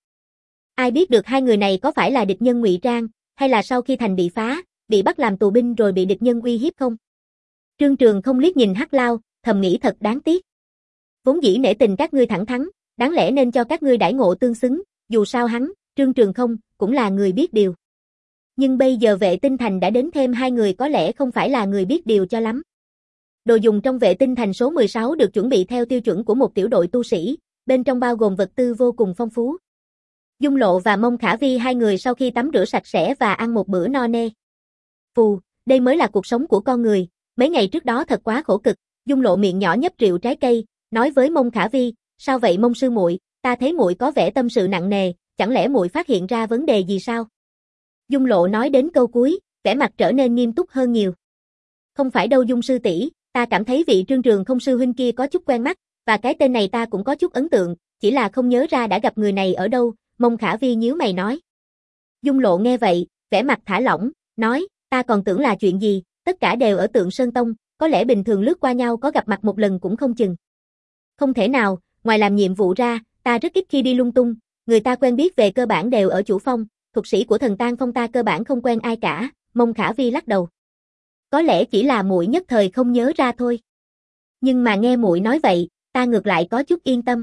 Ai biết được hai người này có phải là địch nhân ngụy trang, hay là sau khi thành bị phá, bị bắt làm tù binh rồi bị địch nhân uy hiếp không? Trương Trường không liếc nhìn Hắc Lao, thầm nghĩ thật đáng tiếc. Vốn dĩ nể tình các ngươi thẳng thắn, đáng lẽ nên cho các ngươi đãi ngộ tương xứng, dù sao hắn, Trương Trường không, cũng là người biết điều. Nhưng bây giờ vệ tinh thành đã đến thêm hai người có lẽ không phải là người biết điều cho lắm. Đồ dùng trong vệ tinh thành số mười sáu được chuẩn bị theo tiêu chuẩn của một tiểu đội tu sĩ, bên trong bao gồm vật tư vô cùng phong phú. Dung Lộ và Mông Khả Vi hai người sau khi tắm rửa sạch sẽ và ăn một bữa no nê. Phù, đây mới là cuộc sống của con người, mấy ngày trước đó thật quá khổ cực. Dung Lộ miệng nhỏ nhấp rượu trái cây, nói với Mông Khả Vi, sao vậy Mông sư muội, ta thấy muội có vẻ tâm sự nặng nề, chẳng lẽ muội phát hiện ra vấn đề gì sao? Dung Lộ nói đến câu cuối, vẻ mặt trở nên nghiêm túc hơn nhiều. Không phải đâu Dung sư tỷ, ta cảm thấy vị Trương Trường không sư huynh kia có chút quen mắt, và cái tên này ta cũng có chút ấn tượng, chỉ là không nhớ ra đã gặp người này ở đâu, Mông Khả Vi nhíu mày nói. Dung Lộ nghe vậy, vẻ mặt thả lỏng, nói, ta còn tưởng là chuyện gì, tất cả đều ở Tượng Sơn Tông, có lẽ bình thường lướt qua nhau có gặp mặt một lần cũng không chừng. Không thể nào, ngoài làm nhiệm vụ ra, ta rất ít khi đi lung tung, người ta quen biết về cơ bản đều ở chủ phong, thuật sĩ của thần tang phong ta cơ bản không quen ai cả, Mông Khả Vi lắc đầu. Có lẽ chỉ là muội nhất thời không nhớ ra thôi. Nhưng mà nghe muội nói vậy, ta ngược lại có chút yên tâm.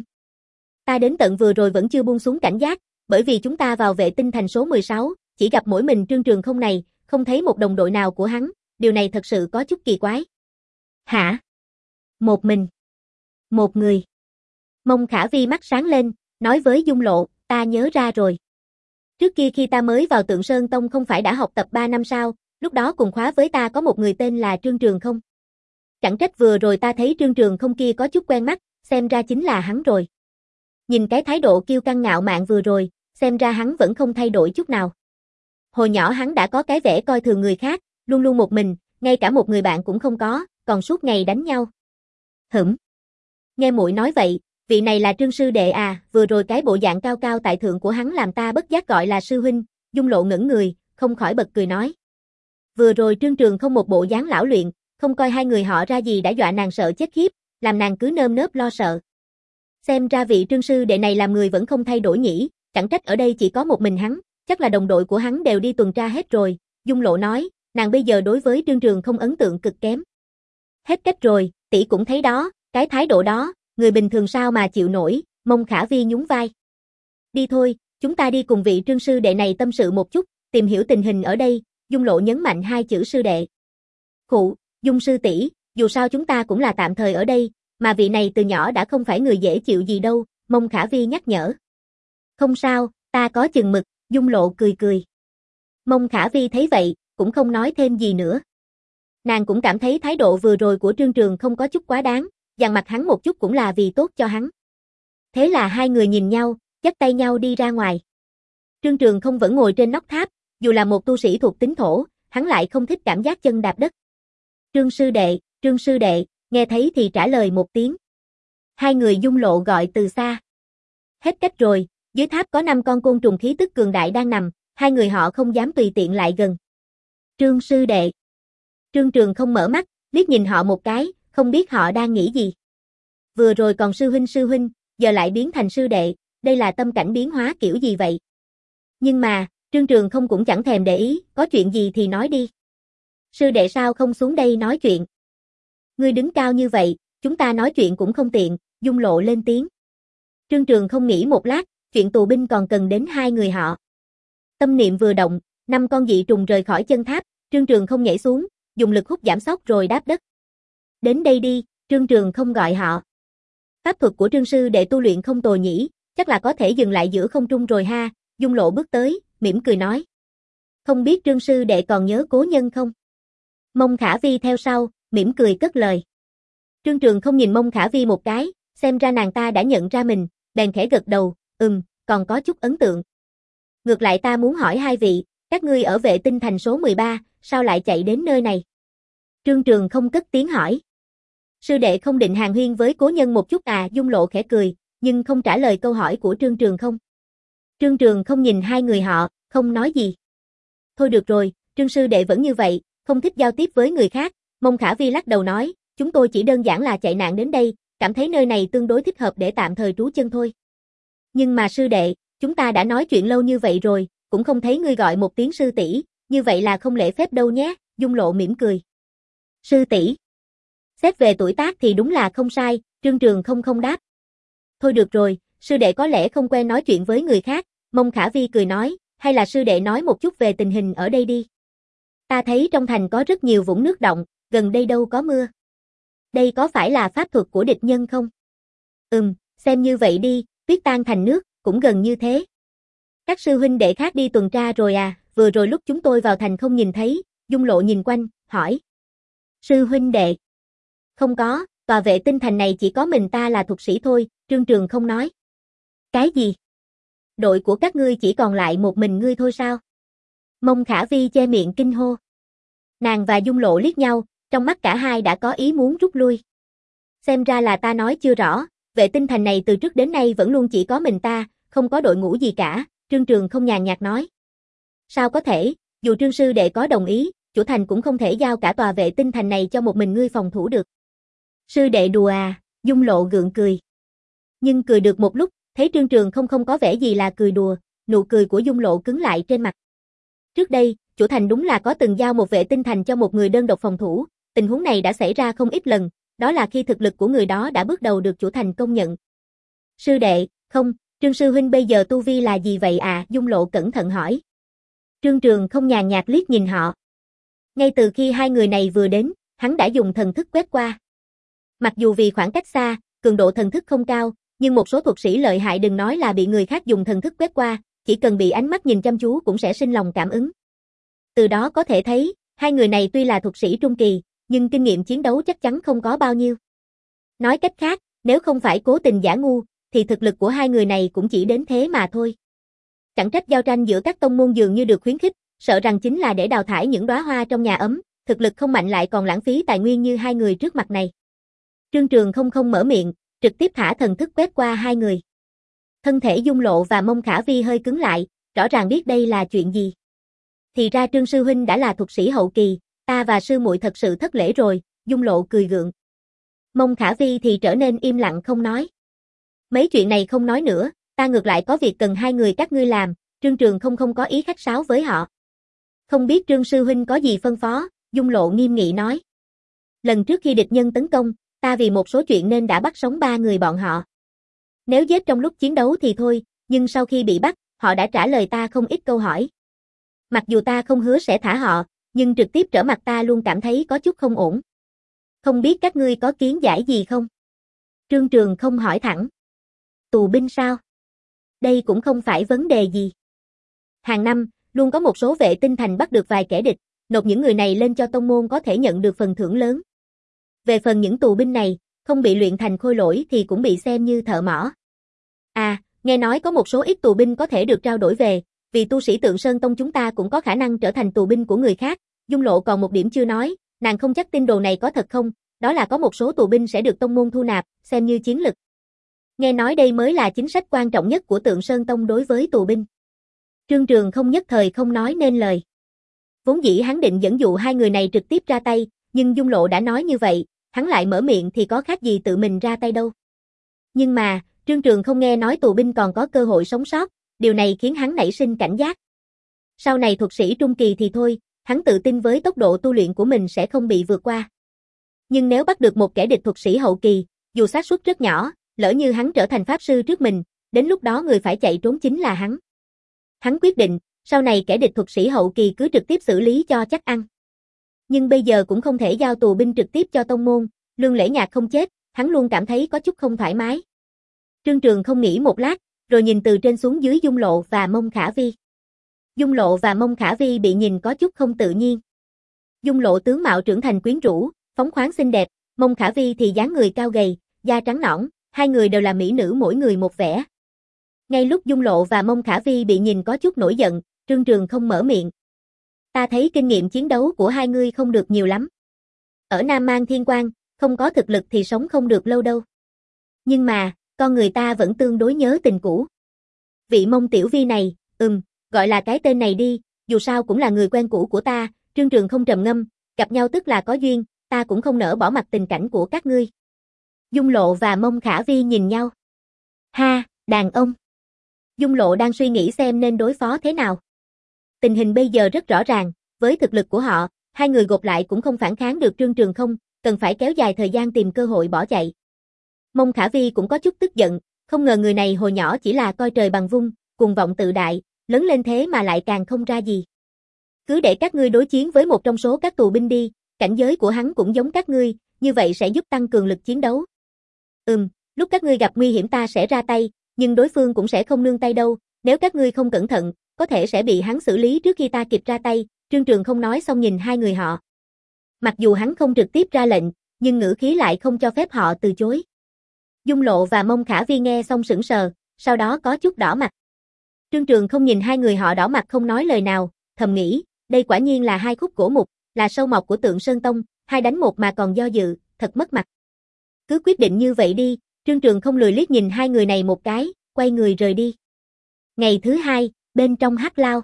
Ta đến tận vừa rồi vẫn chưa buông xuống cảnh giác, bởi vì chúng ta vào vệ tinh thành số mười sáu, chỉ gặp mỗi mình Trương Trường Không này, không thấy một đồng đội nào của hắn, điều này thật sự có chút kỳ quái. Hả? Một mình? Một người? Mông Khả Vi mắt sáng lên, nói với Dung Lộ, ta nhớ ra rồi. Trước kia khi ta mới vào Tượng Sơn Tông không phải đã học tập ba năm sao, lúc đó cùng khóa với ta có một người tên là Trương Trường Không. Chẳng trách vừa rồi ta thấy Trương Trường Không kia có chút quen mắt, xem ra chính là hắn rồi. Nhìn cái thái độ kiêu căng ngạo mạn vừa rồi, xem ra hắn vẫn không thay đổi chút nào. Hồi nhỏ hắn đã có cái vẻ coi thường người khác, luôn luôn một mình, ngay cả một người bạn cũng không có, còn suốt ngày đánh nhau. Hửm. Nghe muội nói vậy, vị này là Trương sư đệ à, vừa rồi cái bộ dạng cao cao tại thượng của hắn làm ta bất giác gọi là sư huynh, Dung Lộ ngẩn người, không khỏi bật cười nói. Vừa rồi Trương Trường Không một bộ dáng lão luyện, không coi hai người họ ra gì đã dọa nàng sợ chết khiếp, làm nàng cứ nơm nớp lo sợ. Xem ra vị Trương sư đệ này làm người vẫn không thay đổi nhỉ, chẳng trách ở đây chỉ có một mình hắn, chắc là đồng đội của hắn đều đi tuần tra hết rồi, Dung Lộ nói, nàng bây giờ đối với Trương Trường Không ấn tượng cực kém. Hết cách rồi, tỷ cũng thấy đó, cái thái độ đó, người bình thường sao mà chịu nổi, Mông Khả Vi nhún vai. Đi thôi, chúng ta đi cùng vị Trương sư đệ này tâm sự một chút, tìm hiểu tình hình ở đây, Dung Lộ nhấn mạnh hai chữ sư đệ. Khụ, Dung sư tỷ, dù sao chúng ta cũng là tạm thời ở đây, mà vị này từ nhỏ đã không phải người dễ chịu gì đâu, Mông Khả Vi nhắc nhở. Không sao, ta có chừng mực, Dung Lộ cười cười. Mông Khả Vi thấy vậy, cũng không nói thêm gì nữa. Nàng cũng cảm thấy thái độ vừa rồi của Trương Trường không có chút quá đáng, dằn mặt hắn một chút cũng là vì tốt cho hắn. Thế là hai người nhìn nhau, dắt tay nhau đi ra ngoài. Trương Trường không vẫn ngồi trên nóc tháp, dù là một tu sĩ thuộc tính thổ, hắn lại không thích cảm giác chân đạp đất. Trương sư đệ, Trương sư đệ, nghe thấy thì trả lời một tiếng. Hai người Dung Lộ gọi từ xa. Hết cách rồi, dưới tháp có năm con côn trùng khí tức cường đại đang nằm, hai người họ không dám tùy tiện lại gần. Trương sư đệ. Trương Trường không mở mắt, liếc nhìn họ một cái, không biết họ đang nghĩ gì. Vừa rồi còn sư huynh sư huynh, giờ lại biến thành sư đệ, đây là tâm cảnh biến hóa kiểu gì vậy? Nhưng mà, Trương Trường không cũng chẳng thèm để ý, có chuyện gì thì nói đi. Sư đệ sao không xuống đây nói chuyện? Ngươi đứng cao như vậy, chúng ta nói chuyện cũng không tiện, Dung Lộ lên tiếng. Trương Trường không nghĩ một lát, chuyện tù binh còn cần đến hai người họ. Tâm niệm vừa động, năm con dị trùng rời khỏi chân tháp, Trương Trường không nhảy xuống, dùng lực hút giảm sóc rồi đáp đất. Đến đây đi, Trương Trường không gọi họ. Pháp thuật của Trương sư đệ tu luyện không tồi nhỉ, chắc là có thể dừng lại giữa không trung rồi ha, Dung Lộ bước tới, mỉm cười nói. Không biết Trương sư đệ còn nhớ Cố Nhân không? Mông Khả Vi theo sau, mỉm cười cất lời. Trương Trường không nhìn Mông Khả Vi một cái, xem ra nàng ta đã nhận ra mình, bèn khẽ gật đầu, ừm, còn có chút ấn tượng. Ngược lại ta muốn hỏi hai vị, các ngươi ở vệ tinh thành số mười ba, sao lại chạy đến nơi này? Trương Trường không cất tiếng hỏi. Sư đệ không định hàn huyên với Cố Nhân một chút à, Dung Lộ khẽ cười, nhưng không trả lời câu hỏi của Trương Trường không. Trương Trường không nhìn hai người họ, không nói gì. Thôi được rồi, Trương sư đệ vẫn như vậy, không thích giao tiếp với người khác, Mông Khả Vi lắc đầu nói, chúng tôi chỉ đơn giản là chạy nạn đến đây, cảm thấy nơi này tương đối thích hợp để tạm thời trú chân thôi. Nhưng mà sư đệ, chúng ta đã nói chuyện lâu như vậy rồi, cũng không thấy ngươi gọi một tiếng sư tỷ, như vậy là không lễ phép đâu nhé, Dung Lộ mỉm cười. Sư tỷ. Xét về tuổi tác thì đúng là không sai, Trương Trường không không đáp. Thôi được rồi, sư đệ có lẽ không quen nói chuyện với người khác, Mông Khả Vi cười nói, hay là sư đệ nói một chút về tình hình ở đây đi. Ta thấy trong thành có rất nhiều vũng nước động, gần đây đâu có mưa. Đây có phải là pháp thuật của địch nhân không? Ừm, xem như vậy đi, tuyết tan thành nước, cũng gần như thế. Các sư huynh đệ khác đi tuần tra rồi à, vừa rồi lúc chúng tôi vào thành không nhìn thấy, Dung Lộ nhìn quanh, hỏi. Sư huynh đệ. Không có, tòa vệ tinh thành này chỉ có mình ta là thuật sĩ thôi, Trương Trường không nói. Cái gì? Đội của các ngươi chỉ còn lại một mình ngươi thôi sao? Mông Khả Vi che miệng kinh hô. Nàng và Dung Lộ liếc nhau, trong mắt cả hai đã có ý muốn rút lui. Xem ra là ta nói chưa rõ, vệ tinh thành này từ trước đến nay vẫn luôn chỉ có mình ta, không có đội ngũ gì cả, Trương Trường không nhàn nhạt nói. Sao có thể, dù Trương sư đệ có đồng ý, chủ thành cũng không thể giao cả tòa vệ tinh thành này cho một mình ngươi phòng thủ được. Sư đệ đùa à, Dung Lộ gượng cười. Nhưng cười được một lúc, thấy Trương Trường không không có vẻ gì là cười đùa, nụ cười của Dung Lộ cứng lại trên mặt. Trước đây, chủ thành đúng là có từng giao một vệ tinh thành cho một người đơn độc phòng thủ, tình huống này đã xảy ra không ít lần, đó là khi thực lực của người đó đã bước đầu được chủ thành công nhận. Sư đệ, không, Trương sư huynh bây giờ tu vi là gì vậy à? Dung Lộ cẩn thận hỏi. Trương Trường không nhàn nhạt liếc nhìn họ. Ngay từ khi hai người này vừa đến, hắn đã dùng thần thức quét qua. Mặc dù vì khoảng cách xa, cường độ thần thức không cao, nhưng một số thuật sĩ lợi hại đừng nói là bị người khác dùng thần thức quét qua, chỉ cần bị ánh mắt nhìn chăm chú cũng sẽ sinh lòng cảm ứng. Từ đó có thể thấy, hai người này tuy là thuật sĩ trung kỳ, nhưng kinh nghiệm chiến đấu chắc chắn không có bao nhiêu. Nói cách khác, nếu không phải cố tình giả ngu, thì thực lực của hai người này cũng chỉ đến thế mà thôi. Chẳng trách giao tranh giữa các tông môn dường như được khuyến khích, sợ rằng chính là để đào thải những đóa hoa trong nhà ấm, thực lực không mạnh lại còn lãng phí tài nguyên như hai người trước mặt này. Trương Trường không không mở miệng, trực tiếp thả thần thức quét qua hai người. Thân thể Dung Lộ và Mông Khả Vi hơi cứng lại, rõ ràng biết đây là chuyện gì. Thì ra Trương sư huynh đã là thuật sĩ hậu kỳ, ta và sư muội thật sự thất lễ rồi, Dung Lộ cười gượng. Mông Khả Vi thì trở nên im lặng không nói. Mấy chuyện này không nói nữa, ta ngược lại có việc cần hai người các ngươi làm, Trương Trường không không có ý khách sáo với họ. Không biết Trương sư huynh có gì phân phó, Dung Lộ nghiêm nghị nói. Lần trước khi địch nhân tấn công, ta vì một số chuyện nên đã bắt sống ba người bọn họ. Nếu giết trong lúc chiến đấu thì thôi, nhưng sau khi bị bắt, họ đã trả lời ta không ít câu hỏi. Mặc dù ta không hứa sẽ thả họ, nhưng trực tiếp trở mặt ta luôn cảm thấy có chút không ổn. Không biết các ngươi có kiến giải gì không? Trương Trường không hỏi thẳng. Tù binh sao? Đây cũng không phải vấn đề gì. Hàng năm, luôn có một số vệ tinh thành bắt được vài kẻ địch, nộp những người này lên cho tông môn có thể nhận được phần thưởng lớn. Về phần những tù binh này, không bị luyện thành khôi lỗi thì cũng bị xem như thợ mỏ. À, nghe nói có một số ít tù binh có thể được trao đổi về, vì tu sĩ Tượng Sơn Tông chúng ta cũng có khả năng trở thành tù binh của người khác. Dung Lộ còn một điểm chưa nói, nàng không chắc tin đồn này có thật không, đó là có một số tù binh sẽ được tông môn thu nạp, xem như chiến lực. Nghe nói đây mới là chính sách quan trọng nhất của Tượng Sơn Tông đối với tù binh. Trương Trường không nhất thời không nói nên lời. Vốn dĩ hắn định dẫn dụ hai người này trực tiếp ra tay, nhưng Dung Lộ đã nói như vậy, hắn lại mở miệng thì có khác gì tự mình ra tay đâu. Nhưng mà, Trương Trường không nghe nói tù binh còn có cơ hội sống sót, điều này khiến hắn nảy sinh cảnh giác. Sau này thuật sĩ trung kỳ thì thôi, hắn tự tin với tốc độ tu luyện của mình sẽ không bị vượt qua. Nhưng nếu bắt được một kẻ địch thuật sĩ hậu kỳ, dù xác suất rất nhỏ, lỡ như hắn trở thành pháp sư trước mình, đến lúc đó người phải chạy trốn chính là hắn. Hắn quyết định, sau này kẻ địch thuật sĩ hậu kỳ cứ trực tiếp xử lý cho chắc ăn. Nhưng bây giờ cũng không thể giao tù binh trực tiếp cho tông môn, Lương Lễ Nhạc không chết, hắn luôn cảm thấy có chút không thoải mái. Trương Trường không nghĩ một lát, rồi nhìn từ trên xuống dưới Dung Lộ và Mông Khả Vi. Dung Lộ và Mông Khả Vi bị nhìn có chút không tự nhiên. Dung Lộ tướng mạo trưởng thành quyến rũ, phóng khoáng xinh đẹp, Mông Khả Vi thì dáng người cao gầy, da trắng nõn, hai người đều là mỹ nữ mỗi người một vẻ. Ngay lúc Dung Lộ và Mông Khả Vi bị nhìn có chút nổi giận, Trương Trường không mở miệng. Ta thấy kinh nghiệm chiến đấu của hai ngươi không được nhiều lắm. Ở Nam Mang Thiên Quang, không có thực lực thì sống không được lâu đâu. Nhưng mà, con người ta vẫn tương đối nhớ tình cũ. Vị Mông tiểu Vi này, ừm, gọi là cái tên này đi, dù sao cũng là người quen cũ của ta, Trương Trường không trầm ngâm, gặp nhau tức là có duyên, ta cũng không nỡ bỏ mặc tình cảnh của các ngươi. Dung Lộ và Mông Khả Vi nhìn nhau. Ha, đàn ông. Dung Lộ đang suy nghĩ xem nên đối phó thế nào. Tình hình bây giờ rất rõ ràng, với thực lực của họ, hai người gộp lại cũng không phản kháng được Trương Trường không, cần phải kéo dài thời gian tìm cơ hội bỏ chạy. Mông Khả Vi cũng có chút tức giận, không ngờ người này hồi nhỏ chỉ là coi trời bằng vung, cuồng vọng tự đại, lớn lên thế mà lại càng không ra gì. Cứ để các ngươi đối chiến với một trong số các tù binh đi, cảnh giới của hắn cũng giống các ngươi, như vậy sẽ giúp tăng cường lực chiến đấu. Ừm, lúc các ngươi gặp nguy hiểm ta sẽ ra tay, nhưng đối phương cũng sẽ không nương tay đâu, nếu các ngươi không cẩn thận, có thể sẽ bị hắn xử lý trước khi ta kịp ra tay, Trương Trường không nói xong nhìn hai người họ. Mặc dù hắn không trực tiếp ra lệnh, nhưng ngữ khí lại không cho phép họ từ chối. Dung Lộ và Mông Khả Vi nghe xong sững sờ, sau đó có chút đỏ mặt. Trương Trường không nhìn hai người họ đỏ mặt không nói lời nào, thầm nghĩ, đây quả nhiên là hai khúc gỗ mục, là sâu mọt của Tượng Sơn Tông, hai đánh một mà còn do dự, thật mất mặt. Cứ quyết định như vậy đi, Trương Trường không lười liếc nhìn hai người này một cái, quay người rời đi. Ngày thứ hai, bên trong hắc lao.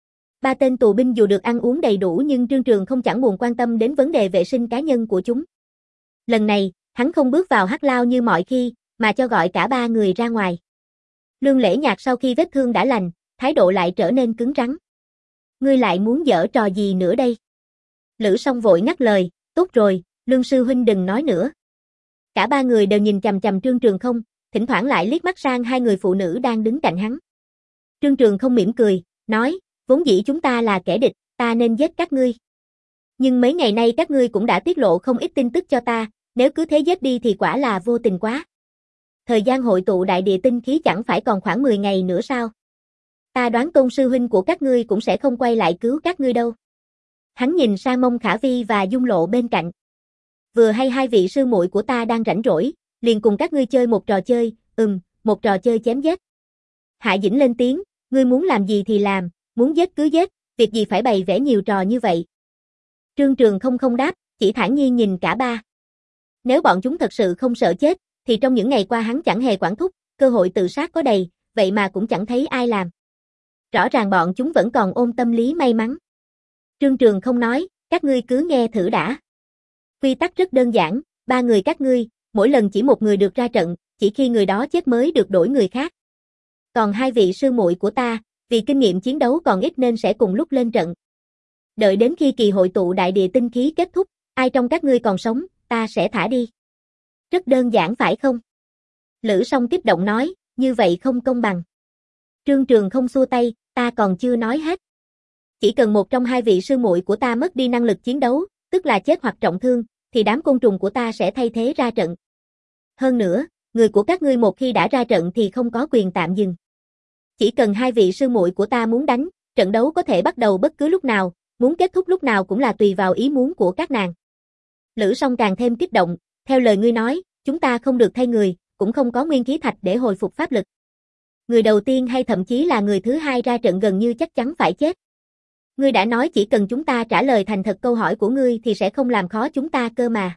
Ba tên tù binh dù được ăn uống đầy đủ nhưng Trương Trường không chẳng buồn quan tâm đến vấn đề vệ sinh cá nhân của chúng. Lần này, hắn không bước vào hắc lao như mọi khi, mà cho gọi cả ba người ra ngoài. Lương Lễ Nhạc sau khi vết thương đã lành, thái độ lại trở nên cứng rắn. Ngươi lại muốn giở trò gì nữa đây? Lữ Song vội ngắt lời, tốt rồi, Lương sư huynh đừng nói nữa. Cả ba người đều nhìn chằm chằm Trương Trường Không, thỉnh thoảng lại liếc mắt sang hai người phụ nữ đang đứng cạnh hắn. Trương Trường Không mỉm cười, nói, vốn dĩ chúng ta là kẻ địch, ta nên giết các ngươi. Nhưng mấy ngày nay các ngươi cũng đã tiết lộ không ít tin tức cho ta, nếu cứ thế giết đi thì quả là vô tình quá. Thời gian hội tụ đại địa tinh khí chẳng phải còn khoảng mười ngày nữa sao? Ta đoán Tôn sư huynh của các ngươi cũng sẽ không quay lại cứu các ngươi đâu. Hắn nhìn sang Mông Khả Vi và Dung Lộ bên cạnh. Vừa hay hai vị sư muội của ta đang rảnh rỗi, liền cùng các ngươi chơi một trò chơi, ừm, một trò chơi chém giết. Hạ Dĩnh lên tiếng, ngươi muốn làm gì thì làm, muốn giết cứ giết, việc gì phải bày vẽ nhiều trò như vậy. Trương Trường Không không đáp, chỉ thản nhiên nhìn cả ba. Nếu bọn chúng thật sự không sợ chết, thì trong những ngày qua hắn chẳng hề quản thúc, cơ hội tự sát có đầy, vậy mà cũng chẳng thấy ai làm. Rõ ràng bọn chúng vẫn còn ôm tâm lý may mắn. Trương Trường Không nói, các ngươi cứ nghe thử đã. Quy tắc rất đơn giản, ba người các ngươi, mỗi lần chỉ một người được ra trận, chỉ khi người đó chết mới được đổi người khác. Còn hai vị sư muội của ta, vì kinh nghiệm chiến đấu còn ít nên sẽ cùng lúc lên trận. Đợi đến khi kỳ hội tụ đại địa tinh khí kết thúc, ai trong các ngươi còn sống, ta sẽ thả đi. Rất đơn giản phải không? Lữ Song kích động nói, như vậy không công bằng. Trương Trường Không xua tay, ta còn chưa nói hết. Chỉ cần một trong hai vị sư muội của ta mất đi năng lực chiến đấu, tức là chết hoặc trọng thương, thì đám côn trùng của ta sẽ thay thế ra trận. Hơn nữa, người của các ngươi một khi đã ra trận thì không có quyền tạm dừng. Chỉ cần hai vị sư muội của ta muốn đánh, trận đấu có thể bắt đầu bất cứ lúc nào, muốn kết thúc lúc nào cũng là tùy vào ý muốn của các nàng. Lữ Song càng thêm kích động, theo lời ngươi nói, chúng ta không được thay người, cũng không có nguyên khí thạch để hồi phục pháp lực. Người đầu tiên hay thậm chí là người thứ hai ra trận gần như chắc chắn phải chết. Ngươi đã nói chỉ cần chúng ta trả lời thành thật câu hỏi của ngươi thì sẽ không làm khó chúng ta cơ mà.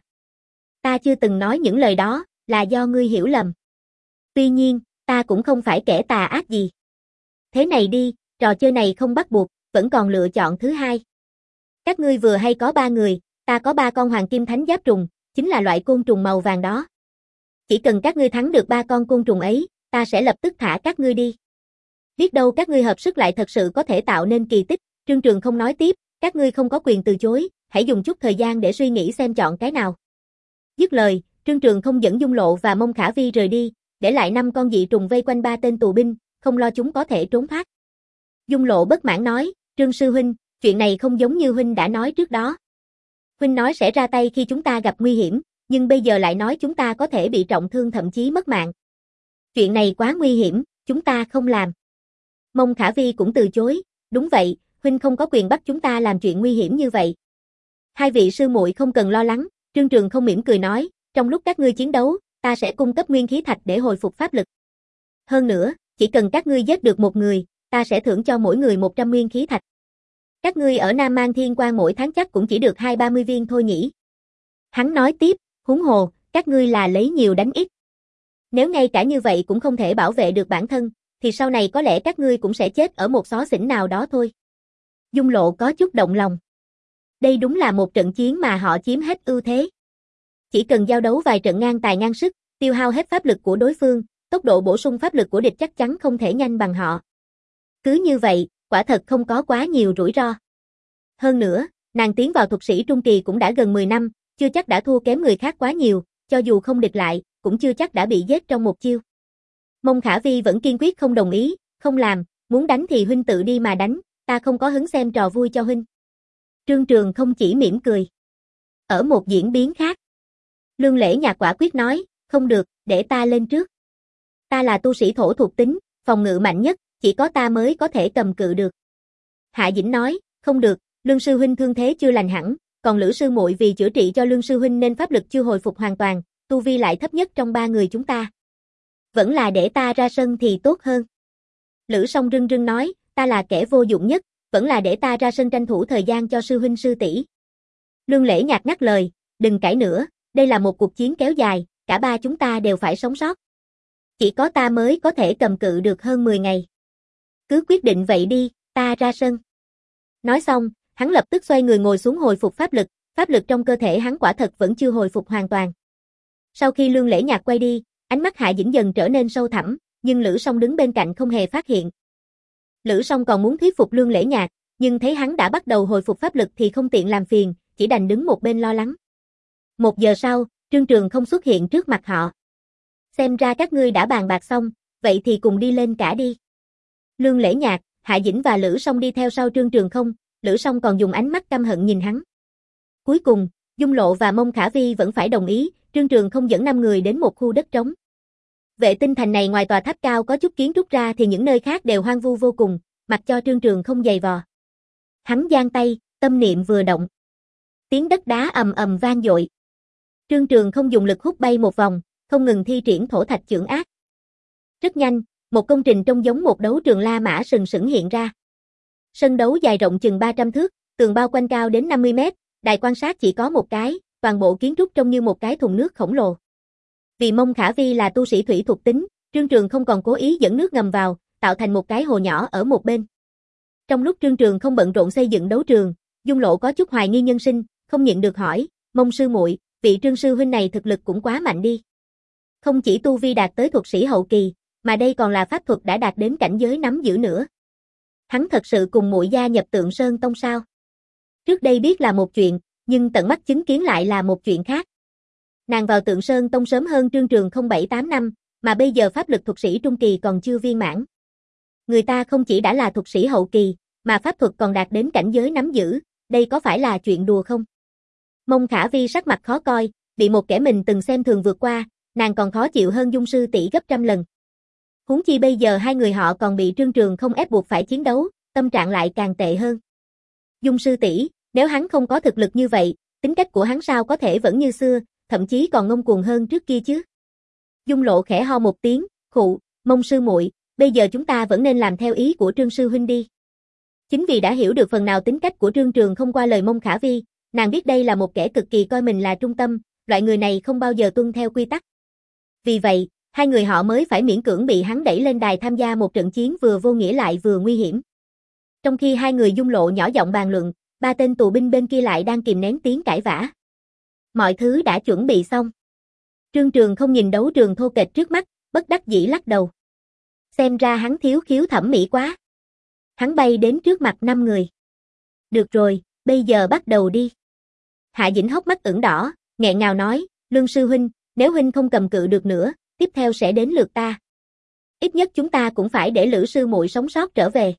Ta chưa từng nói những lời đó, là do ngươi hiểu lầm. Tuy nhiên, ta cũng không phải kẻ tà ác gì. Thế này đi, trò chơi này không bắt buộc, vẫn còn lựa chọn thứ hai. Các ngươi vừa hay có ba người, ta có ba con hoàng kim thánh giáp trùng, chính là loại côn trùng màu vàng đó. Chỉ cần các ngươi thắng được ba con côn trùng ấy, ta sẽ lập tức thả các ngươi đi. Biết đâu các ngươi hợp sức lại thật sự có thể tạo nên kỳ tích. Trương Trường Không nói tiếp, các ngươi không có quyền từ chối, hãy dùng chút thời gian để suy nghĩ xem chọn cái nào. Dứt lời, Trương Trường Không dẫn Dung Lộ và Mông Khả Vi rời đi, để lại năm con dị trùng vây quanh ba tên tù binh, không lo chúng có thể trốn thoát. Dung Lộ bất mãn nói, Trương sư huynh, chuyện này không giống như huynh đã nói trước đó. Huynh nói sẽ ra tay khi chúng ta gặp nguy hiểm, nhưng bây giờ lại nói chúng ta có thể bị trọng thương thậm chí mất mạng. Chuyện này quá nguy hiểm, chúng ta không làm. Mông Khả Vi cũng từ chối, đúng vậy, huynh không có quyền bắt chúng ta làm chuyện nguy hiểm như vậy. Hai vị sư muội không cần lo lắng, Trương Trường Không mỉm cười nói, trong lúc các ngươi chiến đấu, ta sẽ cung cấp nguyên khí thạch để hồi phục pháp lực. Hơn nữa, chỉ cần các ngươi giết được một người, ta sẽ thưởng cho mỗi người một trăm nguyên khí thạch. Các ngươi ở Nam Mang Thiên Quan mỗi tháng chắc cũng chỉ được hai ba mươi viên thôi nhỉ. Hắn nói tiếp, huống hồ, các ngươi là lấy nhiều đánh ít. Nếu ngay cả như vậy cũng không thể bảo vệ được bản thân, thì sau này có lẽ các ngươi cũng sẽ chết ở một xó xỉnh nào đó thôi. Dung Lộ có chút động lòng. Đây đúng là một trận chiến mà họ chiếm hết ưu thế. Chỉ cần giao đấu vài trận ngang tài ngang sức, tiêu hao hết pháp lực của đối phương, tốc độ bổ sung pháp lực của địch chắc chắn không thể nhanh bằng họ. Cứ như vậy, quả thật không có quá nhiều rủi ro. Hơn nữa, nàng tiến vào thuật sĩ trung kỳ cũng đã gần mười năm, chưa chắc đã thua kém người khác quá nhiều, cho dù không địch lại, cũng chưa chắc đã bị giết trong một chiêu. Mông Khả Vi vẫn kiên quyết không đồng ý, không làm, muốn đánh thì huynh tự đi mà đánh, ta không có hứng xem trò vui cho huynh. Trương Trường Không chỉ mỉm cười. Ở một diễn biến khác, Lương Lễ Nhạc quả quyết nói, không được, để ta lên trước. Ta là tu sĩ thổ thuộc tính, phòng ngự mạnh nhất, chỉ có ta mới có thể cầm cự được. Hạ Dĩnh nói, không được, Lương sư huynh thương thế chưa lành hẳn, còn Lữ sư muội vì chữa trị cho Lương sư huynh nên pháp lực chưa hồi phục hoàn toàn, tu vi lại thấp nhất trong ba người chúng ta. Vẫn là để ta ra sân thì tốt hơn. Lữ Song rưng rưng nói, ta là kẻ vô dụng nhất, vẫn là để ta ra sân tranh thủ thời gian cho sư huynh sư tỷ. Lương Lễ Nhạc ngắt lời, đừng cãi nữa, đây là một cuộc chiến kéo dài, cả ba chúng ta đều phải sống sót. Chỉ có ta mới có thể cầm cự được hơn mười ngày. Cứ quyết định vậy đi, ta ra sân. Nói xong, hắn lập tức xoay người ngồi xuống hồi phục pháp lực, pháp lực trong cơ thể hắn quả thật vẫn chưa hồi phục hoàn toàn. Sau khi Lương Lễ Nhạc quay đi, Ánh mắt Hạ Dĩnh dần trở nên sâu thẳm, nhưng Lữ Song đứng bên cạnh không hề phát hiện. Lữ Song còn muốn thuyết phục Lương Lễ Nhạc, nhưng thấy hắn đã bắt đầu hồi phục pháp lực thì không tiện làm phiền, chỉ đành đứng một bên lo lắng. Một giờ sau, Trương Trường không xuất hiện trước mặt họ. Xem ra các ngươi đã bàn bạc xong, vậy thì cùng đi lên cả đi. Lương Lễ Nhạc, Hạ Dĩnh và Lữ Song đi theo sau Trương Trường không, Lữ Song còn dùng ánh mắt căm hận nhìn hắn. Cuối cùng, Dung Lộ và Mông Khả Vi vẫn phải đồng ý, Trương Trường không dẫn năm người đến một khu đất trống. Vệ tinh thành này ngoài tòa tháp cao có chút kiến trúc ra thì những nơi khác đều hoang vu vô cùng, mặc cho Trương Trường không giày vò. Hắn giang tay, tâm niệm vừa động. Tiếng đất đá ầm ầm vang dội. Trương Trường không dùng lực hút bay một vòng, không ngừng thi triển thổ thạch chưởng ác. Rất nhanh, một công trình trông giống một đấu trường La Mã sừng sững hiện ra. Sân đấu dài rộng chừng ba trăm thước, tường bao quanh cao đến năm mươi mét, đài quan sát chỉ có một cái, toàn bộ kiến trúc trông như một cái thùng nước khổng lồ. Vì Mông Khả Vi là tu sĩ thủy thuộc tính, Trương Trường không còn cố ý dẫn nước ngầm vào, tạo thành một cái hồ nhỏ ở một bên. Trong lúc Trương Trường không bận rộn xây dựng đấu trường, Dung Lộ có chút hoài nghi nhân sinh, không nhịn được hỏi, Mông sư muội, vị Trương sư huynh này thực lực cũng quá mạnh đi. Không chỉ tu vi đạt tới thuật sĩ hậu kỳ, mà đây còn là pháp thuật đã đạt đến cảnh giới nắm giữ nữa. Hắn thật sự cùng muội gia nhập Tượng Sơn Tông sao? Trước đây biết là một chuyện, nhưng tận mắt chứng kiến lại là một chuyện khác. Nàng vào Tượng Sơn Tông sớm hơn Trương Trường không bảy tám năm, mà bây giờ pháp lực thuật sĩ trung kỳ còn chưa viên mãn. Người ta không chỉ đã là thuật sĩ hậu kỳ, mà pháp thuật còn đạt đến cảnh giới nắm giữ, đây có phải là chuyện đùa không? Mông Khả Vi sắc mặt khó coi, bị một kẻ mình từng xem thường vượt qua, nàng còn khó chịu hơn Dung sư tỷ gấp trăm lần. Huống chi bây giờ hai người họ còn bị Trương Trường không ép buộc phải chiến đấu, tâm trạng lại càng tệ hơn. Dung sư tỷ, nếu hắn không có thực lực như vậy, tính cách của hắn sao có thể vẫn như xưa, thậm chí còn ngông cuồng hơn trước kia chứ? Dung Lộ khẽ ho một tiếng, khụ, Mông sư muội, bây giờ chúng ta vẫn nên làm theo ý của Trương sư huynh đi. Chính vì đã hiểu được phần nào tính cách của Trương Trường không qua lời Mông Khả Vi, nàng biết đây là một kẻ cực kỳ coi mình là trung tâm, loại người này không bao giờ tuân theo quy tắc. Vì vậy, hai người họ mới phải miễn cưỡng bị hắn đẩy lên đài tham gia một trận chiến vừa vô nghĩa lại vừa nguy hiểm. Trong khi hai người Dung Lộ nhỏ giọng bàn luận, ba tên tù binh bên kia lại đang kìm nén tiếng cãi vã. Mọi thứ đã chuẩn bị xong. Trương Trường không nhìn đấu trường thô kệch trước mắt, bất đắc dĩ lắc đầu. Xem ra hắn thiếu khiếu thẩm mỹ quá. Hắn bay đến trước mặt năm người. Được rồi, bây giờ bắt đầu đi. Hạ Dĩnh hốc mắt ửng đỏ, nghẹn ngào nói, Lương sư huynh, nếu huynh không cầm cự được nữa, tiếp theo sẽ đến lượt ta. Ít nhất chúng ta cũng phải để Lữ sư muội sống sót trở về.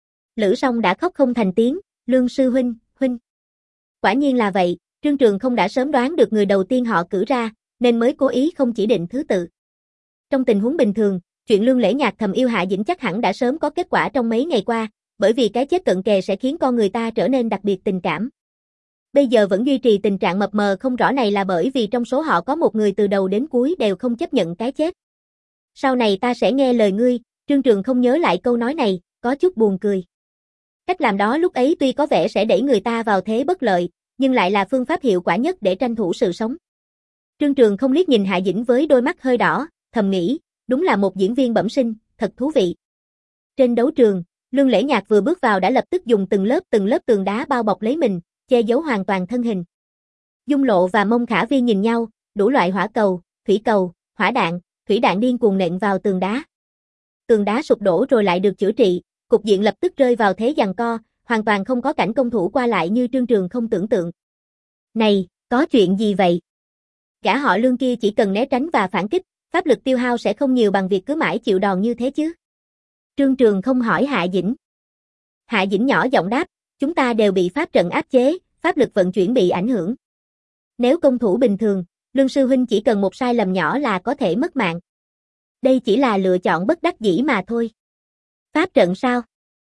Lữ Song đã khóc không thành tiếng, Lương sư huynh, huynh. Quả nhiên là vậy, Trương Trường không đã sớm đoán được người đầu tiên họ cử ra, nên mới cố ý không chỉ định thứ tự. Trong tình huống bình thường, chuyện Lương Lễ Nhạc thầm yêu Hạ Dĩnh chắc hẳn đã sớm có kết quả trong mấy ngày qua, bởi vì cái chết cận kề sẽ khiến con người ta trở nên đặc biệt tình cảm. Bây giờ vẫn duy trì tình trạng mập mờ không rõ này là bởi vì trong số họ có một người từ đầu đến cuối đều không chấp nhận cái chết. Sau này ta sẽ nghe lời ngươi, Trương Trường không nhớ lại câu nói này, có chút buồn cười. Cách làm đó lúc ấy tuy có vẻ sẽ đẩy người ta vào thế bất lợi, nhưng lại là phương pháp hiệu quả nhất để tranh thủ sự sống. Trương Trường không liếc nhìn Hạ Dĩnh với đôi mắt hơi đỏ, thầm nghĩ, đúng là một diễn viên bẩm sinh, thật thú vị. Trên đấu trường, Lương Lễ Nhạc vừa bước vào đã lập tức dùng từng lớp từng lớp tường đá bao bọc lấy mình, che giấu hoàn toàn thân hình. Dung Lộ và Mông Khả Vi nhìn nhau, đủ loại hỏa cầu, thủy cầu, hỏa đạn, thủy đạn điên cuồng nện vào tường đá. Tường đá sụp đổ rồi lại được chữa trị, cục diện lập tức rơi vào thế giằng co, hoàn toàn không có cảnh công thủ qua lại như Trương Trường không tưởng tượng. Này, có chuyện gì vậy? Gã họ Lương kia chỉ cần né tránh và phản kích, pháp lực tiêu hao sẽ không nhiều bằng việc cứ mãi chịu đòn như thế chứ. Trương Trường không hỏi Hạ Dĩnh. Hạ Dĩnh nhỏ giọng đáp, chúng ta đều bị pháp trận áp chế, pháp lực vận chuyển bị ảnh hưởng. Nếu công thủ bình thường, Lương sư huynh chỉ cần một sai lầm nhỏ là có thể mất mạng. Đây chỉ là lựa chọn bất đắc dĩ mà thôi. Pháp trận sao?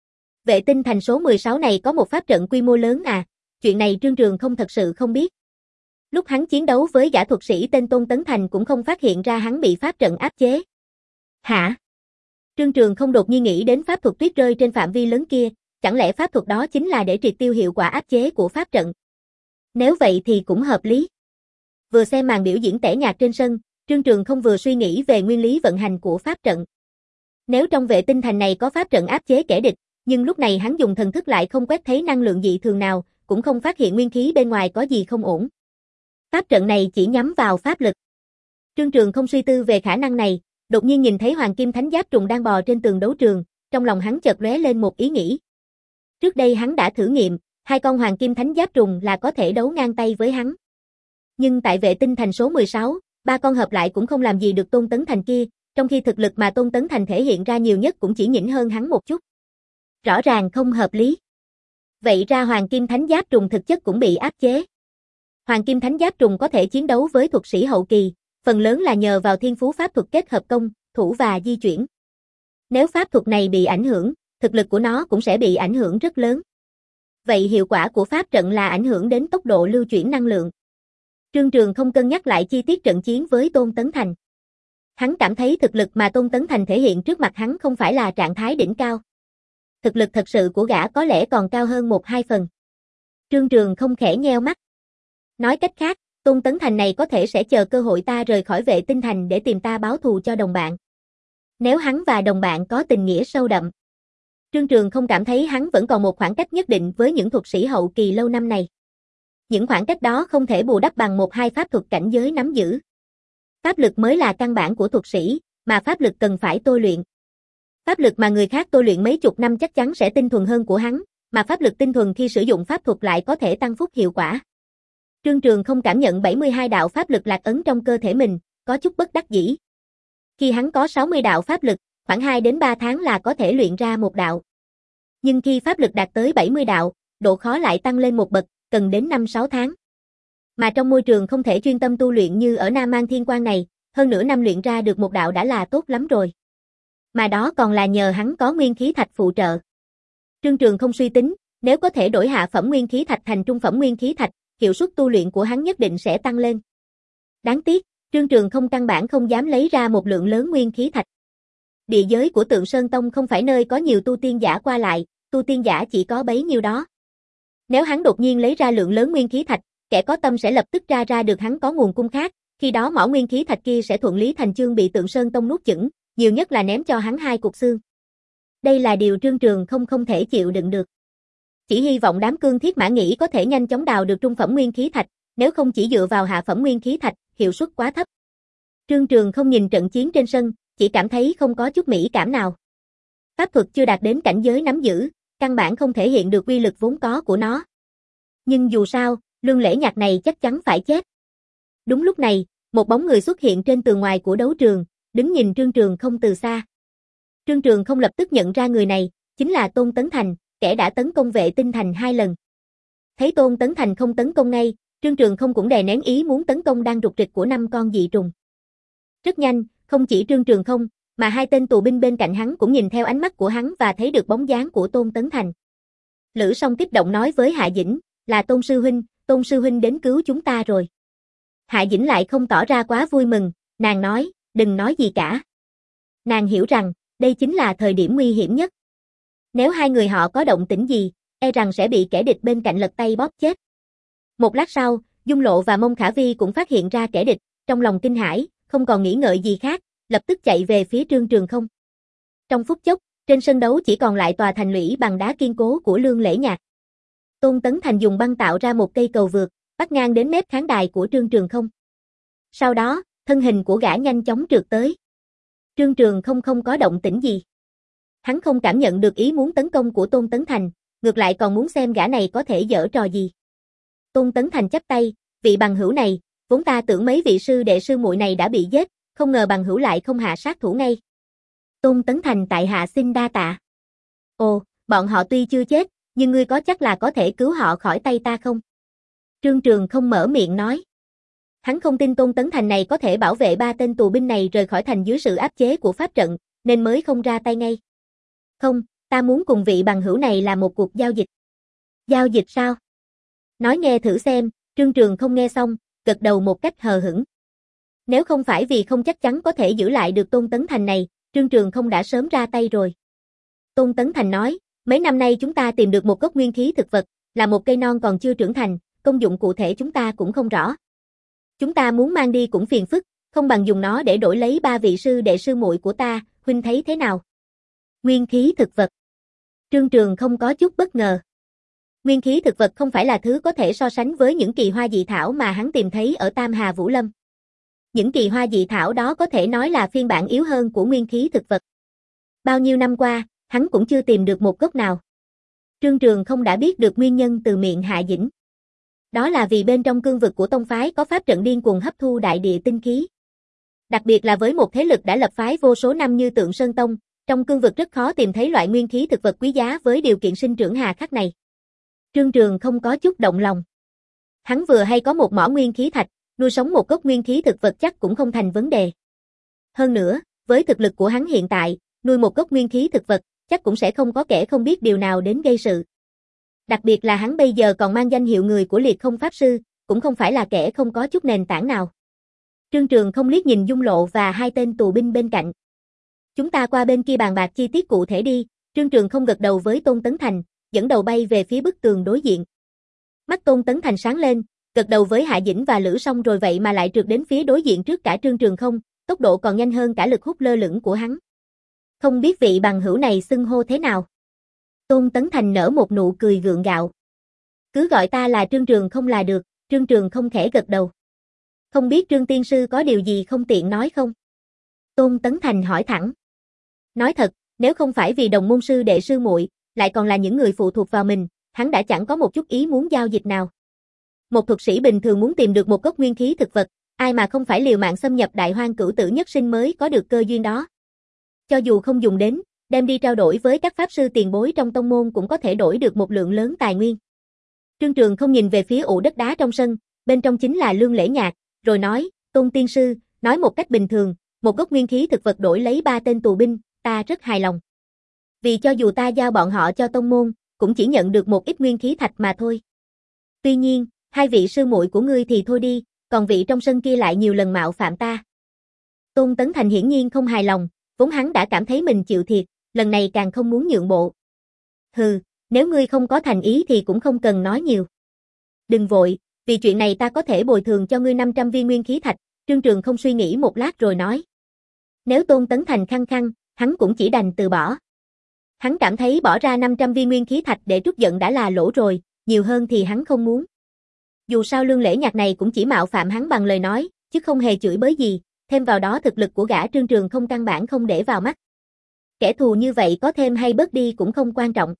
Vệ tinh thành số mười sáu này có một pháp trận quy mô lớn à, chuyện này Trương Trường không thật sự không biết. Lúc hắn chiến đấu với gã thuật sĩ tên Tôn Tấn Thành cũng không phát hiện ra hắn bị pháp trận áp chế. Hả? Trương Trường không đột nhiên nghĩ đến pháp thuật tuyết rơi trên phạm vi lớn kia, chẳng lẽ pháp thuật đó chính là để triệt tiêu hiệu quả áp chế của pháp trận? Nếu vậy thì cũng hợp lý. Vừa xem màn biểu diễn tẻ nhạt trên sân, Trương Trường không vừa suy nghĩ về nguyên lý vận hành của pháp trận. Nếu trong vệ tinh thành này có pháp trận áp chế kẻ địch, nhưng lúc này hắn dùng thần thức lại không quét thấy năng lượng dị thường nào, cũng không phát hiện nguyên khí bên ngoài có gì không ổn. Pháp trận này chỉ nhắm vào pháp lực. Trương Trường không suy tư về khả năng này, đột nhiên nhìn thấy Hoàng Kim Thánh Giáp Trùng đang bò trên tường đấu trường, trong lòng hắn chợt lóe lên một ý nghĩ. Trước đây hắn đã thử nghiệm, hai con Hoàng Kim Thánh Giáp Trùng là có thể đấu ngang tay với hắn. Nhưng tại Vệ Tinh Thành số mười sáu, ba con hợp lại cũng không làm gì được Tôn Tấn Thành kia, trong khi thực lực mà Tôn Tấn Thành thể hiện ra nhiều nhất cũng chỉ nhỉnh hơn hắn một chút. Rõ ràng không hợp lý. Vậy ra Hoàng Kim Thánh Giáp Trùng thực chất cũng bị áp chế. Hoàng Kim Thánh Giáp Trùng có thể chiến đấu với thuật sĩ hậu kỳ, phần lớn là nhờ vào thiên phú pháp thuật kết hợp công, thủ và di chuyển. Nếu pháp thuật này bị ảnh hưởng, thực lực của nó cũng sẽ bị ảnh hưởng rất lớn. Vậy hiệu quả của pháp trận là ảnh hưởng đến tốc độ lưu chuyển năng lượng. Trương Trường không cân nhắc lại chi tiết trận chiến với Tôn Tấn Thành. Hắn cảm thấy thực lực mà Tôn Tấn Thành thể hiện trước mặt hắn không phải là trạng thái đỉnh cao. Thực lực thật sự của gã có lẽ còn cao hơn một hai phần. Trương Trường không khẽ nheo mắt. Nói cách khác, Tôn Tấn Thành này có thể sẽ chờ cơ hội ta rời khỏi Vệ Tinh Thành để tìm ta báo thù cho đồng bạn. Nếu hắn và đồng bạn có tình nghĩa sâu đậm. Trương Trường không cảm thấy hắn vẫn còn một khoảng cách nhất định với những thuật sĩ hậu kỳ lâu năm này. Những khoảng cách đó không thể bù đắp bằng một hai pháp thuật cảnh giới nắm giữ. Pháp lực mới là căn bản của thuật sĩ, mà pháp lực cần phải tôi luyện. Pháp lực mà người khác tôi luyện mấy chục năm chắc chắn sẽ tinh thuần hơn của hắn, mà pháp lực tinh thuần khi sử dụng pháp thuật lại có thể tăng phúc hiệu quả. Trương Trường không cảm nhận bảy mươi hai đạo pháp lực lạc ấn trong cơ thể mình, có chút bất đắc dĩ. Khi hắn có sáu mươi đạo pháp lực, khoảng hai đến ba tháng là có thể luyện ra một đạo. Nhưng khi pháp lực đạt tới bảy mươi đạo, độ khó lại tăng lên một bậc, cần đến năm sáu tháng. Mà trong môi trường không thể chuyên tâm tu luyện như ở Nam Mang Thiên Quan này, hơn nửa năm luyện ra được một đạo đã là tốt lắm rồi. Mà đó còn là nhờ hắn có nguyên khí thạch phụ trợ. Trương Trường không suy tính, nếu có thể đổi hạ phẩm nguyên khí thạch thành trung phẩm nguyên khí thạch, hiệu suất tu luyện của hắn nhất định sẽ tăng lên. Đáng tiếc, Trương Trường không căn bản không dám lấy ra một lượng lớn nguyên khí thạch. Địa giới của Tượng Sơn Tông không phải nơi có nhiều tu tiên giả qua lại, tu tiên giả chỉ có bấy nhiêu đó. Nếu hắn đột nhiên lấy ra lượng lớn nguyên khí thạch, kẻ có tâm sẽ lập tức tra ra được hắn có nguồn cung khác, khi đó mỏ nguyên khí thạch kia sẽ thuận lý thành chương bị Tượng Sơn Tông nuốt chửng, nhiều nhất là ném cho hắn hai cục xương. Đây là điều Trương Trường không không thể chịu đựng được. Chỉ hy vọng đám cương thiết mã nghĩ có thể nhanh chóng đào được trung phẩm nguyên khí thạch, nếu không chỉ dựa vào hạ phẩm nguyên khí thạch, hiệu suất quá thấp. Trương Trường không nhìn trận chiến trên sân, chỉ cảm thấy không có chút mỹ cảm nào. Pháp thuật chưa đạt đến cảnh giới nắm giữ, căn bản không thể hiện được uy lực vốn có của nó. Nhưng dù sao, Lương Lễ Nhạc này chắc chắn phải chết. Đúng lúc này, một bóng người xuất hiện trên tường ngoài của đấu trường, đứng nhìn Trương Trường không từ xa. Trương Trường không lập tức nhận ra người này, chính là Tôn Tấn Thành, kẻ đã tấn công Vệ Tinh Thành hai lần. Thấy Tôn Tấn Thành không tấn công ngay, Trương Trường không cũng đè nén ý muốn tấn công đang rục rịch của năm con dị trùng. Rất nhanh, không chỉ Trương Trường không, mà hai tên tù binh bên cạnh hắn cũng nhìn theo ánh mắt của hắn và thấy được bóng dáng của Tôn Tấn Thành. Lữ Song kích động nói với Hạ Dĩnh, là Tôn Sư Huynh, Tôn Sư Huynh đến cứu chúng ta rồi. Hạ Dĩnh lại không tỏ ra quá vui mừng, nàng nói, đừng nói gì cả. Nàng hiểu rằng, đây chính là thời điểm nguy hiểm nhất. Nếu hai người họ có động tĩnh gì, e rằng sẽ bị kẻ địch bên cạnh lật tay bóp chết. Một lát sau, Dung Lộ và Mông Khả Vi cũng phát hiện ra kẻ địch, trong lòng kinh hãi, không còn nghĩ ngợi gì khác, lập tức chạy về phía Trương Trường không. Trong phút chốc, trên sân đấu chỉ còn lại tòa thành lũy bằng đá kiên cố của Lương Lễ Nhạc. Tôn Tấn Thành dùng băng tạo ra một cây cầu vượt, bắt ngang đến mép khán đài của Trương Trường không. Sau đó, thân hình của gã nhanh chóng trượt tới. Trương Trường không không có động tĩnh gì. Hắn không cảm nhận được ý muốn tấn công của Tôn Tấn Thành, ngược lại còn muốn xem gã này có thể giở trò gì. Tôn Tấn Thành chắp tay, vị bằng hữu này, vốn ta tưởng mấy vị sư đệ sư muội này đã bị giết, không ngờ bằng hữu lại không hạ sát thủ ngay. Tôn Tấn Thành tại hạ xin đa tạ. Ồ, bọn họ tuy chưa chết, nhưng ngươi có chắc là có thể cứu họ khỏi tay ta không? Trương Trường không mở miệng nói. Hắn không tin Tôn Tấn Thành này có thể bảo vệ ba tên tù binh này rời khỏi thành dưới sự áp chế của pháp trận, nên mới không ra tay ngay. Không, ta muốn cùng vị bằng hữu này làm một cuộc giao dịch. Giao dịch sao? Nói nghe thử xem, Trương Trường không nghe xong, gật đầu một cách hờ hững. Nếu không phải vì không chắc chắn có thể giữ lại được Tôn Tấn Thành này, Trương Trường không đã sớm ra tay rồi. Tôn Tấn Thành nói, mấy năm nay chúng ta tìm được một gốc nguyên khí thực vật, là một cây non còn chưa trưởng thành, công dụng cụ thể chúng ta cũng không rõ. Chúng ta muốn mang đi cũng phiền phức, không bằng dùng nó để đổi lấy ba vị sư đệ sư muội của ta, huynh thấy thế nào? Nguyên khí thực vật. Trương Trường không có chút bất ngờ. Nguyên khí thực vật không phải là thứ có thể so sánh với những kỳ hoa dị thảo mà hắn tìm thấy ở Tam Hà Vũ Lâm. những kỳ hoa dị thảo đó có thể nói là phiên bản yếu hơn của nguyên khí thực vật. Bao nhiêu năm qua, hắn cũng chưa tìm được một gốc nào. Trương Trường không đã biết được nguyên nhân từ miệng Hạ Dĩnh. Đó là vì bên trong cương vực của tông phái có pháp trận điên cuồng hấp thu đại địa tinh khí. Đặc biệt là với một thế lực đã lập phái vô số năm như Tượng Sơn Tông, trong cương vực rất khó tìm thấy loại nguyên khí thực vật quý giá với điều kiện sinh trưởng hà khắc này. Trương Trường không có chút động lòng. Hắn vừa hay có một mỏ nguyên khí thạch, nuôi sống một gốc nguyên khí thực vật chắc cũng không thành vấn đề. Hơn nữa, với thực lực của hắn hiện tại, nuôi một gốc nguyên khí thực vật, chắc cũng sẽ không có kẻ không biết điều nào đến gây sự. Đặc biệt là hắn bây giờ còn mang danh hiệu người của Liệt Không Pháp Sư, cũng không phải là kẻ không có chút nền tảng nào. Trương Trường không liếc nhìn Dung Lộ và hai tên tù binh bên cạnh. Chúng ta qua bên kia bàn bạc chi tiết cụ thể đi. Trương Trường không gật đầu với Tôn Tấn Thành, dẫn đầu bay về phía bức tường đối diện. Mắt Tôn Tấn Thành sáng lên, gật đầu với Hạ Dĩnh và Lữ Song rồi vậy mà lại trượt đến phía đối diện trước cả Trương Trường không, tốc độ còn nhanh hơn cả lực hút lơ lửng của hắn. Không biết vị bằng hữu này xưng hô thế nào? Tôn Tấn Thành nở một nụ cười gượng gạo. Cứ gọi ta là Trương Trường không là được. Trương Trường không khẽ gật đầu. Không biết Trương tiên sư có điều gì không tiện nói không? Tôn Tấn Thành hỏi thẳng. Nói thật, nếu không phải vì đồng môn sư đệ sư muội, lại còn là những người phụ thuộc vào mình, hắn đã chẳng có một chút ý muốn giao dịch nào. Một thuật sĩ bình thường muốn tìm được một gốc nguyên khí thực vật, ai mà không phải liều mạng xâm nhập đại hoang cửu tử nhất sinh mới có được cơ duyên đó. Cho dù không dùng đến, đem đi trao đổi với các pháp sư tiền bối trong tông môn cũng có thể đổi được một lượng lớn tài nguyên. Trương Trường không nhìn về phía ụ đất đá trong sân, bên trong chính là Lương Lễ Nhạc, rồi nói, Tôn tiên sư, nói một cách bình thường, một gốc nguyên khí thực vật đổi lấy ba tên tù binh, ta rất hài lòng. Vì cho dù ta giao bọn họ cho tông môn, cũng chỉ nhận được một ít nguyên khí thạch mà thôi. Tuy nhiên, hai vị sư muội của ngươi thì thôi đi, còn vị trong sân kia lại nhiều lần mạo phạm ta. Tôn Tấn Thành hiển nhiên không hài lòng, vốn hắn đã cảm thấy mình chịu thiệt, lần này càng không muốn nhượng bộ. Hừ, nếu ngươi không có thành ý thì cũng không cần nói nhiều. Đừng vội, vì chuyện này ta có thể bồi thường cho ngươi năm trăm viên nguyên khí thạch. Trương Trường không suy nghĩ một lát rồi nói. Nếu Tôn Tấn Thành khăng khăng, hắn cũng chỉ đành từ bỏ. Hắn cảm thấy bỏ ra năm trăm viên nguyên khí thạch để trút giận đã là lỗ rồi, nhiều hơn thì hắn không muốn. Dù sao Lương Lễ Nhạc này cũng chỉ mạo phạm hắn bằng lời nói, chứ không hề chửi bới gì, thêm vào đó thực lực của gã Trương Trường không căn bản không để vào mắt. Kẻ thù như vậy có thêm hay bớt đi cũng không quan trọng.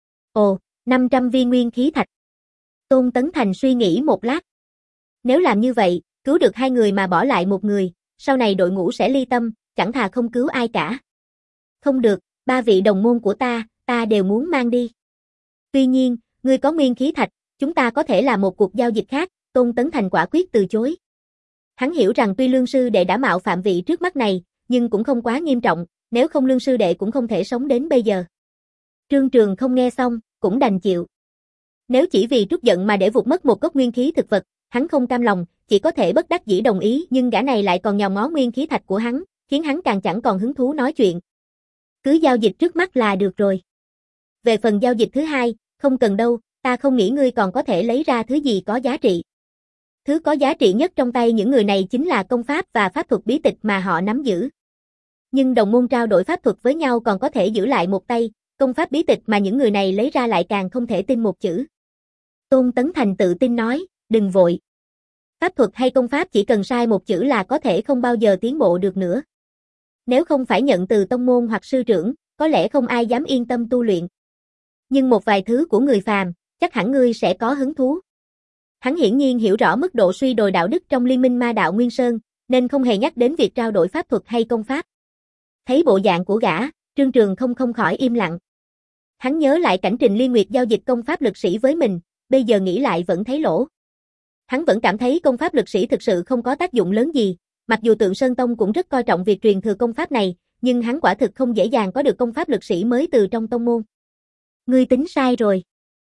Ồ, năm trăm viên nguyên khí thạch. Tôn Tấn Thành suy nghĩ một lát. Nếu làm như vậy, cứu được hai người mà bỏ lại một người, sau này đội ngũ sẽ ly tâm, chẳng thà không cứu ai cả. Không được, ba vị đồng môn của ta, ta đều muốn mang đi. Tuy nhiên, ngươi có nguyên khí thạch, chúng ta có thể làm một cuộc giao dịch khác. Tôn Tấn Thành quả quyết từ chối. Hắn hiểu rằng tuy Lương sư đệ đã mạo phạm vị trước mắt này, nhưng cũng không quá nghiêm trọng, nếu không Lương sư đệ cũng không thể sống đến bây giờ. Trương Trường không nghe xong, cũng đành chịu. Nếu chỉ vì trút giận mà để vụt mất một cốc nguyên khí thực vật, hắn không cam lòng, chỉ có thể bất đắc dĩ đồng ý, nhưng gã này lại còn nhòm ngó nguyên khí thạch của hắn, khiến hắn càng chẳng còn hứng thú nói chuyện. Cứ giao dịch trước mắt là được rồi. Về phần giao dịch thứ hai, không cần đâu, ta không nghĩ ngươi còn có thể lấy ra thứ gì có giá trị. Thứ có giá trị nhất trong tay những người này chính là công pháp và pháp thuật bí tịch mà họ nắm giữ. Nhưng đồng môn trao đổi pháp thuật với nhau còn có thể giữ lại một tay, công pháp bí tịch mà những người này lấy ra lại càng không thể tin một chữ. Tôn Tấn Thành tự tin nói, đừng vội. Pháp thuật hay công pháp chỉ cần sai một chữ là có thể không bao giờ tiến bộ được nữa. Nếu không phải nhận từ tông môn hoặc sư trưởng, có lẽ không ai dám yên tâm tu luyện. Nhưng một vài thứ của người phàm, chắc hẳn ngươi sẽ có hứng thú. Hắn hiển nhiên hiểu rõ mức độ suy đồi đạo đức trong liên minh ma đạo Nguyên Sơn, nên không hề nhắc đến việc trao đổi pháp thuật hay công pháp. Thấy bộ dạng của gã, Trương Trường không không khỏi im lặng. Hắn nhớ lại cảnh Trình Liên Nguyệt giao dịch công pháp lực sĩ với mình, bây giờ nghĩ lại vẫn thấy lỗ. Hắn vẫn cảm thấy công pháp lực sĩ thực sự không có tác dụng lớn gì, mặc dù Tượng Sơn Tông cũng rất coi trọng việc truyền thừa công pháp này, nhưng hắn quả thực không dễ dàng có được công pháp lực sĩ mới từ trong tông môn. Ngươi tính sai rồi.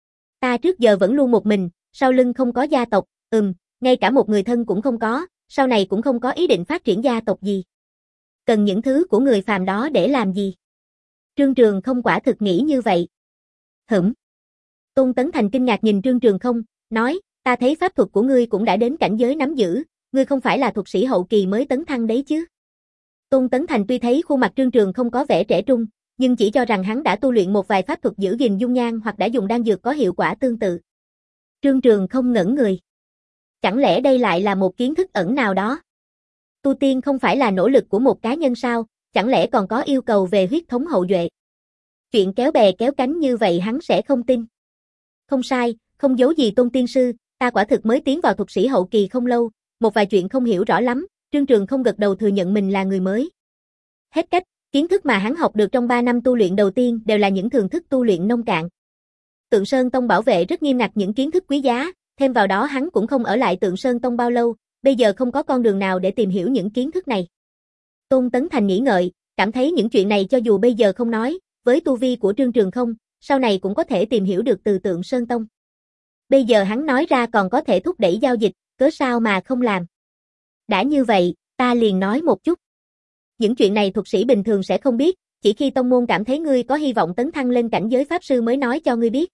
Ta trước giờ vẫn luôn một mình, sau lưng không có gia tộc, ừm, ngay cả một người thân cũng không có, sau này cũng không có ý định phát triển gia tộc gì. Cần những thứ của người phàm đó để làm gì? Trương Trường không quả thực nghĩ như vậy. Hửm. Tôn Tấn Thành kinh ngạc nhìn Trương Trường không, nói, ta thấy pháp thuật của ngươi cũng đã đến cảnh giới nắm giữ, ngươi không phải là thuật sĩ hậu kỳ mới tấn thăng đấy chứ? Tôn Tấn Thành tuy thấy khuôn mặt Trương Trường không có vẻ trẻ trung, nhưng chỉ cho rằng hắn đã tu luyện một vài pháp thuật giữ gìn dung nhan hoặc đã dùng đan dược có hiệu quả tương tự. Trương Trường không ngẩn người. Chẳng lẽ đây lại là một kiến thức ẩn nào đó? Tu tiên không phải là nỗ lực của một cá nhân sao, chẳng lẽ còn có yêu cầu về huyết thống hậu duệ? Chuyện kéo bè kéo cánh như vậy hắn sẽ không tin. Không sai, không giấu gì Tôn tiên sư, ta quả thực mới tiến vào thuật sĩ hậu kỳ không lâu, một vài chuyện không hiểu rõ lắm, Trương Trường không gật đầu thừa nhận mình là người mới. Hết cách, kiến thức mà hắn học được trong ba năm tu luyện đầu tiên đều là những thường thức tu luyện nông cạn. Tượng Sơn Tông bảo vệ rất nghiêm ngặt những kiến thức quý giá, thêm vào đó hắn cũng không ở lại Tượng Sơn Tông bao lâu, bây giờ không có con đường nào để tìm hiểu những kiến thức này. Tôn Tấn Thành nghĩ ngợi, cảm thấy những chuyện này cho dù bây giờ không nói, với tu vi của Trương Trường không, sau này cũng có thể tìm hiểu được từ Tượng Sơn Tông. Bây giờ hắn nói ra còn có thể thúc đẩy giao dịch, cớ sao mà không làm. Đã như vậy, ta liền nói một chút. Những chuyện này thuật sĩ bình thường sẽ không biết, chỉ khi tông môn cảm thấy ngươi có hy vọng tấn thăng lên cảnh giới pháp sư mới nói cho ngươi biết.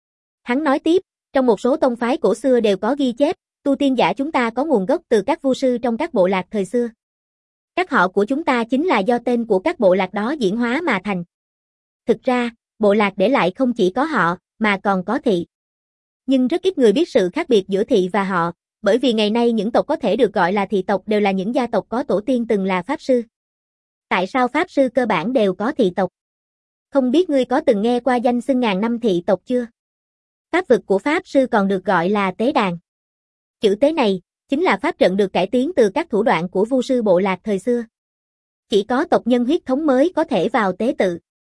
Hắn nói tiếp, trong một số tông phái cổ xưa đều có ghi chép, tu tiên giả chúng ta có nguồn gốc từ các vu sư trong các bộ lạc thời xưa. Các họ của chúng ta chính là do tên của các bộ lạc đó diễn hóa mà thành. Thực ra, bộ lạc để lại không chỉ có họ, mà còn có thị. Nhưng rất ít người biết sự khác biệt giữa thị và họ, bởi vì ngày nay những tộc có thể được gọi là thị tộc đều là những gia tộc có tổ tiên từng là pháp sư. Tại sao pháp sư cơ bản đều có thị tộc? Không biết ngươi có từng nghe qua danh xưng ngàn năm thị tộc chưa? Pháp vực của pháp sư còn được gọi là tế đàn. Chữ tế này, chính là pháp trận được cải tiến từ các thủ đoạn của vu sư bộ lạc thời xưa. Chỉ có tộc nhân huyết thống mới có thể vào tế tự.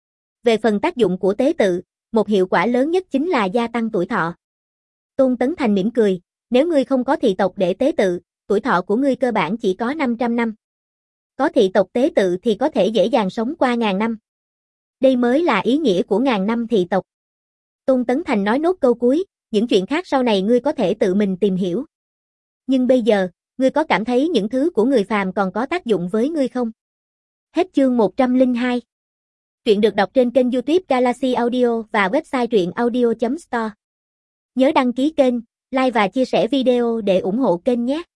Về phần tác dụng của tế tự, một hiệu quả lớn nhất chính là gia tăng tuổi thọ. Tôn Tấn Thành mỉm cười, nếu ngươi không có thị tộc để tế tự, tuổi thọ của ngươi cơ bản chỉ có năm trăm năm. Có thị tộc tế tự thì có thể dễ dàng sống qua ngàn năm. Đây mới là ý nghĩa của ngàn năm thị tộc. Tôn Tấn Thành nói nốt câu cuối, những chuyện khác sau này ngươi có thể tự mình tìm hiểu. Nhưng bây giờ, ngươi có cảm thấy những thứ của người phàm còn có tác dụng với ngươi không? Hết chương một trăm lẻ hai. Truyện được đọc trên kênh YouTube Galaxy Audio và website truyện audio chấm store. Nhớ đăng ký kênh, like và chia sẻ video để ủng hộ kênh nhé.